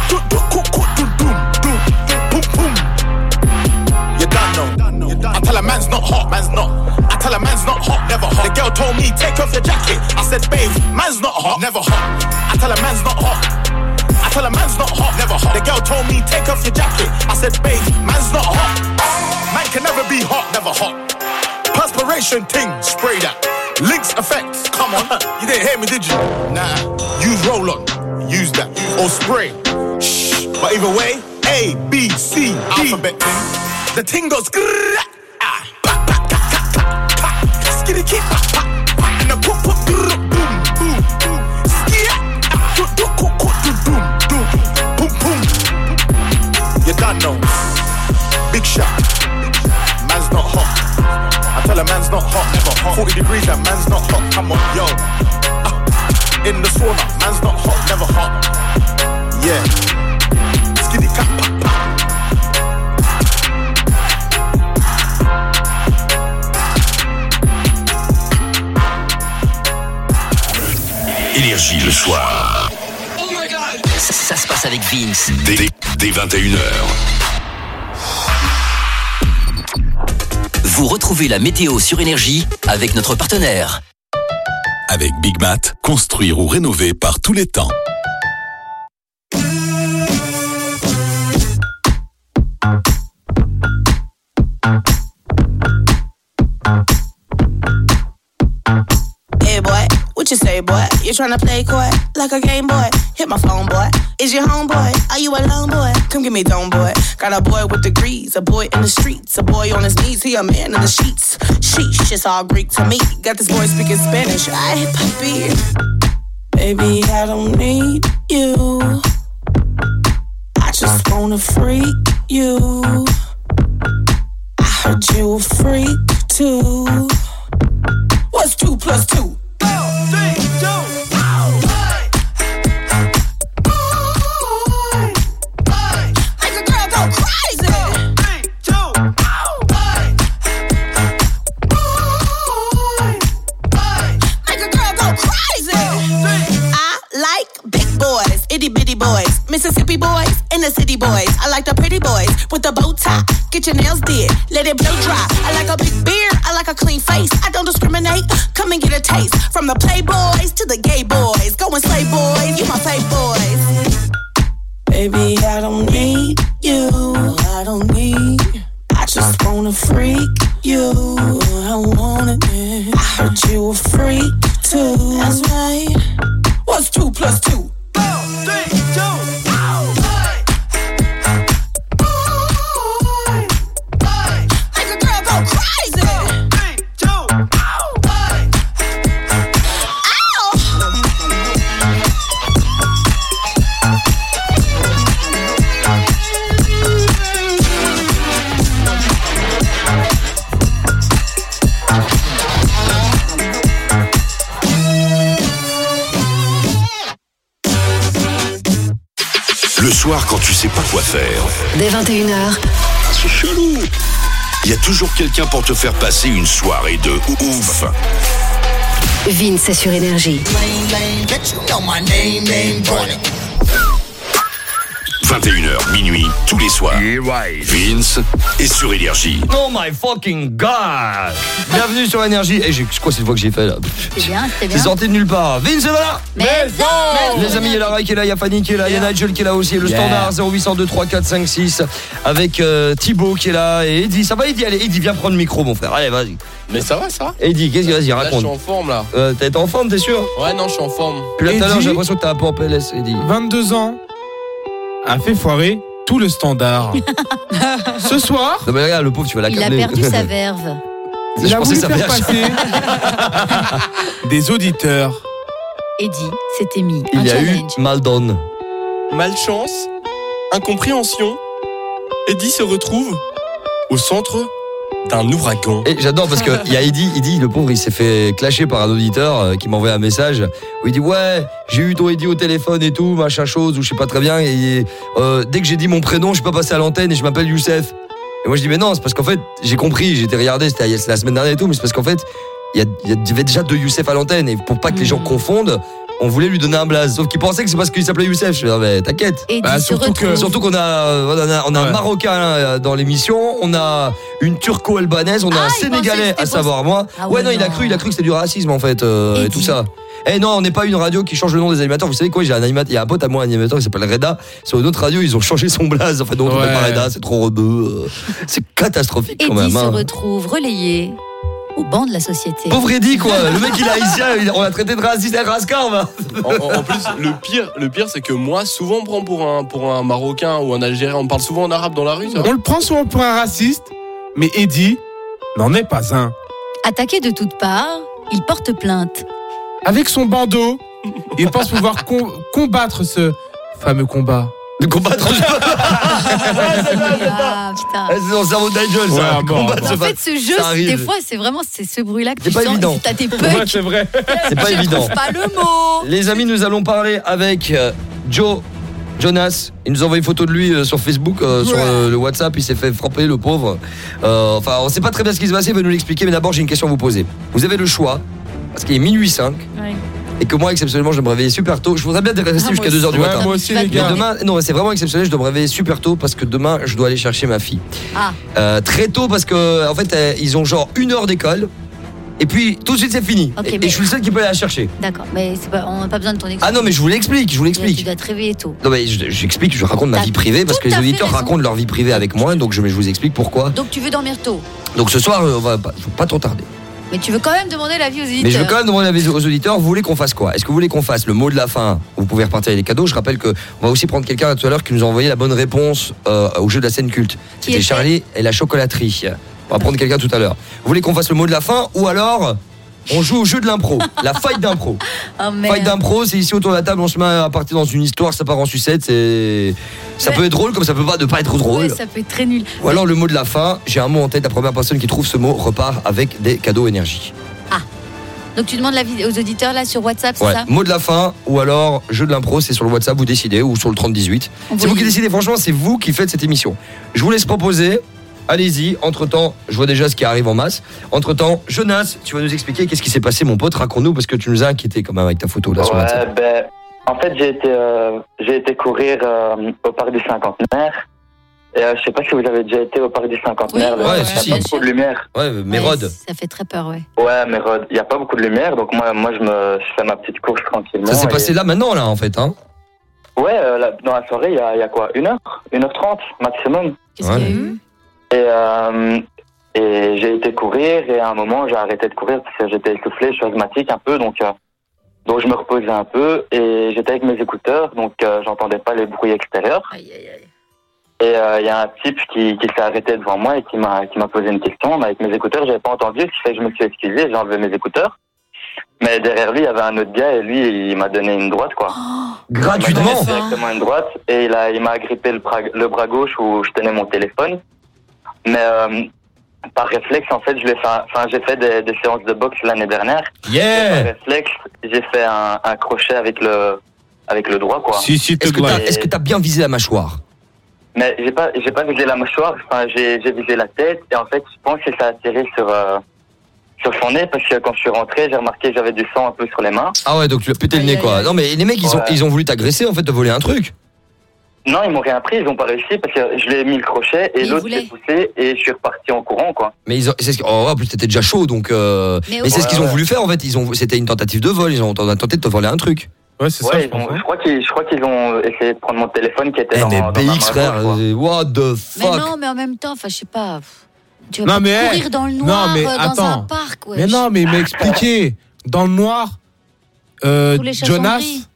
Boom. Boom. You done know. I tell a man's not hot, man's not. I tell a man's not hot, never hot. The girl told me, take off your jacket. I said, babe, man's not hot, never hot. I tell a man's not hot. I tell a man's not hot, never hot. The girl told me, take off your jacket. I said, babe, man's not hot. Man can never be hot, never hot. Perspiration ting, spray that. Lynx effects, come on. You didn't hear me, did you? Nah. Use roll-on, use that. Or spray. Shh. But either way, A, B, C, D. Alphabet thing. The ting goes skitty keep and the pop pop boom boom skia boom boom. You done know. Big shot. Man's not hot. I tell a man's not hot, never hot. 40 degrees and man's not hot. Come on, yo. In the sauna, man's not hot, never hot. Yeah. Skitty cat pop pop. Énergie le soir. Ça se passe avec Vince. Dès 21h. Vous retrouvez la météo sur Énergie avec notre partenaire. Avec Big Mat, construire ou rénover par tous les temps. Hey boy, what you say boy? You tryna play coy like a game boy? Hit my phone boy. Is your homeboy? Are you alone boy? Come give me dome boy. Got a boy with degrees, a boy in the streets, a boy on his knees, he a man in the sheets. Sheesh, it's all Greek to me. Got this boy speaking Spanish. Ay papi, baby I don't need you. I just wanna freak you. I heard you a freak too. What's 2 plus 2? 4, 3, 2. Make a girl go crazy. 3, 2. Make a girl go crazy. I like big boys, itty bitty boys, Mississippi boys, inner city boys. I like the pretty boys with the bow tie. Get your nails did, let it blow dry. I like a big beard, I like a clean face. I don't discriminate, come and get a taste. From the playboys to the gay boys. Go and slay boys, you my fave boys. Baby, I don't need you. I don't need. I just wanna freak you. I want it. I heard you a freak too. That's right. What's 2 plus 2? 4, 3, 2. Le soir, quand tu sais pas quoi faire. Dès 21h. C'est chelou. Il y a toujours quelqu'un pour te faire passer une soirée de ouf. Vince sur Énergie. 21h, minuit, tous les soirs. Vince est sur Énergie. Oh my fucking god. Bienvenue sur Énergie. Et je crois que c'est une fois que j'ai fait là. C'est bien. C'est sorti de nulle part. Vince est là. Maison. Les amis, il y a Lara qui est là, il y a Fanny qui est là, il y a Nigel qui est là aussi. Le standard 0802 3 4 5 6 avec Thibaut qui est là et Eddie. Ça va Eddie? Allez Eddie, viens prendre le micro mon frère. Allez vas-y. Mais ça va ça? Eddie, qu'est-ce que vas-y raconte? Là, je suis en forme là. T'es en forme, t'es sûr? Ouais non, je suis en forme. Puis là tout à l'heure j'ai l'impression que t'as un peu en PLS Eddie. 22 ans a fait foirer tout le standard. Ce soir. Non mais regarde le pauvre, tu vas la Il a câbler. perdu sa verve. Il Je a pensais voulu ça faire fait passer des auditeurs. Eddie s'était mis Il un y a eu challenge. Maldon. Malchance, incompréhension, Eddie se retrouve au centre d'un ouragan. Et j'adore parce que il y a Eddie, le pauvre, il s'est fait clasher par un auditeur qui m'a envoyé un message où il dit ouais, j'ai eu ton Eddie au téléphone et tout, machin chose, ou je sais pas très bien, et dès que j'ai dit mon prénom, je suis pas passé à l'antenne et je m'appelle Youssef. Et moi je dis mais non, c'est parce qu'en fait, j'ai compris, j'étais regardé, c'était la semaine dernière et tout, mais c'est parce qu'en fait, il y avait déjà 2 Youssef à l'antenne et pour pas que les gens confondent, on voulait lui donner un blaze, sauf qu'il pensait que c'est parce qu'il s'appelait Youssef. Je dis, mais t'inquiète. Surtout qu'on a un Marocain dans l'émission, on a une Turco-albanaise, on a un Sénégalais, à savoir moi. Non, il a cru que c'était du racisme en fait, et tout ça. Eh non, on n'est pas une radio qui change le nom des animateurs. Vous savez quoi, il y a un pote à moi, un animateur qui s'appelle Reda. Sur une autre radio, ils ont changé son blaze. En fait, donc on n'est pas Reda, c'est trop rebeu. C'est catastrophique quand même. Eddie se retrouve relayé au banc de la société. Pauvre Eddie quoi, le mec il est haïtien, on l'a traité de raciste et rascar va. En plus, le pire c'est que moi, souvent on me prend pour un Marocain ou un Algérien, on me parle souvent en arabe dans la rue. Ça. On le prend souvent pour un raciste, mais Eddie n'en est pas un. Attaqué de toutes parts, il porte plainte. Avec son bandeau, il pense pouvoir combattre ce fameux combat. De combattre Ah putain. C'est dans le cerveau de Nigel ça. En fait ce jeu, des fois c'est ce bruit-là que tu pas sens. évident. T'as tes punks. Ouais, c'est vrai. C'est pas évident. Je trouve pas le mot. Les amis, nous allons parler avec Jonas. Il nous envoie une photo de lui sur Facebook, sur le WhatsApp. Il s'est fait frapper, le pauvre. Enfin, on sait pas très bien ce qui se passe. Il va nous l'expliquer. Mais d'abord, j'ai une question à vous poser. Vous avez le choix, parce qu'il est minuit 5. Ouais. Et que moi, exceptionnellement, je dois me réveiller super tôt. Je voudrais bien rester jusqu'à 2h du matin. Moi aussi, les gars. Mais demain, non, c'est vraiment exceptionnel. Je dois me réveiller super tôt parce que demain, je dois aller chercher ma fille. Très tôt parce que, en fait, ils ont genre 1 heure d'école. Et puis, tout de suite, c'est fini. Okay, et je suis le seul qui peut aller la chercher. D'accord, mais on n'a pas besoin de ton explication. Ah non, mais je vous l'explique. Tu dois te réveiller tôt. Non, mais j'explique, je raconte ma vie privée parce que les auditeurs racontent leur vie privée avec moi. Donc, je vous explique pourquoi. Donc, tu veux dormir tôt. Donc, ce soir, je ne vais pas trop tarder. Mais tu veux quand même demander l'avis aux auditeurs. Mais je veux quand même demander l'avis aux auditeurs. Vous voulez qu'on fasse quoi? Est-ce que vous voulez qu'on fasse le mot de la fin? Vous pouvez repartir avec les cadeaux. Je rappelle qu'on va aussi prendre quelqu'un tout à l'heure qui nous a envoyé la bonne réponse au jeu de la scène culte. C'était Charlie et la chocolaterie. On va prendre quelqu'un tout à l'heure. Vous voulez qu'on fasse le mot de la fin ou alors on joue au jeu de l'impro, la fight d'impro. Fight d'impro, c'est ici autour de la table, on se met à partir dans une histoire, ça part en sucette. Ça peut être drôle comme ça peut pas ne pas être drôle. Ouais, ça peut être très nul. Ou alors le mot de la fin, j'ai un mot en tête, la première personne qui trouve ce mot repart avec des cadeaux énergie. Donc tu demandes l'avis aux auditeurs là sur WhatsApp, c'est ça? Mot de la fin ou alors jeu de l'impro, c'est sur le WhatsApp, vous décidez, ou sur le 3018. C'est vous qui décidez, franchement, c'est vous qui faites cette émission. Je vous laisse proposer. Allez-y, entre-temps, je vois déjà ce qui arrive en masse. Entre-temps, Jonas, tu vas nous expliquer qu'est-ce qui s'est passé, mon pote, raconte-nous, parce que tu nous as inquiété quand même avec ta photo là sur WhatsApp. En fait, j'ai été courir au parc du Cinquantenaire. Et je sais pas si vous avez déjà été au parc du Cinquantenaire. Oui, il n'y a pas beaucoup de lumière. Ouais, Mérode. Ça fait très peur, ouais. Ouais, Mérode. Il n'y a pas beaucoup de lumière, donc moi je fais ma petite course tranquillement. Ça s'est passé là maintenant, là, en fait, hein? Ouais, dans la soirée, il y a quoi? 1h 1h30 maximum. Qu'est-ce qu'il y a eu? Et j'ai été courir et à un moment j'ai arrêté de courir parce que j'étais essoufflé, je suis asthmatique un peu, donc je me reposais un peu et j'étais avec mes écouteurs, donc j'entendais pas les bruits extérieurs. Et il y a un type qui s'est arrêté devant moi et qui m'a posé une question, mais avec mes écouteurs j'avais pas entendu, ce qui fait que je me suis excusé, j'ai enlevé mes écouteurs. Mais derrière lui il y avait un autre gars et lui il m'a donné une droite quoi. Gratuitement? Il m'a donné directement une droite et il m'a agrippé le bras gauche où je tenais mon téléphone. Mais par réflexe, en fait, j'ai fait des séances de boxe l'année dernière. Yeah. Par réflexe, j'ai fait un crochet avec le droit, quoi. Est-ce que t'as bien visé la mâchoire? Mais j'ai pas visé la mâchoire. Enfin, j'ai visé la tête et en fait, je pense que ça a atterri sur son nez parce que quand je suis rentré, j'ai remarqué que j'avais du sang un peu sur les mains. Ah ouais, donc tu as pété le nez, quoi. Non, mais les mecs, ils ont voulu t'agresser, en fait, te voler un truc. Non, ils m'ont rien pris, ils ont pas réussi parce que je lui ai mis le crochet et l'autre s'est poussé et je suis reparti en courant, quoi. Mais en plus t'étais déjà chaud, donc. Mais c'est ce qu'ils ont voulu faire, en fait. C'était une tentative de vol. Ils ont tenté de te voler un truc. Ouais, c'est ça. Je crois qu'ils ont essayé de prendre mon téléphone qui était dans mais ma BX, main frère, what the fuck. Mais non, mais en même temps, enfin, je sais pas. Tu vas Non, pas mais courir dans le noir dans un parc, ouais. Mais non, mais il m'a expliqué. Dans le noir, Jonas,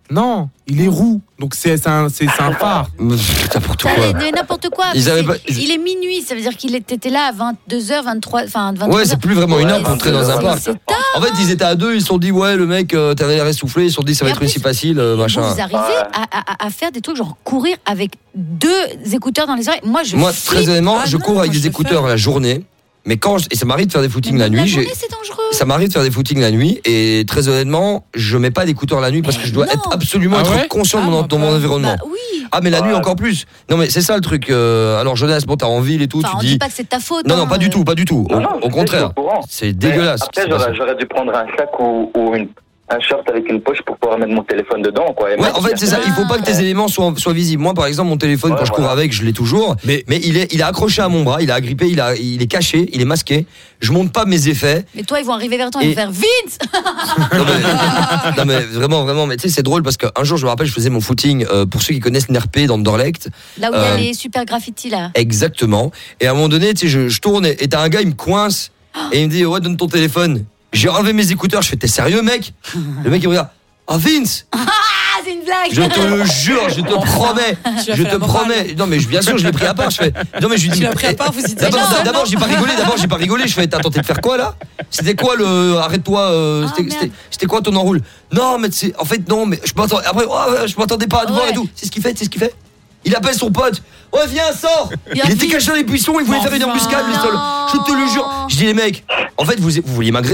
Non, il est roux. Donc c'est un phare. N'importe quoi. Mais n'importe quoi. Ils avaient pas- Il est minuit, ça veut dire qu'il était là à 22h, 23, enfin 23h. Ouais, c'est plus vraiment une heure pour entrer dans un parc. C'est tard. En fait, ils étaient à deux, ils se sont dit, ouais, le mec, t'avais l'air essoufflé, ils se sont dit, ça va être aussi facile, machin. Vous arrivez à faire des trucs genre courir avec 2 écouteurs dans les oreilles. Moi, très honnêtement, je cours avec des écouteurs la journée. Mais et ça m'arrive de faire des footings la nuit. La journée, c'est dangereux. Ça m'arrive de faire des footings la nuit et très honnêtement, je mets pas d'écouteurs la nuit parce que je dois absolument être conscient de mon environnement. Ah mais la nuit encore plus. Non mais c'est ça le truc. Alors Jonas, bon t'es en ville et tout, Enfin, on tu dit dis. pas que c'est de ta faute. Non, pas du tout. Non, Au contraire, c'est dégueulasse. Après, j'aurais dû prendre un sac ou un short avec une poche pour pouvoir mettre mon téléphone dedans, quoi. Ouais, en fait, c'est ça. Il faut pas que tes éléments soient visibles. Moi, par exemple, mon téléphone, quand je cours avec, je l'ai toujours. Mais il est accroché à mon bras, il est agrippé, il est caché, il est masqué. Je monte pas mes effets. Mais toi, ils vont arriver vers toi et vont faire Vince. Non mais vraiment, mais tu sais, c'est drôle parce qu'un jour, je me rappelle, je faisais mon footing pour ceux qui connaissent Nerpé dans Anderlecht. Là où il y a les super graffitis là. Exactement. Et à un moment donné, tu sais, je tourne et t'as un gars, il me coince et il me dit, ouais, donne ton téléphone. J'ai enlevé mes écouteurs, je fais, t'es sérieux, mec? Le mec, il me regarde, ah, Vince! Ah, c'est une blague! Je te le jure, je te promets. Je te promets. Non, mais bien sûr, je l'ai pris à part. Je fais, non, mais je lui dis. Tu l'as pris à part, vous dites D'abord, j'ai pas rigolé. Je fais, t'as tenté de faire quoi, là? C'était quoi arrête-toi, c'était quoi ton enroule? Non, mais c'est, en fait, non, mais je m'attendais, après, je m'attendais pas à te voir et tout. C'est ce qu'il fait. Il appelle son pote. Ouais, viens, sors. Il était caché dans les buissons, il voulait faire une embuscade, le sol. Je te le jure. Je dis, les mecs, en fait, vous vouliez m'agresser.